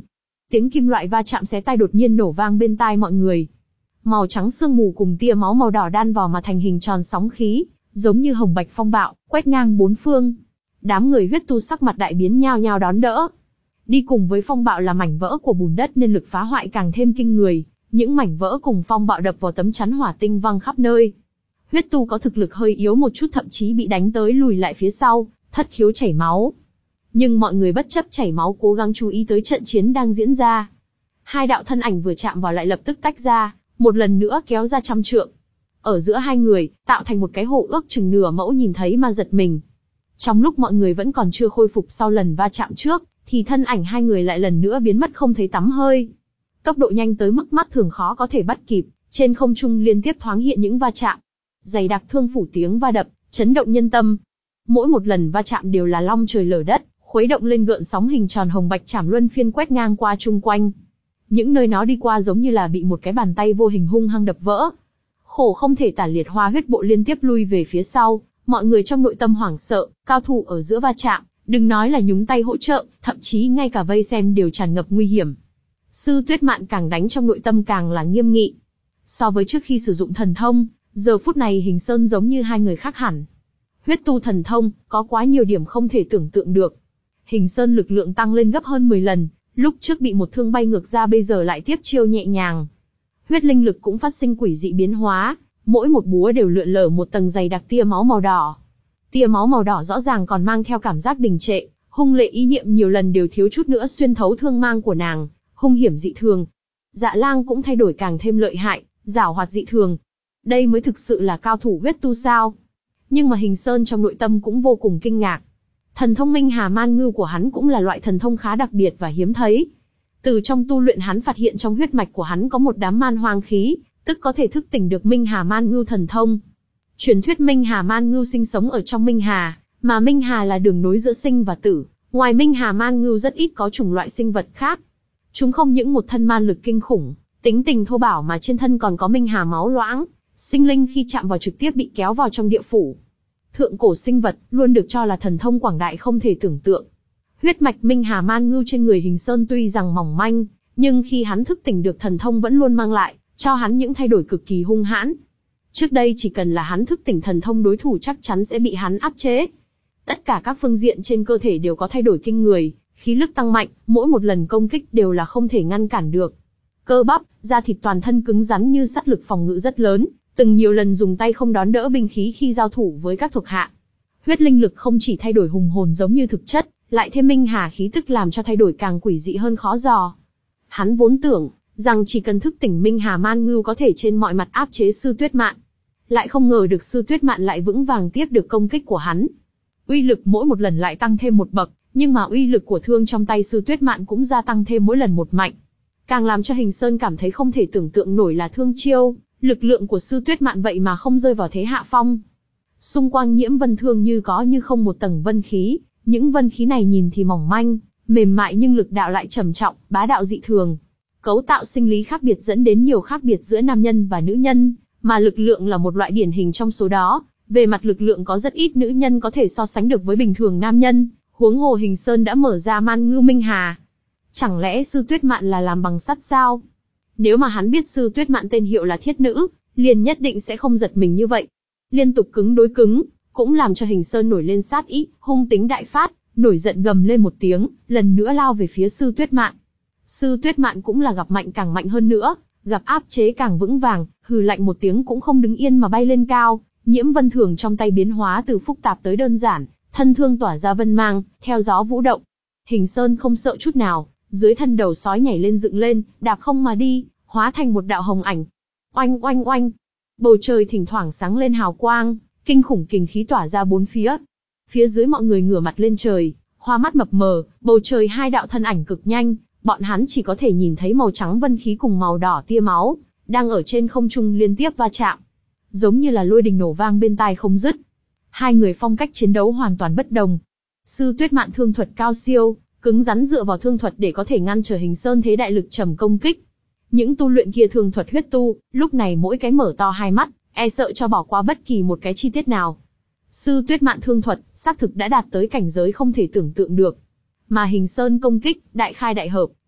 Tiếng kim loại va chạm xé tai đột nhiên nổ vang bên tai mọi người. Màu trắng sương mù cùng tia máu màu đỏ đan vào mà thành hình tròn sóng khí, giống như hồng bạch phong bạo, quét ngang bốn phương. Đám người huyết tu sắc mặt đại biến nhao nhao đón đỡ. Đi cùng với phong bạo là mảnh vỡ của bùn đất nên lực phá hoại càng thêm kinh người, những mảnh vỡ cùng phong bạo đập vào tấm chắn hỏa tinh văng khắp nơi. Huyết tu có thực lực hơi yếu một chút thậm chí bị đánh tới lùi lại phía sau, thất khiếu chảy máu. Nhưng mọi người bất chấp chảy máu cố gắng chú ý tới trận chiến đang diễn ra. Hai đạo thân ảnh vừa chạm vào lại lập tức tách ra, một lần nữa kéo ra trăm trượng. Ở giữa hai người, tạo thành một cái hồ ước chừng nửa mẫu nhìn thấy mà giật mình. Trong lúc mọi người vẫn còn chưa khôi phục sau lần va chạm trước, thì thân ảnh hai người lại lần nữa biến mất không thấy tăm hơi. Tốc độ nhanh tới mức mắt thường khó có thể bắt kịp, trên không trung liên tiếp thoáng hiện những va chạm. Dày đặc thương phủ tiếng va đập, chấn động nhân tâm. Mỗi một lần va chạm đều là long trời lở đất, khuấy động lên gợn sóng hình tròn hồng bạch chảm luân phiên quét ngang qua chung quanh. Những nơi nó đi qua giống như là bị một cái bàn tay vô hình hung hăng đập vỡ. Khổ không thể tả liệt Hoa huyết bộ liên tiếp lui về phía sau, mọi người trong nội tâm hoảng sợ, cao thủ ở giữa va chạm, đừng nói là nhúng tay hỗ trợ, thậm chí ngay cả vây xem đều tràn ngập nguy hiểm. Sư Tuyết Mạn càng đánh trong nội tâm càng là nghiêm nghị. So với trước khi sử dụng thần thông, giờ phút này Hình Sơn giống như hai người khác hẳn. Huyết tu thần thông, có quá nhiều điểm không thể tưởng tượng được. Hình Sơn lực lượng tăng lên gấp hơn mười lần, lúc trước bị một thương bay ngược ra bây giờ lại tiếp chiêu nhẹ nhàng. Huyết linh lực cũng phát sinh quỷ dị biến hóa, mỗi một búa đều lượn lờ một tầng dày đặc tia máu màu đỏ. Tia máu màu đỏ rõ ràng còn mang theo cảm giác đình trệ, hung lệ ý niệm nhiều lần đều thiếu chút nữa xuyên thấu thương mang của nàng, hung hiểm dị thường. Dạ Lang cũng thay đổi càng thêm lợi hại, giảo hoạt dị thường. Đây mới thực sự là cao thủ huyết tu sao? Nhưng mà Hình Sơn trong nội tâm cũng vô cùng kinh ngạc. Thần thông Minh Hà Man Ngưu của hắn cũng là loại thần thông khá đặc biệt và hiếm thấy. Từ trong tu luyện hắn phát hiện trong huyết mạch của hắn có một đám man hoang khí, tức có thể thức tỉnh được Minh Hà Man Ngưu thần thông. Truyền thuyết Minh Hà Man Ngưu sinh sống ở trong Minh Hà, mà Minh Hà là đường nối giữa sinh và tử. Ngoài Minh Hà Man Ngưu rất ít có chủng loại sinh vật khác. Chúng không những một thân man lực kinh khủng, tính tình thô bạo mà trên thân còn có Minh Hà máu loãng, sinh linh khi chạm vào trực tiếp bị kéo vào trong địa phủ. Thượng cổ sinh vật luôn được cho là thần thông quảng đại không thể tưởng tượng. Huyết mạch Minh Hà Man Ngưu trên người Hình Sơn tuy rằng mỏng manh, nhưng khi hắn thức tỉnh được thần thông vẫn luôn mang lại cho hắn những thay đổi cực kỳ hung hãn. Trước đây chỉ cần là hắn thức tỉnh thần thông đối thủ chắc chắn sẽ bị hắn áp chế. Tất cả các phương diện trên cơ thể đều có thay đổi kinh người, khí lực tăng mạnh, mỗi một lần công kích đều là không thể ngăn cản được. Cơ bắp, da thịt toàn thân cứng rắn như sắt, lực phòng ngự rất lớn, từng nhiều lần dùng tay không đón đỡ binh khí khi giao thủ với các thuộc hạ. Huyết linh lực không chỉ thay đổi hùng hồn giống như thực chất, lại thêm Minh Hà khí tức làm cho thay đổi càng quỷ dị hơn khó dò. Hắn vốn tưởng rằng chỉ cần thức tỉnh Minh Hà Man Ngưu có thể trên mọi mặt áp chế Sư Tuyết Mạn. Lại không ngờ được Sư Tuyết Mạn lại vững vàng tiếp được công kích của hắn. Uy lực mỗi một lần lại tăng thêm một bậc, nhưng mà uy lực của thương trong tay Sư Tuyết Mạn cũng gia tăng thêm mỗi lần một mạnh. Càng làm cho Hình Sơn cảm thấy không thể tưởng tượng nổi là thương chiêu, lực lượng của Sư Tuyết Mạn vậy mà không rơi vào thế hạ phong. Xung quanh nhiễm vân thương như có như không một tầng vân khí, những vân khí này nhìn thì mỏng manh, mềm mại nhưng lực đạo lại trầm trọng, bá đạo dị thường. Cấu tạo sinh lý khác biệt dẫn đến nhiều khác biệt giữa nam nhân và nữ nhân, mà lực lượng là một loại điển hình trong số đó. Về mặt lực lượng có rất ít nữ nhân có thể so sánh được với bình thường nam nhân, huống hồ Hình Sơn đã mở ra Man Ngưu Minh Hà. Chẳng lẽ Sư Tuyết Mạn là làm bằng sắt sao? Nếu mà hắn biết Sư Tuyết Mạn tên hiệu là Thiết Nữ, liền nhất định sẽ không giật mình như vậy. Liên tục cứng đối cứng, cũng làm cho Hình Sơn nổi lên sát ý, hung tính đại phát, nổi giận gầm lên một tiếng, lần nữa lao về phía Sư Tuyết Mạn. Sư Tuyết Mạn cũng là gặp mạnh càng mạnh hơn nữa, gặp áp chế càng vững vàng, hừ lạnh một tiếng cũng không đứng yên mà bay lên cao, nhiễm vân thường trong tay biến hóa từ phức tạp tới đơn giản, thân thương tỏa ra vân mang, theo gió vũ động. Hình Sơn không sợ chút nào, dưới thân đầu sói nhảy lên dựng lên, đạp không mà đi, hóa thành một đạo hồng ảnh. Oanh oanh oanh, bầu trời thỉnh thoảng sáng lên hào quang, kinh khủng kình khí tỏa ra bốn phía. Phía dưới mọi người ngửa mặt lên trời, hoa mắt mập mờ, bầu trời hai đạo thân ảnh cực nhanh, bọn hắn chỉ có thể nhìn thấy màu trắng vân khí cùng màu đỏ tia máu, đang ở trên không trung liên tiếp va chạm. Giống như là lôi đình nổ vang bên tai không dứt. Hai người phong cách chiến đấu hoàn toàn bất đồng. Sư Tuyết Mạn thương thuật cao siêu, cứng rắn dựa vào thương thuật để có thể ngăn trở Hình Sơn thế đại lực trầm công kích. Những tu luyện kia thương thuật huyết tu, lúc này mỗi cái mở to hai mắt, e sợ cho bỏ qua bất kỳ một cái chi tiết nào. Sư Tuyết Mạn thương thuật, xác thực đã đạt tới cảnh giới không thể tưởng tượng được. Mà Hình Sơn công kích, đại khai đại hợp,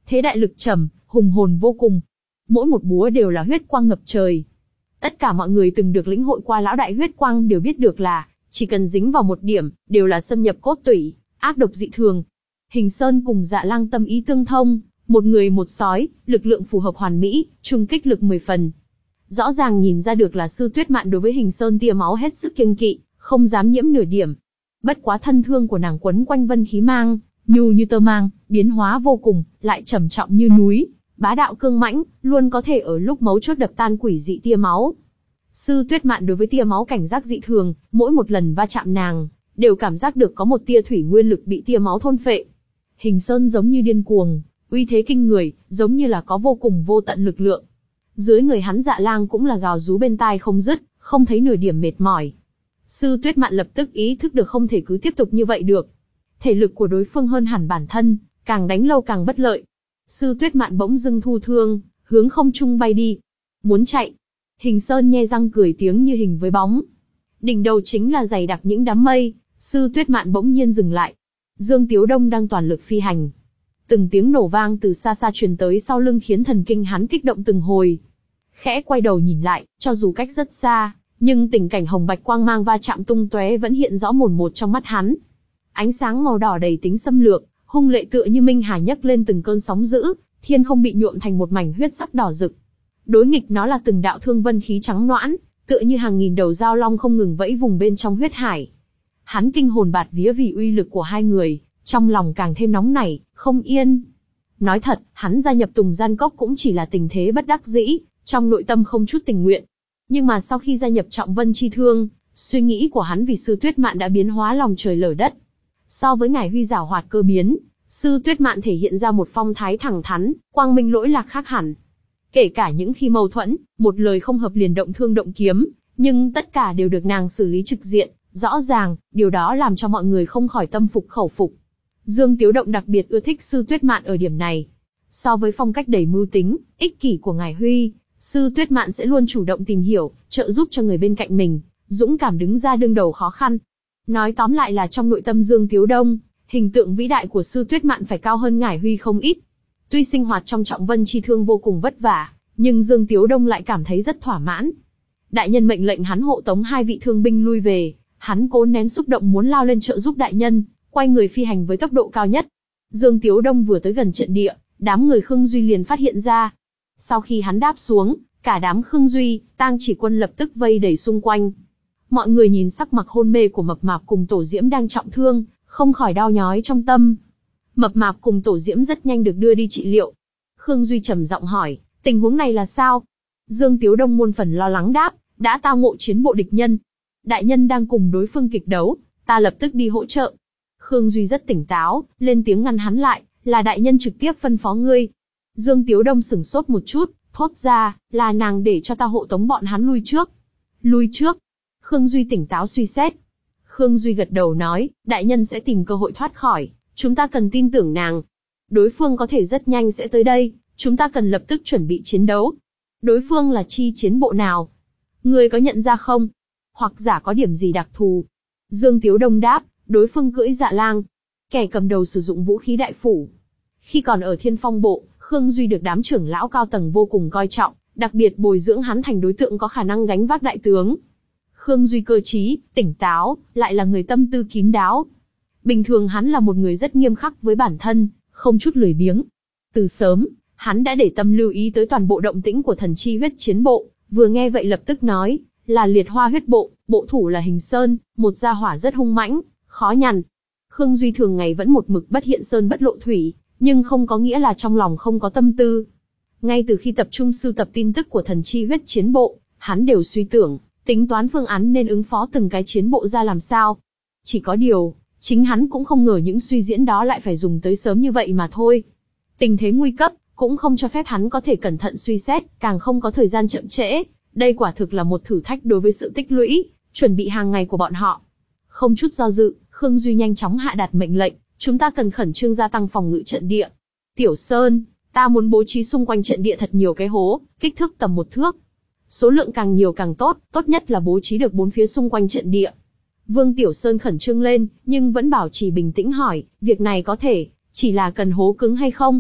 thế đại lực trầm, hùng hồn vô cùng. Mỗi một búa đều là huyết quang ngập trời. Tất cả mọi người từng được lĩnh hội qua lão đại huyết quang đều biết được là, chỉ cần dính vào một điểm, đều là xâm nhập cốt tủy, ác độc dị thường. Hình Sơn cùng Dạ Lang tâm ý tương thông, một người một sói, lực lượng phù hợp hoàn mỹ, trung kích lực mười phần. Rõ ràng nhìn ra được là Sư Tuyết Mạn đối với Hình Sơn tia máu hết sức kiêng kỵ, không dám nhiễm nửa điểm. Bất quá thân thương của nàng quấn quanh vân khí mang, nhu như tơ mang, biến hóa vô cùng, lại trầm trọng như núi, bá đạo cương mãnh, luôn có thể ở lúc mấu chốt đập tan quỷ dị tia máu. Sư Tuyết Mạn đối với tia máu cảnh giác dị thường, mỗi một lần va chạm nàng, đều cảm giác được có một tia thủy nguyên lực bị tia máu thôn phệ. Hình Sơn giống như điên cuồng, uy thế kinh người, giống như là có vô cùng vô tận lực lượng. Dưới người hắn Dạ Lang cũng là gào rú bên tai không dứt, không thấy nửa điểm mệt mỏi. Sư Tuyết Mạn lập tức ý thức được không thể cứ tiếp tục như vậy được. Thể lực của đối phương hơn hẳn bản thân, càng đánh lâu càng bất lợi. Sư Tuyết Mạn bỗng dưng thu thương, hướng không trung bay đi. Muốn chạy. Hình Sơn nhe răng cười tiếng như hình với bóng. Đỉnh đầu chính là dày đặc những đám mây, Sư Tuyết Mạn bỗng nhiên dừng lại. Dương Tiếu Đông đang toàn lực phi hành. Từng tiếng nổ vang từ xa xa truyền tới sau lưng khiến thần kinh hắn kích động từng hồi. Khẽ quay đầu nhìn lại, cho dù cách rất xa, nhưng tình cảnh hồng bạch quang mang va chạm tung tóe vẫn hiện rõ mồn một trong mắt hắn. Ánh sáng màu đỏ đầy tính xâm lược, hung lệ tựa như minh hà nhấc lên từng cơn sóng dữ, thiên không bị nhuộm thành một mảnh huyết sắc đỏ rực. Đối nghịch nó là từng đạo thương vân khí trắng noãn, tựa như hàng nghìn đầu dao long không ngừng vẫy vùng bên trong huyết hải. Hắn kinh hồn bạt vía vì uy lực của hai người, trong lòng càng thêm nóng nảy, không yên. Nói thật, hắn gia nhập Tùng Gian Cốc cũng chỉ là tình thế bất đắc dĩ, trong nội tâm không chút tình nguyện. Nhưng mà sau khi gia nhập Trọng Vân Chi Thương, suy nghĩ của hắn vì Sư Tuyết Mạn đã biến hóa lòng trời lở đất. So với Ngải Huy giảo hoạt cơ biến, Sư Tuyết Mạn thể hiện ra một phong thái thẳng thắn, quang minh lỗi lạc khác hẳn. Kể cả những khi mâu thuẫn, một lời không hợp liền động thương động kiếm, nhưng tất cả đều được nàng xử lý trực diện, rõ ràng, điều đó làm cho mọi người không khỏi tâm phục khẩu phục. Dương Tiếu Động đặc biệt ưa thích Sư Tuyết Mạn ở điểm này. So với phong cách đầy mưu tính, ích kỷ của Ngải Huy, Sư Tuyết Mạn sẽ luôn chủ động tìm hiểu, trợ giúp cho người bên cạnh mình, dũng cảm đứng ra đương đầu khó khăn. Nói tóm lại là trong nội tâm Dương Tiếu Đông, hình tượng vĩ đại của Sư Tuyết Mạn phải cao hơn Ngải Huy không ít. Tuy sinh hoạt trong Trọng Vân Chi Thương vô cùng vất vả, nhưng Dương Tiếu Đông lại cảm thấy rất thỏa mãn. Đại nhân mệnh lệnh hắn hộ tống hai vị thương binh lui về, hắn cố nén xúc động muốn lao lên trợ giúp đại nhân, quay người phi hành với tốc độ cao nhất. Dương Tiếu Đông vừa tới gần trận địa, đám người Khương Duy liền phát hiện ra. Sau khi hắn đáp xuống, cả đám Khương Duy, Tang Chỉ Quân lập tức vây đầy xung quanh. Mọi người nhìn sắc mặt hôn mê của Mập Mạp cùng Tổ Diễm đang trọng thương, không khỏi đau nhói trong tâm. Mập Mạp cùng Tổ Diễm rất nhanh được đưa đi trị liệu. Khương Duy trầm giọng hỏi, tình huống này là sao? Dương Tiếu Đông muôn phần lo lắng đáp, đã tao ngộ chiến bộ địch nhân. Đại nhân đang cùng đối phương kịch đấu, ta lập tức đi hỗ trợ. Khương Duy rất tỉnh táo, lên tiếng ngăn hắn lại, là đại nhân trực tiếp phân phó ngươi. Dương Tiếu Đông sửng sốt một chút, thốt ra, là nàng để cho ta hộ tống bọn hắn lui trước. Lui trước? Khương Duy tỉnh táo suy xét. Khương Duy gật đầu nói, đại nhân sẽ tìm cơ hội thoát khỏi, chúng ta cần tin tưởng nàng. Đối phương có thể rất nhanh sẽ tới đây, chúng ta cần lập tức chuẩn bị chiến đấu. Đối phương là chi chiến bộ nào? Ngươi có nhận ra không? Hoặc giả có điểm gì đặc thù? Dương Tiếu Đông đáp, đối phương cưỡi Dạ Lang. Kẻ cầm đầu sử dụng vũ khí đại phủ. Khi còn ở Thiên Phong Bộ, Khương Duy được đám trưởng lão cao tầng vô cùng coi trọng, đặc biệt bồi dưỡng hắn thành đối tượng có khả năng gánh vác đại tướng. Khương Duy cơ trí, tỉnh táo, lại là người tâm tư kín đáo. Bình thường hắn là một người rất nghiêm khắc với bản thân, không chút lười biếng. Từ sớm, hắn đã để tâm lưu ý tới toàn bộ động tĩnh của Thần Chi Huyết Chiến Bộ, vừa nghe vậy lập tức nói, là Liệt Hoa Huyết Bộ, bộ thủ là Hình Sơn, một gia hỏa rất hung mãnh, khó nhằn. Khương Duy thường ngày vẫn một mực bất hiện sơn bất lộ thủy, nhưng không có nghĩa là trong lòng không có tâm tư. Ngay từ khi tập trung sưu tập tin tức của Thần Chi Huyết Chiến Bộ, hắn đều suy tưởng, tính toán phương án nên ứng phó từng cái chiến bộ ra làm sao. Chỉ có điều, chính hắn cũng không ngờ những suy diễn đó lại phải dùng tới sớm như vậy mà thôi. Tình thế nguy cấp, cũng không cho phép hắn có thể cẩn thận suy xét, càng không có thời gian chậm trễ. Đây quả thực là một thử thách đối với sự tích lũy, chuẩn bị hàng ngày của bọn họ. Không chút do dự, Khương Duy nhanh chóng hạ đạt mệnh lệnh, chúng ta cần khẩn trương gia tăng phòng ngự trận địa. Tiểu Sơn, ta muốn bố trí xung quanh trận địa thật nhiều cái hố, kích thước tầm một thước. Số lượng càng nhiều càng tốt, tốt nhất là bố trí được bốn phía xung quanh trận địa. Vương Tiểu Sơn khẩn trương lên, nhưng vẫn bảo trì bình tĩnh hỏi, việc này có thể, chỉ là cần hố cứng hay không?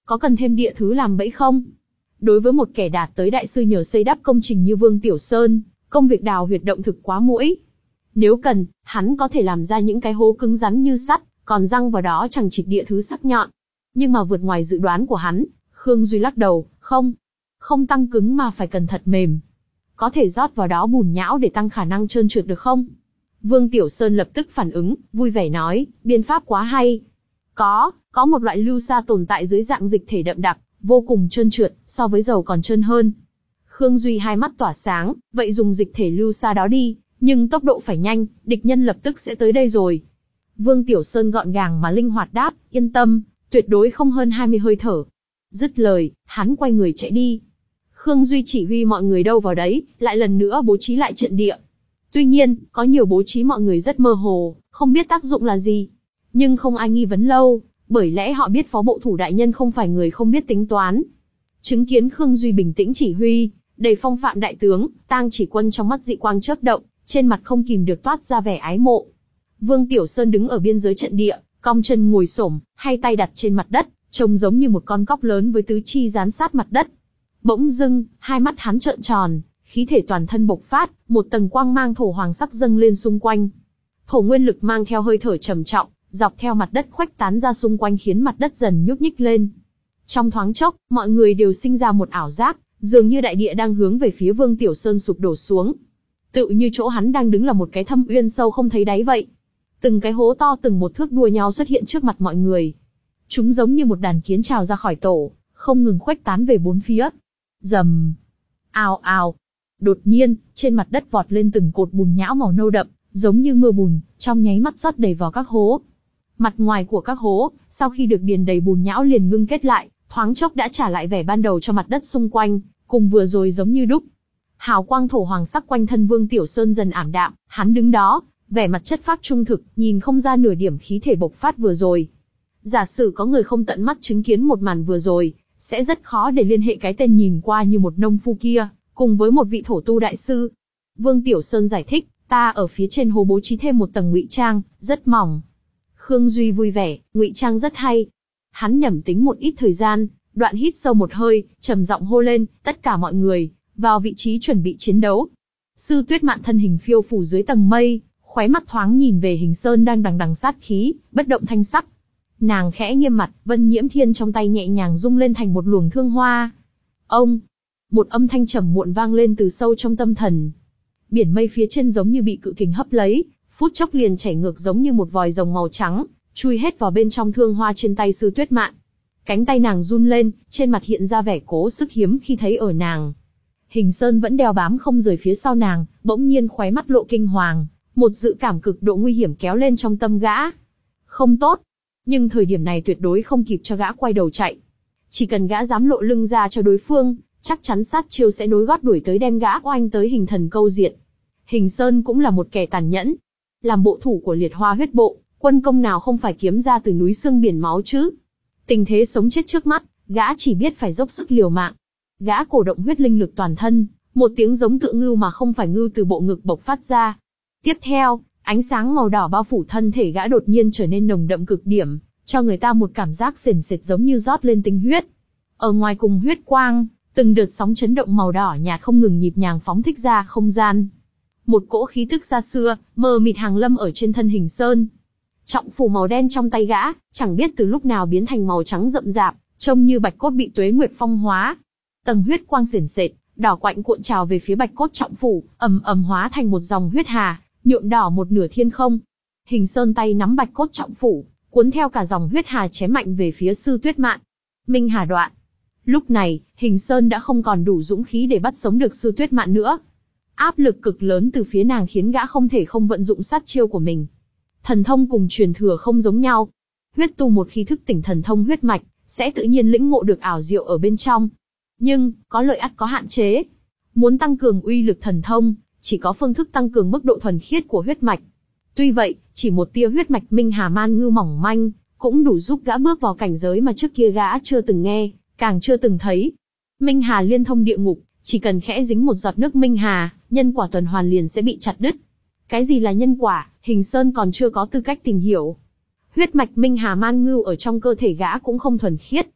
có cần thêm địa thứ làm bẫy không? Đối với một kẻ đạt tới đại sư nhờ xây đắp công trình như Vương Tiểu Sơn, công việc đào huyệt động thực quá muỗi. Nếu cần, hắn có thể làm ra những cái hố cứng rắn như sắt, còn răng vào đó chẳng chịt địa thứ sắc nhọn. Nhưng mà vượt ngoài dự đoán của hắn, Khương Duy lắc đầu, không. Không tăng cứng mà phải cần thật mềm. Có thể rót vào đó bùn nhão để tăng khả năng trơn trượt được không? Vương Tiểu Sơn lập tức phản ứng, vui vẻ nói, biện pháp quá hay. Có, có một loại lưu sa tồn tại dưới dạng dịch thể đậm đặc, vô cùng trơn trượt, so với dầu còn trơn hơn. Khương Duy hai mắt tỏa sáng, vậy dùng dịch thể lưu sa đó đi, nhưng tốc độ phải nhanh, địch nhân lập tức sẽ tới đây rồi. Vương Tiểu Sơn gọn gàng mà linh hoạt đáp, yên tâm, tuyệt đối không hơn hai mươi hơi thở. Dứt lời, hắn quay người chạy đi. Khương Duy chỉ huy mọi người đâu vào đấy, lại lần nữa bố trí lại trận địa. Tuy nhiên, có nhiều bố trí mọi người rất mơ hồ, không biết tác dụng là gì. Nhưng không ai nghi vấn lâu, bởi lẽ họ biết phó bộ thủ đại nhân không phải người không biết tính toán. Chứng kiến Khương Duy bình tĩnh chỉ huy, đầy phong phạm đại tướng, Tang Chỉ Quân trong mắt dị quang chớp động, trên mặt không kìm được toát ra vẻ ái mộ. Vương Tiểu Sơn đứng ở biên giới trận địa, cong chân ngồi xổm, hai tay đặt trên mặt đất, trông giống như một con cóc lớn với tứ chi dán sát mặt đất. Bỗng dưng, hai mắt hắn trợn tròn, khí thể toàn thân bộc phát, một tầng quang mang thổ hoàng sắc dâng lên xung quanh. Thổ nguyên lực mang theo hơi thở trầm trọng, dọc theo mặt đất khuếch tán ra xung quanh khiến mặt đất dần nhúc nhích lên. Trong thoáng chốc, mọi người đều sinh ra một ảo giác, dường như đại địa đang hướng về phía Vương Tiểu Sơn sụp đổ xuống. Tự như chỗ hắn đang đứng là một cái thâm uyên sâu không thấy đáy vậy. Từng cái hố to từng một thước đua nhau xuất hiện trước mặt mọi người. Chúng giống như một đàn kiến trào ra khỏi tổ, không ngừng khuếch tán về bốn phía. Rầm, ào ào. Đột nhiên, trên mặt đất vọt lên từng cột bùn nhão màu nâu đậm, giống như mưa bùn, trong nháy mắt rót đầy vào các hố. Mặt ngoài của các hố, sau khi được điền đầy bùn nhão liền ngưng kết lại, thoáng chốc đã trả lại vẻ ban đầu cho mặt đất xung quanh, cùng vừa rồi giống như đúc. Hào quang thổ hoàng sắc quanh thân Vương Tiểu Sơn dần ảm đạm, hắn đứng đó, vẻ mặt chất phác trung thực, nhìn không ra nửa điểm khí thể bộc phát vừa rồi. Giả sử có người không tận mắt chứng kiến một màn vừa rồi, sẽ rất khó để liên hệ cái tên nhìn qua như một nông phu kia, cùng với một vị thổ tu đại sư. Vương Tiểu Sơn giải thích, ta ở phía trên hồ bố trí thêm một tầng ngụy trang, rất mỏng. Khương Duy vui vẻ, ngụy trang rất hay. Hắn nhẩm tính một ít thời gian, đoạn hít sâu một hơi, trầm giọng hô lên, tất cả mọi người, vào vị trí chuẩn bị chiến đấu. Sư Tuyết Mạn thân hình phiêu phù dưới tầng mây, khóe mắt thoáng nhìn về Hình Sơn đang đằng đằng sát khí, bất động thanh sắc. Nàng khẽ nghiêm mặt, Vân Nhiễm Thiên trong tay nhẹ nhàng rung lên thành một luồng thương hoa. Ông! Một âm thanh trầm muộn vang lên từ sâu trong tâm thần. Biển mây phía trên giống như bị cự kình hấp lấy, phút chốc liền chảy ngược giống như một vòi rồng màu trắng, chui hết vào bên trong thương hoa trên tay Sư Tuyết Mạn. Cánh tay nàng run lên, trên mặt hiện ra vẻ cố sức hiếm khi thấy ở nàng. Hình Sơn vẫn đeo bám không rời phía sau nàng, bỗng nhiên khóe mắt lộ kinh hoàng, một dự cảm cực độ nguy hiểm kéo lên trong tâm gã. Không tốt, nhưng thời điểm này tuyệt đối không kịp cho gã quay đầu chạy. Chỉ cần gã dám lộ lưng ra cho đối phương, chắc chắn sát chiêu sẽ nối gót đuổi tới đem gã oanh tới Hình Thần câu diệt. Hình Sơn cũng là một kẻ tàn nhẫn. Làm bộ thủ của Liệt Hoa huyết bộ, quân công nào không phải kiếm ra từ núi xương biển máu chứ? Tình thế sống chết trước mắt, gã chỉ biết phải dốc sức liều mạng. Gã cổ động huyết linh lực toàn thân, một tiếng giống tựa ngưu mà không phải ngưu từ bộ ngực bộc phát ra. Tiếp theo, ánh sáng màu đỏ bao phủ thân thể gã đột nhiên trở nên nồng đậm cực điểm, cho người ta một cảm giác sền sệt giống như rót lên tinh huyết. Ở ngoài cùng huyết quang, từng đợt sóng chấn động màu đỏ nhạt không ngừng nhịp nhàng phóng thích ra không gian. Một cỗ khí tức xa xưa, mờ mịt hàng lâm ở trên thân Hình Sơn. Trọng phủ màu đen trong tay gã, chẳng biết từ lúc nào biến thành màu trắng rậm rạp, trông như bạch cốt bị tuế nguyệt phong hóa. Tầng huyết quang xiển xệt, đỏ quạnh cuộn trào về phía bạch cốt trọng phủ, ầm ầm hóa thành một dòng huyết hà, nhuộm đỏ một nửa thiên không. Hình Sơn tay nắm bạch cốt trọng phủ, cuốn theo cả dòng huyết hà chém mạnh về phía Sư Tuyết Mạn. Minh Hà đoạn. Lúc này, Hình Sơn đã không còn đủ dũng khí để bắt sống được Sư Tuyết Mạn nữa. Áp lực cực lớn từ phía nàng khiến gã không thể không vận dụng sát chiêu của mình. Thần thông cùng truyền thừa không giống nhau. Huyết tu một khi thức tỉnh thần thông huyết mạch, sẽ tự nhiên lĩnh ngộ được ảo diệu ở bên trong. Nhưng, có lợi ắt có hạn chế. Muốn tăng cường uy lực thần thông, chỉ có phương thức tăng cường mức độ thuần khiết của huyết mạch. Tuy vậy, chỉ một tia huyết mạch Minh Hà Man Ngưu mỏng manh, cũng đủ giúp gã bước vào cảnh giới mà trước kia gã chưa từng nghe, càng chưa từng thấy. Minh Hà liên thông địa ngục, chỉ cần khẽ dính một giọt nước Minh Hà, nhân quả tuần hoàn liền sẽ bị chặt đứt. Cái gì là nhân quả, Hình Sơn còn chưa có tư cách tìm hiểu. Huyết mạch Minh Hà Man Ngưu ở trong cơ thể gã cũng không thuần khiết,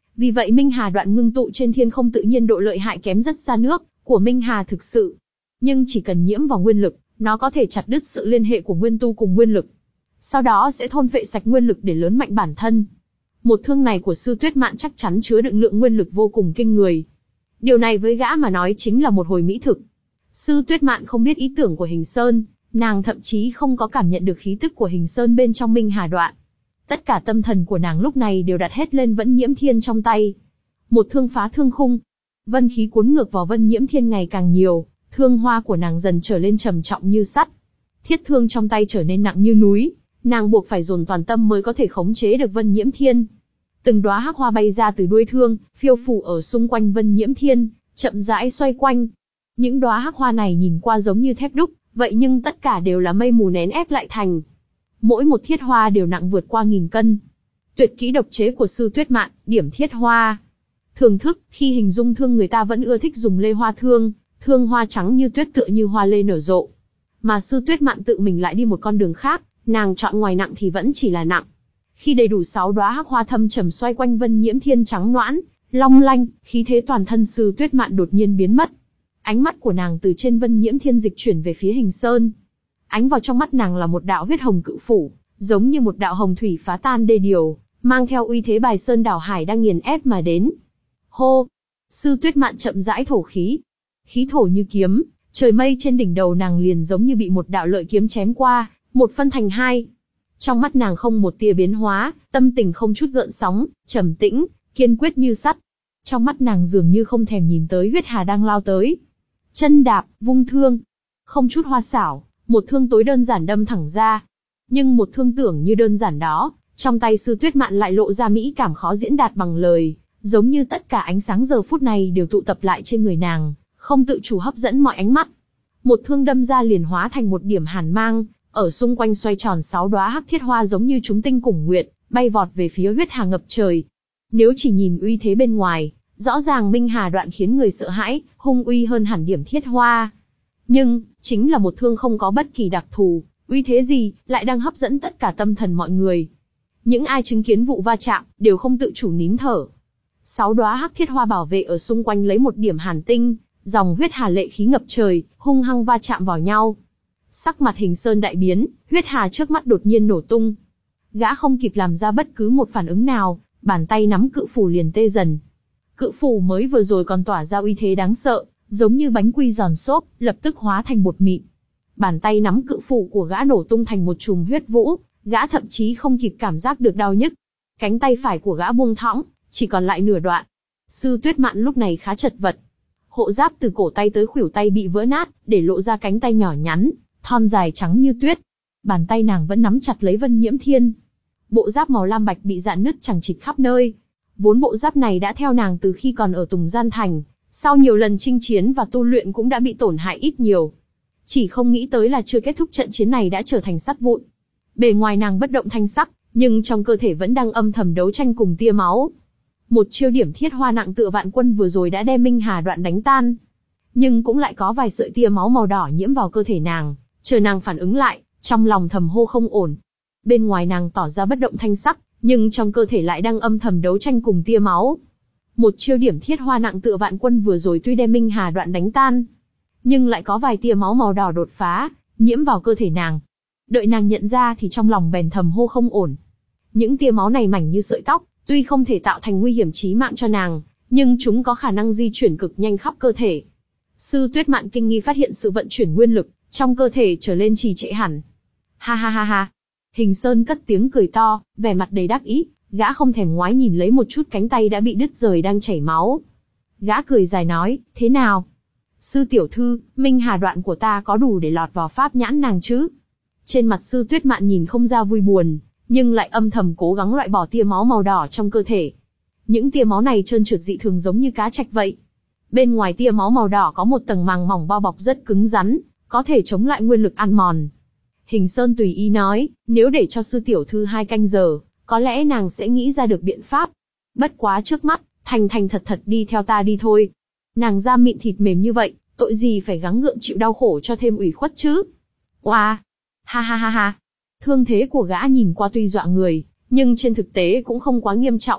Vì vậy Minh Hà đoạn ngưng tụ trên thiên không tự nhiên độ lợi hại kém rất xa nước của Minh Hà thực sự. Nhưng chỉ cần nhiễm vào nguyên lực, nó có thể chặt đứt sự liên hệ của nguyên tu cùng nguyên lực. Sau đó sẽ thôn phệ sạch nguyên lực để lớn mạnh bản thân. Một thương này của Sư Tuyết Mạn chắc chắn chứa đựng lượng nguyên lực vô cùng kinh người. Điều này với gã mà nói chính là một hồi mỹ thực. Sư Tuyết Mạn không biết ý tưởng của Hình Sơn, nàng thậm chí không có cảm nhận được khí tức của Hình Sơn bên trong Minh Hà đoạn. Tất cả tâm thần của nàng lúc này đều đặt hết lên Vân Nhiễm Thiên trong tay. Một thương phá thương khung. Vân khí cuốn ngược vào Vân Nhiễm Thiên ngày càng nhiều, thương hoa của nàng dần trở lên trầm trọng như sắt. Thiết thương trong tay trở nên nặng như núi, nàng buộc phải dồn toàn tâm mới có thể khống chế được Vân Nhiễm Thiên. Từng đóa hắc hoa bay ra từ đuôi thương, phiêu phù ở xung quanh Vân Nhiễm Thiên, chậm rãi xoay quanh. Những đóa hắc hoa này nhìn qua giống như thép đúc, vậy nhưng tất cả đều là mây mù nén ép lại thành. Mỗi một thiết hoa đều nặng vượt qua nghìn cân. Tuyệt kỹ độc chế của Sư Tuyết Mạn, điểm thiết hoa. Thường thức, khi hình dung thương người ta vẫn ưa thích dùng lê hoa thương, thương hoa trắng như tuyết tựa như hoa lê nở rộ. Mà Sư Tuyết Mạn tự mình lại đi một con đường khác, nàng chọn ngoài nặng thì vẫn chỉ là nặng. Khi đầy đủ sáu đóa hắc hoa thâm trầm xoay quanh Vân Nhiễm Thiên trắng noãn, long lanh, khí thế toàn thân Sư Tuyết Mạn đột nhiên biến mất. Ánh mắt của nàng từ trên Vân Nhiễm Thiên dịch chuyển về phía Hình Sơn. Ánh vào trong mắt nàng là một đạo huyết hồng cự phủ, giống như một đạo hồng thủy phá tan đê điều, mang theo uy thế bài sơn đảo hải đang nghiền ép mà đến. Hô! Sư Tuyết Mạn chậm rãi thổ khí. Khí thổ như kiếm, trời mây trên đỉnh đầu nàng liền giống như bị một đạo lợi kiếm chém qua, một phân thành hai. Trong mắt nàng không một tia biến hóa, tâm tình không chút gợn sóng, trầm tĩnh, kiên quyết như sắt. Trong mắt nàng dường như không thèm nhìn tới huyết hà đang lao tới. Chân đạp, vung thương. Không chút hoa xảo, một thương tối đơn giản đâm thẳng ra. Nhưng một thương tưởng như đơn giản đó, trong tay Sư Tuyết Mạn lại lộ ra mỹ cảm khó diễn đạt bằng lời, giống như tất cả ánh sáng giờ phút này đều tụ tập lại trên người nàng, không tự chủ hấp dẫn mọi ánh mắt. Một thương đâm ra liền hóa thành một điểm hàn mang, ở xung quanh xoay tròn sáu đóa hắc thiết hoa giống như chúng tinh cùng nguyệt, bay vọt về phía huyết hà ngập trời. Nếu chỉ nhìn uy thế bên ngoài, rõ ràng Minh Hà đoạn khiến người sợ hãi, hung uy hơn hẳn điểm thiết hoa. Nhưng, chính là một thương không có bất kỳ đặc thù, uy thế gì, lại đang hấp dẫn tất cả tâm thần mọi người. Những ai chứng kiến vụ va chạm, đều không tự chủ nín thở. Sáu đóa hắc thiết hoa bảo vệ ở xung quanh lấy một điểm hàn tinh, dòng huyết hà lệ khí ngập trời, hung hăng va chạm vào nhau. Sắc mặt Hình Sơn đại biến, huyết hà trước mắt đột nhiên nổ tung. Gã không kịp làm ra bất cứ một phản ứng nào, bàn tay nắm cự phủ liền tê dần. Cự phủ mới vừa rồi còn tỏa ra uy thế đáng sợ, giống như bánh quy giòn xốp, lập tức hóa thành bột mịn. Bàn tay nắm cự phủ của gã nổ tung thành một chùm huyết vũ, gã thậm chí không kịp cảm giác được đau nhức. Cánh tay phải của gã buông thõng, chỉ còn lại nửa đoạn. Sư Tuyết Mạn lúc này khá chật vật. Hộ giáp từ cổ tay tới khuỷu tay bị vỡ nát, để lộ ra cánh tay nhỏ nhắn, thon dài trắng như tuyết. Bàn tay nàng vẫn nắm chặt lấy Vân Nhiễm Thiên. Bộ giáp màu lam bạch bị rạn nứt chằng chịt khắp nơi. Vốn bộ giáp này đã theo nàng từ khi còn ở Tùng Gian Thành, sau nhiều lần chinh chiến và tu luyện cũng đã bị tổn hại ít nhiều. Chỉ không nghĩ tới là chưa kết thúc trận chiến này đã trở thành sắt vụn. Bề ngoài nàng bất động thanh sắc, nhưng trong cơ thể vẫn đang âm thầm đấu tranh cùng tia máu. Một chiêu điểm thiết hoa nặng tựa vạn quân vừa rồi đã đem Minh Hà đoạn đánh tan. Nhưng cũng lại có vài sợi tia máu màu đỏ nhiễm vào cơ thể nàng, chờ nàng phản ứng lại, trong lòng thầm hô không ổn. Bên ngoài nàng tỏ ra bất động thanh sắc, nhưng trong cơ thể lại đang âm thầm đấu tranh cùng tia máu. Một chiêu điểm thiết hoa nặng tựa vạn quân vừa rồi tuy đem Minh Hà đoạn đánh tan, nhưng lại có vài tia máu màu đỏ đột phá, nhiễm vào cơ thể nàng. Đợi nàng nhận ra thì trong lòng bèn thầm hô không ổn. Những tia máu này mảnh như sợi tóc, tuy không thể tạo thành nguy hiểm chí mạng cho nàng, nhưng chúng có khả năng di chuyển cực nhanh khắp cơ thể. Sư Tuyết Mạn kinh nghi phát hiện sự vận chuyển nguyên lực trong cơ thể trở lên trì trệ hẳn. Ha ha ha ha. Hình Sơn cất tiếng cười to, vẻ mặt đầy đắc ý, gã không thèm ngoái nhìn lấy một chút cánh tay đã bị đứt rời đang chảy máu. Gã cười dài nói, thế nào? Sư tiểu thư, Minh Hà đoạn của ta có đủ để lọt vào pháp nhãn nàng chứ? Trên mặt Sư Tuyết Mạn nhìn không ra vui buồn, nhưng lại âm thầm cố gắng loại bỏ tia máu màu đỏ trong cơ thể. Những tia máu này trơn trượt dị thường giống như cá trạch vậy. Bên ngoài tia máu màu đỏ có một tầng màng mỏng bao bọc rất cứng rắn, có thể chống lại nguyên lực ăn mòn. Hình Sơn tùy ý nói, nếu để cho sư tiểu thư hai canh giờ, có lẽ nàng sẽ nghĩ ra được biện pháp. Bất quá trước mắt, thành thành thật thật đi theo ta đi thôi. Nàng da mịn thịt mềm như vậy, tội gì phải gắng gượng chịu đau khổ cho thêm ủy khuất chứ? Oa! Wow. Ha ha ha ha! Thương thế của gã nhìn qua tuy dọa người, nhưng trên thực tế cũng không quá nghiêm trọng.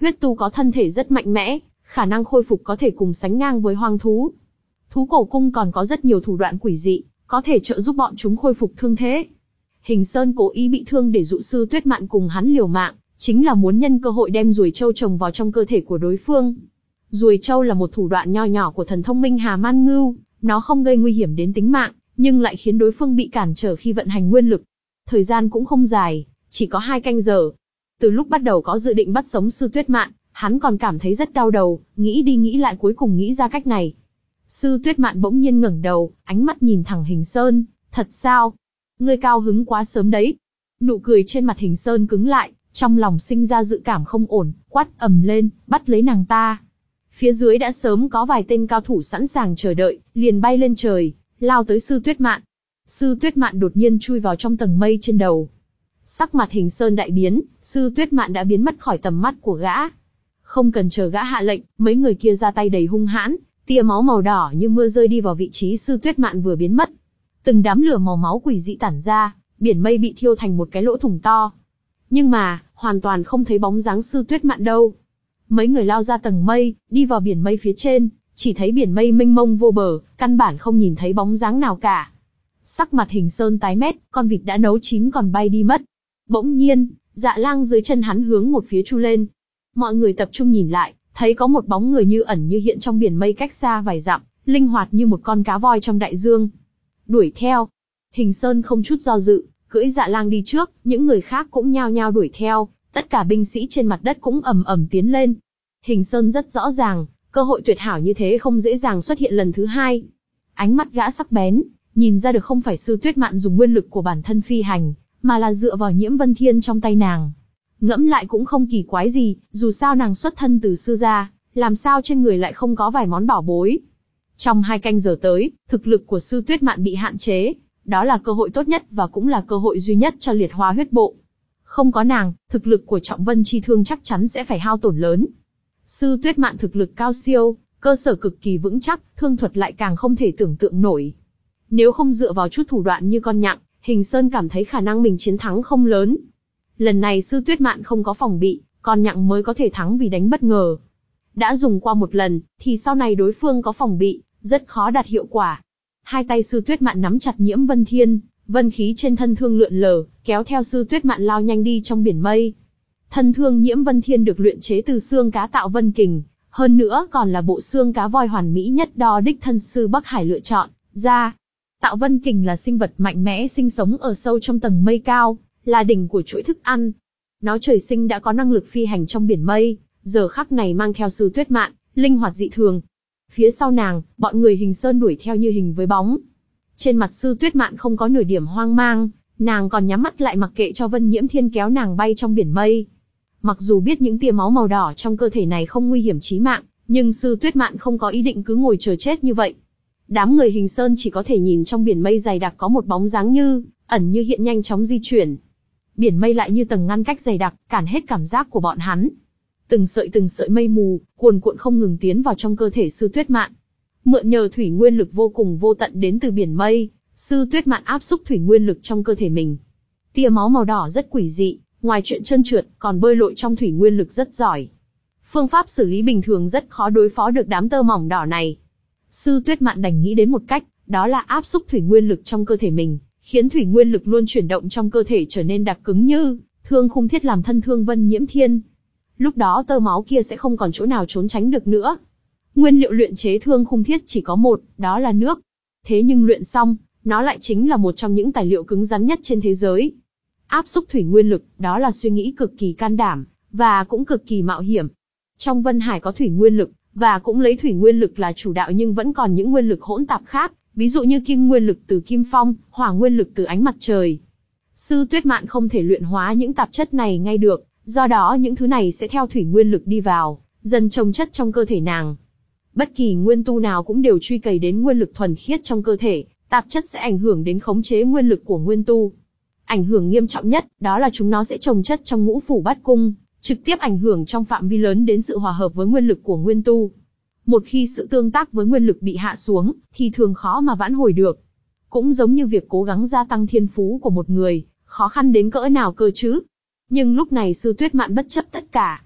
Huyết tu có thân thể rất mạnh mẽ, khả năng khôi phục có thể cùng sánh ngang với hoang thú. Thú cổ cung còn có rất nhiều thủ đoạn quỷ dị, có thể trợ giúp bọn chúng khôi phục thương thế. Hình Sơn cố ý bị thương để dụ Sư Tuyết Mạn cùng hắn liều mạng, chính là muốn nhân cơ hội đem ruồi châu trồng vào trong cơ thể của đối phương. Ruồi châu là một thủ đoạn nho nhỏ của thần thông Minh Hà Man Ngưu, nó không gây nguy hiểm đến tính mạng, nhưng lại khiến đối phương bị cản trở khi vận hành nguyên lực. Thời gian cũng không dài, chỉ có hai canh giờ. Từ lúc bắt đầu có dự định bắt sống Sư Tuyết Mạn, hắn còn cảm thấy rất đau đầu, nghĩ đi nghĩ lại cuối cùng nghĩ ra cách này. Sư Tuyết Mạn bỗng nhiên ngẩng đầu, ánh mắt nhìn thẳng Hình Sơn, thật sao? Ngươi cao hứng quá sớm đấy. Nụ cười trên mặt Hình Sơn cứng lại, trong lòng sinh ra dự cảm không ổn, quát ầm lên, bắt lấy nàng ta. Phía dưới đã sớm có vài tên cao thủ sẵn sàng chờ đợi, liền bay lên trời, lao tới Sư Tuyết Mạn. Sư Tuyết Mạn đột nhiên chui vào trong tầng mây trên đầu. Sắc mặt Hình Sơn đại biến, Sư Tuyết Mạn đã biến mất khỏi tầm mắt của gã. Không cần chờ gã hạ lệnh, mấy người kia ra tay đầy hung hãn, tia máu màu đỏ như mưa rơi đi vào vị trí Sư Tuyết Mạn vừa biến mất. Từng đám lửa màu máu quỷ dị tản ra, biển mây bị thiêu thành một cái lỗ thủng to. Nhưng mà, hoàn toàn không thấy bóng dáng Sư Tuyết Mạn đâu. Mấy người lao ra tầng mây, đi vào biển mây phía trên, chỉ thấy biển mây mênh mông vô bờ, căn bản không nhìn thấy bóng dáng nào cả. Sắc mặt Hình Sơn tái mét, con vịt đã nấu chín còn bay đi mất. Bỗng nhiên, Dạ Lang dưới chân hắn hướng một phía chu lên. Mọi người tập trung nhìn lại, thấy có một bóng người như ẩn như hiện trong biển mây cách xa vài dặm, linh hoạt như một con cá voi trong đại dương. Đuổi theo. Hình Sơn không chút do dự, cưỡi Dạ Lang đi trước, những người khác cũng nhao nhao đuổi theo, tất cả binh sĩ trên mặt đất cũng ầm ầm tiến lên. Hình Sơn rất rõ ràng, cơ hội tuyệt hảo như thế không dễ dàng xuất hiện lần thứ hai. Ánh mắt gã sắc bén, nhìn ra được không phải Sư Tuyết Mạn dùng nguyên lực của bản thân phi hành, mà là dựa vào Nhiễm Vân Thiên trong tay nàng. Ngẫm lại cũng không kỳ quái gì, dù sao nàng xuất thân từ sư gia, làm sao trên người lại không có vài món bảo bối. Trong hai canh giờ tới, thực lực của Sư Tuyết Mạn bị hạn chế, đó là cơ hội tốt nhất và cũng là cơ hội duy nhất cho Liệt Hoa huyết bộ. Không có nàng, thực lực của Trọng Vân Chi Thương chắc chắn sẽ phải hao tổn lớn. Sư Tuyết Mạn thực lực cao siêu, cơ sở cực kỳ vững chắc, thương thuật lại càng không thể tưởng tượng nổi. Nếu không dựa vào chút thủ đoạn như con nhặng, Hình Sơn cảm thấy khả năng mình chiến thắng không lớn. Lần này Sư Tuyết Mạn không có phòng bị, con nhặng mới có thể thắng vì đánh bất ngờ. Đã dùng qua một lần, thì sau này đối phương có phòng bị, rất khó đạt hiệu quả. Hai tay Sư Tuyết Mạn nắm chặt Nhiễm Vân Thiên, vân khí trên thân thương lượn lờ, kéo theo Sư Tuyết Mạn lao nhanh đi trong biển mây. Thân thương Nhiễm Vân Thiên được luyện chế từ xương cá tạo vân kình, hơn nữa còn là bộ xương cá voi hoàn mỹ nhất đo đích thân sư Bắc Hải lựa chọn ra. Tạo vân kình là sinh vật mạnh mẽ sinh sống ở sâu trong tầng mây cao, là đỉnh của chuỗi thức ăn. Nó trời sinh đã có năng lực phi hành trong biển mây, giờ khắc này mang theo Sư Tuyết Mạn, linh hoạt dị thường. Phía sau nàng, bọn người Hình Sơn đuổi theo như hình với bóng. Trên mặt Sư Tuyết Mạn không có nửa điểm hoang mang, nàng còn nhắm mắt lại mặc kệ cho Vân Nhiễm Thiên kéo nàng bay trong biển mây. Mặc dù biết những tia máu màu đỏ trong cơ thể này không nguy hiểm chí mạng, nhưng Sư Tuyết Mạn không có ý định cứ ngồi chờ chết như vậy. Đám người Hình Sơn chỉ có thể nhìn trong biển mây dày đặc có một bóng dáng như ẩn như hiện nhanh chóng di chuyển. Biển mây lại như tầng ngăn cách dày đặc, cản hết cảm giác của bọn hắn. Từng sợi từng sợi mây mù, cuồn cuộn không ngừng tiến vào trong cơ thể Sư Tuyết Mạn. Mượn nhờ thủy nguyên lực vô cùng vô tận đến từ biển mây, Sư Tuyết Mạn áp xúc thủy nguyên lực trong cơ thể mình. Tia máu màu đỏ rất quỷ dị, ngoài chuyện trơn trượt, còn bơi lội trong thủy nguyên lực rất giỏi. Phương pháp xử lý bình thường rất khó đối phó được đám tơ mỏng đỏ này. Sư Tuyết Mạn đành nghĩ đến một cách, đó là áp xúc thủy nguyên lực trong cơ thể mình, khiến thủy nguyên lực luôn chuyển động trong cơ thể trở nên đặc cứng như thương khung thiết làm thân thương Vân Nhiễm Thiên. Lúc đó tơ máu kia sẽ không còn chỗ nào trốn tránh được nữa. Nguyên liệu luyện chế thương khung thiết chỉ có một, đó là nước. Thế nhưng luyện xong, nó lại chính là một trong những tài liệu cứng rắn nhất trên thế giới. Áp xúc thủy nguyên lực, đó là suy nghĩ cực kỳ can đảm, và cũng cực kỳ mạo hiểm. Trong Vân Hải có thủy nguyên lực, và cũng lấy thủy nguyên lực là chủ đạo nhưng vẫn còn những nguyên lực hỗn tạp khác, ví dụ như kim nguyên lực từ kim phong, hỏa nguyên lực từ ánh mặt trời. Sư Tuyết Mạn không thể luyện hóa những tạp chất này ngay được, do đó những thứ này sẽ theo thủy nguyên lực đi vào, dần chồng chất trong cơ thể nàng. Bất kỳ nguyên tu nào cũng đều truy cày đến nguyên lực thuần khiết trong cơ thể, tạp chất sẽ ảnh hưởng đến khống chế nguyên lực của nguyên tu. Ảnh hưởng nghiêm trọng nhất, đó là chúng nó sẽ chồng chất trong ngũ phủ bát cung, trực tiếp ảnh hưởng trong phạm vi lớn đến sự hòa hợp với nguyên lực của nguyên tu. Một khi sự tương tác với nguyên lực bị hạ xuống, thì thường khó mà vãn hồi được. Cũng giống như việc cố gắng gia tăng thiên phú của một người, khó khăn đến cỡ nào cơ chứ. Nhưng lúc này Sư Tuyết Mạn bất chấp tất cả.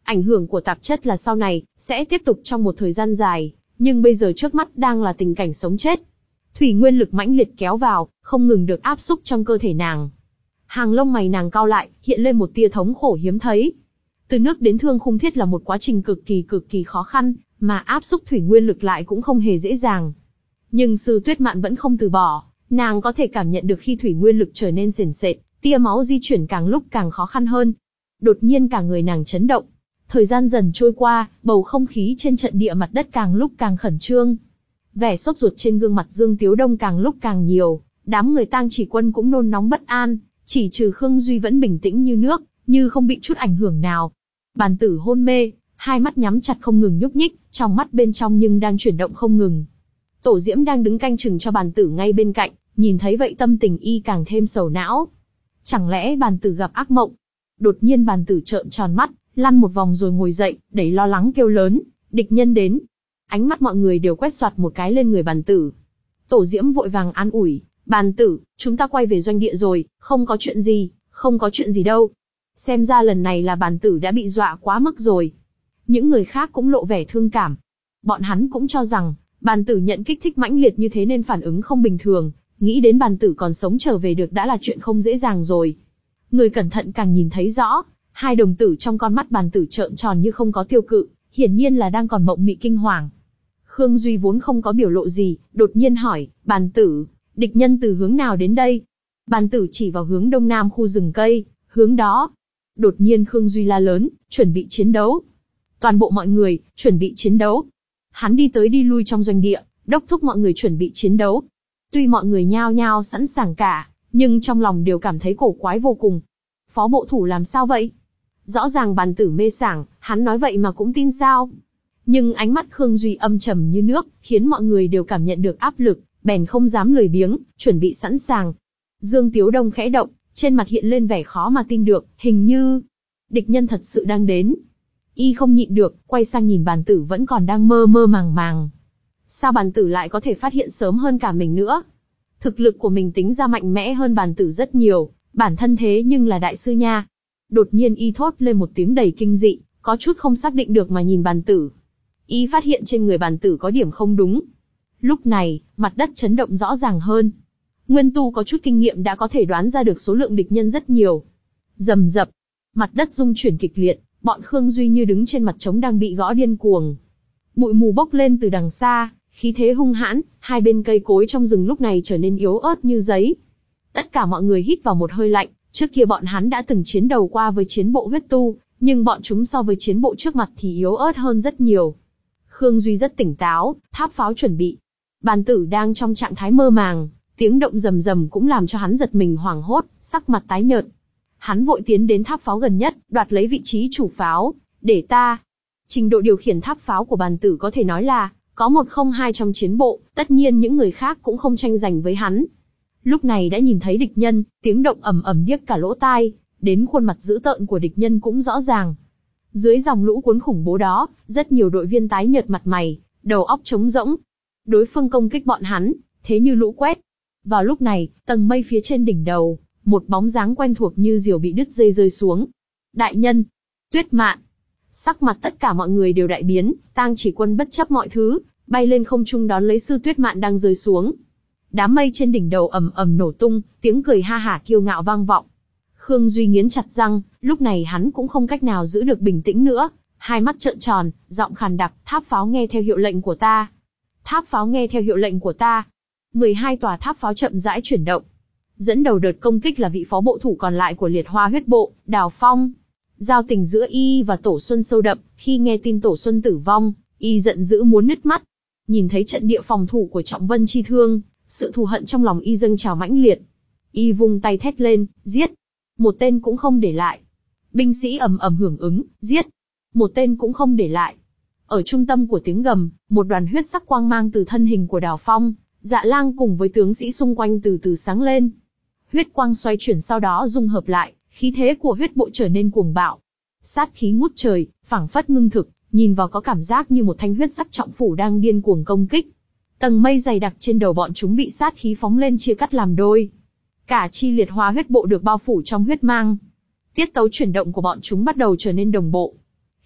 Ảnh hưởng của tạp chất là sau này, sẽ tiếp tục trong một thời gian dài, nhưng bây giờ trước mắt đang là tình cảnh sống chết. Thủy nguyên lực mãnh liệt kéo vào, không ngừng được áp xúc trong cơ thể nàng. Hàng lông mày nàng cau lại, hiện lên một tia thống khổ hiếm thấy. Từ nước đến thương khung thiết là một quá trình cực kỳ cực kỳ khó khăn, mà áp xúc thủy nguyên lực lại cũng không hề dễ dàng. Nhưng Sư Tuyết Mạn vẫn không từ bỏ, nàng có thể cảm nhận được khi thủy nguyên lực trở nên sền sệt, tia máu di chuyển càng lúc càng khó khăn hơn. Đột nhiên cả người nàng chấn động. Thời gian dần trôi qua, bầu không khí trên trận địa mặt đất càng lúc càng khẩn trương. Vẻ sốt ruột trên gương mặt Dương Tiếu Đông càng lúc càng nhiều, đám người Tang Chỉ Quân cũng nôn nóng bất an, chỉ trừ Khương Duy vẫn bình tĩnh như nước, như không bị chút ảnh hưởng nào. Bàn tử hôn mê, hai mắt nhắm chặt không ngừng nhúc nhích, trong mắt bên trong nhưng đang chuyển động không ngừng. Tổ Diễm đang đứng canh chừng cho bàn tử ngay bên cạnh, nhìn thấy vậy tâm tình y càng thêm sầu não. Chẳng lẽ bàn tử gặp ác mộng? Đột nhiên bàn tử trợn tròn mắt, lăn một vòng rồi ngồi dậy, đầy lo lắng kêu lớn, địch nhân đến. Ánh mắt mọi người đều quét soạt một cái lên người bàn tử. Tổ Diễm vội vàng an ủi, bàn tử, chúng ta quay về doanh địa rồi, không có chuyện gì, không có chuyện gì đâu. Xem ra lần này là bàn tử đã bị dọa quá mức rồi. Những người khác cũng lộ vẻ thương cảm. Bọn hắn cũng cho rằng, bàn tử nhận kích thích mãnh liệt như thế nên phản ứng không bình thường, nghĩ đến bàn tử còn sống trở về được đã là chuyện không dễ dàng rồi. Người cẩn thận càng nhìn thấy rõ, hai đồng tử trong con mắt bàn tử trợn tròn như không có tiêu cự, hiển nhiên là đang còn mộng mị kinh hoàng. Khương Duy vốn không có biểu lộ gì, đột nhiên hỏi, bàn tử, địch nhân từ hướng nào đến đây? Bàn tử chỉ vào hướng đông nam khu rừng cây, hướng đó. Đột nhiên Khương Duy la lớn, chuẩn bị chiến đấu. Toàn bộ mọi người, chuẩn bị chiến đấu. Hắn đi tới đi lui trong doanh địa, đốc thúc mọi người chuẩn bị chiến đấu. Tuy mọi người nhao nhao sẵn sàng cả, nhưng trong lòng đều cảm thấy cổ quái vô cùng. Phó bộ thủ làm sao vậy? Rõ ràng bàn tử mê sảng, hắn nói vậy mà cũng tin sao? Nhưng ánh mắt Khương Duy âm trầm như nước, khiến mọi người đều cảm nhận được áp lực, bèn không dám lười biếng, chuẩn bị sẵn sàng. Dương Tiếu Đông khẽ động, trên mặt hiện lên vẻ khó mà tin được, hình như địch nhân thật sự đang đến. Y không nhịn được, quay sang nhìn bàn tử vẫn còn đang mơ mơ màng màng. Sao bàn tử lại có thể phát hiện sớm hơn cả mình nữa? Thực lực của mình tính ra mạnh mẽ hơn bàn tử rất nhiều, bản thân thế nhưng là đại sư nha. Đột nhiên y thốt lên một tiếng đầy kinh dị, có chút không xác định được mà nhìn bàn tử. Y phát hiện trên người bàn tử có điểm không đúng. Lúc này, mặt đất chấn động rõ ràng hơn. Nguyên tu có chút kinh nghiệm đã có thể đoán ra được số lượng địch nhân rất nhiều. Rầm rập, mặt đất rung chuyển kịch liệt, bọn Khương Duy như đứng trên mặt trống đang bị gõ điên cuồng. Bụi mù bốc lên từ đằng xa, khí thế hung hãn, hai bên cây cối trong rừng lúc này trở nên yếu ớt như giấy. Tất cả mọi người hít vào một hơi lạnh, trước kia bọn hắn đã từng chiến đầu qua với chiến bộ huyết tu, nhưng bọn chúng so với chiến bộ trước mặt thì yếu ớt hơn rất nhiều. Khương Duy rất tỉnh táo, tháp pháo chuẩn bị. Bàn tử đang trong trạng thái mơ màng, tiếng động rầm rầm cũng làm cho hắn giật mình hoảng hốt, sắc mặt tái nhợt. Hắn vội tiến đến tháp pháo gần nhất, đoạt lấy vị trí chủ pháo, để ta. Trình độ điều khiển tháp pháo của bàn tử có thể nói là có một không hai trong chiến bộ, tất nhiên những người khác cũng không tranh giành với hắn. Lúc này đã nhìn thấy địch nhân, tiếng động ầm ầm điếc cả lỗ tai, đến khuôn mặt dữ tợn của địch nhân cũng rõ ràng. Dưới dòng lũ cuốn khủng bố đó, rất nhiều đội viên tái nhợt mặt mày, đầu óc trống rỗng. Đối phương công kích bọn hắn, thế như lũ quét. Vào lúc này, tầng mây phía trên đỉnh đầu, một bóng dáng quen thuộc như diều bị đứt dây rơi xuống. Đại nhân, Tuyết Mạn. Sắc mặt tất cả mọi người đều đại biến, Tang Chỉ Quân bất chấp mọi thứ, bay lên không trung đón lấy Sư Tuyết Mạn đang rơi xuống. Đám mây trên đỉnh đầu ầm ầm nổ tung, tiếng cười ha hả kiêu ngạo vang vọng. Khương Duy nghiến chặt răng, lúc này hắn cũng không cách nào giữ được bình tĩnh nữa, hai mắt trợn tròn, giọng khàn đặc, tháp pháo nghe theo hiệu lệnh của ta. Tháp pháo nghe theo hiệu lệnh của ta. mười hai tòa tháp pháo chậm rãi chuyển động. Dẫn đầu đợt công kích là vị phó bộ thủ còn lại của Liệt Hoa huyết bộ, Đào Phong. Giao tình giữa y và Tổ Xuân sâu đậm, khi nghe tin Tổ Xuân tử vong, y giận dữ muốn nứt mắt. Nhìn thấy trận địa phòng thủ của Trọng Vân Chi Thương, sự thù hận trong lòng y dâng trào mãnh liệt. Y vung tay thét lên, giết. Một tên cũng không để lại. Binh sĩ ầm ầm hưởng ứng, giết. Một tên cũng không để lại. Ở trung tâm của tiếng gầm, một đoàn huyết sắc quang mang từ thân hình của Đào Phong, Dạ Lang cùng với tướng sĩ xung quanh từ từ sáng lên. Huyết quang xoay chuyển sau đó dung hợp lại, khí thế của huyết bộ trở nên cuồng bạo. Sát khí ngút trời, phảng phất ngưng thực, nhìn vào có cảm giác như một thanh huyết sắc trọng phủ đang điên cuồng công kích. Tầng mây dày đặc trên đầu bọn chúng bị sát khí phóng lên chia cắt làm đôi. Cả chi Liệt Hoa huyết bộ được bao phủ trong huyết mang. Tiết tấu chuyển động của bọn chúng bắt đầu trở nên đồng bộ.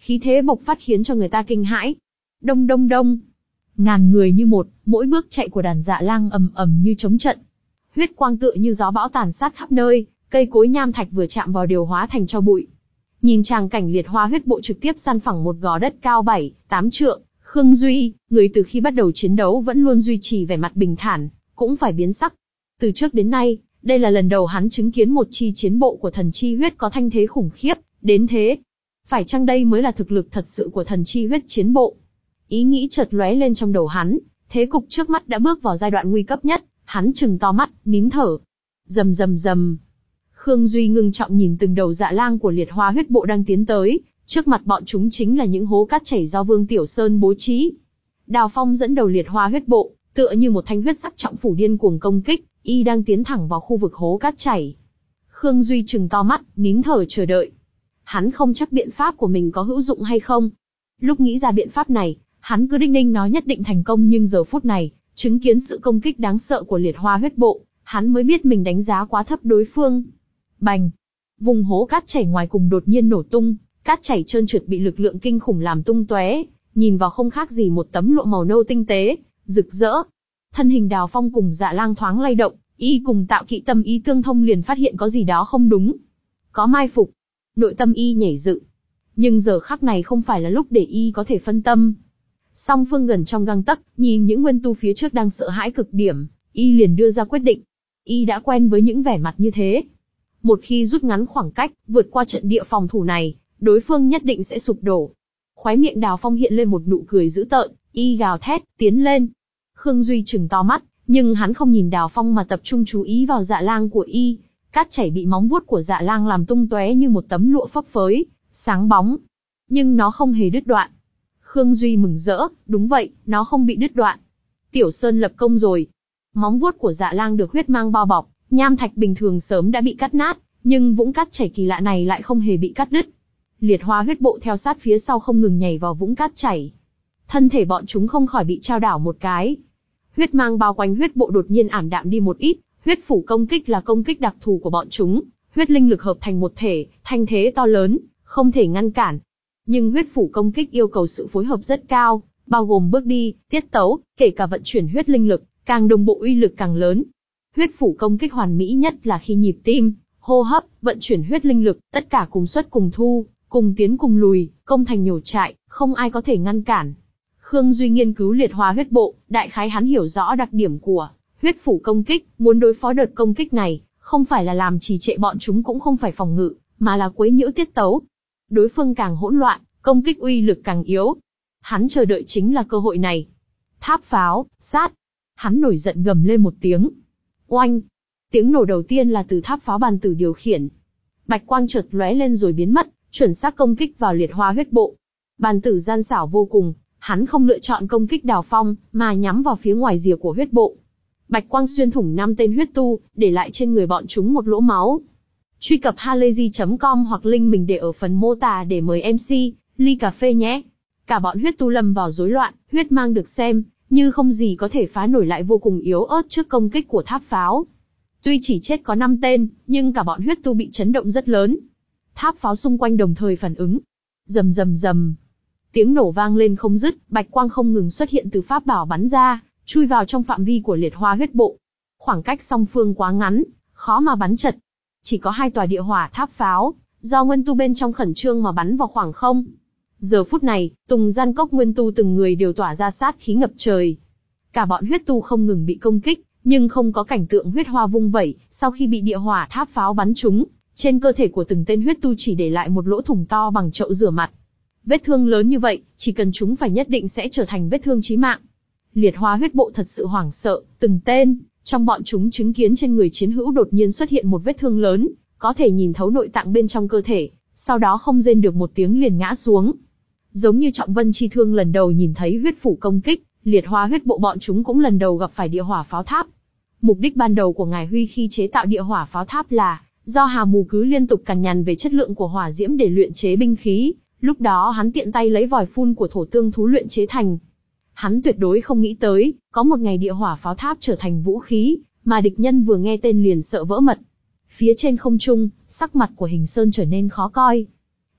khí thế bộc phát khiến cho người ta kinh hãi. Đông đông đông, ngàn người như một, mỗi bước chạy của đàn Dạ Lang ầm ầm như chống trận. Huyết quang tựa như gió bão tàn sát khắp nơi, cây cối nham thạch vừa chạm vào đều hóa thành tro bụi. Nhìn tràng cảnh liệt hoa huyết bộ trực tiếp san phẳng một gò đất cao bảy, tám trượng, Khương Duy, người từ khi bắt đầu chiến đấu vẫn luôn duy trì vẻ mặt bình thản, cũng phải biến sắc. Từ trước đến nay, đây là lần đầu hắn chứng kiến một chi chiến bộ của thần chi huyết có thanh thế khủng khiếp, đến thế. Phải chăng đây mới là thực lực thật sự của thần chi huyết chiến bộ? Ý nghĩ chợt lóe lên trong đầu hắn, thế cục trước mắt đã bước vào giai đoạn nguy cấp nhất, hắn trừng to mắt, nín thở. Rầm rầm rầm. Khương Duy ngưng trọng nhìn từng đầu Dạ Lang của liệt hoa huyết bộ đang tiến tới, trước mặt bọn chúng chính là những hố cát chảy do Vương Tiểu Sơn bố trí. Đào Phong dẫn đầu liệt hoa huyết bộ, tựa như một thanh huyết sắc trọng phủ điên cuồng công kích, y đang tiến thẳng vào khu vực hố cát chảy. Khương Duy trừng to mắt, nín thở chờ đợi. Hắn không chắc biện pháp của mình có hữu dụng hay không. Lúc nghĩ ra biện pháp này, hắn cứ đinh ninh nó nhất định thành công, nhưng giờ phút này, chứng kiến sự công kích đáng sợ của liệt hoa huyết bộ, hắn mới biết mình đánh giá quá thấp đối phương. Bành! Vùng hố cát chảy ngoài cùng đột nhiên nổ tung, cát chảy trơn trượt bị lực lượng kinh khủng làm tung tóe, nhìn vào không khác gì một tấm lụa màu nâu tinh tế, rực rỡ. Thân hình Đào Phong cùng Dạ Lang thoáng lay động, y cùng Tạo Kỵ tâm ý tương thông liền phát hiện có gì đó không đúng. Có mai phục. Nội tâm y nhảy dựng. Nhưng giờ khắc này không phải là lúc để y có thể phân tâm. Song phương gần trong gang tấc, nhìn những nguyên tu phía trước đang sợ hãi cực điểm, y liền đưa ra quyết định. Y đã quen với những vẻ mặt như thế. Một khi rút ngắn khoảng cách, vượt qua trận địa phòng thủ này, đối phương nhất định sẽ sụp đổ. Khóe miệng Đào Phong hiện lên một nụ cười dữ tợn, y gào thét, tiến lên. Khương Duy trừng to mắt, nhưng hắn không nhìn Đào Phong mà tập trung chú ý vào Dạ Lang của y. Cát chảy bị móng vuốt của Dạ Lang làm tung tóe như một tấm lụa phấp phới, sáng bóng. Nhưng nó không hề đứt đoạn. Khương Duy mừng rỡ, đúng vậy, nó không bị đứt đoạn. Tiểu Sơn lập công rồi. Móng vuốt của Dạ Lang được huyết mang bao bọc, nham thạch bình thường sớm đã bị cắt nát, nhưng vũng cát chảy kỳ lạ này lại không hề bị cắt đứt. Liệt hoa huyết bộ theo sát phía sau không ngừng nhảy vào vũng cát chảy. Thân thể bọn chúng không khỏi bị trao đảo một cái. Huyết mang bao quanh huyết bộ đột nhiên ảm đạm đi một ít, huyết phủ công kích là công kích đặc thù của bọn chúng, huyết linh lực hợp thành một thể, thanh thế to lớn, không thể ngăn cản. Nhưng huyết phủ công kích yêu cầu sự phối hợp rất cao, bao gồm bước đi, tiết tấu, kể cả vận chuyển huyết linh lực, càng đồng bộ uy lực càng lớn. Huyết phủ công kích hoàn mỹ nhất là khi nhịp tim, hô hấp, vận chuyển huyết linh lực, tất cả cùng xuất cùng thu, cùng tiến cùng lùi, công thành nhổ trại, không ai có thể ngăn cản. Khương Duy nghiên cứu liệt hoa huyết bộ, đại khái hắn hiểu rõ đặc điểm của huyết phủ công kích, muốn đối phó đợt công kích này, không phải là làm trì trệ bọn chúng, cũng không phải phòng ngự, mà là quấy nhiễu tiết tấu. Đối phương càng hỗn loạn, công kích uy lực càng yếu. Hắn chờ đợi chính là cơ hội này. Tháp pháo, sát. Hắn nổi giận gầm lên một tiếng. Oanh! Tiếng nổ đầu tiên là từ tháp pháo bàn tử điều khiển. Bạch quang chợt lóe lên rồi biến mất, chuẩn xác công kích vào liệt hoa huyết bộ. Bàn tử gian xảo vô cùng, hắn không lựa chọn công kích Đào Phong, mà nhắm vào phía ngoài rìa của huyết bộ. Bạch quang xuyên thủng năm tên huyết tu, để lại trên người bọn chúng một lỗ máu. Truy cập halayzi chấm com hoặc link mình để ở phần mô tả để mời em xê, ly cà phê nhé. Cả bọn huyết tu lâm vào rối loạn, huyết mang được xem như không gì có thể phá nổi lại vô cùng yếu ớt trước công kích của tháp pháo. Tuy chỉ chết có năm tên, nhưng cả bọn huyết tu bị chấn động rất lớn. Tháp pháo xung quanh đồng thời phản ứng. Rầm rầm rầm. Tiếng nổ vang lên không dứt, bạch quang không ngừng xuất hiện từ pháp bảo bắn ra, chui vào trong phạm vi của liệt hoa huyết bộ. Khoảng cách song phương quá ngắn, khó mà bắn chật. Chỉ có hai tòa địa hỏa tháp pháo, do nguyên tu bên trong khẩn trương mà bắn vào khoảng không. Giờ phút này, Tùng Gian Cốc nguyên tu từng người đều tỏa ra sát khí ngập trời. Cả bọn huyết tu không ngừng bị công kích, nhưng không có cảnh tượng huyết hoa vung vẩy, sau khi bị địa hỏa tháp pháo bắn trúng, trên cơ thể của từng tên huyết tu chỉ để lại một lỗ thủng to bằng chậu rửa mặt. Vết thương lớn như vậy, chỉ cần chúng phải nhất định sẽ trở thành vết thương chí mạng. Liệt hoa huyết bộ thật sự hoảng sợ, từng tên trong bọn chúng chứng kiến trên người chiến hữu đột nhiên xuất hiện một vết thương lớn, có thể nhìn thấu nội tạng bên trong cơ thể, sau đó không rên được một tiếng liền ngã xuống. Giống như Trọng Vân Chi Thương lần đầu nhìn thấy huyết phủ công kích, liệt hoa huyết bộ bọn chúng cũng lần đầu gặp phải địa hỏa pháo tháp. Mục đích ban đầu của Ngài Huy khi chế tạo địa hỏa pháo tháp là do Hà Mù cứ liên tục cằn nhằn về chất lượng của hỏa diễm để luyện chế binh khí, lúc đó hắn tiện tay lấy vòi phun của thổ tương thú luyện chế thành. Hắn tuyệt đối không nghĩ tới, có một ngày địa hỏa pháo tháp trở thành vũ khí, mà địch nhân vừa nghe tên liền sợ vỡ mật. Phía trên không trung, sắc mặt của Hình Sơn trở nên khó coi.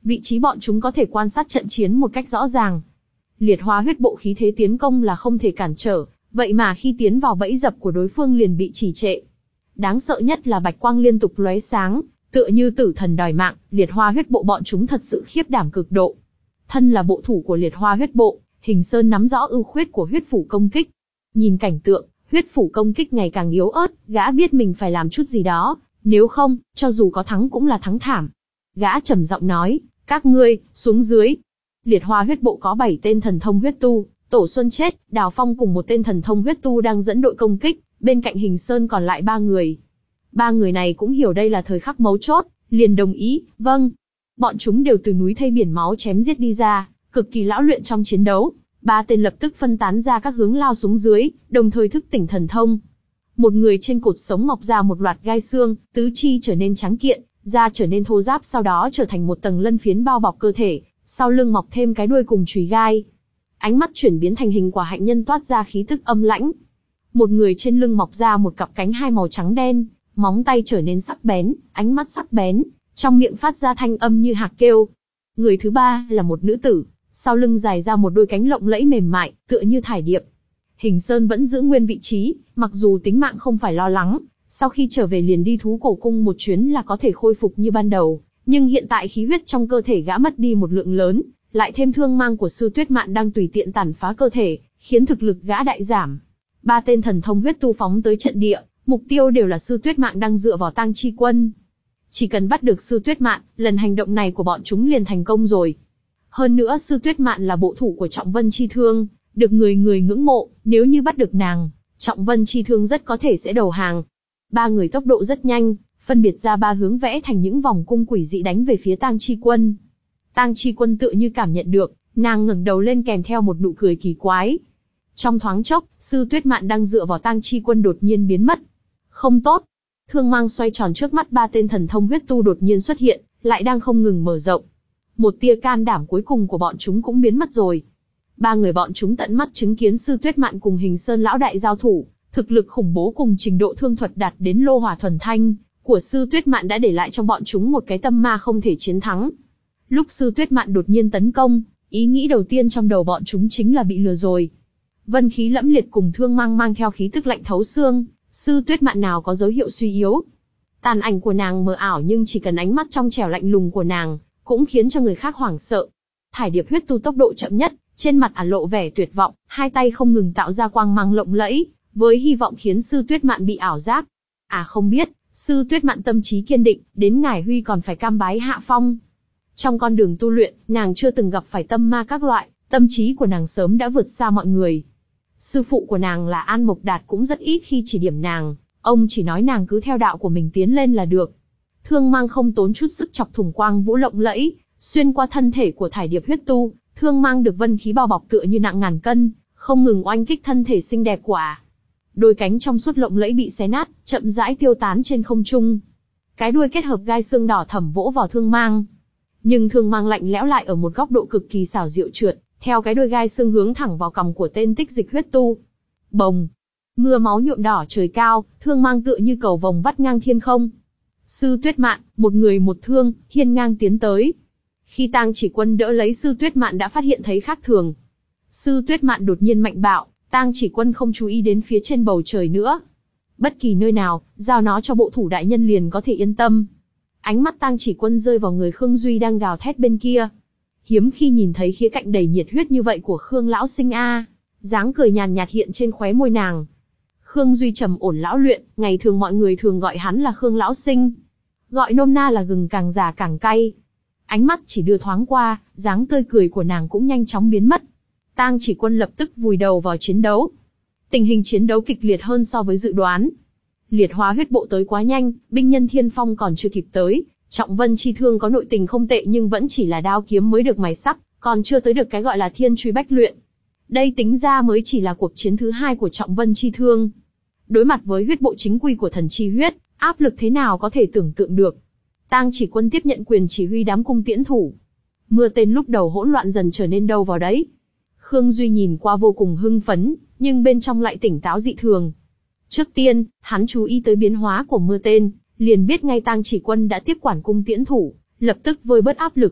vị trí bọn chúng có thể quan sát trận chiến một cách rõ ràng. Liệt Hóa huyết bộ khí thế tiến công là không thể cản trở, vậy mà khi tiến vào bẫy dập của đối phương liền bị trì trệ. Đáng sợ nhất là bạch quang liên tục lóe sáng, tựa như tử thần đòi mạng. Liệt Hóa huyết bộ bọn chúng thật sự khiếp đảm cực độ. Thân là bộ thủ của Liệt Hóa huyết bộ, Hình Sơn nắm rõ ưu khuyết của huyết phủ công kích. Nhìn cảnh tượng, huyết phủ công kích ngày càng yếu ớt, gã biết mình phải làm chút gì đó, nếu không, cho dù có thắng cũng là thắng thảm. Gã trầm giọng nói, các ngươi, xuống dưới. Liệt Hóa huyết bộ có bảy tên thần thông huyết tu, Tổ Xuân chết, Đào Phong cùng một tên thần thông huyết tu đang dẫn đội công kích, bên cạnh Hình Sơn còn lại ba người. Ba người này cũng hiểu đây là thời khắc mấu chốt, liền đồng ý, vâng. Bọn chúng đều từ núi thây biển máu chém giết đi ra, cực kỳ lão luyện trong chiến đấu. Ba tên lập tức phân tán ra các hướng lao xuống dưới, đồng thời thức tỉnh thần thông. Một người trên cột sống mọc ra một loạt gai xương, tứ chi trở nên trắng kiện, da trở nên thô ráp, sau đó trở thành một tầng lân phiến bao bọc cơ thể, sau lưng mọc thêm cái đuôi cùng chùy gai. Ánh mắt chuyển biến thành hình quả hạnh nhân toát ra khí tức âm lãnh. Một người trên lưng mọc ra một cặp cánh hai màu trắng đen, móng tay trở nên sắc bén, ánh mắt sắc bén, trong miệng phát ra thanh âm như hạc kêu. Người thứ ba là một nữ tử, sau lưng dài ra một đôi cánh lộng lẫy mềm mại, tựa như thải điệp. Hình Sơn vẫn giữ nguyên vị trí, mặc dù tính mạng không phải lo lắng, sau khi trở về liền đi thú cổ cung một chuyến là có thể khôi phục như ban đầu, nhưng hiện tại khí huyết trong cơ thể gã mất đi một lượng lớn, lại thêm thương mang của Sư Tuyết Mạn đang tùy tiện tàn phá cơ thể, khiến thực lực gã đại giảm. Ba tên thần thông huyết tu phóng tới trận địa, mục tiêu đều là Sư Tuyết Mạn đang dựa vào Tang Chi Quân. Chỉ cần bắt được Sư Tuyết Mạn, lần hành động này của bọn chúng liền thành công rồi. Hơn nữa Sư Tuyết Mạn là bộ thủ của Trọng Vân Chi Thương, được người người ngưỡng mộ, nếu như bắt được nàng, Trọng Vân Chi Thương rất có thể sẽ đầu hàng. Ba người tốc độ rất nhanh, phân biệt ra ba hướng vẽ thành những vòng cung quỷ dị đánh về phía Tang Chi Quân. Tang Chi Quân tựa như cảm nhận được, nàng ngẩng đầu lên kèm theo một nụ cười kỳ quái. Trong thoáng chốc, Sư Tuyết Mạn đang dựa vào Tang Chi Quân đột nhiên biến mất. Không tốt. Thương mang xoay tròn trước mắt ba tên thần thông huyết tu đột nhiên xuất hiện, lại đang không ngừng mở rộng. Một tia can đảm cuối cùng của bọn chúng cũng biến mất rồi. Ba người bọn chúng tận mắt chứng kiến Sư Tuyết Mạn cùng Hình Sơn lão đại giao thủ, thực lực khủng bố cùng trình độ thương thuật đạt đến lô hỏa thuần thanh của Sư Tuyết Mạn đã để lại trong bọn chúng một cái tâm ma không thể chiến thắng. Lúc Sư Tuyết Mạn đột nhiên tấn công, ý nghĩ đầu tiên trong đầu bọn chúng chính là bị lừa rồi. Vân khí lẫm liệt cùng thương mang mang theo khí tức lạnh thấu xương, Sư Tuyết Mạn nào có dấu hiệu suy yếu. Tàn ảnh của nàng mờ ảo nhưng chỉ cần ánh mắt trong trẻo lạnh lùng của nàng, cũng khiến cho người khác hoảng sợ. Thải điệp huyết tu tốc độ chậm nhất, trên mặt ẩn lộ vẻ tuyệt vọng, hai tay không ngừng tạo ra quang mang lộng lẫy, với hy vọng khiến Sư Tuyết Mạn bị ảo giác. À không biết, Sư Tuyết Mạn tâm trí kiên định, đến ngải huy còn phải cam bái hạ phong. Trong con đường tu luyện, nàng chưa từng gặp phải tâm ma các loại, tâm trí của nàng sớm đã vượt xa mọi người. Sư phụ của nàng là An Mộc Đạt cũng rất ít khi chỉ điểm nàng, ông chỉ nói nàng cứ theo đạo của mình tiến lên là được. Thương mang không tốn chút sức chọc thủng quang vũ lộng lẫy, xuyên qua thân thể của thải điệp huyết tu, thương mang được vân khí bao bọc tựa như nặng ngàn cân, không ngừng oanh kích thân thể xinh đẹp của ả. Đôi cánh trong suốt lộng lẫy bị xé nát, chậm rãi tiêu tán trên không trung. Cái đuôi kết hợp gai xương đỏ thẫm vỗ vào thương mang. Nhưng thương mang lạnh lẽo lại ở một góc độ cực kỳ xảo diệu trượt, theo cái đuôi gai xương hướng thẳng vào cằm của tên tích dịch huyết tu. Bồng! Mưa máu nhuộm đỏ trời cao, thương mang tựa như cầu vồng vắt ngang thiên không. Sư Tuyết Mạn, một người một thương, hiên ngang tiến tới. Khi Tang Chỉ Quân đỡ lấy Sư Tuyết Mạn đã phát hiện thấy khác thường. Sư Tuyết Mạn đột nhiên mạnh bạo, Tang Chỉ Quân không chú ý đến phía trên bầu trời nữa. Bất kỳ nơi nào, giao nó cho bộ thủ đại nhân liền có thể yên tâm. Ánh mắt Tang Chỉ Quân rơi vào người Khương Duy đang gào thét bên kia. Hiếm khi nhìn thấy khía cạnh đầy nhiệt huyết như vậy của Khương lão sinh a. Dáng cười nhàn nhạt hiện trên khóe môi nàng. Khương Duy trầm ổn lão luyện, ngày thường mọi người thường gọi hắn là Khương lão sinh. Gọi nôm na là gừng càng già càng cay. Ánh mắt chỉ đưa thoáng qua, dáng tươi cười của nàng cũng nhanh chóng biến mất. Tang Chỉ Quân lập tức vùi đầu vào chiến đấu. Tình hình chiến đấu kịch liệt hơn so với dự đoán. Liệt Hóa huyết bộ tới quá nhanh, binh nhân Thiên Phong còn chưa kịp tới. Trọng Vân Chi Thương có nội tình không tệ nhưng vẫn chỉ là đao kiếm mới được mài sắc, còn chưa tới được cái gọi là thiên truy bách luyện. Đây tính ra mới chỉ là cuộc chiến thứ hai của Trọng Vân Chi Thương. Đối mặt với huyết bộ chính quy của thần chi huyết, áp lực thế nào có thể tưởng tượng được. Tang Chỉ Quân tiếp nhận quyền chỉ huy đám cung tiễn thủ. Mưa tên lúc đầu hỗn loạn dần trở nên đâu vào đấy. Khương Duy nhìn qua vô cùng hưng phấn, nhưng bên trong lại tỉnh táo dị thường. Trước tiên, hắn chú ý tới biến hóa của mưa tên, liền biết ngay Tang Chỉ Quân đã tiếp quản cung tiễn thủ, lập tức vơi bớt áp lực.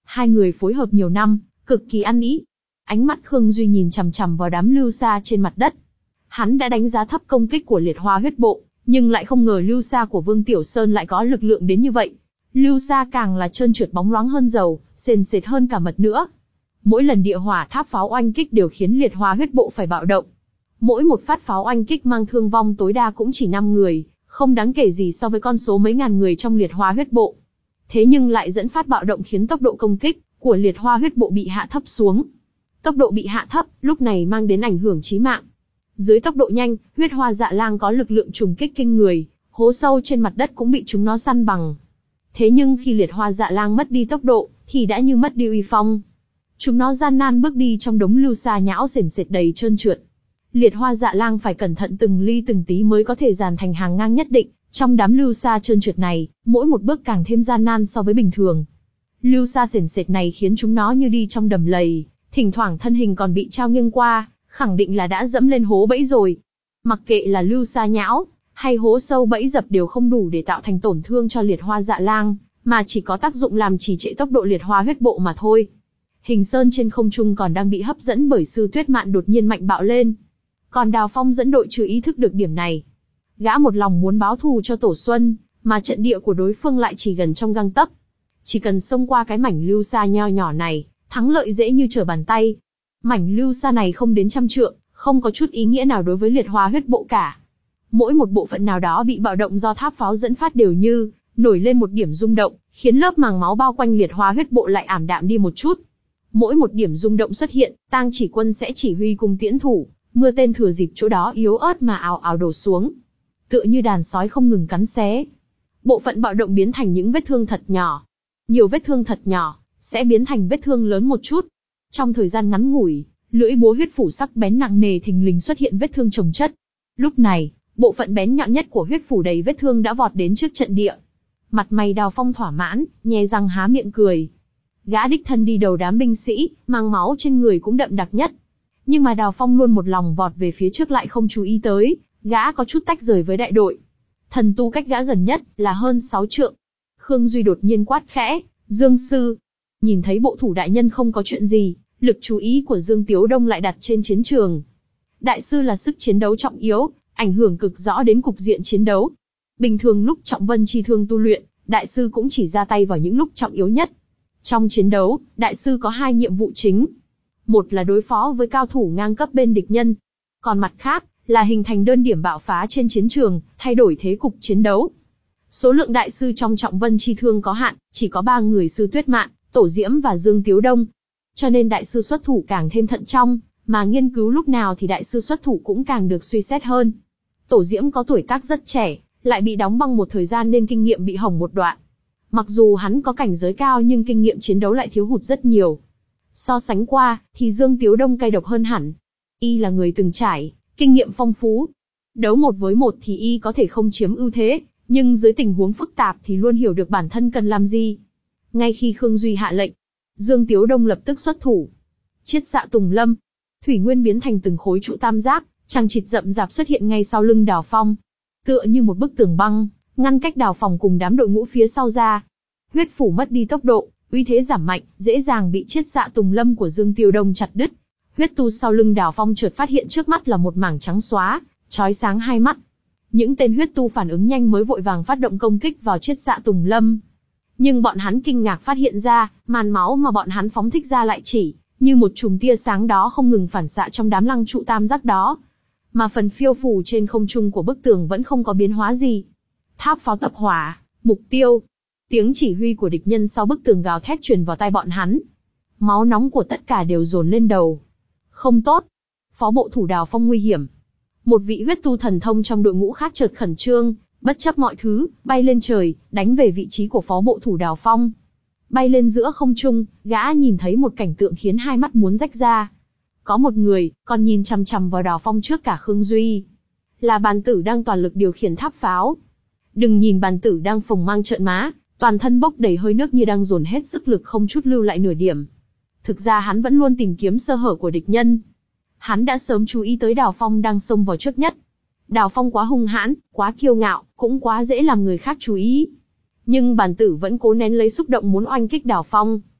Hai người phối hợp nhiều năm, cực kỳ ăn ý. Ánh mắt Khương Duy nhìn chằm chằm vào đám lưu sa trên mặt đất. Hắn đã đánh giá thấp công kích của liệt hoa huyết bộ, nhưng lại không ngờ lưu sa của Vương Tiểu Sơn lại có lực lượng đến như vậy. Lưu sa càng là trơn trượt bóng loáng hơn dầu, sền sệt hơn cả mật nữa. Mỗi lần địa hỏa tháp pháo oanh kích đều khiến liệt hoa huyết bộ phải bạo động. Mỗi một phát pháo oanh kích mang thương vong tối đa cũng chỉ năm người, không đáng kể gì so với con số mấy ngàn người trong liệt hoa huyết bộ. Thế nhưng lại dẫn phát bạo động khiến tốc độ công kích của liệt hoa huyết bộ bị hạ thấp xuống. Tốc độ bị hạ thấp, lúc này mang đến ảnh hưởng chí mạng. Dưới tốc độ nhanh, huyết hoa dạ lang có lực lượng trùng kích kinh người, hố sâu trên mặt đất cũng bị chúng nó săn bằng. Thế nhưng khi liệt hoa dạ lang mất đi tốc độ, thì đã như mất đi uy phong. Chúng nó gian nan bước đi trong đống lưu sa nhão sền sệt đầy trơn trượt. Liệt hoa dạ lang phải cẩn thận từng ly từng tí mới có thể dàn thành hàng ngang nhất định. Trong đám lưu sa trơn trượt này, mỗi một bước càng thêm gian nan so với bình thường. Lưu sa sền sệt này khiến chúng nó như đi trong đầm lầy, thỉnh thoảng thân hình còn bị trao nghiêng qua, khẳng định là đã dẫm lên hố bẫy rồi. Mặc kệ là lưu sa nhão, hay hố sâu bẫy dập đều không đủ để tạo thành tổn thương cho liệt hoa dạ lang, mà chỉ có tác dụng làm trì trệ tốc độ liệt hoa huyết bộ mà thôi. Hình Sơn trên không trung còn đang bị hấp dẫn bởi Sư Tuyết Mạn đột nhiên mạnh bạo lên. Còn Đào Phong dẫn đội chưa ý thức được điểm này. Gã một lòng muốn báo thù cho Tổ Xuân, mà trận địa của đối phương lại chỉ gần trong gang tấc. Chỉ cần xông qua cái mảnh lưu sa nho nhỏ này, thắng lợi dễ như trở bàn tay. Mảnh lưu sa này không đến trăm trượng, không có chút ý nghĩa nào đối với liệt hoa huyết bộ cả. Mỗi một bộ phận nào đó bị bạo động do tháp pháo dẫn phát đều như nổi lên một điểm rung động, khiến lớp màng máu bao quanh liệt hoa huyết bộ lại ảm đạm đi một chút. Mỗi một điểm rung động xuất hiện, Tang Chỉ Quân sẽ chỉ huy cùng tiễn thủ, mưa tên thừa dịp chỗ đó yếu ớt mà ào ào đổ xuống, tựa như đàn sói không ngừng cắn xé. Bộ phận bạo động biến thành những vết thương thật nhỏ. Nhiều vết thương thật nhỏ sẽ biến thành vết thương lớn một chút. Trong thời gian ngắn ngủi, lưỡi búa huyết phủ sắc bén nặng nề thình lình xuất hiện vết thương chồng chất. Lúc này, bộ phận bén nhọn nhất của huyết phủ đầy vết thương đã vọt đến trước trận địa. Mặt mày Đào Phong thỏa mãn, nhe răng há miệng cười. Gã đích thân đi đầu đám binh sĩ, mang máu trên người cũng đậm đặc nhất. Nhưng mà Đào Phong luôn một lòng vọt về phía trước lại không chú ý tới, gã có chút tách rời với đại đội. Thần tu cách gã gần nhất là hơn sáu trượng. Khương Duy đột nhiên quát khẽ, Dương Sư. Nhìn thấy bộ thủ đại nhân không có chuyện gì, lực chú ý của Dương Tiếu Đông lại đặt trên chiến trường. Đại sư là sức chiến đấu trọng yếu, ảnh hưởng cực rõ đến cục diện chiến đấu. Bình thường lúc Trọng Vân chi thương tu luyện, đại sư cũng chỉ ra tay vào những lúc trọng yếu nhất. Trong chiến đấu, đại sư có hai nhiệm vụ chính. Một là đối phó với cao thủ ngang cấp bên địch nhân. Còn mặt khác, là hình thành đơn điểm bạo phá trên chiến trường, thay đổi thế cục chiến đấu. Số lượng đại sư trong Trọng Vân chi thương có hạn, chỉ có ba người Sư Tuyết Mạn, Tổ Diễm và Dương Tiếu Đông. Cho nên đại sư xuất thủ càng thêm thận trọng, mà nghiên cứu lúc nào thì đại sư xuất thủ cũng càng được suy xét hơn. Tổ Diễm có tuổi tác rất trẻ, lại bị đóng băng một thời gian nên kinh nghiệm bị hỏng một đoạn. Mặc dù hắn có cảnh giới cao nhưng kinh nghiệm chiến đấu lại thiếu hụt rất nhiều. So sánh qua, thì Dương Tiếu Đông cay độc hơn hẳn. Y là người từng trải, kinh nghiệm phong phú. Đấu một với một thì Y có thể không chiếm ưu thế, nhưng dưới tình huống phức tạp thì luôn hiểu được bản thân cần làm gì. Ngay khi Khương Duy hạ lệnh, Dương Tiếu Đông lập tức xuất thủ. Chiết xạ tùng lâm, thủy nguyên biến thành từng khối trụ tam giác, chằng chịt rậm rạp xuất hiện ngay sau lưng Đào Phong. Tựa như một bức tường băng, ngăn cách Đào Phong cùng đám đội ngũ phía sau ra. Huyết phủ mất đi tốc độ, uy thế giảm mạnh, dễ dàng bị chiết xạ tùng lâm của Dương Tiếu Đông chặt đứt. Huyết tu sau lưng Đào Phong chợt phát hiện trước mắt là một mảng trắng xóa, chói sáng hai mắt. Những tên huyết tu phản ứng nhanh mới vội vàng phát động công kích vào chiết xạ tùng lâm. Nhưng bọn hắn kinh ngạc phát hiện ra, màn máu mà bọn hắn phóng thích ra lại chỉ như một chùm tia sáng đó không ngừng phản xạ trong đám lăng trụ tam giác đó. Mà phần phiêu phù trên không trung của bức tường vẫn không có biến hóa gì. Tháp pháo tập hỏa, mục tiêu. Tiếng chỉ huy của địch nhân sau bức tường gào thét truyền vào tai bọn hắn. Máu nóng của tất cả đều dồn lên đầu. Không tốt. Phó bộ thủ Đào Phong nguy hiểm. Một vị huyết tu thần thông trong đội ngũ khác chợt khẩn trương, bất chấp mọi thứ, bay lên trời, đánh về vị trí của phó bộ thủ Đào Phong. Bay lên giữa không trung, gã nhìn thấy một cảnh tượng khiến hai mắt muốn rách ra. Có một người, còn nhìn chằm chằm vào Đào Phong trước cả Khương Duy. Là Bàn Tử đang toàn lực điều khiển tháp pháo. Đừng nhìn Bàn Tử đang phồng mang trợn má, toàn thân bốc đầy hơi nước như đang dồn hết sức lực không chút lưu lại nửa điểm. Thực ra hắn vẫn luôn tìm kiếm sơ hở của địch nhân. Hắn đã sớm chú ý tới Đào Phong đang xông vào trước nhất. Đào Phong quá hung hãn, quá kiêu ngạo, cũng quá dễ làm người khác chú ý. Nhưng Bàn Tử vẫn cố nén lấy xúc động muốn oanh kích Đào Phong.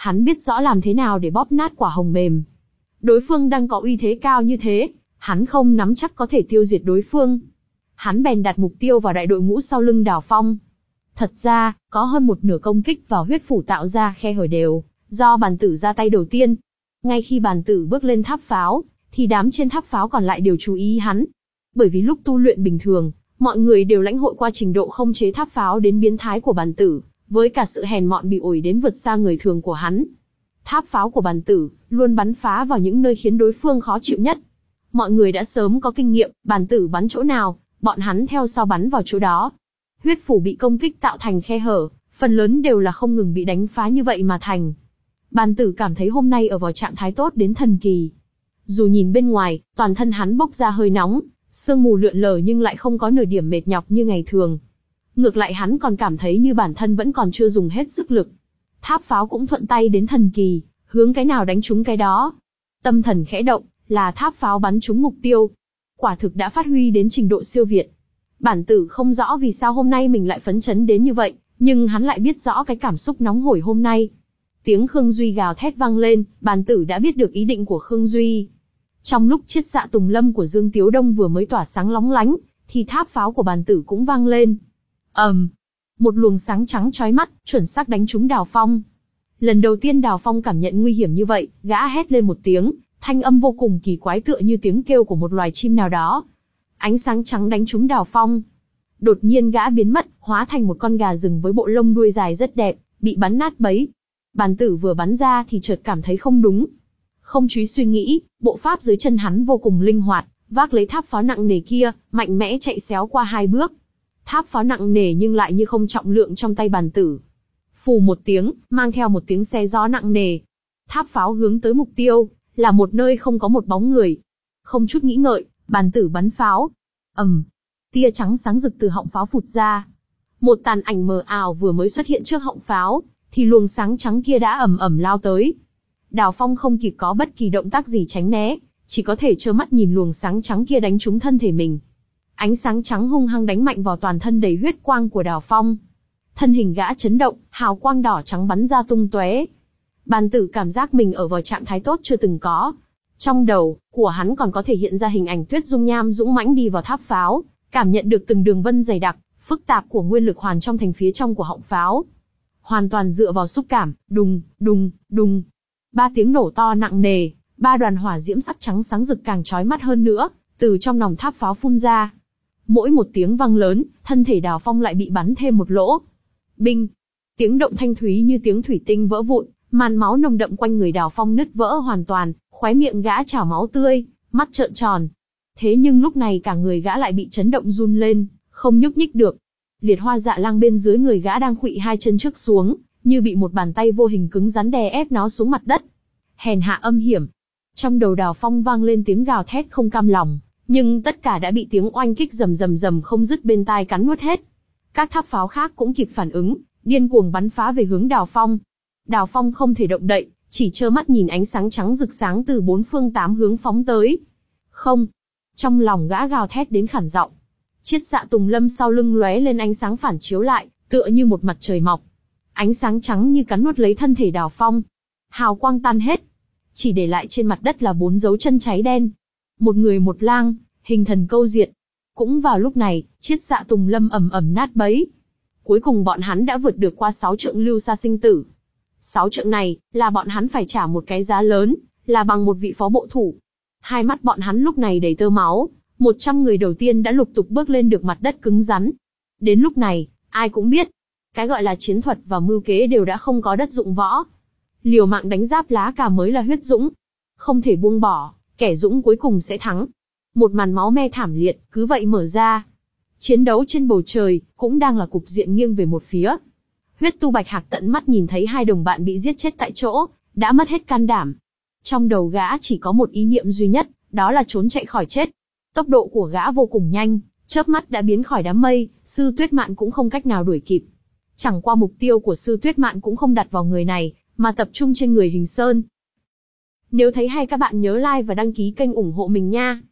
Hắn biết rõ làm thế nào để bóp nát quả hồng mềm. Đối phương đang có uy thế cao như thế, hắn không nắm chắc có thể tiêu diệt đối phương. Hắn bèn đặt mục tiêu vào đại đội ngũ sau lưng Đào Phong. Thật ra, có hơn một nửa công kích vào huyết phủ tạo ra khe hở đều do bàn tử ra tay đầu tiên. Ngay khi bàn tử bước lên tháp pháo, thì đám trên tháp pháo còn lại đều chú ý hắn. Bởi vì lúc tu luyện bình thường, mọi người đều lãnh hội qua trình độ không chế tháp pháo đến biến thái của bàn tử, với cả sự hèn mọn bị ổi đến vượt xa người thường của hắn. Tháp pháo của bàn tử luôn bắn phá vào những nơi khiến đối phương khó chịu nhất. Mọi người đã sớm có kinh nghiệm, bàn tử bắn chỗ nào, bọn hắn theo sau bắn vào chỗ đó. Huyết phủ bị công kích tạo thành khe hở, phần lớn đều là không ngừng bị đánh phá như vậy mà thành. Bàn tử cảm thấy hôm nay ở vào trạng thái tốt đến thần kỳ. Dù nhìn bên ngoài, toàn thân hắn bốc ra hơi nóng, sương mù lượn lờ nhưng lại không có nửa điểm mệt nhọc như ngày thường. Ngược lại hắn còn cảm thấy như bản thân vẫn còn chưa dùng hết sức lực. Tháp pháo cũng thuận tay đến thần kỳ, hướng cái nào đánh trúng cái đó. Tâm thần khẽ động, là tháp pháo bắn trúng mục tiêu. Quả thực đã phát huy đến trình độ siêu việt. Bản tử không rõ vì sao hôm nay mình lại phấn chấn đến như vậy, nhưng hắn lại biết rõ cái cảm xúc nóng hổi hôm nay. Tiếng Khương Duy gào thét vang lên, bản tử đã biết được ý định của Khương Duy. Trong lúc chiết xạ tùng lâm của Dương Tiếu Đông vừa mới tỏa sáng lóng lánh, thì tháp pháo của bản tử cũng vang lên. ầm, um, một luồng sáng trắng chói mắt, chuẩn xác đánh trúng Đào Phong. Lần đầu tiên Đào Phong cảm nhận nguy hiểm như vậy, gã hét lên một tiếng, thanh âm vô cùng kỳ quái tựa như tiếng kêu của một loài chim nào đó. Ánh sáng trắng đánh trúng Đào Phong. Đột nhiên gã biến mất, hóa thành một con gà rừng với bộ lông đuôi dài rất đẹp, bị bắn nát bấy. Bàn tử vừa bắn ra thì chợt cảm thấy không đúng. Không chú ý suy nghĩ, bộ pháp dưới chân hắn vô cùng linh hoạt, vác lấy tháp pháo nặng nề kia, mạnh mẽ chạy xéo qua hai bước. Tháp pháo nặng nề nhưng lại như không trọng lượng trong tay bàn tử. Phù một tiếng, mang theo một tiếng xe gió nặng nề. Tháp pháo hướng tới mục tiêu, là một nơi không có một bóng người. Không chút nghĩ ngợi, bàn tử bắn pháo. ầm, tia trắng sáng rực từ họng pháo phụt ra. Một tàn ảnh mờ ảo vừa mới xuất hiện trước họng pháo, thì luồng sáng trắng kia đã ầm ầm lao tới. Đào Phong không kịp có bất kỳ động tác gì tránh né, chỉ có thể trơ mắt nhìn luồng sáng trắng kia đánh trúng thân thể mình. Ánh sáng trắng hung hăng đánh mạnh vào toàn thân đầy huyết quang của Đào Phong. Thân hình gã chấn động, hào quang đỏ trắng bắn ra tung tóe. Bàn tử cảm giác mình ở vào trạng thái tốt chưa từng có. Trong đầu của hắn còn có thể hiện ra hình ảnh Tuyết Dung Nham dũng mãnh đi vào tháp pháo, cảm nhận được từng đường vân dày đặc, phức tạp của nguyên lực hoàn trong thành phía trong của họng pháo. Hoàn toàn dựa vào xúc cảm, đùng, đùng, đùng. Ba tiếng nổ to nặng nề, ba đoàn hỏa diễm sắc trắng sáng rực càng chói mắt hơn nữa, từ trong nòng tháp pháo phun ra. Mỗi một tiếng vang lớn, thân thể Đào Phong lại bị bắn thêm một lỗ. Binh! Tiếng động thanh thúy như tiếng thủy tinh vỡ vụn, màn máu nồng đậm quanh người Đào Phong nứt vỡ hoàn toàn, khóe miệng gã trào máu tươi, mắt trợn tròn. Thế nhưng lúc này cả người gã lại bị chấn động run lên, không nhúc nhích được. Liệt Hoa Dạ Lang bên dưới người gã đang khuỵu hai chân trước xuống, như bị một bàn tay vô hình cứng rắn đè ép nó xuống mặt đất. Hèn hạ âm hiểm. Trong đầu Đào Phong vang lên tiếng gào thét không cam lòng, nhưng tất cả đã bị tiếng oanh kích rầm rầm rầm không dứt bên tai cắn nuốt hết. Các tháp pháo khác cũng kịp phản ứng, điên cuồng bắn phá về hướng Đào Phong. Đào Phong không thể động đậy, chỉ trơ mắt nhìn ánh sáng trắng rực sáng từ bốn phương tám hướng phóng tới. Không! Trong lòng gã gào thét đến khản giọng. Chiết xạ tùng lâm sau lưng lóe lên ánh sáng phản chiếu lại, tựa như một mặt trời mọc. Ánh sáng trắng như cắn nuốt lấy thân thể Đào Phong. Hào quang tan hết, chỉ để lại trên mặt đất là bốn dấu chân cháy đen. Một người một lang, hình thần câu diệt. Cũng vào lúc này, chiết xạ tùng lâm ầm ầm nát bấy. Cuối cùng bọn hắn đã vượt được qua sáu trượng lưu xa sinh tử. Sáu trượng này, là bọn hắn phải trả một cái giá lớn, là bằng một vị phó bộ thủ. Hai mắt bọn hắn lúc này đầy tơ máu, một trăm người đầu tiên đã lục tục bước lên được mặt đất cứng rắn. Đến lúc này, ai cũng biết, cái gọi là chiến thuật và mưu kế đều đã không có đất dụng võ. Liều mạng đánh giáp lá cà mới là huyết dũng. Không thể buông bỏ, kẻ dũng cuối cùng sẽ thắng. Một màn máu me thảm liệt, cứ vậy mở ra. Chiến đấu trên bầu trời, cũng đang là cục diện nghiêng về một phía. Huyết Tu Bạch Hạc tận mắt nhìn thấy hai đồng bạn bị giết chết tại chỗ, đã mất hết can đảm. Trong đầu gã chỉ có một ý niệm duy nhất, đó là trốn chạy khỏi chết. Tốc độ của gã vô cùng nhanh, chớp mắt đã biến khỏi đám mây, Sư Tuyết Mạn cũng không cách nào đuổi kịp. Chẳng qua mục tiêu của Sư Tuyết Mạn cũng không đặt vào người này, mà tập trung trên người Hình Sơn. Nếu thấy hay các bạn nhớ like và đăng ký kênh ủng hộ mình nha.